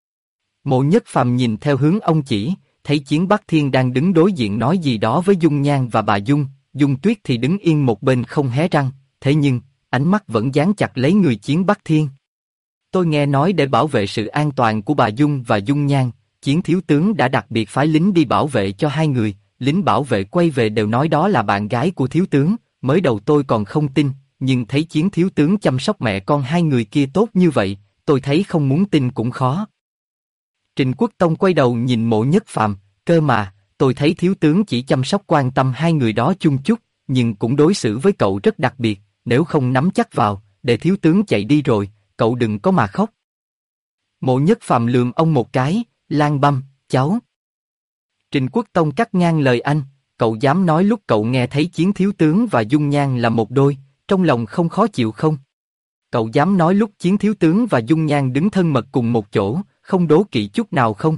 Mộ Nhất Phàm nhìn theo hướng ông chỉ, thấy Chiến Bắc Thiên đang đứng đối diện nói gì đó với Dung Nhan và bà Dung, Dung Tuyết thì đứng yên một bên không hé răng, thế nhưng, ánh mắt vẫn dán chặt lấy người Chiến Bắc Thiên. Tôi nghe nói để bảo vệ sự an toàn của bà Dung và Dung Nhan, Chiến thiếu tướng đã đặc biệt phái lính đi bảo vệ cho hai người, lính bảo vệ quay về đều nói đó là bạn gái của thiếu tướng, mới đầu tôi còn không tin, nhưng thấy Chiến thiếu tướng chăm sóc mẹ con hai người kia tốt như vậy, tôi thấy không muốn tin cũng khó. Trịnh Quốc Tông quay đầu nhìn Mộ Nhất Phàm, cơ mà, tôi thấy thiếu tướng chỉ chăm sóc quan tâm hai người đó chung chút, nhưng cũng đối xử với cậu rất đặc biệt, nếu không nắm chắc vào, để thiếu tướng chạy đi rồi, cậu đừng có mà khóc. Mộ Nhất Phàm lườm ông một cái, Lan Băm, cháu. Trịnh Quốc Tông cắt ngang lời anh, cậu dám nói lúc cậu nghe thấy Chiến thiếu tướng và Dung Nhan là một đôi, trong lòng không khó chịu không? Cậu dám nói lúc Chiến thiếu tướng và Dung Nhan đứng thân mật cùng một chỗ, không đố kỵ chút nào không?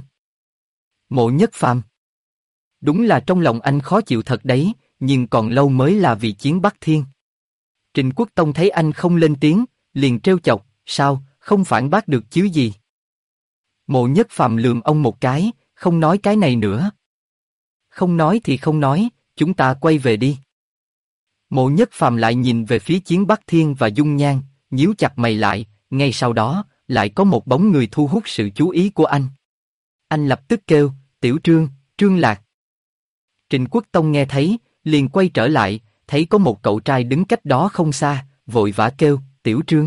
Mộ Nhất Phàm. Đúng là trong lòng anh khó chịu thật đấy, nhưng còn lâu mới là vì Chiến Bắc Thiên. Trịnh Quốc Tông thấy anh không lên tiếng, liền trêu chọc, sao, không phản bác được chứ gì? Mộ Nhất Phàm lườm ông một cái, không nói cái này nữa. Không nói thì không nói, chúng ta quay về đi. Mộ Nhất Phàm lại nhìn về phía Chiến Bắc Thiên và Dung Nhan, nhíu chặt mày lại, ngay sau đó, lại có một bóng người thu hút sự chú ý của anh. Anh lập tức kêu, Tiểu Trương, Trương Lạc. Trịnh Quốc Tông nghe thấy, liền quay trở lại, thấy có một cậu trai đứng cách đó không xa, vội vã kêu, Tiểu Trương.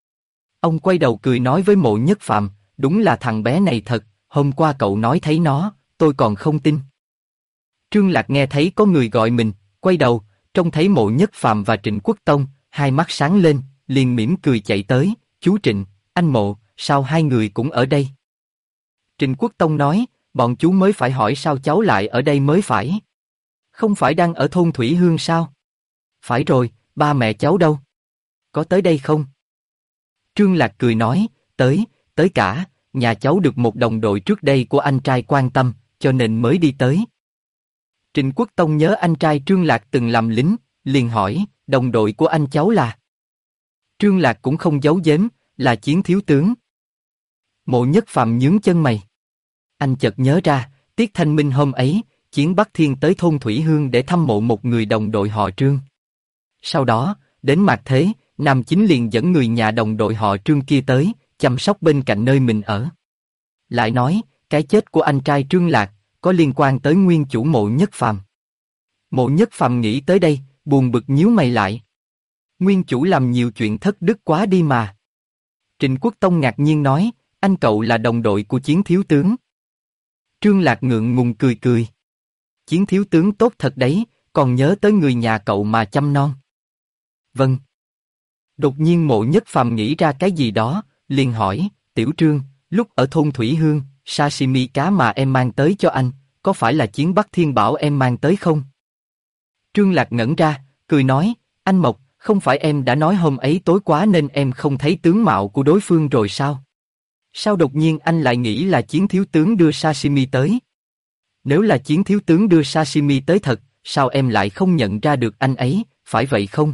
Ông quay đầu cười nói với Mộ Nhất Phàm, đúng là thằng bé này thật, hôm qua cậu nói thấy nó, tôi còn không tin. Trương Lạc nghe thấy có người gọi mình, quay đầu, trông thấy Mộ Nhất Phàm và Trịnh Quốc Tông, hai mắt sáng lên, liền mỉm cười chạy tới, chú Trịnh, anh Mộ, sao hai người cũng ở đây? Trịnh Quốc Tông nói, bọn chú mới phải hỏi sao cháu lại ở đây mới phải. Không phải đang ở thôn Thủy Hương sao? Phải rồi, ba mẹ cháu đâu? Có tới đây không? Trương Lạc cười nói, tới cả, nhà cháu được một đồng đội trước đây của anh trai quan tâm, cho nên mới đi tới. Trịnh Quốc Tông nhớ anh trai Trương Lạc từng làm lính, liền hỏi, đồng đội của anh cháu là? Trương Lạc cũng không giấu giếm, là Chiến thiếu tướng. Mộ Nhất Phàm nhướng chân mày. Anh chợt nhớ ra, tiết thanh minh hôm ấy, Chiến Bắc Thiên tới thôn Thủy Hương để thăm mộ một người đồng đội họ Trương. Sau đó, đến Mạc Thế, Nam Chính liền dẫn người nhà đồng đội họ Trương kia tới, chăm sóc bên cạnh nơi mình ở. Lại nói, cái chết của anh trai Trương Lạc, có liên quan tới nguyên chủ Mộ Nhất Phàm. Mộ Nhất Phàm nghĩ tới đây, buồn bực nhíu mày lại. Nguyên chủ làm nhiều chuyện thất đức quá đi mà. Trịnh Quốc Tông ngạc nhiên nói, anh cậu là đồng đội của Chiến thiếu tướng. Trương Lạc ngượng ngùng cười cười. Chiến thiếu tướng tốt thật đấy, còn nhớ tới người nhà cậu mà chăm non. Vâng. Đột nhiên Mộ Nhất Phàm nghĩ ra cái gì đó, liền hỏi, Tiểu Trương, lúc ở thôn Thủy Hương, sashimi cá mà em mang tới cho anh, có phải là Chiến Bắc Thiên bảo em mang tới không? Trương Lạc ngẩn ra, cười nói, anh Mộc, không phải em đã nói hôm ấy tối quá nên em không thấy tướng mạo của đối phương rồi sao? Sao đột nhiên anh lại nghĩ là Chiến thiếu tướng đưa sashimi tới? Nếu là Chiến thiếu tướng đưa sashimi tới thật, sao em lại không nhận ra được anh ấy, phải vậy không?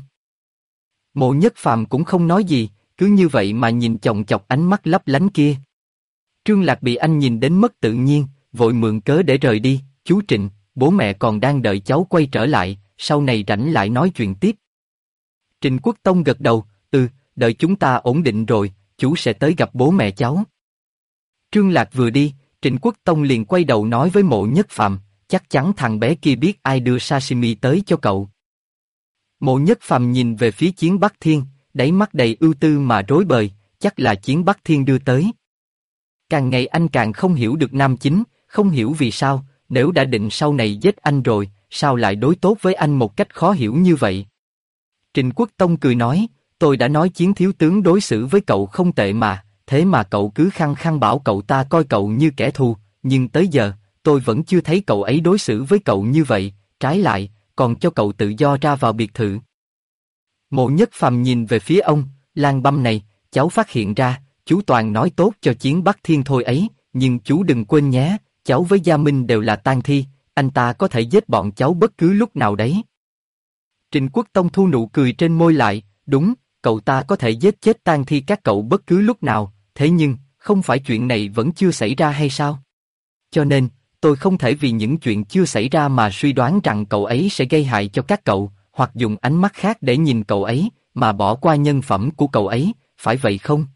Mộ Nhất Phàm cũng không nói gì, cứ như vậy mà nhìn chòng chọc ánh mắt lấp lánh kia. Trương Lạc bị anh nhìn đến mất tự nhiên, vội mượn cớ để rời đi, chú Trịnh, bố mẹ còn đang đợi cháu quay trở lại, sau này rảnh lại nói chuyện tiếp. Trịnh Quốc Tông gật đầu, Đợi chúng ta ổn định rồi, chú sẽ tới gặp bố mẹ cháu. Trương Lạc vừa đi, Trịnh Quốc Tông liền quay đầu nói với Mộ Nhất Phàm, chắc chắn thằng bé kia biết ai đưa sashimi tới cho cậu. Mộ Nhất Phàm nhìn về phía Chiến Bắc Thiên, đáy mắt đầy ưu tư mà rối bời, chắc là Chiến Bắc Thiên đưa tới. Càng ngày anh càng không hiểu được Nam Chính, không hiểu vì sao, nếu đã định sau này giết anh rồi, sao lại đối tốt với anh một cách khó hiểu như vậy. Trịnh Quốc Tông cười nói, tôi đã nói Chiến thiếu tướng đối xử với cậu không tệ mà, thế mà cậu cứ khăng khăng bảo cậu ta coi cậu như kẻ thù, nhưng tới giờ, tôi vẫn chưa thấy cậu ấy đối xử với cậu như vậy, trái lại, còn cho cậu tự do ra vào biệt thự. Mộ Nhất Phàm nhìn về phía ông, Lan Băm này, cháu phát hiện ra, chú toàn nói tốt cho Chiến Bắc Thiên thôi ấy, nhưng chú đừng quên nhé, cháu với Gia Minh đều là tang thi, anh ta có thể giết bọn cháu bất cứ lúc nào đấy. Trịnh Quốc Tông thu nụ cười trên môi lại, đúng, cậu ta có thể giết chết tang thi các cậu bất cứ lúc nào, thế nhưng, không phải chuyện này vẫn chưa xảy ra hay sao? Cho nên, tôi không thể vì những chuyện chưa xảy ra mà suy đoán rằng cậu ấy sẽ gây hại cho các cậu, hoặc dùng ánh mắt khác để nhìn cậu ấy, mà bỏ qua nhân phẩm của cậu ấy, phải vậy không?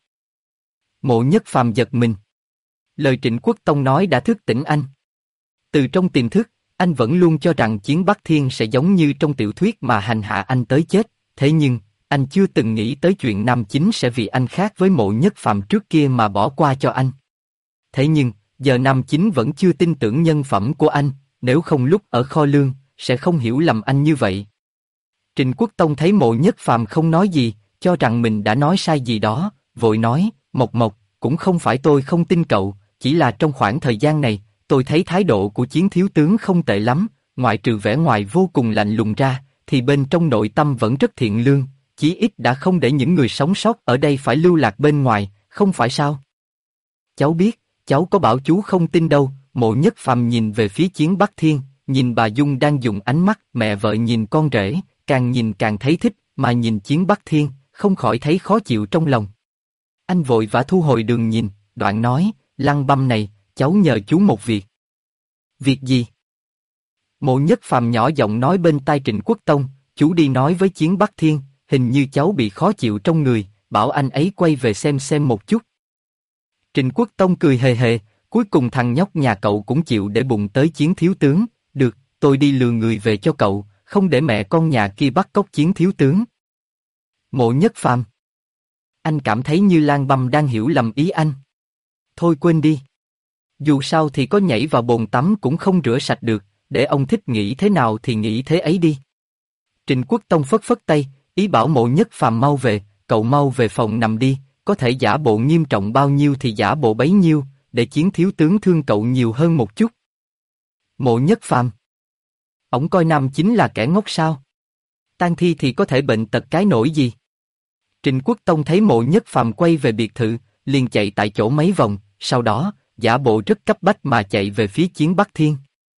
Mộ Nhất Phàm giật mình. Lời Trịnh Quốc Tông nói đã thức tỉnh anh. Từ trong tiềm thức, anh vẫn luôn cho rằng Chiến Bắc Thiên sẽ giống như trong tiểu thuyết mà hành hạ anh tới chết, thế nhưng, anh chưa từng nghĩ tới chuyện Nam Chính sẽ vì anh khác với Mộ Nhất Phàm trước kia mà bỏ qua cho anh. Thế nhưng, giờ Nam Chính vẫn chưa tin tưởng nhân phẩm của anh, nếu không lúc ở kho lương, sẽ không hiểu lầm anh như vậy. Trịnh Quốc Tông thấy Mộ Nhất Phàm không nói gì, cho rằng mình đã nói sai gì đó, vội nói, Mộc Mộc, cũng không phải tôi không tin cậu, chỉ là trong khoảng thời gian này, tôi thấy thái độ của Chiến thiếu tướng không tệ lắm, ngoại trừ vẻ ngoài vô cùng lạnh lùng ra, thì bên trong nội tâm vẫn rất thiện lương, chí ít đã không để những người sống sót ở đây phải lưu lạc bên ngoài, không phải sao? Cháu biết, cháu có bảo chú không tin đâu. Mộ Nhất Phàm nhìn về phía Chiến Bắc Thiên, nhìn bà Dung đang dùng ánh mắt mẹ vợ nhìn con rể, càng nhìn càng thấy thích, mà nhìn Chiến Bắc Thiên, không khỏi thấy khó chịu trong lòng. Anh vội vã thu hồi đường nhìn, đoạn nói, Lăng Băm này, cháu nhờ chú một việc. Việc gì? Mộ Nhất Phàm nhỏ giọng nói bên tai Trịnh Quốc Tông, chú đi nói với Chiến Bắc Thiên, hình như cháu bị khó chịu trong người, bảo anh ấy quay về xem một chút. Trịnh Quốc Tông cười hề hề, cuối cùng thằng nhóc nhà cậu cũng chịu để bụng tới Chiến thiếu tướng, được, tôi đi lừa người về cho cậu, không để mẹ con nhà kia bắt cóc Chiến thiếu tướng. Mộ Nhất Phàm, anh cảm thấy như Lan Băm đang hiểu lầm ý anh. Thôi quên đi. Dù sao thì có nhảy vào bồn tắm cũng không rửa sạch được, để ông thích nghĩ thế nào thì nghĩ thế ấy đi. Trịnh Quốc Tông phất phất tay, ý bảo Mộ Nhất Phàm mau về, cậu mau về phòng nằm đi, có thể giả bộ nghiêm trọng bao nhiêu thì giả bộ bấy nhiêu, để Chiến thiếu tướng thương cậu nhiều hơn một chút. Mộ Nhất Phàm, ổng coi Nam Chính là kẻ ngốc sao? Tang thi thì có thể bệnh tật cái nỗi gì? Trịnh Quốc Tông thấy Mộ Nhất Phàm quay về biệt thự, liền chạy tại chỗ mấy vòng, sau đó, giả bộ rất cấp bách mà chạy về phía Chiến Bắc Thiên.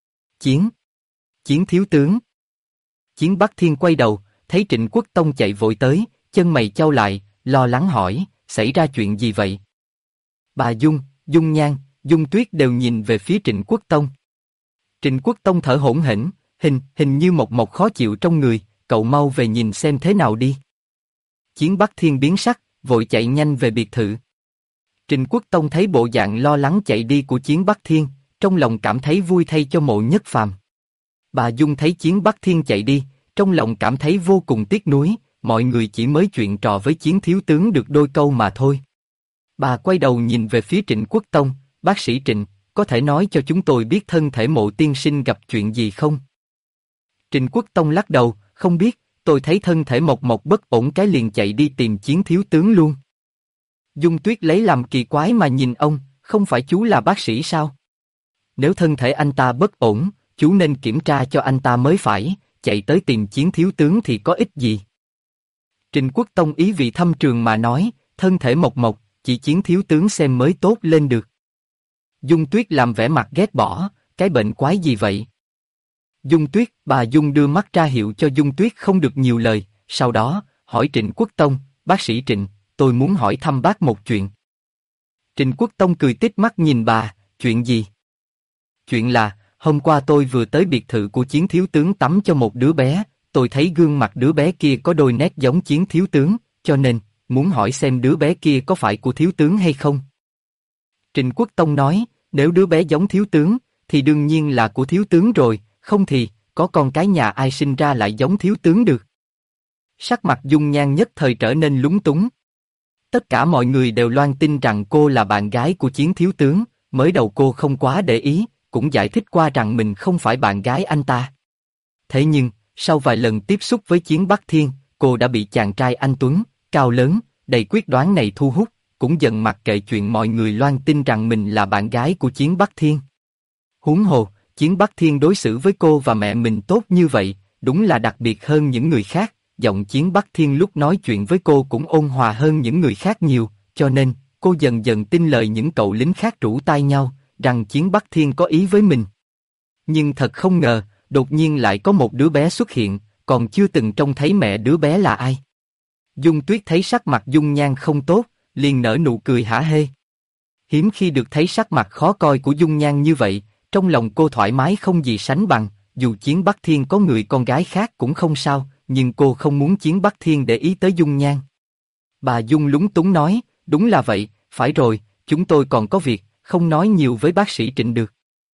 Chiến thiếu tướng. Chiến Bắc Thiên quay đầu, thấy Trịnh Quốc Tông chạy vội tới, chân mày chau lại, lo lắng hỏi, xảy ra chuyện gì vậy? Bà Dung, Dung Nhan, Dung Tuyết đều nhìn về phía Trịnh Quốc Tông. Trịnh Quốc Tông thở hổn hển, hình như một khó chịu trong người, cậu mau về nhìn xem thế nào đi. Chiến Bắc Thiên biến sắc, vội chạy nhanh về biệt thự. Trịnh Quốc Tông thấy bộ dạng lo lắng chạy đi của Chiến Bắc Thiên, trong lòng cảm thấy vui thay cho Mộ Nhất Phàm. Bà Dung thấy Chiến Bắc Thiên chạy đi, trong lòng cảm thấy vô cùng tiếc nuối, mọi người chỉ mới chuyện trò với Chiến thiếu tướng được đôi câu mà thôi. Bà quay đầu nhìn về phía Trịnh Quốc Tông, bác sĩ Trịnh, có thể nói cho chúng tôi biết thân thể Mộ tiên sinh gặp chuyện gì không? Trịnh Quốc Tông lắc đầu, không biết, tôi thấy thân thể Mộc bất ổn cái liền chạy đi tìm Chiến thiếu tướng luôn. Dung Tuyết lấy làm kỳ quái mà nhìn ông, không phải chú là bác sĩ sao? Nếu thân thể anh ta bất ổn, chú nên kiểm tra cho anh ta mới phải, chạy tới tìm Chiến thiếu tướng thì có ích gì? Trịnh Quốc Tông ý vị thâm trường mà nói, thân thể Mộc, chỉ Chiến thiếu tướng xem mới tốt lên được. Dung Tuyết làm vẻ mặt ghét bỏ, cái bệnh quái gì vậy? Dung Tuyết, bà Dung đưa mắt ra hiệu cho Dung Tuyết không được nhiều lời, sau đó, hỏi Trịnh Quốc Tông, bác sĩ Trịnh, tôi muốn hỏi thăm bác một chuyện. Trịnh Quốc Tông cười tít mắt nhìn bà, chuyện gì? Chuyện là, hôm qua tôi vừa tới biệt thự của Chiến thiếu tướng tắm cho một đứa bé, tôi thấy gương mặt đứa bé kia có đôi nét giống Chiến thiếu tướng, cho nên, muốn hỏi xem đứa bé kia có phải của thiếu tướng hay không. Trịnh Quốc Tông nói, nếu đứa bé giống thiếu tướng, thì đương nhiên là của thiếu tướng rồi, không thì, có con cái nhà ai sinh ra lại giống thiếu tướng được. Sắc mặt Dung Nhan nhất thời trở nên lúng túng. Tất cả mọi người đều loan tin rằng cô là bạn gái của Chiến thiếu tướng, mới đầu cô không quá để ý, cũng giải thích qua rằng mình không phải bạn gái anh ta. Thế nhưng, sau vài lần tiếp xúc với Chiến Bắc Thiên, cô đã bị chàng trai anh tuấn, cao lớn, đầy quyết đoán này thu hút, cũng dần mặc kệ chuyện mọi người loan tin rằng mình là bạn gái của Chiến Bắc Thiên. Huống hồ, Chiến Bắc Thiên đối xử với cô và mẹ mình tốt như vậy, đúng là đặc biệt hơn những người khác. Giọng Chiến Bắc Thiên lúc nói chuyện với cô cũng ôn hòa hơn những người khác nhiều, cho nên, cô dần dần tin lời những cậu lính khác rủ tai nhau, rằng Chiến Bắc Thiên có ý với mình. Nhưng thật không ngờ, đột nhiên lại có một đứa bé xuất hiện, còn chưa từng trông thấy mẹ đứa bé là ai. Dung Tuyết thấy sắc mặt Dung Nhan không tốt, liền nở nụ cười hả hê. Hiếm khi được thấy sắc mặt khó coi của Dung Nhan như vậy, trong lòng cô thoải mái không gì sánh bằng, dù Chiến Bắc Thiên có người con gái khác cũng không sao, nhưng cô không muốn Chiến Bắc Thiên để ý tới Dung Nhan. Bà Dung lúng túng nói, đúng là vậy, phải rồi, chúng tôi còn có việc, không nói nhiều với bác sĩ Trịnh được.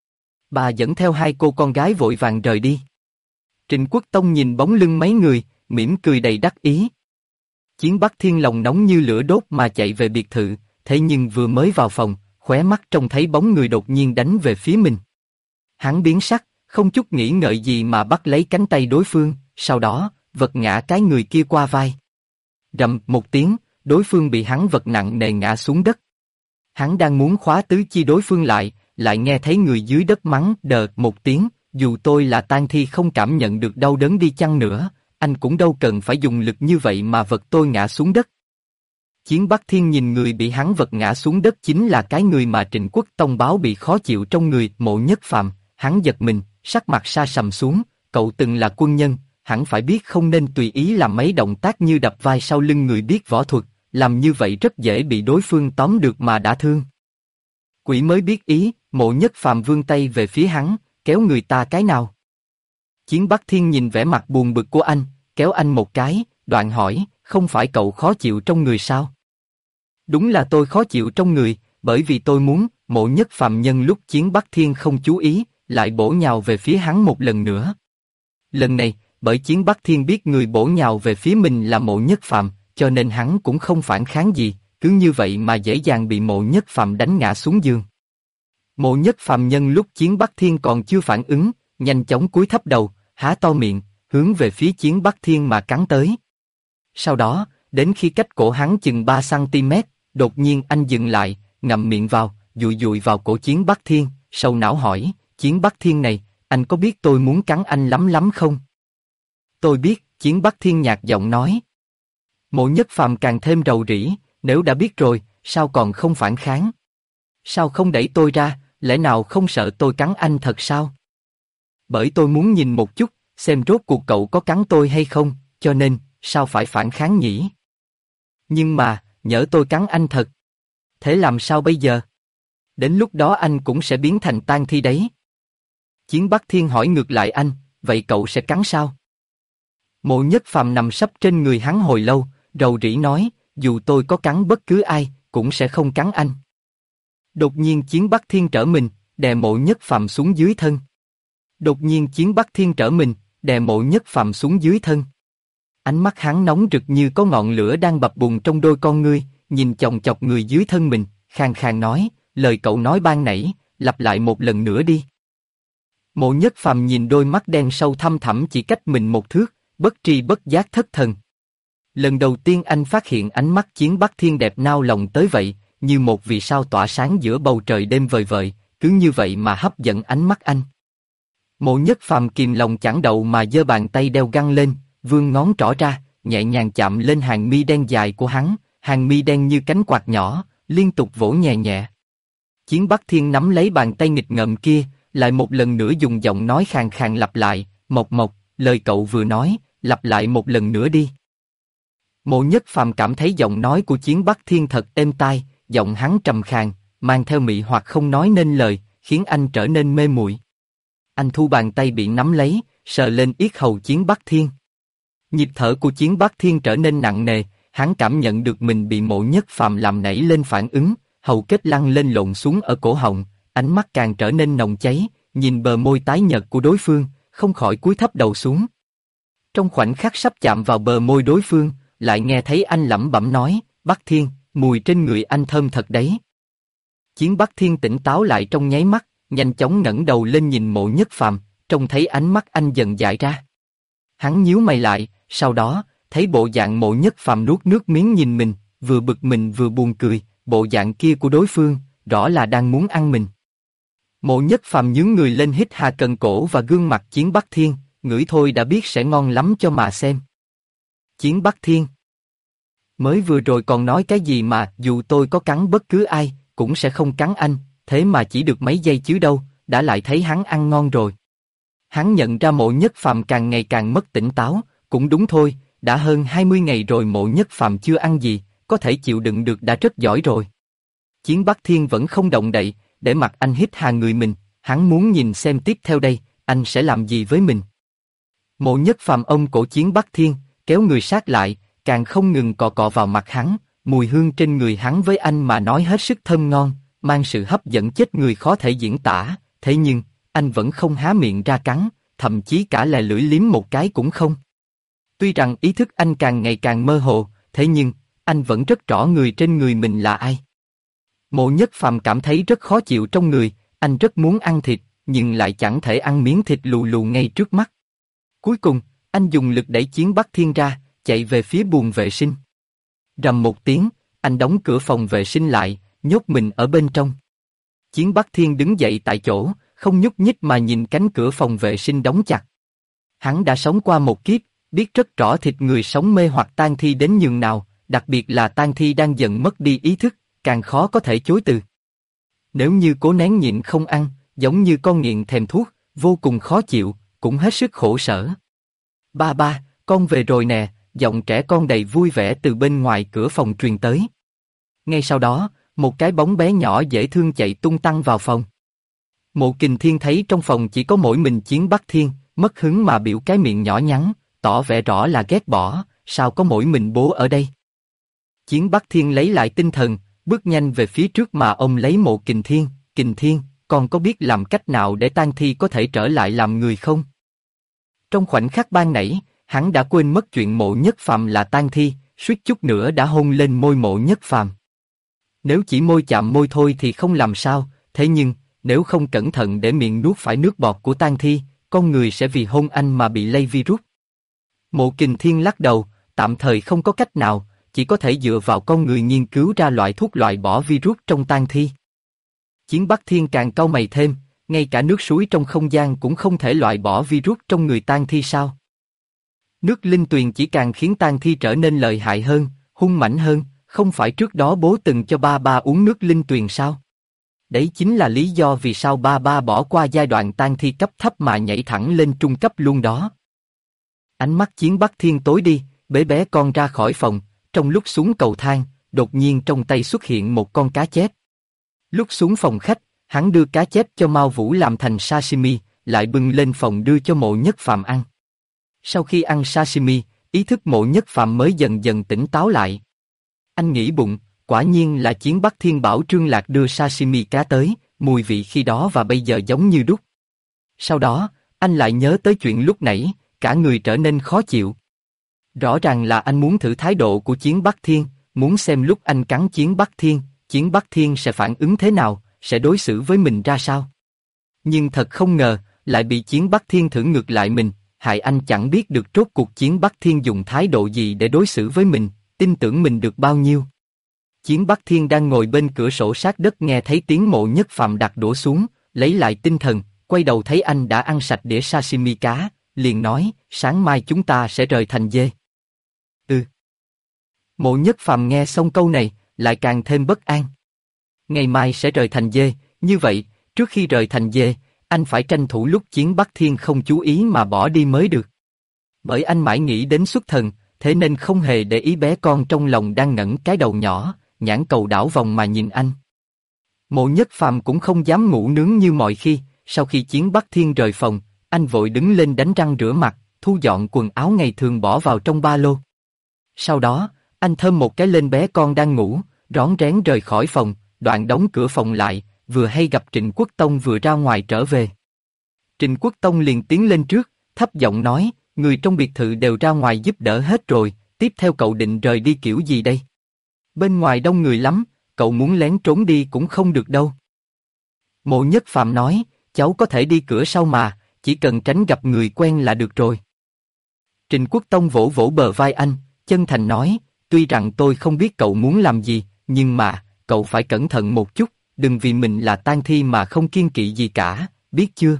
Bà dẫn theo hai cô con gái vội vàng rời đi. Trịnh Quốc Tông nhìn bóng lưng mấy người, mỉm cười đầy đắc ý. Chiến Bắc Thiên lòng nóng như lửa đốt mà chạy về biệt thự, thế nhưng vừa mới vào phòng, khóe mắt trông thấy bóng người đột nhiên đánh về phía mình. Hắn biến sắc, không chút nghĩ ngợi gì mà bắt lấy cánh tay đối phương, sau đó, vật ngã cái người kia qua vai. Rầm một tiếng, đối phương bị hắn vật nặng nề ngã xuống đất. Hắn đang muốn khóa tứ chi đối phương lại nghe thấy người dưới đất mắng đờ một tiếng, dù tôi là tang thi không cảm nhận được đau đớn đi chăng nữa, anh cũng đâu cần phải dùng lực như vậy mà vật tôi ngã xuống đất. Chiến Bắc Thiên nhìn người bị hắn vật ngã xuống đất chính là cái người mà Trịnh Quốc Tông báo bị khó chịu trong người Mộ Nhất Phàm, hắn giật mình, sắc mặt sa sầm xuống, cậu từng là quân nhân, hẳn phải biết không nên tùy ý làm mấy động tác như đập vai sau lưng người biết võ thuật, làm như vậy rất dễ bị đối phương tóm được mà đả thương. Quỷ mới biết ý, Mộ Nhất Phàm vươn tay về phía hắn, kéo người ta cái nào. Chiến Bắc Thiên nhìn vẻ mặt buồn bực của anh, kéo anh một cái, đoạn hỏi, không phải cậu khó chịu trong người sao? Đúng là tôi khó chịu trong người, bởi vì tôi muốn, Mộ Nhất Phàm nhân lúc Chiến Bắc Thiên không chú ý, lại bổ nhào về phía hắn một lần nữa. Lần này, bởi Chiến Bắc Thiên biết người bổ nhào về phía mình là Mộ Nhất Phàm, cho nên hắn cũng không phản kháng gì, cứ như vậy mà dễ dàng bị Mộ Nhất Phàm đánh ngã xuống giường. Mộ Nhất Phàm nhân lúc Chiến Bắc Thiên còn chưa phản ứng, nhanh chóng cúi thấp đầu, há to miệng, hướng về phía Chiến Bắc Thiên mà cắn tới. Sau đó, đến khi cách cổ hắn chừng 3 cm, đột nhiên anh dừng lại, ngậm miệng vào, dụi dụi vào cổ Chiến Bắc Thiên, sầu não hỏi, Chiến Bắc Thiên này, anh có biết tôi muốn cắn anh lắm lắm không? Tôi biết, Chiến Bắc Thiên nhạt giọng nói. Mộ Nhất Phàm càng thêm rầu rĩ, nếu đã biết rồi, sao còn không phản kháng? Sao không đẩy tôi ra, lẽ nào không sợ tôi cắn anh thật sao? Bởi tôi muốn nhìn một chút, xem rốt cuộc cậu có cắn tôi hay không, cho nên, sao phải phản kháng nhỉ? Nhưng mà, nhỡ tôi cắn anh thật. Thế làm sao bây giờ? Đến lúc đó anh cũng sẽ biến thành tang thi đấy. Chiến Bắc Thiên hỏi ngược lại anh, vậy cậu sẽ cắn sao? Mộ Nhất Phàm nằm sấp trên người hắn hồi lâu, rầu rĩ nói, dù tôi có cắn bất cứ ai, cũng sẽ không cắn anh. Đột nhiên Chiến Bắc Thiên trở mình, đè Mộ Nhất Phàm xuống dưới thân. Đột nhiên Chiến Bắc Thiên trở mình, đè Mộ Nhất Phàm xuống dưới thân. Ánh mắt hắn nóng rực như có ngọn lửa đang bập bùng trong đôi con ngươi, nhìn chòng chọc người dưới thân mình, khàn khàn nói, lời cậu nói ban nãy, lặp lại một lần nữa đi. Mộ Nhất Phàm nhìn đôi mắt đen sâu thăm thẳm chỉ cách mình một thước, bất tri bất giác thất thần. Lần đầu tiên anh phát hiện ánh mắt Chiến Bắc Thiên đẹp nao lòng tới vậy, như một vì sao tỏa sáng giữa bầu trời đêm vời vợi, cứ như vậy mà hấp dẫn ánh mắt anh. Mộ Nhất Phàm kìm lòng chẳng đậu mà giơ bàn tay đeo găng lên, vươn ngón trỏ ra, nhẹ nhàng chạm lên hàng mi đen dài của hắn, hàng mi đen như cánh quạt nhỏ, liên tục vỗ nhẹ nhẹ. Chiến Bắc Thiên nắm lấy bàn tay nghịch ngợm kia, lại một lần nữa dùng giọng nói khàn khàn lặp lại, Mộc Mộc, lời cậu vừa nói, lặp lại một lần nữa đi. Mộ Nhất Phàm cảm thấy giọng nói của Chiến Bắc Thiên thật êm tai, giọng hắn trầm khàn, mang theo mị hoặc không nói nên lời, khiến anh trở nên mê muội. Anh thu bàn tay bị nắm lấy, sờ lên yết hầu Chiến Bắc Thiên. Nhịp thở của Chiến Bắc Thiên trở nên nặng nề, hắn cảm nhận được mình bị Mộ Nhất Phàm làm nảy lên phản ứng, hầu kết lăn lên lộn xuống ở cổ họng, ánh mắt càng trở nên nồng cháy, nhìn bờ môi tái nhợt của đối phương, không khỏi cúi thấp đầu xuống. Trong khoảnh khắc sắp chạm vào bờ môi đối phương, lại nghe thấy anh lẩm bẩm nói, Bắc Thiên, mùi trên người anh thơm thật đấy. Chiến Bắc Thiên tỉnh táo lại trong nháy mắt, nhanh chóng ngẩng đầu lên nhìn Mộ Nhất Phàm, trông thấy ánh mắt anh dần dại ra. Hắn nhíu mày lại, sau đó, thấy bộ dạng Mộ Nhất Phàm nuốt nước miếng nhìn mình, vừa bực mình vừa buồn cười, bộ dạng kia của đối phương, rõ là đang muốn ăn mình. Mộ Nhất Phàm nhướng người lên hít hà cần cổ và gương mặt Chiến Bắc Thiên, ngửi thôi đã biết sẽ ngon lắm cho mà xem. Chiến Bắc Thiên. Mới vừa rồi còn nói cái gì mà dù tôi có cắn bất cứ ai, cũng sẽ không cắn anh, thế mà chỉ được mấy giây chứ đâu, đã lại thấy hắn ăn ngon rồi. Hắn nhận ra Mộ Nhất Phàm càng ngày càng mất tỉnh táo, cũng đúng thôi, đã hơn 20 ngày rồi Mộ Nhất Phàm chưa ăn gì, có thể chịu đựng được đã rất giỏi rồi. Chiến Bắc Thiên vẫn không động đậy, để mặc anh hít hà người mình, hắn muốn nhìn xem tiếp theo đây, anh sẽ làm gì với mình. Mộ Nhất Phàm ôm cổ Chiến Bắc Thiên, kéo người sát lại, càng không ngừng cọ cọ vào mặt hắn, mùi hương trên người hắn với anh mà nói hết sức thơm ngon, mang sự hấp dẫn chết người khó thể diễn tả, thế nhưng, anh vẫn không há miệng ra cắn, thậm chí cả lè lưỡi liếm một cái cũng không. Tuy rằng ý thức anh càng ngày càng mơ hồ, thế nhưng, anh vẫn rất rõ người trên người mình là ai. Mộ Nhất Phàm cảm thấy rất khó chịu trong người, anh rất muốn ăn thịt, nhưng lại chẳng thể ăn miếng thịt lù lù ngay trước mắt. Cuối cùng, anh dùng lực đẩy Chiến Bắc Thiên ra, chạy về phía buồng vệ sinh. Rầm một tiếng, anh đóng cửa phòng vệ sinh lại, nhốt mình ở bên trong. Chiến Bắc Thiên đứng dậy tại chỗ, không nhúc nhích mà nhìn cánh cửa phòng vệ sinh đóng chặt. Hắn đã sống qua một kiếp, biết rất rõ thịt người sống mê hoặc tang thi đến nhường nào, đặc biệt là tang thi đang dần mất đi ý thức, càng khó có thể chối từ. Nếu như cố nén nhịn không ăn, giống như con nghiện thèm thuốc, vô cùng khó chịu, cũng hết sức khổ sở. Ba ba, con về rồi nè, giọng trẻ con đầy vui vẻ từ bên ngoài cửa phòng truyền tới. Ngay sau đó, một cái bóng bé nhỏ dễ thương chạy tung tăng vào phòng. Mộ Kình Thiên thấy trong phòng chỉ có mỗi mình Chiến Bắc Thiên, mất hứng mà biểu cái miệng nhỏ nhắn, tỏ vẻ rõ là ghét bỏ, sao có mỗi mình bố ở đây. Chiến Bắc Thiên lấy lại tinh thần, bước nhanh về phía trước mà ôm lấy Mộ Kình Thiên, con có biết làm cách nào để tang thi có thể trở lại làm người không? Trong khoảnh khắc ban nãy, hắn đã quên mất chuyện Mộ Nhất Phàm là tang thi, suýt chút nữa đã hôn lên môi Mộ Nhất Phàm. Nếu chỉ môi chạm môi thôi thì không làm sao, thế nhưng, nếu không cẩn thận để miệng nuốt phải nước bọt của tang thi, con người sẽ vì hôn anh mà bị lây virus. Mộ Kình Thiên lắc đầu, tạm thời không có cách nào, chỉ có thể dựa vào con người nghiên cứu ra loại thuốc loại bỏ virus trong tang thi. Chiến Bắc Thiên càng cau mày thêm, ngay cả nước suối trong không gian cũng không thể loại bỏ virus trong người tang thi sao? Nước linh tuyền chỉ càng khiến tang thi trở nên lợi hại hơn, hung mãnh hơn, không phải trước đó bố từng cho ba ba uống nước linh tuyền sao? Đấy chính là lý do vì sao ba ba bỏ qua giai đoạn tang thi cấp thấp mà nhảy thẳng lên trung cấp luôn đó. Ánh mắt Chiến Bắc Thiên tối đi, bế bé con ra khỏi phòng, trong lúc xuống cầu thang, đột nhiên trong tay xuất hiện một con cá chép. Lúc xuống phòng khách, hắn đưa cá chép cho Mao Vũ làm thành sashimi, lại bưng lên phòng đưa cho Mộ Nhất Phàm ăn. Sau khi ăn sashimi, ý thức Mộ Nhất Phàm mới dần dần tỉnh táo lại. Anh nghĩ bụng, quả nhiên là Chiến Bắc Thiên bảo Trương Lạc đưa sashimi cá tới, mùi vị khi đó và bây giờ giống như đúc. Sau đó, anh lại nhớ tới chuyện lúc nãy, cả người trở nên khó chịu. Rõ ràng là anh muốn thử thái độ của Chiến Bắc Thiên, muốn xem lúc anh cắn Chiến Bắc Thiên sẽ phản ứng thế nào, sẽ đối xử với mình ra sao. Nhưng thật không ngờ, lại bị Chiến Bắc Thiên thử ngược lại mình, hại anh chẳng biết được rốt cuộc Chiến Bắc Thiên dùng thái độ gì để đối xử với mình, tin tưởng mình được bao nhiêu. Chiến Bắc Thiên đang ngồi bên cửa sổ sát đất nghe thấy tiếng Mộ Nhất Phàm đặt đũa xuống, lấy lại tinh thần, quay đầu thấy anh đã ăn sạch đĩa sashimi cá, liền nói, sáng mai chúng ta sẽ rời thành dê. Mộ Nhất Phàm nghe xong câu này, lại càng thêm bất an. Ngày mai sẽ rời thành dê, như vậy, trước khi rời thành dê, anh phải tranh thủ lúc Chiến Bắc Thiên không chú ý mà bỏ đi mới được. Bởi anh mãi nghĩ đến xuất thần, thế nên không hề để ý bé con trong lòng đang ngẩng cái đầu nhỏ, nhãn cầu đảo vòng mà nhìn anh. Mộ Nhất Phàm cũng không dám ngủ nướng như mọi khi, sau khi Chiến Bắc Thiên rời phòng, anh vội đứng lên đánh răng rửa mặt, thu dọn quần áo ngày thường bỏ vào trong ba lô. Sau đó, Anh thơm một cái lên bé con đang ngủ, rón rén rời khỏi phòng, đoạn đóng cửa phòng lại, vừa hay gặp Trịnh Quốc Tông vừa ra ngoài trở về. Trịnh Quốc Tông liền tiến lên trước, thấp giọng nói, người trong biệt thự đều ra ngoài giúp đỡ hết rồi, tiếp theo cậu định rời đi kiểu gì đây? Bên ngoài đông người lắm, cậu muốn lén trốn đi cũng không được đâu. Mộ Nhất Phàm nói, cháu có thể đi cửa sau mà, chỉ cần tránh gặp người quen là được rồi. Trịnh Quốc Tông vỗ vỗ bờ vai anh, chân thành nói, tuy rằng tôi không biết cậu muốn làm gì, nhưng mà, cậu phải cẩn thận một chút, đừng vì mình là tang thi mà không kiêng kỵ gì cả, biết chưa?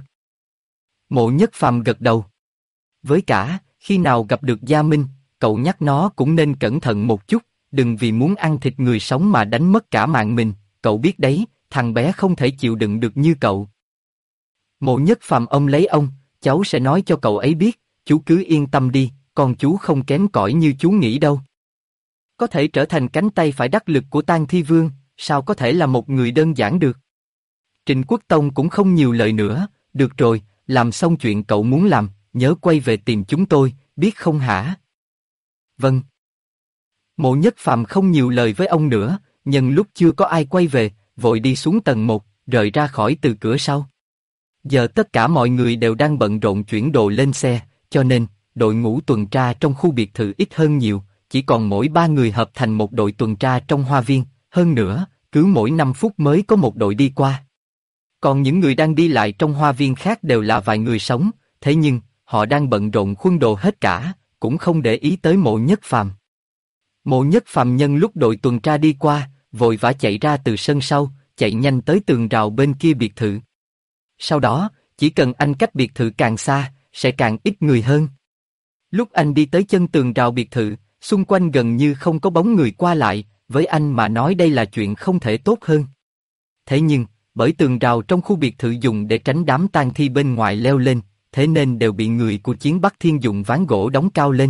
Mộ Nhất Phàm gật đầu. Với cả, khi nào gặp được Gia Minh, cậu nhắc nó cũng nên cẩn thận một chút, đừng vì muốn ăn thịt người sống mà đánh mất cả mạng mình, cậu biết đấy, thằng bé không thể chịu đựng được như cậu. Mộ Nhất Phàm ôm lấy ông, cháu sẽ nói cho cậu ấy biết, chú cứ yên tâm đi, con chú không kém cỏi như chú nghĩ đâu. Có thể trở thành cánh tay phải đắc lực của Tang Thi Vương, sao có thể là một người đơn giản được? Trịnh Quốc Tông cũng không nhiều lời nữa, được rồi, làm xong chuyện cậu muốn làm, nhớ quay về tìm chúng tôi, biết không hả? Vâng. Mộ Nhất Phàm không nhiều lời với ông nữa, nhân lúc chưa có ai quay về, vội đi xuống tầng 1, rời ra khỏi từ cửa sau. Giờ tất cả mọi người đều đang bận rộn chuyển đồ lên xe, cho nên, đội ngũ tuần tra trong khu biệt thự ít hơn nhiều, chỉ còn mỗi 3 người hợp thành một đội tuần tra trong hoa viên, hơn nữa, cứ mỗi 5 phút mới có một đội đi qua. Còn những người đang đi lại trong hoa viên khác đều là vài người sống, thế nhưng, họ đang bận rộn khuân đồ hết cả, cũng không để ý tới Mộ Nhất Phàm. Mộ Nhất Phàm nhân lúc đội tuần tra đi qua, vội vã chạy ra từ sân sau, chạy nhanh tới tường rào bên kia biệt thự. Sau đó, chỉ cần anh cách biệt thự càng xa, sẽ càng ít người hơn. Lúc anh đi tới chân tường rào biệt thự, xung quanh gần như không có bóng người qua lại, với anh mà nói đây là chuyện không thể tốt hơn. Thế nhưng, bởi tường rào trong khu biệt thự dùng để tránh đám tang thi bên ngoài leo lên, thế nên đều bị người của Chiến Bắc Thiên dùng ván gỗ đóng cao lên.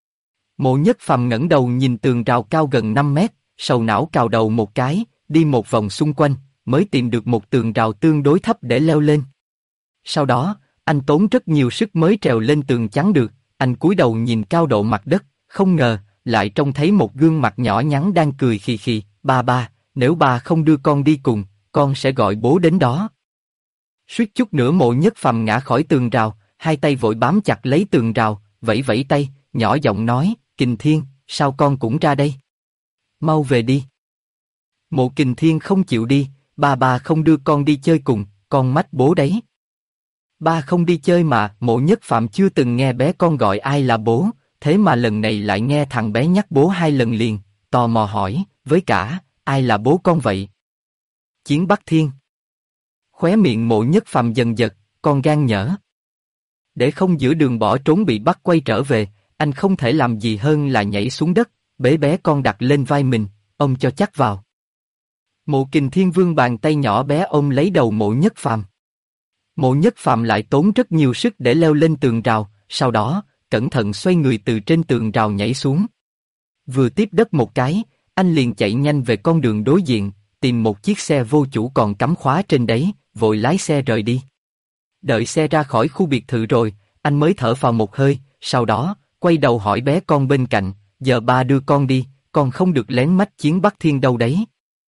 Mộ Nhất Phàm ngẩng đầu nhìn tường rào cao gần 5 mét, sầu não cào đầu một cái, đi một vòng xung quanh, mới tìm được một tường rào tương đối thấp để leo lên. Sau đó, anh tốn rất nhiều sức mới trèo lên tường chắn được, anh cúi đầu nhìn cao độ mặt đất, không ngờ, lại trông thấy một gương mặt nhỏ nhắn đang cười khì khì, ba, nếu ba không đưa con đi cùng, con sẽ gọi bố đến đó. Suýt chút nữa Mộ Nhất Phàm ngã khỏi tường rào, hai tay vội bám chặt lấy tường rào, vẫy vẫy tay, nhỏ giọng nói, Kình Thiên, sao con cũng ra đây? Mau về đi. Mộ Kình Thiên không chịu đi, ba không đưa con đi chơi cùng, con mách bố đấy. Ba không đi chơi mà, Mộ Nhất Phàm chưa từng nghe bé con gọi ai là bố, thế mà lần này lại nghe thằng bé nhắc bố 2 lần liền, tò mò hỏi, với cả, ai là bố con vậy? Chiến Bắc Thiên. Khóe miệng Mộ Nhất Phàm dần giật, con gan nhở. Để không giữa đường bỏ trốn bị bắt quay trở về, anh không thể làm gì hơn là nhảy xuống đất, bế bé con đặt lên vai mình, ôm cho chắc vào. Mộ Kình Thiên vươn bàn tay nhỏ bé ôm lấy đầu Mộ Nhất Phàm. Mộ Nhất Phàm lại tốn rất nhiều sức để leo lên tường rào, sau đó, cẩn thận xoay người từ trên tường rào nhảy xuống. Vừa tiếp đất một cái, anh liền chạy nhanh về con đường đối diện, tìm một chiếc xe vô chủ còn cắm khóa trên đấy, vội lái xe rời đi. Đợi xe ra khỏi khu biệt thự rồi, anh mới thở phào một hơi, sau đó, quay đầu hỏi bé con bên cạnh, giờ ba đưa con đi, con không được lén mách Chiến Bắc Thiên đâu đấy.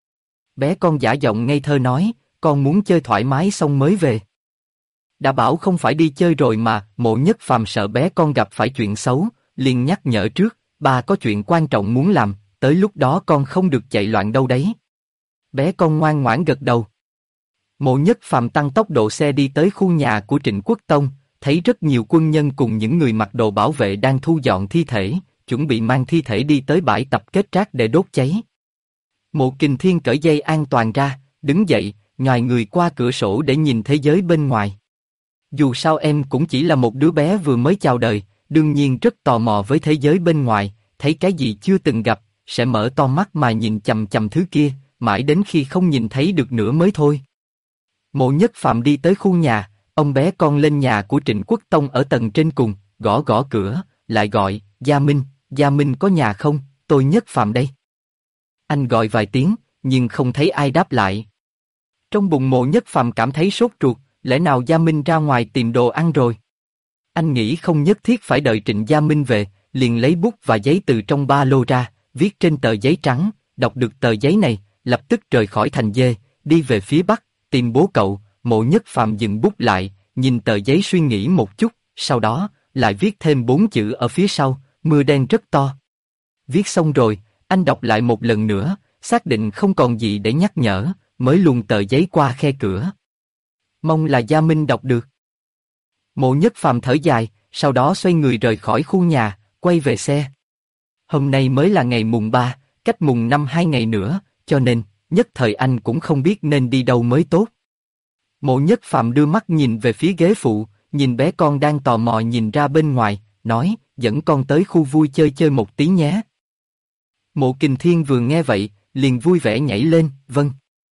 Bé con giả giọng ngây thơ nói, con muốn chơi thoải mái xong mới về. Đã bảo không phải đi chơi rồi mà, Mộ Nhất Phàm sợ bé con gặp phải chuyện xấu, liền nhắc nhở trước, ba có chuyện quan trọng muốn làm, tới lúc đó con không được chạy loạn đâu đấy. Bé con ngoan ngoãn gật đầu. Mộ Nhất Phàm tăng tốc độ xe đi tới khu nhà của Trịnh Quốc Tông, thấy rất nhiều quân nhân cùng những người mặc đồ bảo vệ đang thu dọn thi thể, chuẩn bị mang thi thể đi tới bãi tập kết rác để đốt cháy. Mộ Kình Thiên cởi dây an toàn ra, đứng dậy, nhoài người qua cửa sổ để nhìn thế giới bên ngoài. Dù sao em cũng chỉ là một đứa bé vừa mới chào đời, đương nhiên rất tò mò với thế giới bên ngoài, thấy cái gì chưa từng gặp, sẽ mở to mắt mà nhìn chằm chằm thứ kia, mãi đến khi không nhìn thấy được nữa mới thôi. Mộ Nhất Phàm đi tới khu nhà, ông bé con lên nhà của Trịnh Quốc Tông ở tầng trên cùng, gõ gõ cửa, lại gọi, Gia Minh có nhà không, tôi Nhất Phàm đây. Anh gọi vài tiếng, nhưng không thấy ai đáp lại. Trong bụng Mộ Nhất Phàm cảm thấy sốt ruột, lẽ nào Gia Minh ra ngoài tìm đồ ăn rồi? Anh nghĩ không nhất thiết phải đợi Trịnh Gia Minh về, liền lấy bút và giấy từ trong ba lô ra, viết trên tờ giấy trắng, đọc được tờ giấy này, lập tức rời khỏi thành dê, đi về phía bắc, tìm bố cậu. Mộ Nhất Phàm dừng bút lại, nhìn tờ giấy suy nghĩ một chút, sau đó, lại viết thêm 4 chữ ở phía sau, mưa đen rất to. Viết xong rồi, anh đọc lại một lần nữa, xác định không còn gì để nhắc nhở, mới luồn tờ giấy qua khe cửa. Mong là Gia Minh đọc được. Mộ Nhất Phàm thở dài, sau đó xoay người rời khỏi khu nhà, quay về xe. Hôm nay mới là ngày mùng 3, cách mùng 5 2 ngày nữa, cho nên, nhất thời anh cũng không biết nên đi đâu mới tốt. Mộ Nhất Phàm đưa mắt nhìn về phía ghế phụ, nhìn bé con đang tò mò nhìn ra bên ngoài, nói, dẫn con tới khu vui chơi chơi một tí nhé. Mộ Kình Thiên vừa nghe vậy, liền vui vẻ nhảy lên, vâng.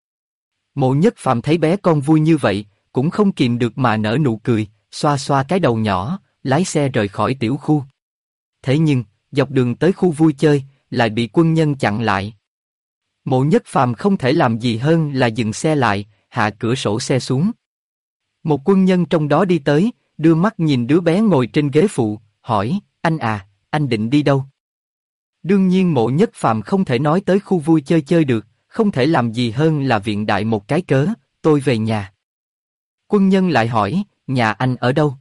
Mộ Nhất Phàm thấy bé con vui như vậy, cũng không kìm được mà nở nụ cười, xoa xoa cái đầu nhỏ, lái xe rời khỏi tiểu khu. Thế nhưng, dọc đường tới khu vui chơi, lại bị quân nhân chặn lại. Mộ Nhất Phàm không thể làm gì hơn là dừng xe lại, hạ cửa sổ xe xuống. Một quân nhân trong đó đi tới, đưa mắt nhìn đứa bé ngồi trên ghế phụ, hỏi, anh à, anh định đi đâu? Đương nhiên Mộ Nhất Phàm không thể nói tới khu vui chơi chơi được, không thể làm gì hơn là viện đại một cái cớ, tôi về nhà. Quân nhân lại hỏi, nhà anh ở đâu?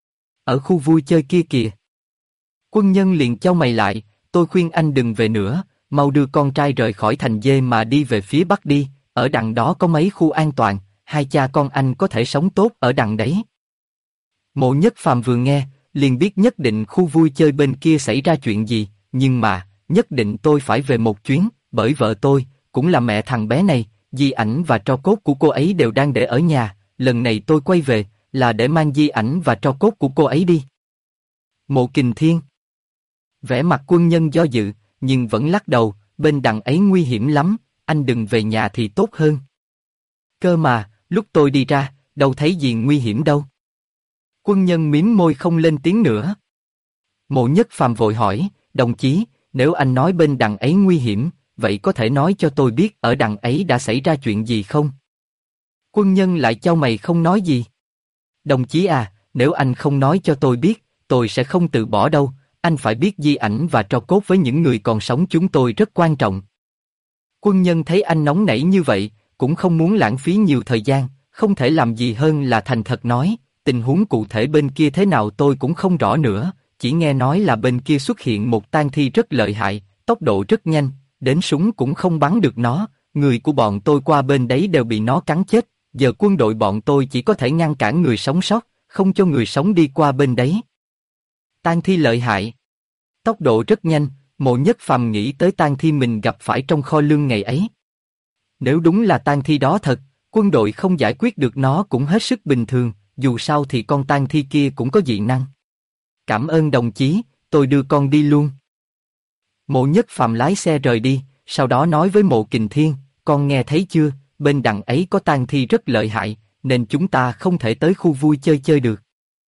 Ở khu vui chơi kia kìa. Quân nhân liền chau mày lại, tôi khuyên anh đừng về nữa, mau đưa con trai rời khỏi thành dê mà đi về phía bắc đi, ở đằng đó có mấy khu an toàn, hai cha con anh có thể sống tốt ở đằng đấy. Mộ Nhất Phàm vừa nghe, liền biết nhất định khu vui chơi bên kia xảy ra chuyện gì, nhưng mà, nhất định tôi phải về một chuyến, bởi vợ tôi, cũng là mẹ thằng bé này, di ảnh và tro cốt của cô ấy đều đang để ở nhà, lần này tôi quay về, là để mang di ảnh và tro cốt của cô ấy đi. Mộ Kình Thiên vẻ mặt quân nhân do dự, nhưng vẫn lắc đầu, bên đằng ấy nguy hiểm lắm, anh đừng về nhà thì tốt hơn. Cơ mà, lúc tôi đi ra, đâu thấy gì nguy hiểm đâu. Quân nhân mím môi không lên tiếng nữa. Mộ Nhất Phàm vội hỏi, đồng chí, nếu anh nói bên đằng ấy nguy hiểm, vậy có thể nói cho tôi biết ở đằng ấy đã xảy ra chuyện gì không? Quân nhân lại chau mày không nói gì. Đồng chí à, nếu anh không nói cho tôi biết, tôi sẽ không từ bỏ đâu, anh phải biết di ảnh và tro cốt với những người còn sống chúng tôi rất quan trọng. Quân nhân thấy anh nóng nảy như vậy, cũng không muốn lãng phí nhiều thời gian, không thể làm gì hơn là thành thật nói, tình huống cụ thể bên kia thế nào tôi cũng không rõ nữa, chỉ nghe nói là bên kia xuất hiện một tang thi rất lợi hại, tốc độ rất nhanh, đến súng cũng không bắn được nó, người của bọn tôi qua bên đấy đều bị nó cắn chết, giờ quân đội bọn tôi chỉ có thể ngăn cản người sống sót, không cho người sống đi qua bên đấy. Tang thi lợi hại, tốc độ rất nhanh, Mộ Nhất Phàm nghĩ tới tang thi mình gặp phải trong kho lương ngày ấy. Nếu đúng là tang thi đó thật, quân đội không giải quyết được nó cũng hết sức bình thường, dù sao thì con tang thi kia cũng có dị năng. Cảm ơn đồng chí, tôi đưa con đi luôn. Mộ Nhất Phàm lái xe rời đi, sau đó nói với Mộ Kình Thiên, con nghe thấy chưa, bên đằng ấy có tang thi rất lợi hại, nên chúng ta không thể tới khu vui chơi chơi được.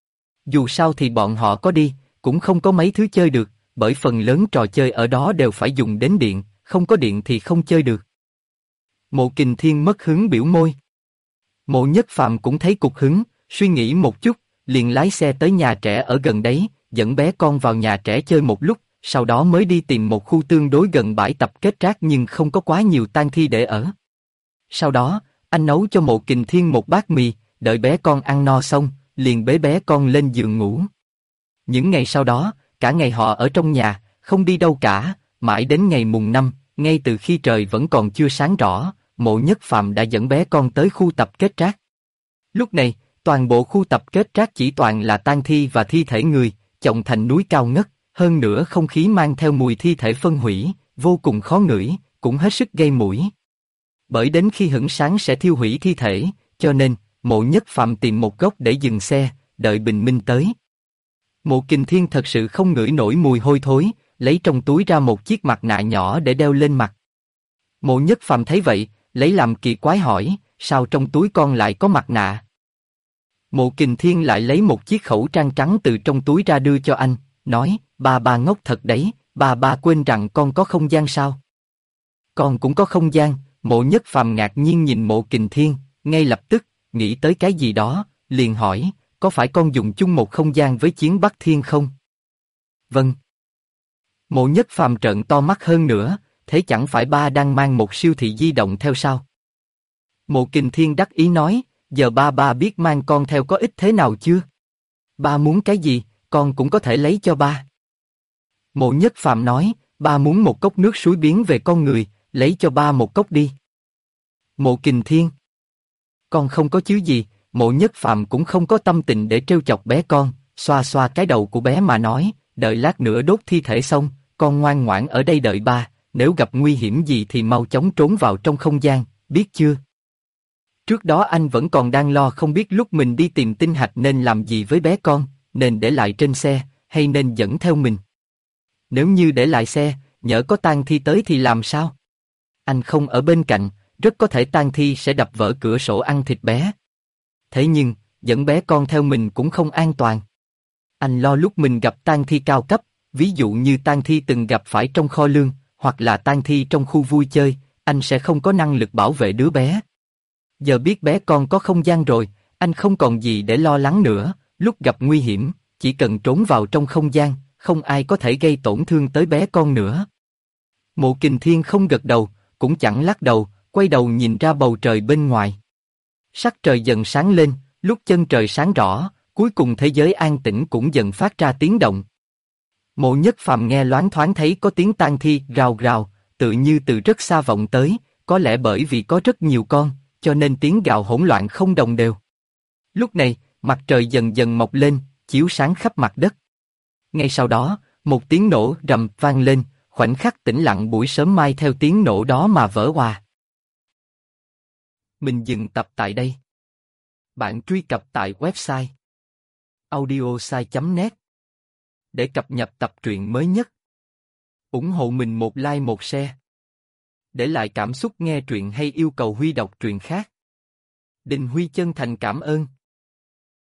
Dù sao thì bọn họ có đi, cũng không có mấy thứ chơi được, bởi phần lớn trò chơi ở đó đều phải dùng đến điện, không có điện thì không chơi được. Mộ Kình Thiên mất hứng biểu môi. Mộ Nhất Phàm cũng thấy cục hứng, suy nghĩ một chút, liền lái xe tới nhà trẻ ở gần đấy, dẫn bé con vào nhà trẻ chơi một lúc, sau đó mới đi tìm một khu tương đối gần bãi tập kết rác nhưng không có quá nhiều tang thi để ở. Sau đó, anh nấu cho Mộ Kình Thiên một bát mì, đợi bé con ăn no xong, liền bế bé con lên giường ngủ. Những ngày sau đó, cả ngày họ ở trong nhà, không đi đâu cả, mãi đến ngày mùng 5, ngay từ khi trời vẫn còn chưa sáng rõ, Mộ Nhất Phàm đã dẫn bé con tới khu tập kết rác. Lúc này, toàn bộ khu tập kết rác chỉ toàn là tang thi và thi thể người, chồng thành núi cao ngất, hơn nữa không khí mang theo mùi thi thể phân hủy, vô cùng khó ngửi, cũng hết sức gây mũi. Bởi đến khi hửng sáng sẽ thiêu hủy thi thể, cho nên, Mộ Nhất Phàm tìm một góc để dừng xe, đợi bình minh tới. Mộ Kình Thiên thật sự không ngửi nổi mùi hôi thối, lấy trong túi ra một chiếc mặt nạ nhỏ để đeo lên mặt. Mộ Nhất Phàm thấy vậy, lấy làm kỳ quái hỏi, sao trong túi con lại có mặt nạ? Mộ Kình Thiên lại lấy một chiếc khẩu trang trắng từ trong túi ra đưa cho anh, nói, ba ngốc thật đấy, ba quên rằng con có không gian sao? Con cũng có không gian. Mộ Nhất Phàm ngạc nhiên nhìn Mộ Kình Thiên, ngay lập tức, nghĩ tới cái gì đó, liền hỏi, có phải con dùng chung một không gian với Chiến Bắc Thiên không? Vâng. Mộ Nhất Phàm trợn to mắt hơn nữa, thế chẳng phải ba đang mang một siêu thị di động theo sao? Mộ Kình Thiên đắc ý nói, giờ ba biết mang con theo có ích thế nào chưa? Ba muốn cái gì, con cũng có thể lấy cho ba. Mộ Nhất Phàm nói, ba muốn một cốc nước suối biến về con người, lấy cho ba một cốc đi. Mộ Kình Thiên, con không có chứ gì. Mộ Nhất Phàm cũng không có tâm tình để trêu chọc bé con, xoa xoa cái đầu của bé mà nói, đợi lát nữa đốt thi thể xong, con ngoan ngoãn ở đây đợi ba, nếu gặp nguy hiểm gì thì mau chóng trốn vào trong không gian, biết chưa? Trước đó anh vẫn còn đang lo không biết lúc mình đi tìm tinh hạch nên làm gì với bé con, nên để lại trên xe, hay nên dẫn theo mình. Nếu như để lại xe, nhỡ có tang thi tới thì làm sao? Anh không ở bên cạnh, rất có thể tang thi sẽ đập vỡ cửa sổ ăn thịt bé. Thế nhưng, dẫn bé con theo mình cũng không an toàn. Anh lo lúc mình gặp tang thi cao cấp, ví dụ như tang thi từng gặp phải trong kho lương, hoặc là tang thi trong khu vui chơi, anh sẽ không có năng lực bảo vệ đứa bé. Giờ biết bé con có không gian rồi, anh không còn gì để lo lắng nữa, lúc gặp nguy hiểm, chỉ cần trốn vào trong không gian, không ai có thể gây tổn thương tới bé con nữa. Mộ Kình Thiên không gật đầu, cũng chẳng lắc đầu, quay đầu nhìn ra bầu trời bên ngoài. Sắc trời dần sáng lên, lúc chân trời sáng rõ, cuối cùng thế giới an tĩnh cũng dần phát ra tiếng động. Mộ Nhất Phàm nghe loáng thoáng thấy có tiếng tang thi rào rào, tự như từ rất xa vọng tới, có lẽ bởi vì có rất nhiều con, cho nên tiếng gào hỗn loạn không đồng đều. Lúc này, mặt trời dần dần mọc lên, chiếu sáng khắp mặt đất. Ngay sau đó, một tiếng nổ rầm vang lên, khoảnh khắc tĩnh lặng buổi sớm mai theo tiếng nổ đó mà vỡ òa. Mình dừng tập tại đây. Bạn truy cập tại website audiosai.net để cập nhật tập truyện mới nhất. Ủng hộ mình một like một share. Để lại cảm xúc nghe truyện hay yêu cầu Huy đọc truyện khác. Đình Huy chân thành cảm ơn.